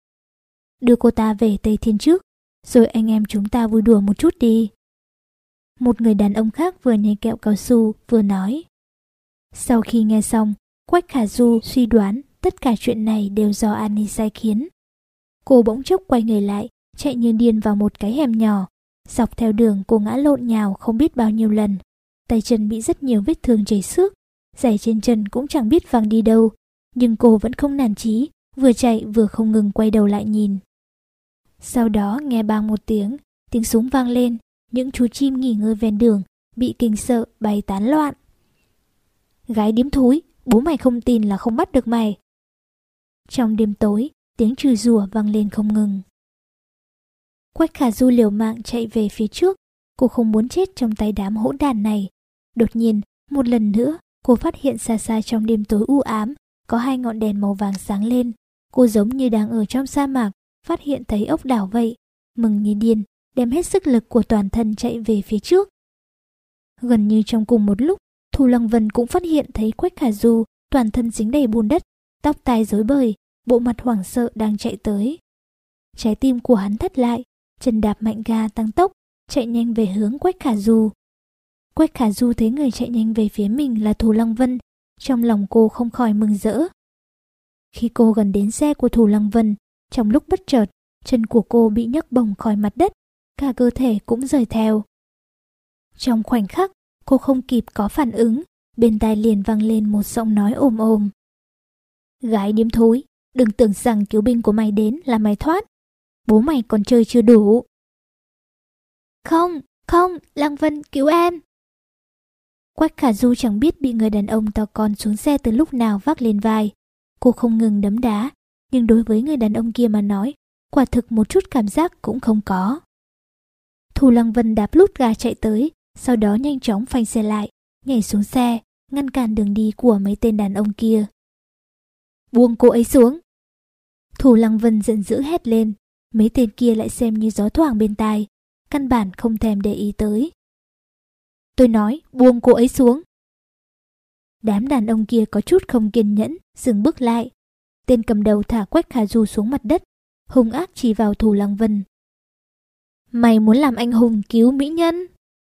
Đưa cô ta về Tây Thiên trước, rồi anh em chúng ta vui đùa một chút đi. một người đàn ông khác vừa nhai kẹo cao su vừa nói. Sau khi nghe xong, Quách Khả Du suy đoán tất cả chuyện này đều do Annie sai khiến. Cô bỗng chốc quay người lại, chạy như điên vào một cái hẻm nhỏ. Dọc theo đường cô ngã lộn nhào không biết bao nhiêu lần. Tay chân bị rất nhiều vết thương chảy xước, giày trên chân cũng chẳng biết văng đi đâu. Nhưng cô vẫn không nản chí, vừa chạy vừa không ngừng quay đầu lại nhìn. Sau đó nghe bang một tiếng, tiếng súng vang lên, những chú chim nghỉ ngơi ven đường bị kinh sợ bay tán loạn. Gái điếm thúi, bố mày không tin là không bắt được mày. Trong đêm tối, tiếng chửi rủa vang lên không ngừng. Quách Khả Du liều mạng chạy về phía trước, cô không muốn chết trong tay đám hỗn đản này. Đột nhiên, một lần nữa, cô phát hiện xa xa trong đêm tối u ám, có hai ngọn đèn màu vàng sáng lên. Cô giống như đang ở trong sa mạc, phát hiện thấy ốc đảo vậy. Mừng như điên, đem hết sức lực của toàn thân chạy về phía trước. Gần như trong cùng một lúc, Thu Lăng Vân cũng phát hiện thấy Quách Khả Du toàn thân dính đầy bùn đất, tóc tai rối bời, bộ mặt hoảng sợ đang chạy tới. Trái tim của hắn thắt lại, chân đạp mạnh ga tăng tốc, chạy nhanh về hướng Quách Khả Du. Quách Khả Du thấy người chạy nhanh về phía mình là Thu Lăng Vân, trong lòng cô không khỏi mừng rỡ. Khi cô gần đến xe của Thu Lăng Vân, trong lúc bất chợt, chân của cô bị nhấc bổng khỏi mặt đất, cả cơ thể cũng rời theo. Trong khoảnh khắc, cô không kịp có phản ứng, bên tai liền vang lên một giọng nói ồm ồm. Gái điếm thối, đừng tưởng rằng cứu binh của mày đến là mày thoát. Bố mày còn chơi chưa đủ. Không, không, Lăng Vân cứu em. Quách Khả Du chẳng biết bị người đàn ông to con xuống xe từ lúc nào vác lên vai. Cô không ngừng đấm đá, nhưng đối với người đàn ông kia mà nói, quả thực một chút cảm giác cũng không có. Thu Lăng Vân đạp lút ga chạy tới, sau đó nhanh chóng phanh xe lại, nhảy xuống xe, ngăn cản đường đi của mấy tên đàn ông kia. Buông cô ấy xuống. Thu Lăng Vân giận dữ hét lên, mấy tên kia lại xem như gió thoảng bên tai, căn bản không thèm để ý tới. Tôi nói buông cô ấy xuống. Đám đàn ông kia có chút không kiên nhẫn, dừng bước lại. Tên cầm đầu thả Quách Khả Du xuống mặt đất, hung ác chỉ vào Thu Lăng Vân. Mày muốn làm anh hùng cứu mỹ nhân?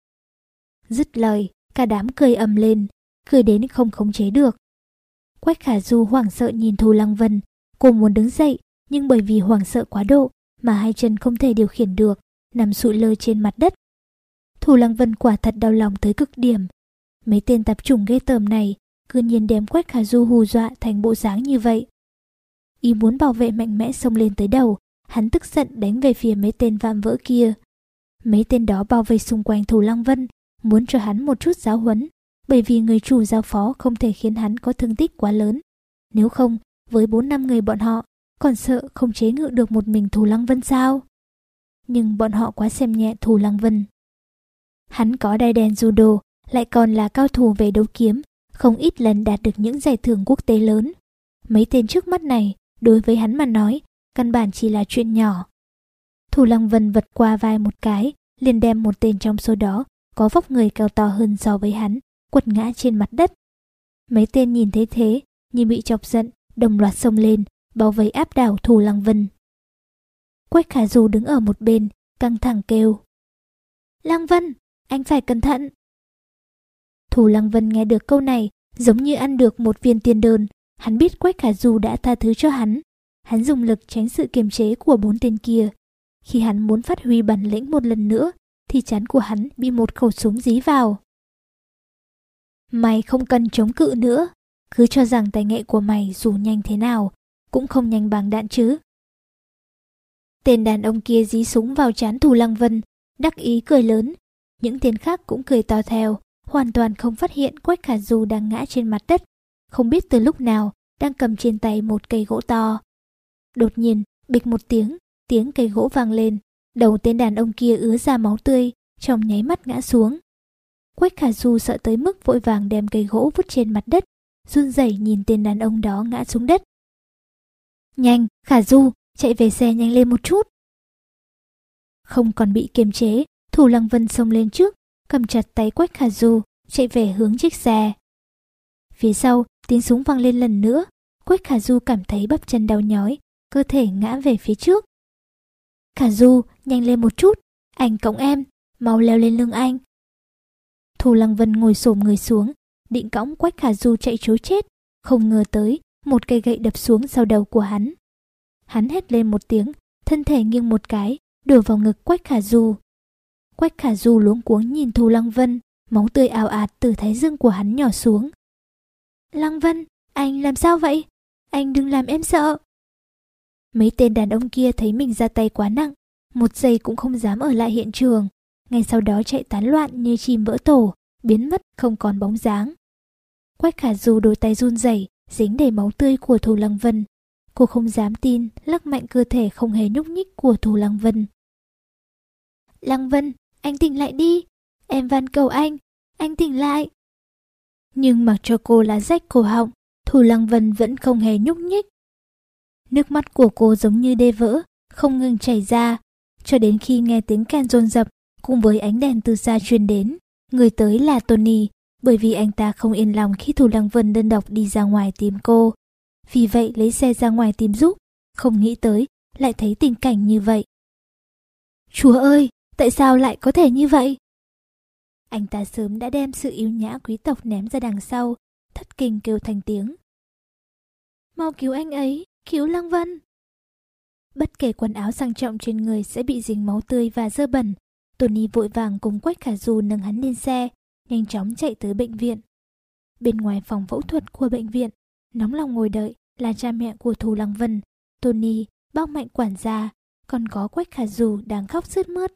Dứt lời, cả đám cười ầm lên, cười đến không khống chế được. Quách Khả Du hoảng sợ nhìn Thu Lăng Vân, cô muốn đứng dậy, nhưng bởi vì hoảng sợ quá độ mà hai chân không thể điều khiển được, nằm sụi lơ trên mặt đất. Thu Lăng Vân quả thật đau lòng tới cực điểm. Mấy tên tạp chủng ghê tởm này cứ nhiên đem Quách Khả Du hù dọa thành bộ dáng như vậy. Ý muốn bảo vệ mạnh mẽ xông lên tới đầu, hắn tức giận đánh về phía mấy tên vạm vỡ kia. Mấy tên đó bao vây xung quanh Thu Lăng Vân, muốn cho hắn một chút giáo huấn, bởi vì người chủ giao phó không thể khiến hắn có thương tích quá lớn. Nếu không, với bốn năm người bọn họ, còn sợ không chế ngự được một mình Thu Lăng Vân sao? Nhưng bọn họ quá xem nhẹ Thu Lăng Vân. Hắn có đai đen judo, lại còn là cao thủ về đấu kiếm, không ít lần đạt được những giải thưởng quốc tế lớn. Mấy tên trước mắt này, đối với hắn mà nói, căn bản chỉ là chuyện nhỏ. Thu Lăng Vân vật qua vai một cái, liền đem một tên trong số đó, có vóc người cao to hơn so với hắn, quật ngã trên mặt đất. Mấy tên nhìn thấy thế, như bị chọc giận, đồng loạt xông lên, bao vây áp đảo Thu Lăng Vân. Quách Khả Du đứng ở một bên, căng thẳng kêu. Lăng Vân, anh phải cẩn thận. Thu Lăng Vân nghe được câu này, giống như ăn được một viên tiên đơn. Hắn biết Quách Khả Du đã tha thứ cho hắn. Hắn dùng lực tránh sự kiềm chế của bốn tên kia. Khi hắn muốn phát huy bản lĩnh một lần nữa, thì trán của hắn bị một khẩu súng dí vào. Mày không cần chống cự nữa. Cứ cho rằng tài nghệ của mày dù nhanh thế nào, cũng không nhanh bằng đạn chứ. Tên đàn ông kia dí súng vào trán Thu Lăng Vân, đắc ý cười lớn. Những tên khác cũng cười to theo, hoàn toàn không phát hiện Quách Khả Du đang ngã trên mặt đất, không biết từ lúc nào đang cầm trên tay một cây gỗ to. Đột nhiên, bịch một tiếng, tiếng cây gỗ vang lên, đầu tên đàn ông kia ứa ra máu tươi, trong nháy mắt ngã xuống. Quách Khả Du sợ tới mức vội vàng đem cây gỗ vứt trên mặt đất, run rẩy nhìn tên đàn ông đó ngã xuống đất. Nhanh, Khả Du, chạy về xe nhanh lên một chút. Không còn bị kiềm chế, Thu Lăng Vân xông lên trước, cầm chặt tay Quách Khả Du, chạy về hướng chiếc xe. Phía sau, tiếng súng vang lên lần nữa. Quách Khả Du cảm thấy bắp chân đau nhói, cơ thể ngã về phía trước. Khả Du, nhanh lên một chút, anh cõng em, mau leo lên lưng anh. Thu Lăng Vân ngồi xổm người xuống, định cõng Quách Khả Du chạy trối chết, không ngờ tới một cây gậy đập xuống sau đầu của hắn. Hắn hét lên một tiếng, thân thể nghiêng một cái, đổ vào ngực Quách Khả Du. Quách Khả Du luống cuống nhìn Thu Lăng Vân, máu tươi ào ạt từ thái dương của hắn nhỏ xuống. Lăng Vân, anh làm sao vậy? Anh đừng làm em sợ. Mấy tên đàn ông kia thấy mình ra tay quá nặng, một giây cũng không dám ở lại hiện trường. Ngay sau đó chạy tán loạn như chim vỡ tổ, biến mất không còn bóng dáng. Quách Khả Du đôi tay run rẩy, dính đầy máu tươi của Thu Lăng Vân. Cô không dám tin, lắc mạnh cơ thể không hề nhúc nhích của Thu Lăng Vân. Lăng Vân, anh tỉnh lại đi. Em van cầu anh, anh tỉnh lại. Nhưng mặc cho cô lá rách cổ họng, Thu Lăng Vân vẫn không hề nhúc nhích. Nước mắt của cô giống như đê vỡ, không ngừng chảy ra, cho đến khi nghe tiếng kèn dồn dập cùng với ánh đèn từ xa truyền đến. Người tới là Tony, bởi vì anh ta không yên lòng khi Thu Lăng Vân đơn độc đi ra ngoài tìm cô. Vì vậy lấy xe ra ngoài tìm giúp, không nghĩ tới lại thấy tình cảnh như vậy. Chúa ơi, tại sao lại có thể như vậy? Anh ta sớm đã đem sự yếu nhã quý tộc ném ra đằng sau, thất kinh kêu thành tiếng. Mau cứu anh ấy, cứu Lăng Vân. Bất kể quần áo sang trọng trên người sẽ bị dính máu tươi và dơ bẩn, Tony vội vàng cùng Quách Khả Du nâng hắn lên xe, nhanh chóng chạy tới bệnh viện. Bên ngoài phòng phẫu thuật của bệnh viện, nóng lòng ngồi đợi là cha mẹ của Thu Lăng Vân, Tony, bác Mạnh quản gia, còn có Quách Khả Du đang khóc sướt mướt.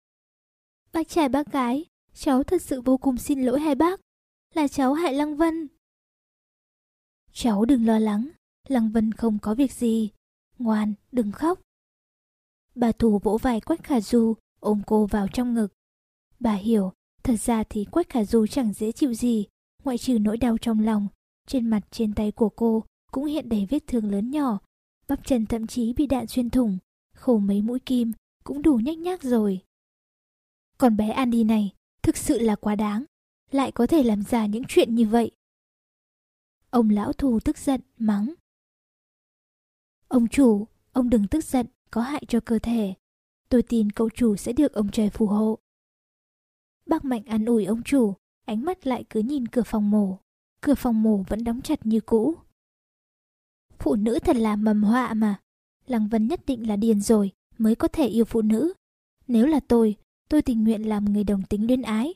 Bác trai bác gái, cháu thật sự vô cùng xin lỗi hai bác, là cháu hại Lăng Vân. Cháu đừng lo lắng, Lăng Vân không có việc gì, ngoan, đừng khóc. Bà Thu vỗ vai Quách Khả Du, ôm cô vào trong ngực. Bà hiểu, thật ra thì Quách Khả Du chẳng dễ chịu gì, ngoại trừ nỗi đau trong lòng. Trên mặt trên tay của cô cũng hiện đầy vết thương lớn nhỏ, bắp chân thậm chí bị đạn xuyên thủng, khổ mấy mũi kim cũng đủ nhách nhác rồi. Còn bé Andy này thực sự là quá đáng, lại có thể làm ra những chuyện như vậy. Ông lão Thu tức giận mắng. Ông chủ, ông đừng tức giận, có hại cho cơ thể. Tôi tin cậu chủ sẽ được ông trời phù hộ. Bác Mạnh an ủi ông chủ, ánh mắt lại cứ nhìn cửa phòng mổ. Cửa phòng mổ vẫn đóng chặt như cũ. Phụ nữ thật là mầm họa mà. Lăng Vân nhất định là điên rồi mới có thể yêu phụ nữ. Nếu là tôi, tôi tình nguyện làm người đồng tính luyến ái.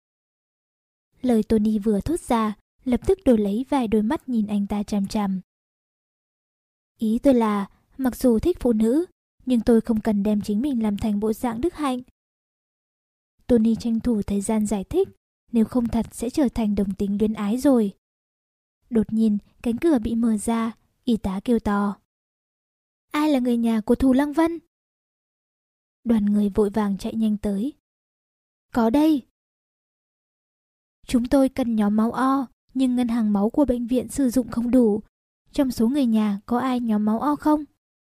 Lời Tony vừa thốt ra, lập tức đổi lấy vài đôi mắt nhìn anh ta chằm chằm. Ý tôi là, mặc dù thích phụ nữ, nhưng tôi không cần đem chính mình làm thành bộ dạng đức hạnh. Tony tranh thủ thời gian giải thích, nếu không thật sẽ trở thành đồng tính luyến ái rồi. Đột nhiên, cánh cửa bị mở ra, y tá kêu to. Ai là người nhà của Thu Lăng Vân? Đoàn người vội vàng chạy nhanh tới. Có đây. Chúng tôi cần nhóm máu O, nhưng ngân hàng máu của bệnh viện sử dụng không đủ. Trong số người nhà có ai nhóm máu O không?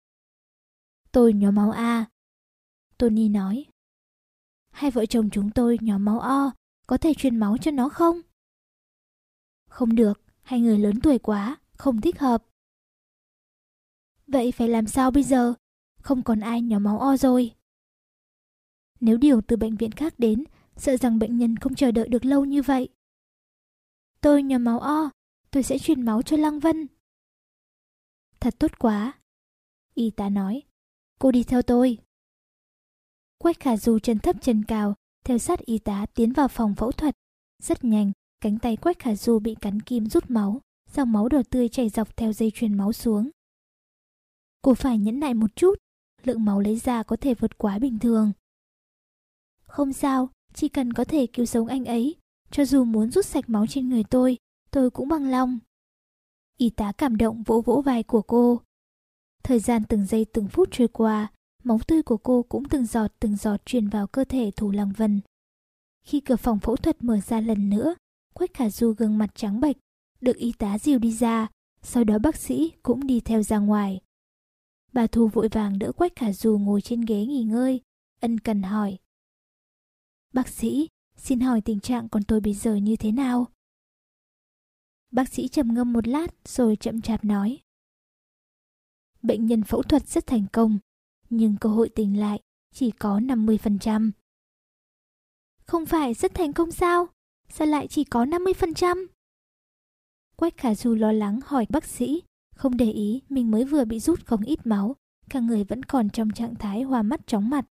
Tôi nhóm máu A. Tony nói. Hai vợ chồng chúng tôi nhóm máu O, có thể truyền máu cho nó không? Không được, hai người lớn tuổi quá, không thích hợp. Vậy phải làm sao bây giờ? Không còn ai nhóm máu O rồi. Nếu điều từ bệnh viện khác đến, sợ rằng bệnh nhân không chờ đợi được lâu như vậy. Tôi nhóm máu O, tôi sẽ truyền máu cho Lăng Vân. Thật tốt quá. Y tá nói, cô đi theo tôi. Quách Khả Du chân thấp chân cao, theo sát y tá tiến vào phòng phẫu thuật. Rất nhanh, cánh tay Quách Khả Du bị cắn kim rút máu, dòng máu đỏ tươi chảy dọc theo dây chuyền máu xuống. Cô phải nhẫn nại một chút, lượng máu lấy ra có thể vượt quá bình thường. Không sao, chỉ cần có thể cứu sống anh ấy, cho dù muốn rút sạch máu trên người tôi, tôi cũng bằng lòng. Y tá cảm động vỗ vỗ vai của cô. Thời gian từng giây từng phút trôi qua, máu tươi của cô cũng từng giọt từng giọt truyền vào cơ thể Thu Lăng Vân. Khi cửa phòng phẫu thuật mở ra lần nữa, Quách Khả Du gương mặt trắng bệch, được y tá dìu đi ra, sau đó bác sĩ cũng đi theo ra ngoài. Bà Thu vội vàng đỡ Quách Khả Du ngồi trên ghế nghỉ ngơi, ân cần hỏi. Bác sĩ, xin hỏi tình trạng con tôi bây giờ như thế nào? Bác sĩ trầm ngâm một lát rồi chậm chạp nói. Bệnh nhân phẫu thuật rất thành công, nhưng cơ hội tỉnh lại chỉ có năm mươi phần trăm. Không phải rất thành công sao? Sao lại chỉ có năm mươi phần trăm? Quách Khả Du lo lắng hỏi bác sĩ, không để ý mình mới vừa bị rút không ít máu, cả người vẫn còn trong trạng thái hoa mắt chóng mặt.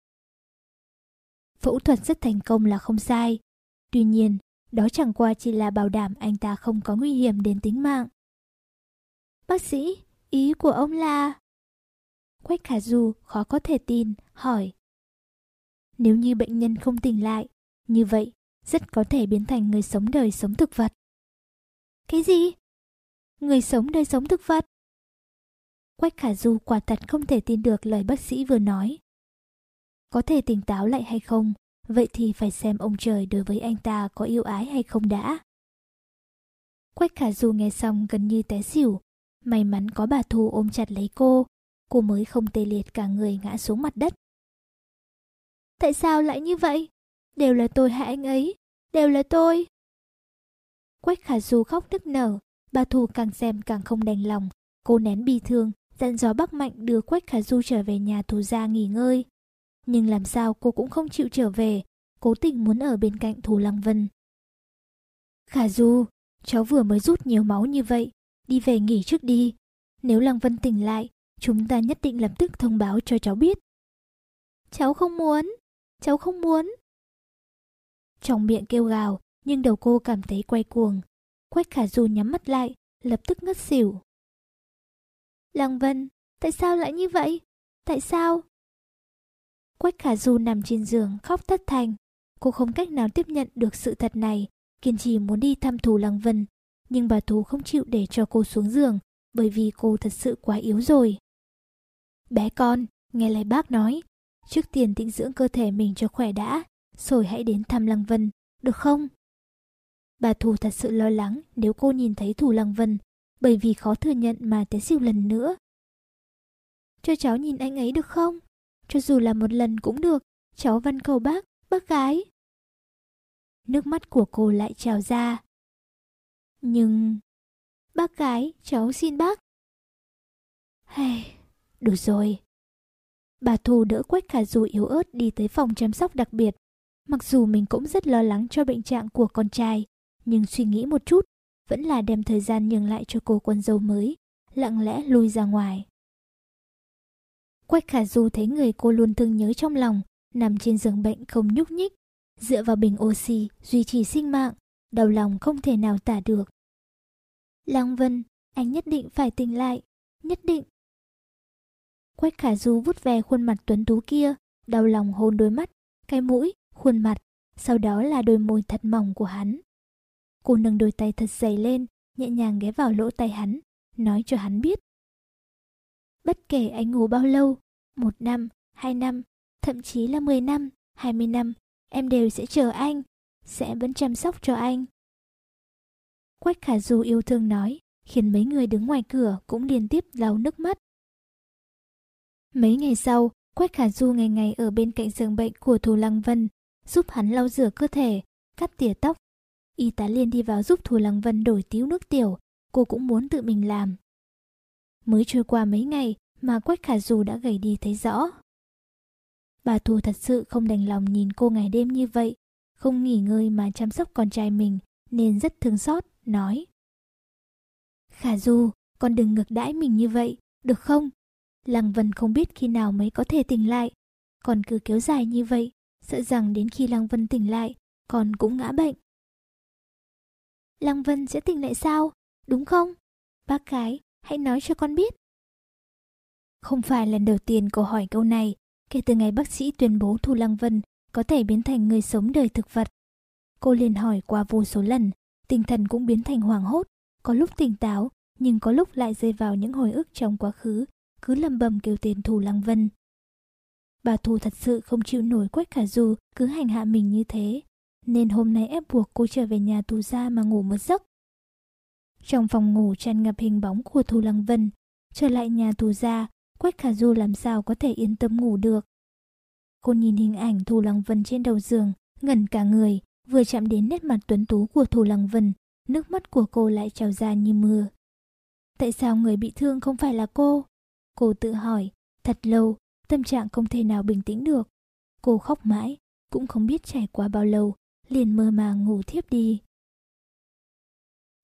Phẫu thuật rất thành công là không sai. Tuy nhiên, đó chẳng qua chỉ là bảo đảm anh ta không có nguy hiểm đến tính mạng. Bác sĩ, ý của ông là... Quách Khả Du khó có thể tin, hỏi. Nếu như bệnh nhân không tỉnh lại, như vậy rất có thể biến thành người sống đời sống thực vật. Cái gì? Người sống đời sống thực vật? Quách Khả Du quả thật không thể tin được lời bác sĩ vừa nói. Có thể tỉnh táo lại hay không, vậy thì phải xem ông trời đối với anh ta có yêu ái hay không đã. Quách Khả Du nghe xong gần như té xỉu. May mắn có bà Thu ôm chặt lấy cô, cô mới không tê liệt cả người ngã xuống mặt đất. Tại sao lại như vậy? Đều là tôi hại anh ấy, đều là tôi. Quách Khả Du khóc nức nở, bà Thu càng xem càng không đành lòng. Cô nén bi thương, dặn dò bác Mạnh đưa Quách Khả Du trở về nhà Thù gia nghỉ ngơi. Nhưng làm sao cô cũng không chịu trở về, cố tình muốn ở bên cạnh Thù Lăng Vân. Khả Du, cháu vừa mới rút nhiều máu như vậy, đi về nghỉ trước đi. Nếu Lăng Vân tỉnh lại, chúng ta nhất định lập tức thông báo cho cháu biết. Cháu không muốn, cháu không muốn. Trong miệng kêu gào, nhưng đầu cô cảm thấy quay cuồng. Quách Khả Du nhắm mắt lại, lập tức ngất xỉu. Lăng Vân, tại sao lại như vậy? Tại sao? Quách Khả Du nằm trên giường khóc thất thanh. Cô không cách nào tiếp nhận được sự thật này, kiên trì muốn đi thăm Thù Lăng Vân. Nhưng bà Thù không chịu để cho cô xuống giường, bởi vì cô thật sự quá yếu rồi. Bé con, nghe lời bác nói, trước tiên tĩnh dưỡng cơ thể mình cho khỏe đã, rồi hãy đến thăm Lăng Vân, được không? Bà Thù thật sự lo lắng nếu cô nhìn thấy Thù Lăng Vân, bởi vì khó thừa nhận mà té xỉu lần nữa. Cho cháu nhìn anh ấy được không? Cho dù là một lần cũng được, cháu van cầu bác, bác gái. Nước mắt của cô lại trào ra. Nhưng... Bác gái, cháu xin bác. Hay... Đủ rồi. Bà Thù đỡ Quách Khả Du yếu ớt đi tới phòng chăm sóc đặc biệt. Mặc dù mình cũng rất lo lắng cho bệnh trạng của con trai, nhưng suy nghĩ một chút, vẫn là đem thời gian nhường lại cho cô con dâu mới, lặng lẽ lui ra ngoài. Quách Khả Du thấy người cô luôn thương nhớ trong lòng, nằm trên giường bệnh không nhúc nhích, dựa vào bình oxy duy trì sinh mạng, đau lòng không thể nào tả được. Lăng Vân, anh nhất định phải tỉnh lại, nhất định. Quách Khả Du vuốt ve khuôn mặt tuấn tú kia, đau lòng hôn đôi mắt, cái mũi, khuôn mặt, sau đó là đôi môi thật mỏng của hắn. Cô nâng đôi tay thật dày lên, nhẹ nhàng ghé vào lỗ tai hắn, nói cho hắn biết. Bất kể anh ngủ bao lâu, một năm, hai năm, thậm chí là mười năm, hai mươi năm, em đều sẽ chờ anh, sẽ vẫn chăm sóc cho anh. Quách Khả Du yêu thương nói, khiến mấy người đứng ngoài cửa cũng liên tiếp lau nước mắt. Mấy ngày sau, Quách Khả Du ngày ngày ở bên cạnh giường bệnh của Thù Lăng Vân, giúp hắn lau rửa cơ thể, cắt tỉa tóc. Y tá Liên đi vào giúp Thù Lăng Vân đổi tíu nước tiểu, cô cũng muốn tự mình làm. Mới trôi qua mấy ngày mà Quách Khả Du đã gầy đi thấy rõ. Bà Thù thật sự không đành lòng nhìn cô ngày đêm như vậy, không nghỉ ngơi mà chăm sóc con trai mình, nên rất thương xót, nói. Khả Du, con đừng ngược đãi mình như vậy, được không? Lăng Vân không biết khi nào mới có thể tỉnh lại, còn cứ kéo dài như vậy, sợ rằng đến khi Lăng Vân tỉnh lại, con cũng ngã bệnh. Lăng Vân sẽ tỉnh lại sao? Đúng không? Bác gái, hãy nói cho con biết. Không phải lần đầu tiên cô hỏi câu này, kể từ ngày bác sĩ tuyên bố Thù Lăng Vân có thể biến thành người sống đời thực vật. Cô liền hỏi qua vô số lần, tinh thần cũng biến thành hoảng hốt, có lúc tỉnh táo, nhưng có lúc lại rơi vào những hồi ức trong quá khứ, cứ lầm bầm kêu tên Thù Lăng Vân. Bà Thù thật sự không chịu nổi Quách Khả Du cứ hành hạ mình như thế, nên hôm nay ép buộc cô trở về nhà Thù gia mà ngủ một giấc. Trong phòng ngủ tràn ngập hình bóng của Thù Lăng Vân, trở lại nhà Thù gia, Quách Khả Du làm sao có thể yên tâm ngủ được. Cô nhìn hình ảnh Thù Lăng Vân trên đầu giường, ngẩn cả người, vừa chạm đến nét mặt tuấn tú của Thù Lăng Vân, nước mắt của cô lại trào ra như mưa. Tại sao người bị thương không phải là cô? Cô tự hỏi, thật lâu, tâm trạng không thể nào bình tĩnh được. Cô khóc mãi, cũng không biết trải qua bao lâu, liền mơ màng ngủ thiếp đi.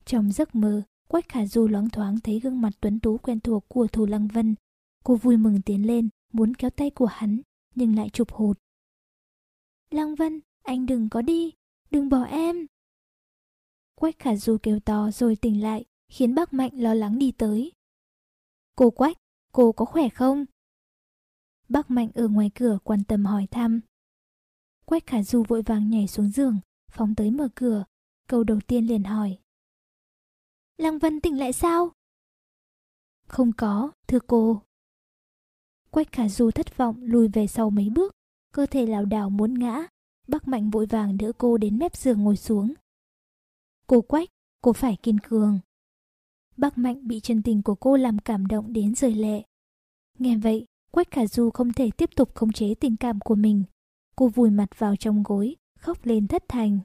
Trong giấc mơ, Quách Khả Du loáng thoáng thấy gương mặt tuấn tú quen thuộc của Thù Lăng Vân. Cô vui mừng tiến lên, muốn kéo tay của hắn, nhưng lại chụp hụt. Lăng Vân, anh đừng có đi, đừng bỏ em. Quách Khả Du kêu to rồi tỉnh lại, khiến bác Mạnh lo lắng đi tới. Cô Quách, cô có khỏe không? Bác Mạnh ở ngoài cửa quan tâm hỏi thăm. Quách Khả Du vội vàng nhảy xuống giường, phóng tới mở cửa. Câu đầu tiên liền hỏi. Lăng Vân tỉnh lại sao? Không có, thưa cô. Quách Khả Du thất vọng lùi về sau mấy bước, cơ thể lảo đảo muốn ngã. Bác Mạnh vội vàng đỡ cô đến mép giường ngồi xuống. Cô Quách, cô phải kiên cường. Bác Mạnh bị chân tình của cô làm cảm động đến rơi lệ. Nghe vậy, Quách Khả Du không thể tiếp tục khống chế tình cảm của mình. Cô vùi mặt vào trong gối, khóc lên thất thành.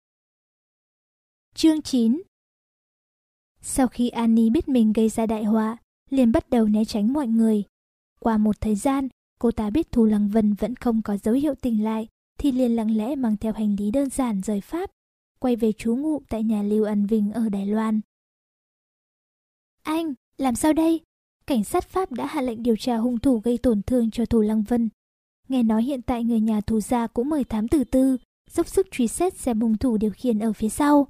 Chương chín. Sau khi Annie biết mình gây ra đại họa, liền bắt đầu né tránh mọi người. Qua một thời gian, cô ta biết Thù Lăng Vân vẫn không có dấu hiệu tỉnh lại, thì liền lặng lẽ mang theo hành lý đơn giản rời Pháp, quay về trú ngụ tại nhà Lưu An Vinh ở Đài Loan. Anh, làm sao đây? Cảnh sát Pháp đã hạ lệnh điều tra hung thủ gây tổn thương cho Thù Lăng Vân. Nghe nói hiện tại người nhà Thù gia cũng mời thám tử tư, dốc sức truy xét xem hung thủ điều khiển ở phía sau.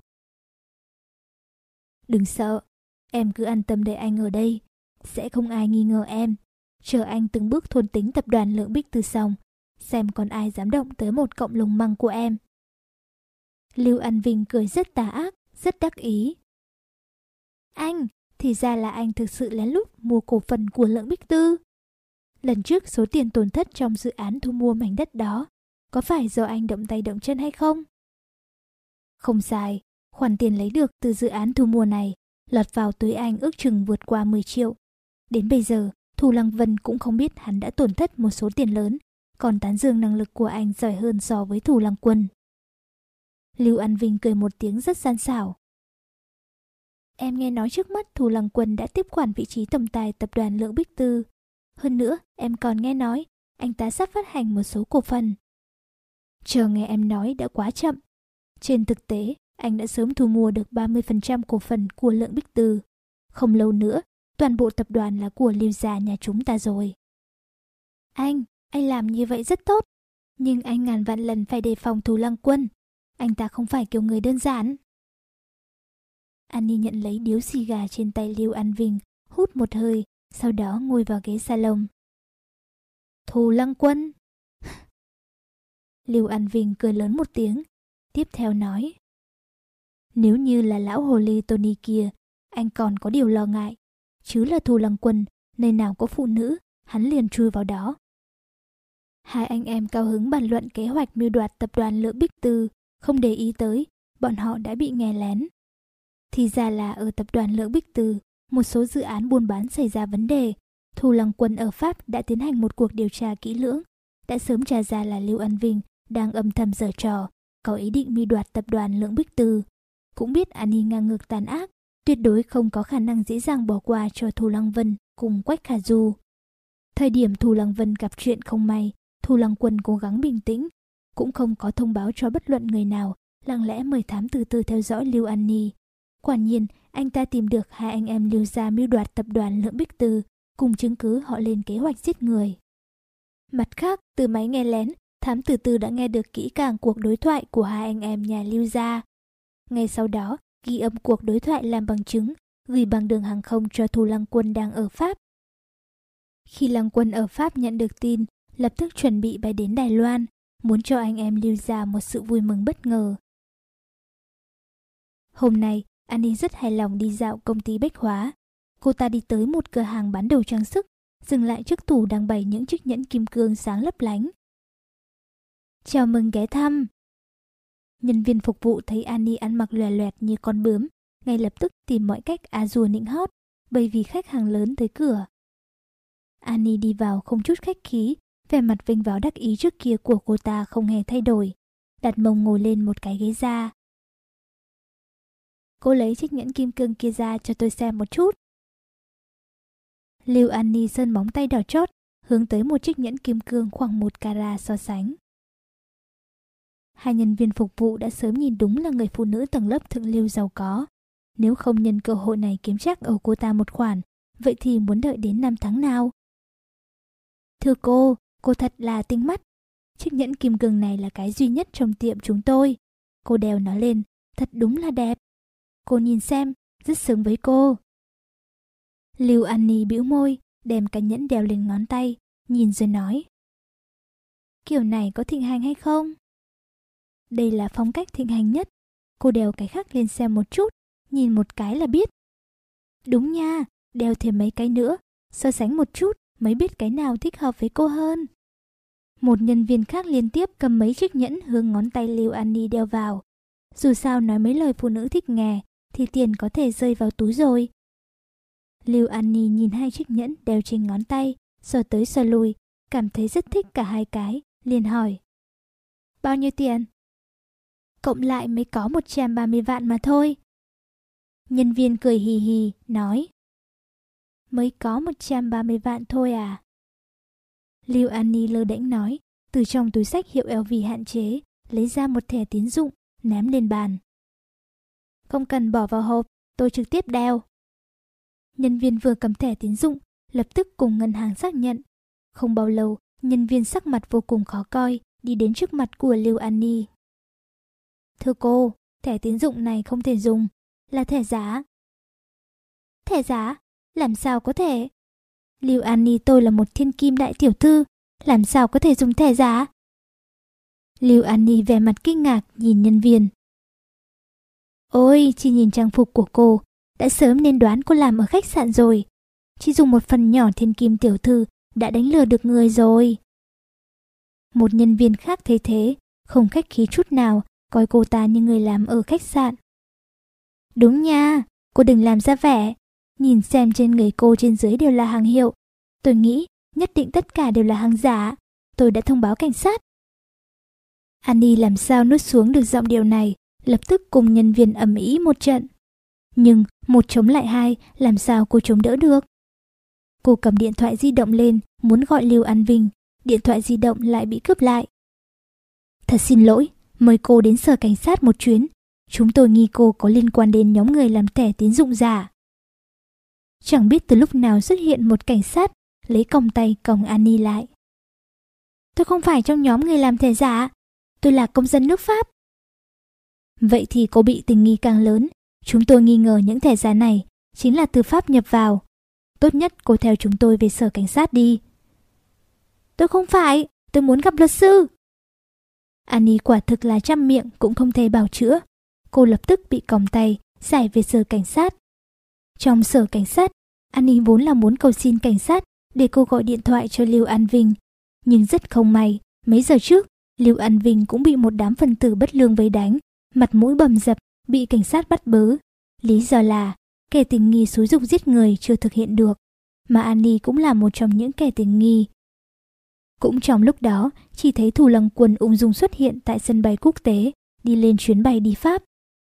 Đừng sợ, em cứ an tâm để anh ở đây, sẽ không ai nghi ngờ em. Chờ anh từng bước thôn tính tập đoàn Lượng Bích Tư xong, xem còn ai dám động tới một cọng lông măng của em. Lưu An Vinh cười rất tà ác, rất đắc ý. Anh, thì ra là anh thực sự lén lút mua cổ phần của Lượng Bích Tư. Lần trước số tiền tổn thất trong dự án thu mua mảnh đất đó, có phải do anh động tay động chân hay không? Không sai, khoản tiền lấy được từ dự án thu mua này lọt vào túi anh ước chừng vượt qua mười triệu. Đến bây giờ, Thù Lăng Vân cũng không biết hắn đã tổn thất một số tiền lớn, còn tán dương năng lực của anh giỏi hơn so với Thù Lăng Quân. Lưu An Vinh cười một tiếng rất gian xảo. Em nghe nói trước mắt Thù Lăng Quân đã tiếp quản vị trí tổng tài tập đoàn Lượng Bích Tư. Hơn nữa, em còn nghe nói anh ta sắp phát hành một số cổ phần. Chờ nghe em nói đã quá chậm. Trên thực tế, anh đã sớm thu mua được ba mươi phần trăm cổ phần của Lượng Bích Tư. Không lâu nữa, toàn bộ tập đoàn là của Lưu gia nhà chúng ta rồi. Anh, anh làm như vậy rất tốt. Nhưng anh ngàn vạn lần phải đề phòng Thù Lăng Quân. Anh ta không phải kiểu người đơn giản. Annie nhận lấy điếu xì gà trên tay Lưu An Vinh, hút một hơi, sau đó ngồi vào ghế salon. Thù Lăng Quân. Lưu An Vinh cười lớn một tiếng, tiếp theo nói. Nếu như là lão hồ ly Tony kia, anh còn có điều lo ngại. Chứ là Thù Lăng Quân, nơi nào có phụ nữ, hắn liền chui vào đó. Hai anh em cao hứng bàn luận kế hoạch mưu đoạt tập đoàn Lượng Bích Tư, không để ý tới, bọn họ đã bị nghe lén. Thì ra là ở tập đoàn Lượng Bích Tư, một số dự án buôn bán xảy ra vấn đề. Thù Lăng Quân ở Pháp đã tiến hành một cuộc điều tra kỹ lưỡng, đã sớm tra ra là Lưu An Vinh đang âm thầm giở trò, có ý định mưu đoạt tập đoàn Lượng Bích Tư. Cũng biết Annie ngang ngược tàn ác, tuyệt đối không có khả năng dễ dàng bỏ qua cho Thù Lăng Vân cùng Quách Khả Du. Thời điểm Thù Lăng Vân gặp chuyện không may, Thù Lăng Quân cố gắng bình tĩnh, cũng không có thông báo cho bất luận người nào, lặng lẽ mời thám tử tư theo dõi Lưu Annie. Quả nhiên, anh ta tìm được hai anh em Lưu gia mưu đoạt tập đoàn Lượng Bích Tư, cùng chứng cứ họ lên kế hoạch giết người. Mặt khác, từ máy nghe lén, thám tử tư đã nghe được kỹ càng cuộc đối thoại của hai anh em nhà Lưu gia. Ngay sau đó, ghi âm cuộc đối thoại làm bằng chứng, gửi bằng đường hàng không cho Thù Lăng Quân đang ở Pháp. Khi Lăng Quân ở Pháp nhận được tin, lập tức chuẩn bị bay đến Đài Loan, muốn cho anh em Lưu gia một sự vui mừng bất ngờ. Hôm nay, Annie rất hài lòng đi dạo công ty bách hóa. Cô ta đi tới một cửa hàng bán đồ trang sức, dừng lại trước tủ đang bày những chiếc nhẫn kim cương sáng lấp lánh. Chào mừng ghé thăm. Nhân viên phục vụ thấy Annie ăn mặc lòe loẹt như con bướm, ngay lập tức tìm mọi cách a dua nịnh hót, bởi vì khách hàng lớn tới cửa. Annie đi vào không chút khách khí, vẻ mặt vinh váo đắc ý trước kia của cô ta không hề thay đổi, đặt mông ngồi lên một cái ghế da. Cô lấy chiếc nhẫn kim cương kia ra cho tôi xem một chút. Lưu Annie sơn móng tay đỏ chót, hướng tới một chiếc nhẫn kim cương khoảng một carat so sánh. Hai nhân viên phục vụ đã sớm nhìn đúng là người phụ nữ tầng lớp thượng lưu giàu có. Nếu không nhân cơ hội này kiếm chắc ở cô ta một khoản, vậy thì muốn đợi đến năm tháng nào? Thưa cô, cô thật là tinh mắt. Chiếc nhẫn kim cương này là cái duy nhất trong tiệm chúng tôi. Cô đeo nó lên, thật đúng là đẹp. Cô nhìn xem, rất xứng với cô. Lưu Annie bĩu môi, đem cái nhẫn đeo lên ngón tay, nhìn rồi nói. Kiểu này có thịnh hành hay không? Đây là phong cách thịnh hành nhất. Cô đeo cái khác lên xem một chút, nhìn một cái là biết. Đúng nha, đeo thêm mấy cái nữa, so sánh một chút mới biết cái nào thích hợp với cô hơn. Một nhân viên khác liên tiếp cầm mấy chiếc nhẫn hướng ngón tay Lưu Annie đeo vào. Dù sao nói mấy lời phụ nữ thích nghe, thì tiền có thể rơi vào túi rồi. Lưu Annie nhìn hai chiếc nhẫn đeo trên ngón tay, sờ tới sờ lui, cảm thấy rất thích cả hai cái, liền hỏi. Bao nhiêu tiền? Cộng lại mới có một trăm ba mươi vạn mà thôi. Nhân viên cười hì hì, nói. Mới có một trăm ba mươi vạn thôi à? Lưu Annie lơ đễnh nói, từ trong túi xách hiệu lờ vê hạn chế, lấy ra một thẻ tín dụng, ném lên bàn. Không cần bỏ vào hộp, tôi trực tiếp đeo. Nhân viên vừa cầm thẻ tín dụng, lập tức cùng ngân hàng xác nhận. Không bao lâu, nhân viên sắc mặt vô cùng khó coi, đi đến trước mặt của Lưu Annie. Thưa cô, thẻ tín dụng này không thể dùng, là thẻ giả. Thẻ giả? Làm sao có thể? Lưu Annie, tôi là một thiên kim đại tiểu thư, làm sao có thể dùng thẻ giả? Lưu Annie vẻ mặt kinh ngạc nhìn nhân viên. Ôi, chỉ nhìn trang phục của cô, đã sớm nên đoán cô làm ở khách sạn rồi. Chỉ dùng một phần nhỏ thiên kim tiểu thư đã đánh lừa được người rồi. Một nhân viên khác thấy thế, không khách khí chút nào, coi cô ta như người làm ở khách sạn. Đúng nha, cô đừng làm ra vẻ. Nhìn xem trên người cô trên dưới đều là hàng hiệu. Tôi nghĩ nhất định tất cả đều là hàng giả. Tôi đã thông báo cảnh sát. Annie làm sao nuốt xuống được giọng điệu này, lập tức cùng nhân viên ầm ĩ một trận. Nhưng một chống lại hai, làm sao cô chống đỡ được? Cô cầm điện thoại di động lên, muốn gọi Lưu An Vinh. Điện thoại di động lại bị cướp lại. Thật xin lỗi, mời cô đến sở cảnh sát một chuyến. Chúng tôi nghi cô có liên quan đến nhóm người làm thẻ tín dụng giả. Chẳng biết từ lúc nào xuất hiện một cảnh sát, lấy còng tay còng Annie lại. Tôi không phải trong nhóm người làm thẻ giả, tôi là công dân nước Pháp. Vậy thì cô bị tình nghi càng lớn. Chúng tôi nghi ngờ những thẻ giả này chính là từ Pháp nhập vào. Tốt nhất cô theo chúng tôi về sở cảnh sát đi. Tôi không phải, tôi muốn gặp luật sư. Annie quả thực là trăm miệng cũng không thể bào chữa. Cô lập tức bị còng tay, giải về sở cảnh sát. Trong sở cảnh sát, Annie vốn là muốn cầu xin cảnh sát để cô gọi điện thoại cho Lưu An Vinh. Nhưng rất không may, mấy giờ trước, Lưu An Vinh cũng bị một đám phần tử bất lương vây đánh, mặt mũi bầm dập, bị cảnh sát bắt bớ. Lý do là kẻ tình nghi xúi giục giết người chưa thực hiện được, mà Annie cũng là một trong những kẻ tình nghi. Cũng trong lúc đó, chỉ thấy Thủ Lăng Quân ung dung xuất hiện tại sân bay quốc tế, đi lên chuyến bay đi Pháp.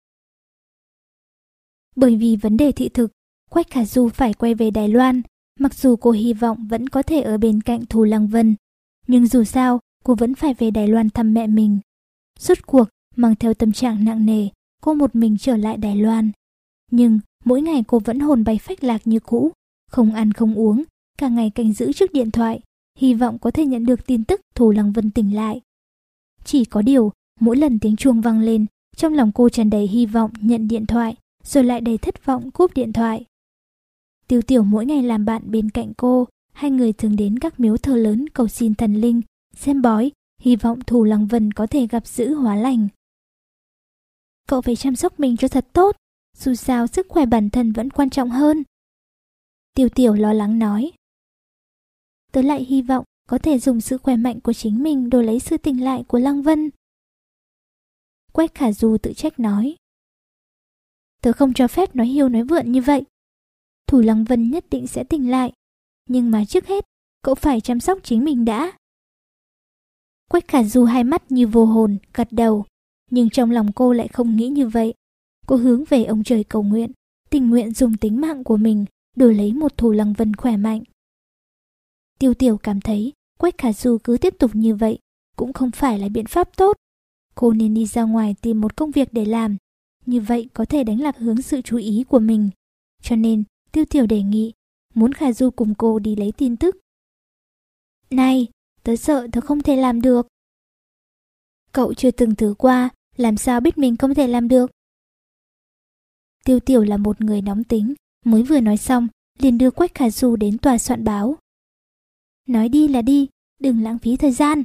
Bởi vì vấn đề thị thực, Quách Khả Du phải quay về Đài Loan, mặc dù cô hy vọng vẫn có thể ở bên cạnh Thủ Lăng Vân. Nhưng dù sao, cô vẫn phải về Đài Loan thăm mẹ mình. Rốt cuộc, mang theo tâm trạng nặng nề, cô một mình trở lại Đài Loan. Nhưng mỗi ngày cô vẫn hồn bay phách lạc như cũ, không ăn không uống, cả ngày canh giữ trước điện thoại, hy vọng có thể nhận được tin tức Thủ Lăng Vân tỉnh lại. Chỉ có điều, mỗi lần tiếng chuông vang lên, trong lòng cô tràn đầy hy vọng nhận điện thoại, rồi lại đầy thất vọng cúp điện thoại. Tiêu Tiểu mỗi ngày làm bạn bên cạnh cô, hai người thường đến các miếu thờ lớn cầu xin thần linh, xem bói, hy vọng Thủ Lăng Vân có thể gặp dữ hóa lành. Cậu phải chăm sóc mình cho thật tốt, dù sao sức khỏe bản thân vẫn quan trọng hơn. Tiêu Tiểu lo lắng nói. Tớ lại hy vọng có thể dùng sự khỏe mạnh của chính mình đổi lấy sự tỉnh lại của Lăng Vân. Quách Khả Du tự trách nói. Tớ không cho phép nói hiu nói vượn như vậy. Thủ Lăng Vân nhất định sẽ tỉnh lại. Nhưng mà trước hết, cậu phải chăm sóc chính mình đã. Quách Khả Du hai mắt như vô hồn, gật đầu. Nhưng trong lòng cô lại không nghĩ như vậy. Cô hướng về ông trời cầu nguyện, tình nguyện dùng tính mạng của mình đổi lấy một Thủ Lăng Vân khỏe mạnh. Tiêu Tiểu cảm thấy Quách Khả Du cứ tiếp tục như vậy cũng không phải là biện pháp tốt. Cô nên đi ra ngoài tìm một công việc để làm, như vậy có thể đánh lạc hướng sự chú ý của mình. Cho nên, Tiêu Tiểu đề nghị, muốn Khả Du cùng cô đi lấy tin tức. Này, tớ sợ tớ không thể làm được. Cậu chưa từng thử qua, làm sao biết mình không thể làm được? Tiêu Tiểu là một người nóng tính, mới vừa nói xong, liền đưa Quách Khả Du đến tòa soạn báo. Nói đi là đi, đừng lãng phí thời gian.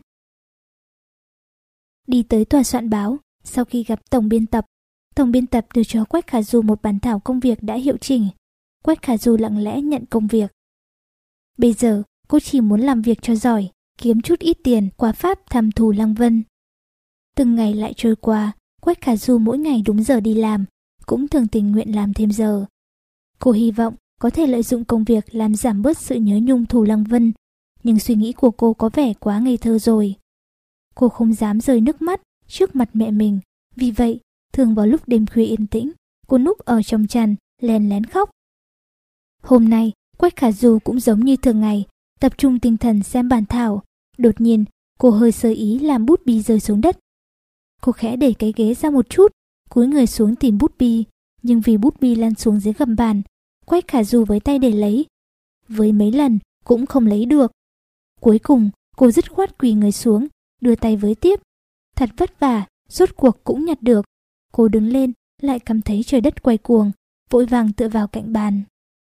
Đi tới tòa soạn báo, sau khi gặp tổng biên tập, tổng biên tập đưa cho Quách Khả Du một bản thảo công việc đã hiệu chỉnh. Quách Khả Du lặng lẽ nhận công việc. Bây giờ, cô chỉ muốn làm việc cho giỏi, kiếm chút ít tiền qua pháp thăm thù Lăng Vân. Từng ngày lại trôi qua, Quách Khả Du mỗi ngày đúng giờ đi làm, cũng thường tình nguyện làm thêm giờ. Cô hy vọng có thể lợi dụng công việc làm giảm bớt sự nhớ nhung thù Lăng Vân, nhưng suy nghĩ của cô có vẻ quá ngây thơ rồi. Cô không dám rơi nước mắt trước mặt mẹ mình, vì vậy, thường vào lúc đêm khuya yên tĩnh, cô núp ở trong chăn, lén lén khóc. Hôm nay, Quách Khả Du cũng giống như thường ngày, tập trung tinh thần xem bản thảo. Đột nhiên, cô hơi sơ ý làm bút bi rơi xuống đất. Cô khẽ đẩy cái ghế ra một chút, cúi người xuống tìm bút bi, nhưng vì bút bi lăn xuống dưới gầm bàn, Quách Khả Du với tay để lấy. Với mấy lần cũng không lấy được. Cuối cùng, cô dứt khoát quỳ người xuống, đưa tay với tiếp. Thật vất vả, rốt cuộc cũng nhặt được. Cô đứng lên, lại cảm thấy trời đất quay cuồng, vội vàng tựa vào cạnh bàn.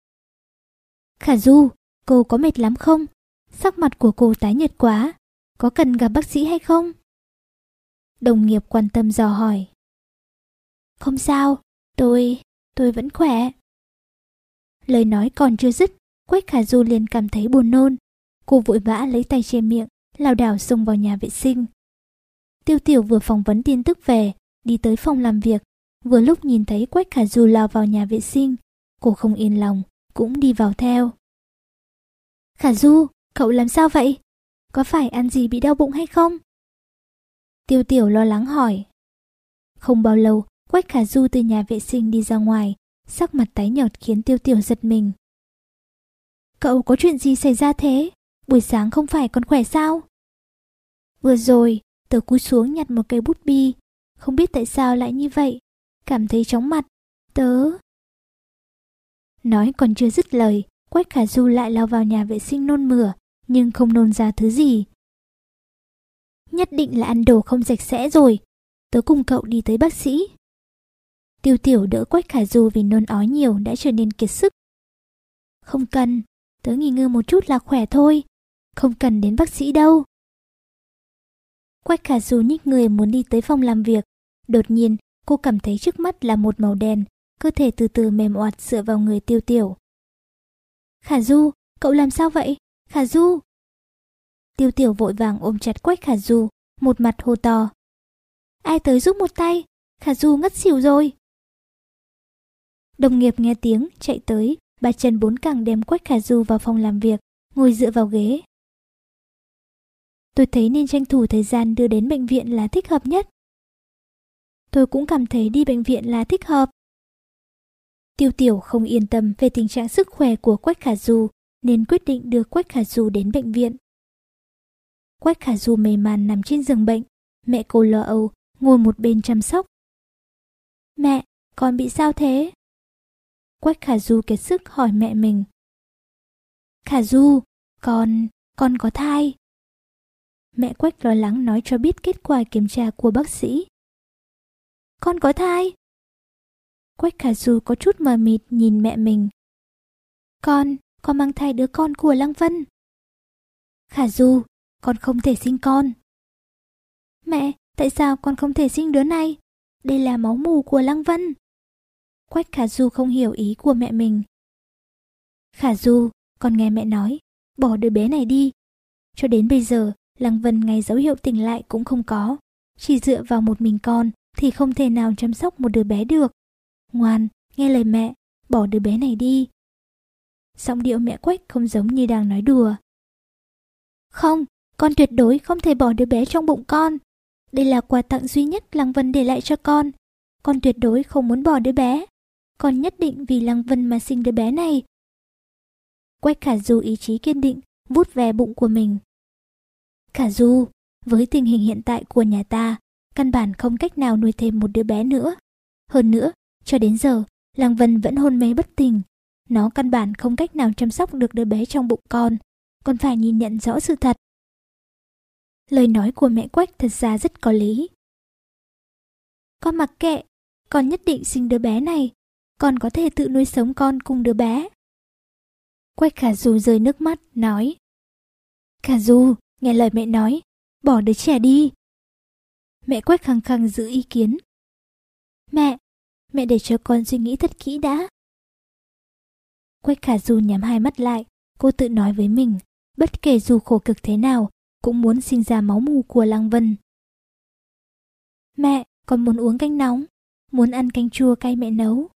Khả Du, cô có mệt lắm không? Sắc mặt của cô tái nhợt quá, có cần gặp bác sĩ hay không? Đồng nghiệp quan tâm dò hỏi. Không sao, tôi, tôi vẫn khỏe. Lời nói còn chưa dứt, Quách Khả Du liền cảm thấy buồn nôn. Cô vội vã lấy tay che miệng, lảo đảo xông vào nhà vệ sinh. Tiêu Tiểu vừa phỏng vấn tin tức về, đi tới phòng làm việc. Vừa lúc nhìn thấy Quách Khả Du lao vào nhà vệ sinh, cô không yên lòng, cũng đi vào theo. Khả Du, cậu làm sao vậy? Có phải ăn gì bị đau bụng hay không? Tiêu Tiểu lo lắng hỏi. Không bao lâu, Quách Khả Du từ nhà vệ sinh đi ra ngoài, sắc mặt tái nhợt khiến Tiêu Tiểu giật mình. Cậu có chuyện gì xảy ra thế? Buổi sáng không phải còn khỏe sao? Vừa rồi, tớ cúi xuống nhặt một cây bút bi, không biết tại sao lại như vậy, cảm thấy chóng mặt, tớ... Nói còn chưa dứt lời, Quách Khả Du lại lao vào nhà vệ sinh nôn mửa, nhưng không nôn ra thứ gì. Nhất định là ăn đồ không sạch sẽ rồi, tớ cùng cậu đi tới bác sĩ. Tiêu Tiểu đỡ Quách Khả Du vì nôn ói nhiều đã trở nên kiệt sức. Không cần, tớ nghỉ ngơi một chút là khỏe thôi, không cần đến bác sĩ đâu. Quách Khả Du nhích người muốn đi tới phòng làm việc. Đột nhiên, cô cảm thấy trước mắt là một màu đen, cơ thể từ từ mềm oặt dựa vào người Tiêu Tiểu. Khả Du, cậu làm sao vậy? Khả Du! Tiêu Tiểu vội vàng ôm chặt Quách Khả Du, một mặt hô to. Ai tới giúp một tay, Khả Du ngất xỉu rồi. Đồng nghiệp nghe tiếng, chạy tới, ba chân bốn cẳng đem Quách Khả Du vào phòng làm việc, ngồi dựa vào ghế. Tôi thấy nên tranh thủ thời gian đưa đến bệnh viện là thích hợp nhất. Tôi cũng cảm thấy đi bệnh viện là thích hợp. Tiêu Tiểu không yên tâm về tình trạng sức khỏe của Quách Khả Du, nên quyết định đưa Quách Khả Du đến bệnh viện. Quách Khả Du mê man nằm trên giường bệnh, mẹ cô lo âu, ngồi một bên chăm sóc. Mẹ, con bị sao thế? Quách Khả Du kiệt sức hỏi mẹ mình. Khả Du, con, con có thai. Mẹ Quách lo lắng nói cho biết kết quả kiểm tra của bác sĩ. Con có thai? Quách Khả Du có chút mờ mịt nhìn mẹ mình. Con, con mang thai đứa con của Lăng Vân. Khả Du, con không thể sinh con. Mẹ, tại sao con không thể sinh đứa này? Đây là máu mủ của Lăng Vân. Quách Khả Du không hiểu ý của mẹ mình. Khả Du, con nghe mẹ nói, bỏ đứa bé này đi. Cho đến bây giờ, Lăng Vân ngay dấu hiệu tỉnh lại cũng không có. Chỉ dựa vào một mình con thì không thể nào chăm sóc một đứa bé được. Ngoan, nghe lời mẹ, bỏ đứa bé này đi. Giọng điệu mẹ Quách không giống như đang nói đùa. Không, con tuyệt đối không thể bỏ đứa bé trong bụng con. Đây là quà tặng duy nhất Lăng Vân để lại cho con. Con tuyệt đối không muốn bỏ đứa bé. Con nhất định vì Lăng Vân mà sinh đứa bé này. Quách Khả Du ý chí kiên định, vuốt ve bụng của mình. Khả Du, với tình hình hiện tại của nhà ta, căn bản không cách nào nuôi thêm một đứa bé nữa. Hơn nữa, cho đến giờ, Lăng Vân vẫn hôn mê bất tỉnh. Nó căn bản không cách nào chăm sóc được đứa bé trong bụng con, còn phải nhìn nhận rõ sự thật. Lời nói của mẹ Quách thật ra rất có lý. Con mặc kệ, con nhất định sinh đứa bé này, con có thể tự nuôi sống con cùng đứa bé. Quách Khả Du rơi nước mắt, nói. Khả Du, nghe lời mẹ nói, bỏ đứa trẻ đi. Mẹ Quách khăng khăng giữ ý kiến. Mẹ, mẹ để cho con suy nghĩ thật kỹ đã. Quách Khả Du nhắm hai mắt lại, cô tự nói với mình, bất kể dù khổ cực thế nào, cũng muốn sinh ra máu mù của Lăng Vân. Mẹ, con muốn uống canh nóng, muốn ăn canh chua cay mẹ nấu.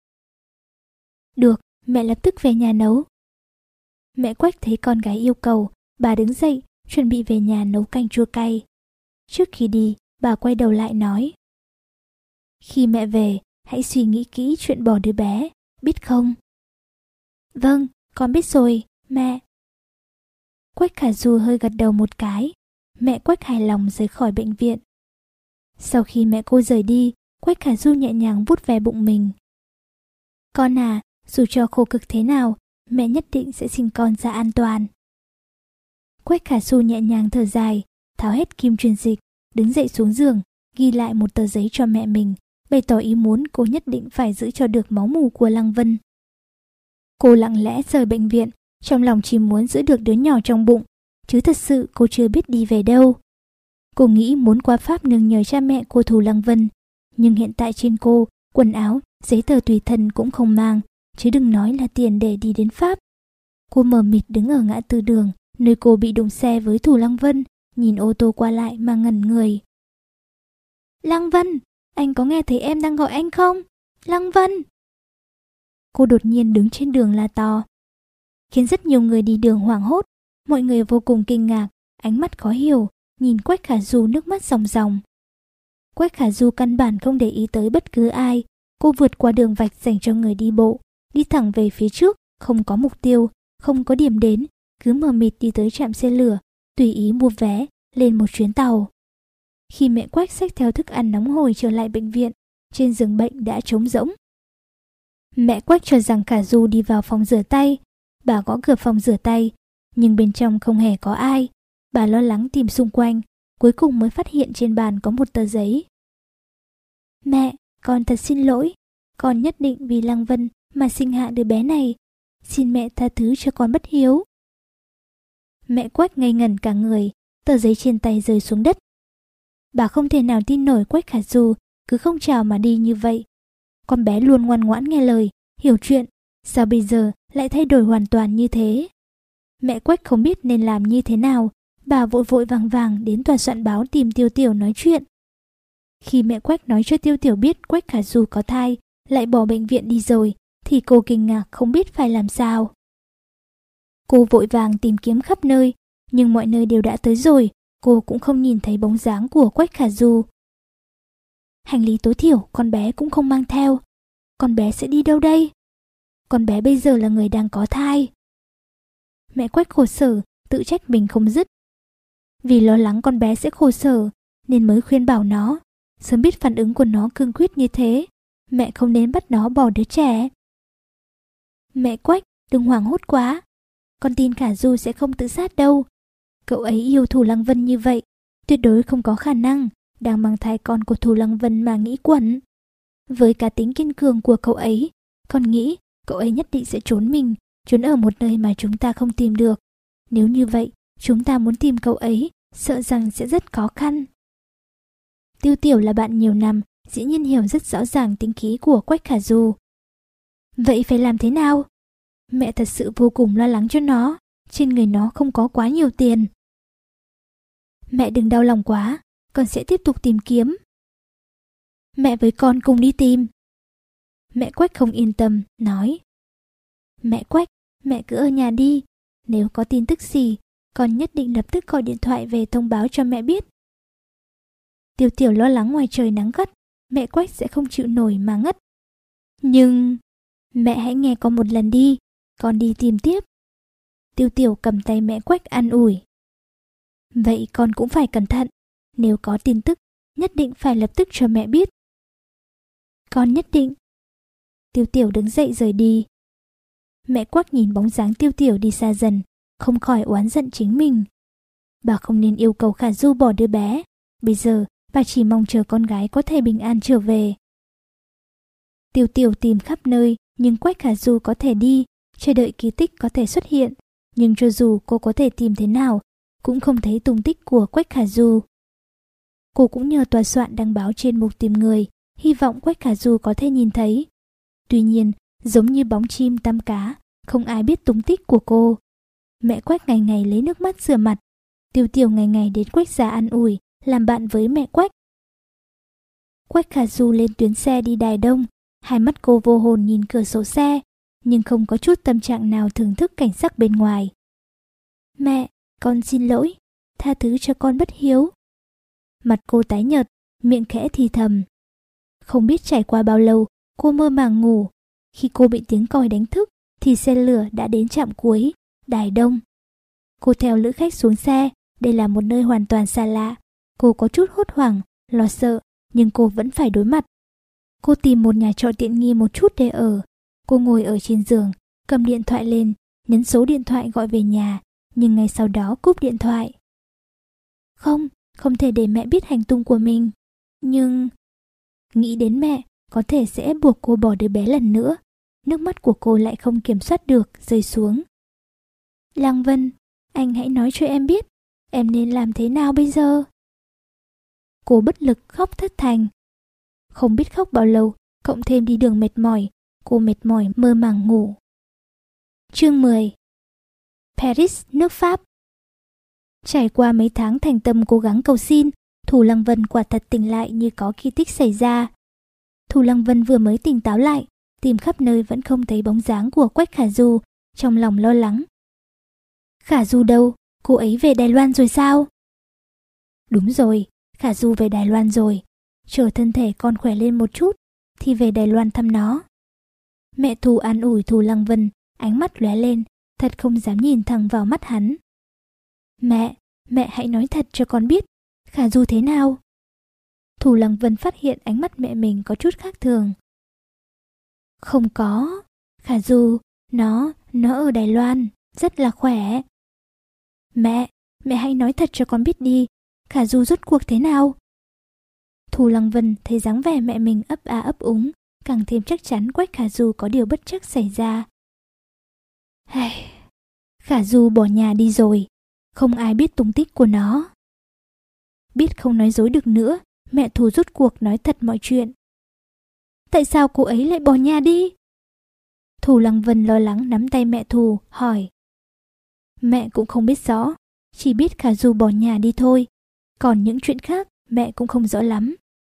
Được, mẹ lập tức về nhà nấu. Mẹ Quách thấy con gái yêu cầu, bà đứng dậy, chuẩn bị về nhà nấu canh chua cay. Trước khi đi, bà quay đầu lại nói. Khi mẹ về, hãy suy nghĩ kỹ chuyện bỏ đứa bé, biết không? Vâng, con biết rồi, mẹ. Quách Khả Du hơi gật đầu một cái. Mẹ Quách hài lòng rời khỏi bệnh viện. Sau khi mẹ cô rời đi, Quách Khả Du nhẹ nhàng vuốt ve bụng mình. Con à, dù cho khổ cực thế nào, mẹ nhất định sẽ sinh con ra an toàn. Quách Khả Du nhẹ nhàng thở dài, tháo hết kim truyền dịch, đứng dậy xuống giường, ghi lại một tờ giấy cho mẹ mình, bày tỏ ý muốn cô nhất định phải giữ cho được máu mù của Lăng Vân. Cô lặng lẽ rời bệnh viện, trong lòng chỉ muốn giữ được đứa nhỏ trong bụng, chứ thật sự cô chưa biết đi về đâu. Cô nghĩ muốn qua Pháp nương nhờ cha mẹ cô thù Lăng Vân, nhưng hiện tại trên cô, quần áo, giấy tờ tùy thân cũng không mang, chứ đừng nói là tiền để đi đến Pháp. Cô mờ mịt đứng ở ngã tư đường, nơi cô bị đụng xe với thù Lăng Vân, nhìn ô tô qua lại mà ngẩn người. Lăng Vân, anh có nghe thấy em đang gọi anh không? Lăng Vân! Cô đột nhiên đứng trên đường la to, khiến rất nhiều người đi đường hoảng hốt. Mọi người vô cùng kinh ngạc, ánh mắt khó hiểu, nhìn Quách Khả Du nước mắt ròng ròng. Quách Khả Du căn bản không để ý tới bất cứ ai. Cô vượt qua đường vạch dành cho người đi bộ, đi thẳng về phía trước, không có mục tiêu, không có điểm đến, cứ mờ mịt đi tới trạm xe lửa, tùy ý mua vé, lên một chuyến tàu. Khi mẹ Quách xách theo thức ăn nóng hổi trở lại bệnh viện, trên giường bệnh đã trống rỗng. Mẹ Quách cho rằng Khả Du đi vào phòng rửa tay. Bà gõ cửa phòng rửa tay, nhưng bên trong không hề có ai. Bà lo lắng tìm xung quanh, cuối cùng mới phát hiện trên bàn có một tờ giấy. Mẹ, con thật xin lỗi. Con nhất định vì Lăng Vân mà sinh hạ đứa bé này. Xin mẹ tha thứ cho con bất hiếu. Mẹ Quách ngây ngẩn cả người, tờ giấy trên tay rơi xuống đất. Bà không thể nào tin nổi Quách Khả Du cứ không chào mà đi như vậy. Con bé luôn ngoan ngoãn nghe lời, hiểu chuyện, sao bây giờ lại thay đổi hoàn toàn như thế? Mẹ Quách không biết nên làm như thế nào, bà vội vội vàng vàng đến tòa soạn báo tìm Tiêu Tiểu nói chuyện. Khi mẹ Quách nói cho Tiêu Tiểu biết Quách Khả Du có thai, lại bỏ bệnh viện đi rồi, thì cô kinh ngạc không biết phải làm sao. Cô vội vàng tìm kiếm khắp nơi, nhưng mọi nơi đều đã tới rồi, cô cũng không nhìn thấy bóng dáng của Quách Khả Du. Hành lý tối thiểu con bé cũng không mang theo. Con bé sẽ đi đâu đây? Con bé bây giờ là người đang có thai. Mẹ Quách khổ sở, tự trách mình không dứt. Vì lo lắng con bé sẽ khổ sở, nên mới khuyên bảo nó. Sớm biết phản ứng của nó cương quyết như thế, mẹ không nên bắt nó bỏ đứa trẻ. Mẹ Quách, đừng hoảng hốt quá. Con tin Khả Du sẽ không tự sát đâu. Cậu ấy yêu Thù Lăng Vân như vậy, tuyệt đối không có khả năng đang mang thai con của Thù Lăng Vân mà nghĩ quẩn. Với cá tính kiên cường của cậu ấy, con nghĩ cậu ấy nhất định sẽ trốn mình, trốn ở một nơi mà chúng ta không tìm được. Nếu như vậy, chúng ta muốn tìm cậu ấy, sợ rằng sẽ rất khó khăn. Tiêu Tiểu là bạn nhiều năm, dĩ nhiên hiểu rất rõ ràng tính khí của Quách Khả Du. Vậy phải làm thế nào? Mẹ thật sự vô cùng lo lắng cho nó, trên người nó không có quá nhiều tiền. Mẹ đừng đau lòng quá, con sẽ tiếp tục tìm kiếm. Mẹ với con cùng đi tìm. Mẹ Quách không yên tâm, nói. Mẹ Quách, mẹ cứ ở nhà đi. Nếu có tin tức gì, con nhất định lập tức gọi điện thoại về thông báo cho mẹ biết. Tiêu Tiểu lo lắng ngoài trời nắng gắt, mẹ Quách sẽ không chịu nổi mà ngất. Nhưng... Mẹ hãy nghe con một lần đi, con đi tìm tiếp. Tiêu Tiểu cầm tay mẹ Quách an ủi. Vậy con cũng phải cẩn thận, nếu có tin tức, nhất định phải lập tức cho mẹ biết. Con nhất định. Tiêu Tiểu đứng dậy rời đi. Mẹ Quách nhìn bóng dáng Tiêu Tiểu đi xa dần, không khỏi oán giận chính mình. Bà không nên yêu cầu Khả Du bỏ đứa bé. Bây giờ bà chỉ mong chờ con gái có thể bình an trở về. Tiêu Tiểu tìm khắp nơi, nhưng Quách Khả Du có thể đi, chờ đợi kỳ tích có thể xuất hiện. Nhưng cho dù cô có thể tìm thế nào, cũng không thấy tung tích của Quách Khả Du. Cô cũng nhờ tòa soạn đăng báo trên mục tìm người, hy vọng Quách Khả Du có thể nhìn thấy. Tuy nhiên, giống như bóng chim tăm cá, không ai biết tung tích của cô. Mẹ Quách ngày ngày lấy nước mắt rửa mặt. Tiêu Tiểu ngày ngày đến Quách gia an ủi, làm bạn với mẹ Quách. Quách Khả Du lên tuyến xe đi Đài Đông. Hai mắt cô vô hồn nhìn cửa sổ xe, nhưng không có chút tâm trạng nào thưởng thức cảnh sắc bên ngoài. Mẹ, con xin lỗi, tha thứ cho con bất hiếu. Mặt cô tái nhợt, miệng khẽ thì thầm. Không biết trải qua bao lâu, cô mơ màng ngủ. Khi cô bị tiếng còi đánh thức, thì xe lửa đã đến trạm cuối, Đài Đông. Cô theo lữ khách xuống xe, đây là một nơi hoàn toàn xa lạ. Cô có chút hốt hoảng, lo sợ, nhưng cô vẫn phải đối mặt. Cô tìm một nhà trọ tiện nghi một chút để ở. Cô ngồi ở trên giường, cầm điện thoại lên, nhấn số điện thoại gọi về nhà, nhưng ngay sau đó cúp điện thoại. Không, không thể để mẹ biết hành tung của mình. Nhưng... nghĩ đến mẹ, có thể sẽ buộc cô bỏ đứa bé lần nữa. Nước mắt của cô lại không kiểm soát được, rơi xuống. Lăng Vân, anh hãy nói cho em biết, em nên làm thế nào bây giờ? Cô bất lực khóc thất thành. Không biết khóc bao lâu, cộng thêm đi đường mệt mỏi, cô mệt mỏi mơ màng ngủ. Chương mười. Paris, nước Pháp. Trải qua mấy tháng thành tâm cố gắng cầu xin, Thủ Lăng Vân quả thật tỉnh lại như có kỳ tích xảy ra. Thủ Lăng Vân vừa mới tỉnh táo lại, tìm khắp nơi vẫn không thấy bóng dáng của Quách Khả Du, trong lòng lo lắng. Khả Du đâu? Cô ấy về Đài Loan rồi sao? Đúng rồi, Khả Du về Đài Loan rồi. Chờ thân thể con khỏe lên một chút, thì về Đài Loan thăm nó. Mẹ Thủ an ủi Thủ Lăng Vân, ánh mắt lóe lên, thật không dám nhìn thẳng vào mắt hắn. Mẹ, mẹ hãy nói thật cho con biết, Khả Du thế nào? Thủ Lăng Vân phát hiện ánh mắt mẹ mình có chút khác thường. Không có, Khả Du, nó, nó ở Đài Loan, rất là khỏe. Mẹ, mẹ hãy nói thật cho con biết đi, Khả Du rốt cuộc thế nào? Thủ Lăng Vân thấy dáng vẻ mẹ mình ấp a ấp úng, càng thêm chắc chắn Quách Khả Du có điều bất trắc xảy ra. Hey, Khả Du bỏ nhà đi rồi, không ai biết tung tích của nó. Biết không nói dối được nữa, mẹ Thủ rốt cuộc nói thật mọi chuyện. Tại sao cô ấy lại bỏ nhà đi? Thủ Lăng Vân lo lắng nắm tay mẹ Thủ, hỏi. Mẹ cũng không biết rõ, chỉ biết Khả Du bỏ nhà đi thôi, còn những chuyện khác mẹ cũng không rõ lắm.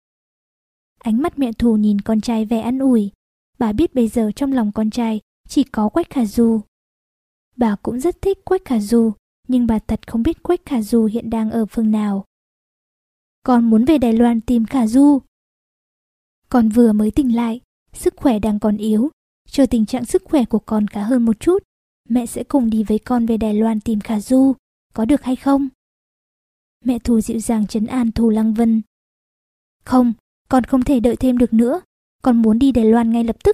Ánh mắt mẹ Thủ nhìn con trai vẻ an ủi. Bà biết bây giờ trong lòng con trai chỉ có Quách Khả Du. Bà cũng rất thích Quách Khả Du, nhưng bà thật không biết Quách Khả Du hiện đang ở phương nào. Con muốn về Đài Loan tìm Khả Du. Con vừa mới tỉnh lại, sức khỏe đang còn yếu. Chờ tình trạng sức khỏe của con khá hơn một chút, mẹ sẽ cùng đi với con về Đài Loan tìm Khả Du, có được hay không? Mẹ Thủ dịu dàng trấn an Thủ Lăng Vân. Không, con không thể đợi thêm được nữa, con muốn đi Đài Loan ngay lập tức.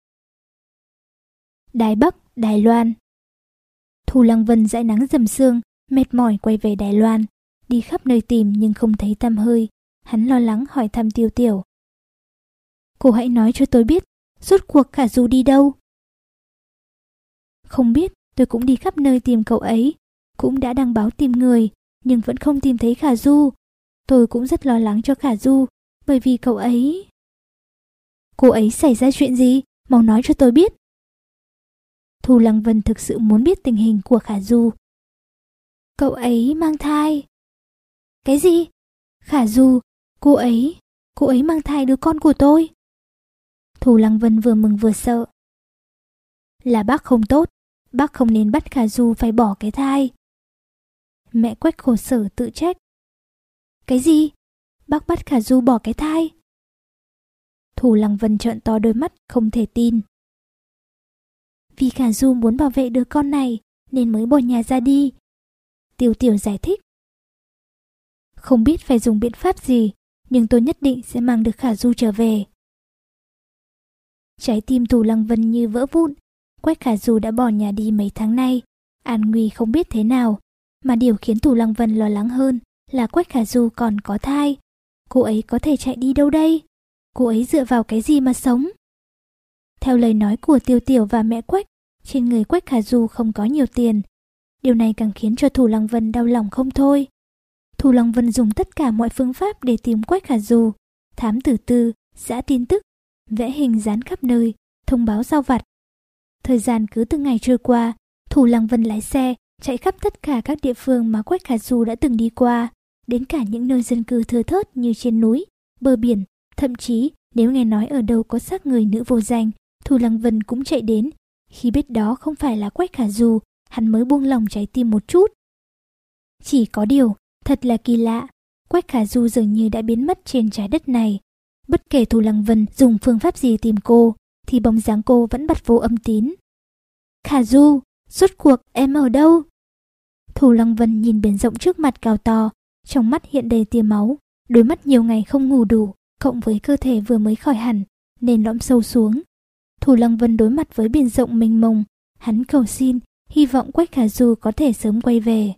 Đài Bắc, Đài Loan. Thủ Lăng Vân dãi nắng dầm sương, mệt mỏi quay về Đài Loan, đi khắp nơi tìm nhưng không thấy tăm hơi. Hắn lo lắng hỏi thăm Tiêu Tiểu. Cô hãy nói cho tôi biết, rốt cuộc Khả Du đi đâu? Không biết, tôi cũng đi khắp nơi tìm cậu ấy, cũng đã đăng báo tìm người, nhưng vẫn không tìm thấy Khả Du. Tôi cũng rất lo lắng cho Khả Du, bởi vì cậu ấy... Cô ấy xảy ra chuyện gì? Mau nói cho tôi biết. Thủ Lăng Vân thực sự muốn biết tình hình của Khả Du. Cậu ấy mang thai. Cái gì? Khả Du, cô ấy, cô ấy mang thai đứa con của tôi. Thủ Lăng Vân vừa mừng vừa sợ. Là bác không tốt, bác không nên bắt Khả Du phải bỏ cái thai. Mẹ Quách khổ sở tự trách. Cái gì? Bác bắt Khả Du bỏ cái thai? Thủ Lăng Vân trợn to đôi mắt không thể tin. Vì Khả Du muốn bảo vệ đứa con này nên mới bỏ nhà ra đi. Tiêu Tiểu giải thích. Không biết phải dùng biện pháp gì, nhưng tôi nhất định sẽ mang được Khả Du trở về. Trái tim Thủ Lăng Vân như vỡ vụn. Quách Khả Du đã bỏ nhà đi mấy tháng nay, an nguy không biết thế nào. Mà điều khiến Thủ Lăng Vân lo lắng hơn là Quách Khả Du còn có thai. Cô ấy có thể chạy đi đâu đây? Cô ấy dựa vào cái gì mà sống? Theo lời nói của Tiêu Tiểu và mẹ Quách, trên người Quách Khả Du không có nhiều tiền. Điều này càng khiến cho Thủ Lăng Vân đau lòng không thôi. Thủ Lăng Vân dùng tất cả mọi phương pháp để tìm Quách Khả Du, thám tử tư, giã tin tức, vẽ hình dán khắp nơi, thông báo giao vặt. Thời gian cứ từng ngày trôi qua, Thủ Lăng Vân lái xe, chạy khắp tất cả các địa phương mà Quách Khả Du đã từng đi qua, đến cả những nơi dân cư thưa thớt như trên núi, bờ biển, thậm chí nếu nghe nói ở đâu có xác người nữ vô danh, Thủ Lăng Vân cũng chạy đến. Khi biết đó không phải là Quách Khả Du, hắn mới buông lòng trái tim một chút. Chỉ có điều, thật là kỳ lạ, Quách Khả Du dường như đã biến mất trên trái đất này. Bất kể Thủ Lăng Vân dùng phương pháp gì tìm cô, thì bóng dáng cô vẫn bặt vô âm tín. Khả Du, rốt cuộc em ở đâu? Thủ Lăng Vân nhìn biển rộng trước mặt cao to, trong mắt hiện đầy tia máu, đôi mắt nhiều ngày không ngủ đủ, cộng với cơ thể vừa mới khỏi hẳn, nên lõm sâu xuống. Thủ Lăng Vân đối mặt với biển rộng mênh mông, hắn cầu xin, hy vọng Quách Khả Du có thể sớm quay về.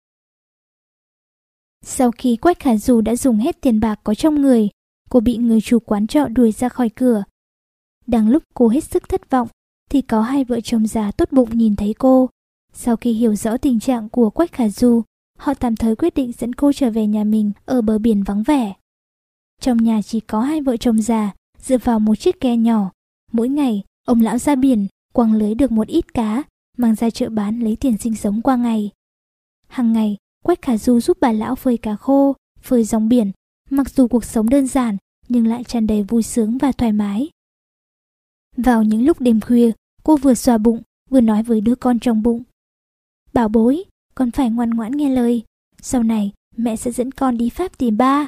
Sau khi Quách Khả Du đã dùng hết tiền bạc có trong người, cô bị người chủ quán trọ đuổi ra khỏi cửa. Đang lúc cô hết sức thất vọng, thì có hai vợ chồng già tốt bụng nhìn thấy cô. Sau khi hiểu rõ tình trạng của Quách Khả Du, họ tạm thời quyết định dẫn cô trở về nhà mình ở bờ biển vắng vẻ. Trong nhà chỉ có hai vợ chồng già, dựa vào một chiếc ghe nhỏ. Mỗi ngày, ông lão ra biển, quăng lưới được một ít cá, mang ra chợ bán lấy tiền sinh sống qua ngày. Hàng ngày, Quách Khả Du giúp bà lão phơi cá khô, phơi rong biển. Mặc dù cuộc sống đơn giản, nhưng lại tràn đầy vui sướng và thoải mái. Vào những lúc đêm khuya, cô vừa xoa bụng, vừa nói với đứa con trong bụng. Bảo bối, con phải ngoan ngoãn nghe lời. Sau này, mẹ sẽ dẫn con đi Pháp tìm ba.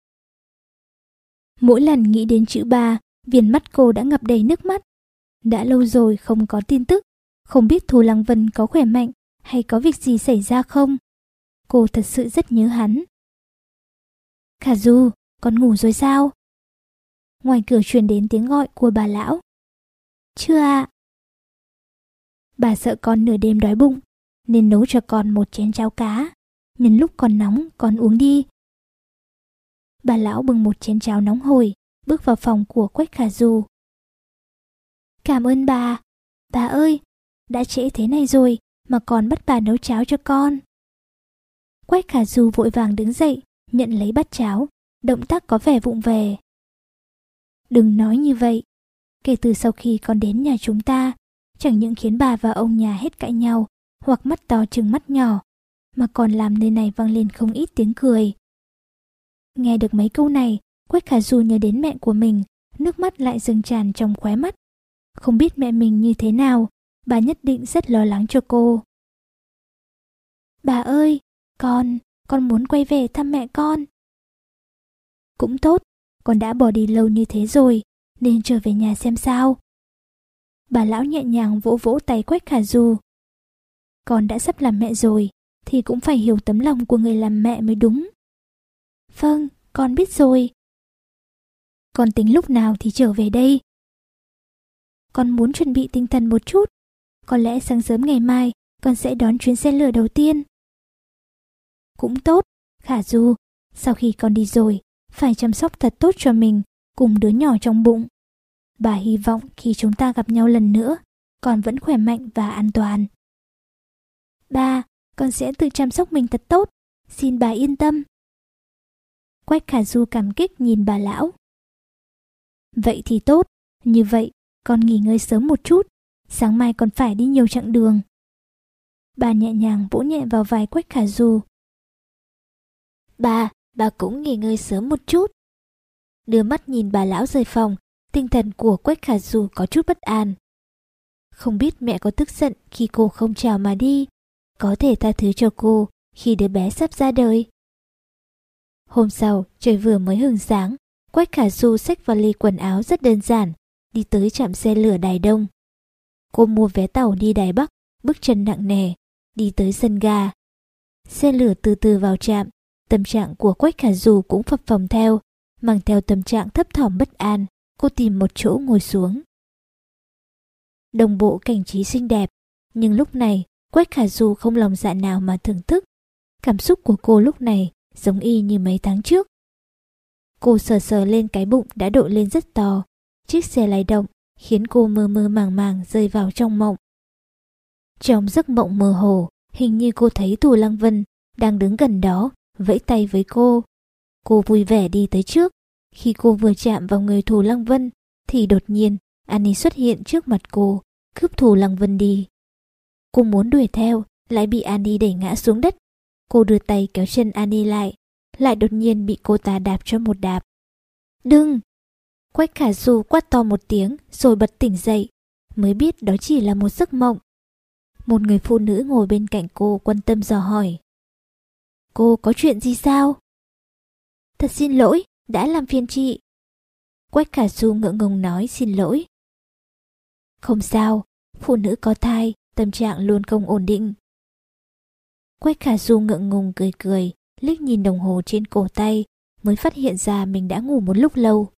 Mỗi lần nghĩ đến chữ ba, viền mắt cô đã ngập đầy nước mắt. Đã lâu rồi không có tin tức, không biết Thủ Lăng Vân có khỏe mạnh hay có việc gì xảy ra không. Cô thật sự rất nhớ hắn. Khả Du, con ngủ rồi sao? Ngoài cửa truyền đến tiếng gọi của bà lão. Chưa ạ. Bà sợ con nửa đêm đói bụng, nên nấu cho con một chén cháo cá. Nhân lúc còn nóng, con uống đi. Bà lão bưng một chén cháo nóng hổi, bước vào phòng của Quách Khả Du. Cảm ơn bà. Bà ơi, đã trễ thế này rồi mà còn bắt bà nấu cháo cho con. Quách Khả Du vội vàng đứng dậy, nhận lấy bát cháo, động tác có vẻ vụng về. Đừng nói như vậy. Kể từ sau khi con đến nhà chúng ta, chẳng những khiến bà và ông nhà hết cãi nhau, hoặc mắt to trừng mắt nhỏ, mà còn làm nơi này vang lên không ít tiếng cười. Nghe được mấy câu này, Quách Khả Du nhớ đến mẹ của mình, nước mắt lại dâng tràn trong khóe mắt. Không biết mẹ mình như thế nào, bà nhất định rất lo lắng cho cô. Bà ơi, con, con muốn quay về thăm mẹ con. Cũng tốt, con đã bỏ đi lâu như thế rồi, nên trở về nhà xem sao. Bà lão nhẹ nhàng vỗ vỗ tay Quách Khả Du. Con đã sắp làm mẹ rồi, thì cũng phải hiểu tấm lòng của người làm mẹ mới đúng. Vâng, con biết rồi. Con tính lúc nào thì trở về đây? Con muốn chuẩn bị tinh thần một chút. Có lẽ sáng sớm ngày mai, con sẽ đón chuyến xe lửa đầu tiên. Cũng tốt, Khả Du, sau khi con đi rồi, phải chăm sóc thật tốt cho mình, cùng đứa nhỏ trong bụng. Bà hy vọng khi chúng ta gặp nhau lần nữa, con vẫn khỏe mạnh và an toàn. Ba, con sẽ tự chăm sóc mình thật tốt, xin bà yên tâm. Quách Khả Du cảm kích nhìn bà lão. Vậy thì tốt, như vậy con nghỉ ngơi sớm một chút, sáng mai còn phải đi nhiều chặng đường. Bà nhẹ nhàng vỗ nhẹ vào vai Quách Khả Du. Bà, bà cũng nghỉ ngơi sớm một chút. Đưa mắt nhìn bà lão rời phòng, tinh thần của Quách Khả Du có chút bất an. Không biết mẹ có tức giận khi cô không chào mà đi, có thể tha thứ cho cô khi đứa bé sắp ra đời. Hôm sau, trời vừa mới hừng sáng, Quách Khả Du xách vali quần áo rất đơn giản, đi tới trạm xe lửa Đài Đông. Cô mua vé tàu đi Đài Bắc, bước chân nặng nề, đi tới sân ga. Xe lửa từ từ vào trạm, tâm trạng của Quách Khả Du cũng phập phồng theo, mang theo tâm trạng thấp thỏm bất an. Cô tìm một chỗ ngồi xuống. đồng bộ cảnh trí xinh đẹp. Nhưng lúc này, Quách Khả Du không lòng dạ nào mà thưởng thức. Cảm xúc của cô lúc này giống y như mấy tháng trước. Cô sờ sờ lên cái bụng đã đội lên rất to. Chiếc xe lay động khiến cô mơ mơ màng màng rơi vào trong mộng. Trong giấc mộng mơ hồ, hình như cô thấy Thù Lăng Vân đang đứng gần đó, vẫy tay với cô. Cô vui vẻ đi tới trước. Khi cô vừa chạm vào người Thù Lăng Vân, thì đột nhiên Annie xuất hiện trước mặt cô, cướp Thù Lăng Vân đi. Cô muốn đuổi theo, lại bị Annie đẩy ngã xuống đất. Cô đưa tay kéo chân Annie lại, lại đột nhiên bị cô ta đạp cho một đạp. Đừng! Quách Khả Du quát to một tiếng rồi bật tỉnh dậy, mới biết đó chỉ là một giấc mộng. Một người phụ nữ ngồi bên cạnh cô quan tâm dò hỏi. Cô có chuyện gì sao? Thật xin lỗi, đã làm phiền chị. Quách Khả Du ngượng ngùng nói xin lỗi. Không sao, phụ nữ có thai, tâm trạng luôn không ổn định. Quách Khả Du ngượng ngùng cười cười, liếc nhìn đồng hồ trên cổ tay, mới phát hiện ra mình đã ngủ một lúc lâu.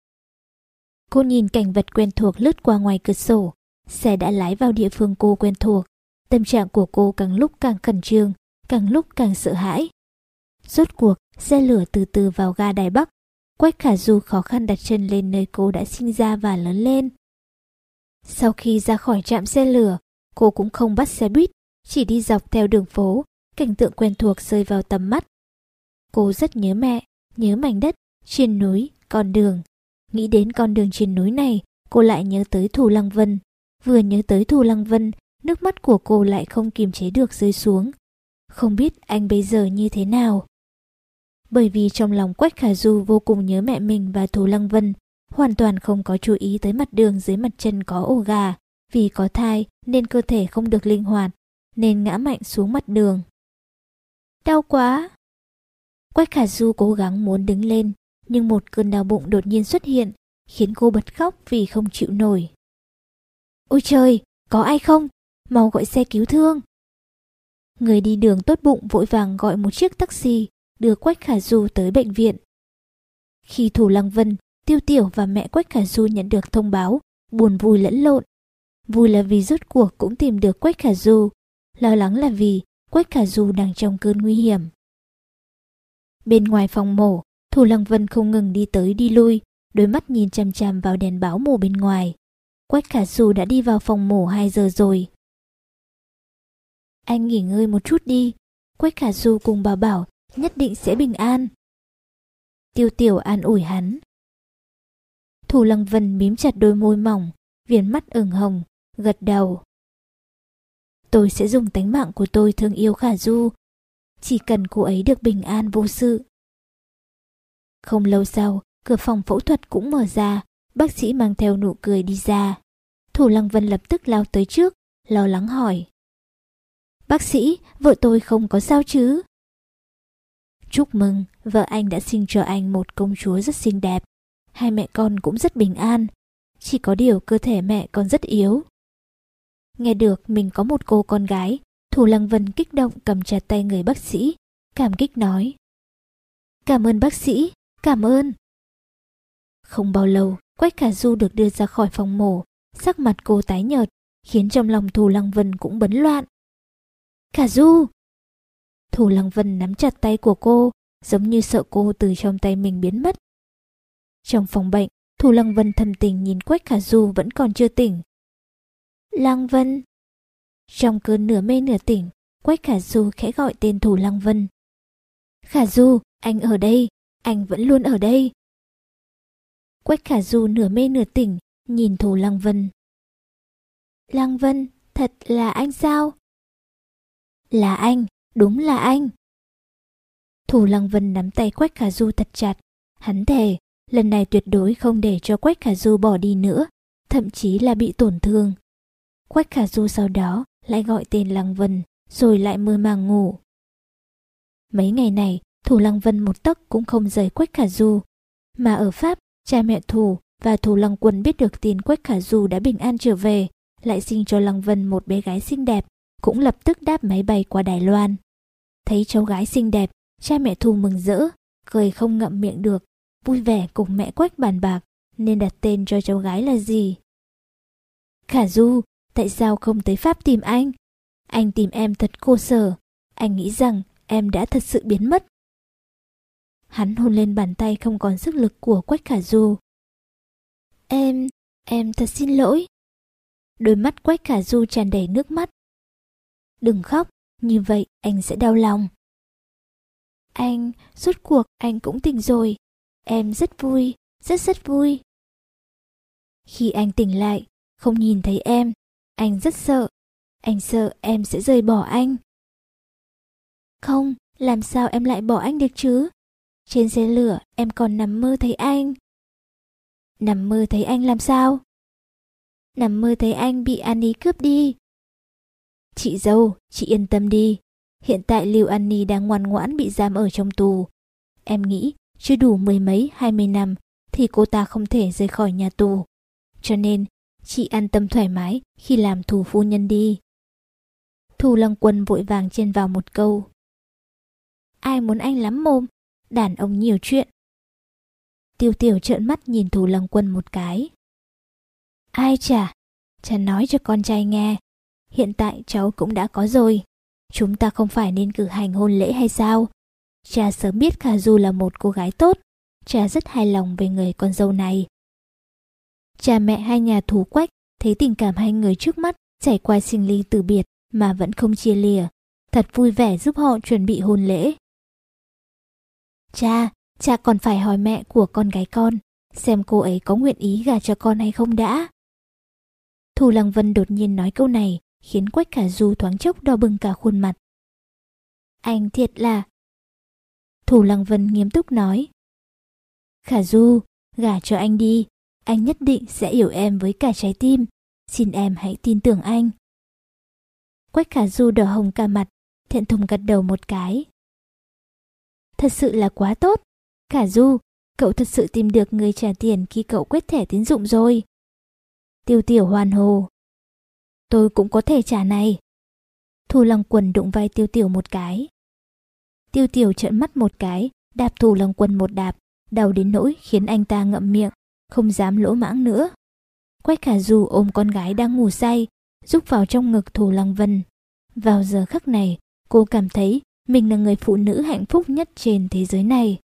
Cô nhìn cảnh vật quen thuộc lướt qua ngoài cửa sổ, xe đã lái vào địa phương cô quen thuộc. Tâm trạng của cô càng lúc càng khẩn trương, càng lúc càng sợ hãi. Rốt cuộc, xe lửa từ từ vào ga Đài Bắc. Quách Khả Du khó khăn đặt chân lên nơi cô đã sinh ra và lớn lên. Sau khi ra khỏi trạm xe lửa, cô cũng không bắt xe buýt, chỉ đi dọc theo đường phố, cảnh tượng quen thuộc rơi vào tầm mắt. Cô rất nhớ mẹ, nhớ mảnh đất, trên núi, con đường. Nghĩ đến con đường trên núi này, cô lại nhớ tới Thù Lăng Vân. Vừa nhớ tới Thù Lăng Vân, nước mắt của cô lại không kiềm chế được rơi xuống. Không biết anh bây giờ như thế nào. Bởi vì trong lòng Quách Khả Du vô cùng nhớ mẹ mình và Thù Lăng Vân, hoàn toàn không có chú ý tới mặt đường dưới mặt chân có ổ gà. Vì có thai nên cơ thể không được linh hoạt, nên ngã mạnh xuống mặt đường. Đau quá! Quách Khả Du cố gắng muốn đứng lên, nhưng một cơn đau bụng đột nhiên xuất hiện, khiến cô bật khóc vì không chịu nổi. Ôi trời, có ai không? Mau gọi xe cứu thương! Người đi đường tốt bụng vội vàng gọi một chiếc taxi, đưa Quách Khả Du tới bệnh viện. Khi Thù Lăng Vân, Tiêu Tiểu và mẹ Quách Khả Du nhận được thông báo, buồn vui lẫn lộn. Vui là vì rốt cuộc cũng tìm được Quách Khả Du, lo lắng là vì Quách Khả Du đang trong cơn nguy hiểm. Bên ngoài phòng mổ, Thù Lăng Vân không ngừng đi tới đi lui, đôi mắt nhìn chằm chằm vào đèn báo mổ bên ngoài. Quách Khả Du đã đi vào phòng mổ hai giờ rồi. Anh nghỉ ngơi một chút đi, Quách Khả Du cùng bảo bảo nhất định sẽ bình an. Tiêu Tiểu an ủi hắn. Thù Lăng Vân mím chặt đôi môi mỏng, viền mắt ửng hồng, gật đầu. Tôi sẽ dùng tánh mạng của tôi thương yêu Khả Du, chỉ cần cô ấy được bình an vô sự. Không lâu sau, cửa phòng phẫu thuật cũng mở ra, bác sĩ mang theo nụ cười đi ra. Thù Lăng Vân lập tức lao tới trước, lo lắng hỏi. Bác sĩ, vợ tôi không có sao chứ? Chúc mừng, vợ anh đã sinh cho anh một công chúa rất xinh đẹp. Hai mẹ con cũng rất bình an, chỉ có điều cơ thể mẹ còn rất yếu. Nghe được mình có một cô con gái, Thù Lăng Vân kích động cầm chặt tay người bác sĩ, cảm kích nói. Cảm ơn bác sĩ, cảm ơn. Không bao lâu, Quách Khả Du được đưa ra khỏi phòng mổ, sắc mặt cô tái nhợt, khiến trong lòng Thù Lăng Vân cũng bấn loạn. Khả Du! Thù Lăng Vân nắm chặt tay của cô, giống như sợ cô từ trong tay mình biến mất. Trong phòng bệnh, Thù Lăng Vân thầm tình nhìn Quách Khả Du vẫn còn chưa tỉnh. Lăng Vân! Trong cơn nửa mê nửa tỉnh, Quách Khả Du khẽ gọi tên Thù Lăng Vân. Khả Du, anh ở đây, anh vẫn luôn ở đây. Quách Khả Du nửa mê nửa tỉnh, nhìn Thù Lăng Vân. Lăng Vân, thật là anh sao? Là anh, đúng là anh. Thù Lăng Vân nắm tay Quách Khả Du thật chặt. Hắn thề, lần này tuyệt đối không để cho Quách Khả Du bỏ đi nữa, thậm chí là bị tổn thương. Quách Khả Du sau đó lại gọi tên Lăng Vân, rồi lại mơ màng ngủ. Mấy ngày này, Thù Lăng Vân một tấc cũng không rời Quách Khả Du. Mà ở Pháp, cha mẹ Thù và Thù Lăng Quân biết được tin Quách Khả Du đã bình an trở về, lại sinh cho Lăng Vân một bé gái xinh đẹp, cũng lập tức đáp máy bay qua Đài Loan. Thấy cháu gái xinh đẹp, cha mẹ Thù mừng rỡ, cười không ngậm miệng được, vui vẻ cùng mẹ Quách bàn bạc nên đặt tên cho cháu gái là gì. Khả Du, tại sao không tới Pháp tìm anh? Anh tìm em thật khổ sở. Anh nghĩ rằng em đã thật sự biến mất. Hắn hôn lên bàn tay không còn sức lực của Quách Khả Du. Em, em thật xin lỗi. Đôi mắt Quách Khả Du tràn đầy nước mắt. Đừng khóc, như vậy anh sẽ đau lòng. Anh, rốt cuộc anh cũng tỉnh rồi. Em rất vui, rất rất vui. Khi anh tỉnh lại, không nhìn thấy em, anh rất sợ. Anh sợ em sẽ rời bỏ anh. Không, làm sao em lại bỏ anh được chứ? Trên xe lửa em còn nằm mơ thấy anh. Nằm mơ thấy anh làm sao? Nằm mơ thấy anh bị Annie cướp đi. Chị dâu, chị yên tâm đi. Hiện tại Lưu Annie đang ngoan ngoãn bị giam ở trong tù. Em nghĩ chưa đủ mười mấy hai mươi năm thì cô ta không thể rời khỏi nhà tù. Cho nên chị an tâm thoải mái khi làm thủ phu nhân đi. Thủ Lăng Quân vội vàng chen vào một câu. Ai muốn anh lắm mồm, đàn ông nhiều chuyện. Tiêu Tiểu trợn mắt nhìn Thủ Lăng Quân một cái. Ai chả, cha nói cho con trai nghe. Hiện tại cháu cũng đã có rồi. Chúng ta không phải nên cử hành hôn lễ hay sao? Cha sớm biết Khả Du là một cô gái tốt. Cha rất hài lòng về người con dâu này. Cha mẹ hai nhà Thủ Quách thấy tình cảm hai người trước mắt trải qua sinh ly từ biệt mà vẫn không chia lìa. Thật vui vẻ giúp họ chuẩn bị hôn lễ. Cha, cha còn phải hỏi mẹ của con gái con, xem cô ấy có nguyện ý gả cho con hay không đã. Thủ Lăng Vân đột nhiên nói câu này khiến Quách Khả Du thoáng chốc đỏ bừng cả khuôn mặt. Anh thiệt là... Thủ Lăng Vân nghiêm túc nói. Khả Du, gả cho anh đi. Anh nhất định sẽ yêu em với cả trái tim. Xin em hãy tin tưởng anh. Quách Khả Du đỏ hồng cả mặt, thẹn thùng gật đầu một cái. Thật sự là quá tốt. Khả Du, cậu thật sự tìm được người trả tiền khi cậu quét thẻ tín dụng rồi. Tiêu Tiểu hoan hô. Tôi cũng có thể trả này. Thủ Lăng Quân đụng vai Tiêu Tiểu một cái. Tiêu Tiểu trợn mắt một cái, đạp Thủ Lăng Quân một đạp, đau đến nỗi khiến anh ta ngậm miệng, không dám lỗ mãng nữa. Quách Khả Du ôm con gái đang ngủ say, rúc vào trong ngực Thủ Lăng Vân. Vào giờ khắc này, cô cảm thấy mình là người phụ nữ hạnh phúc nhất trên thế giới này.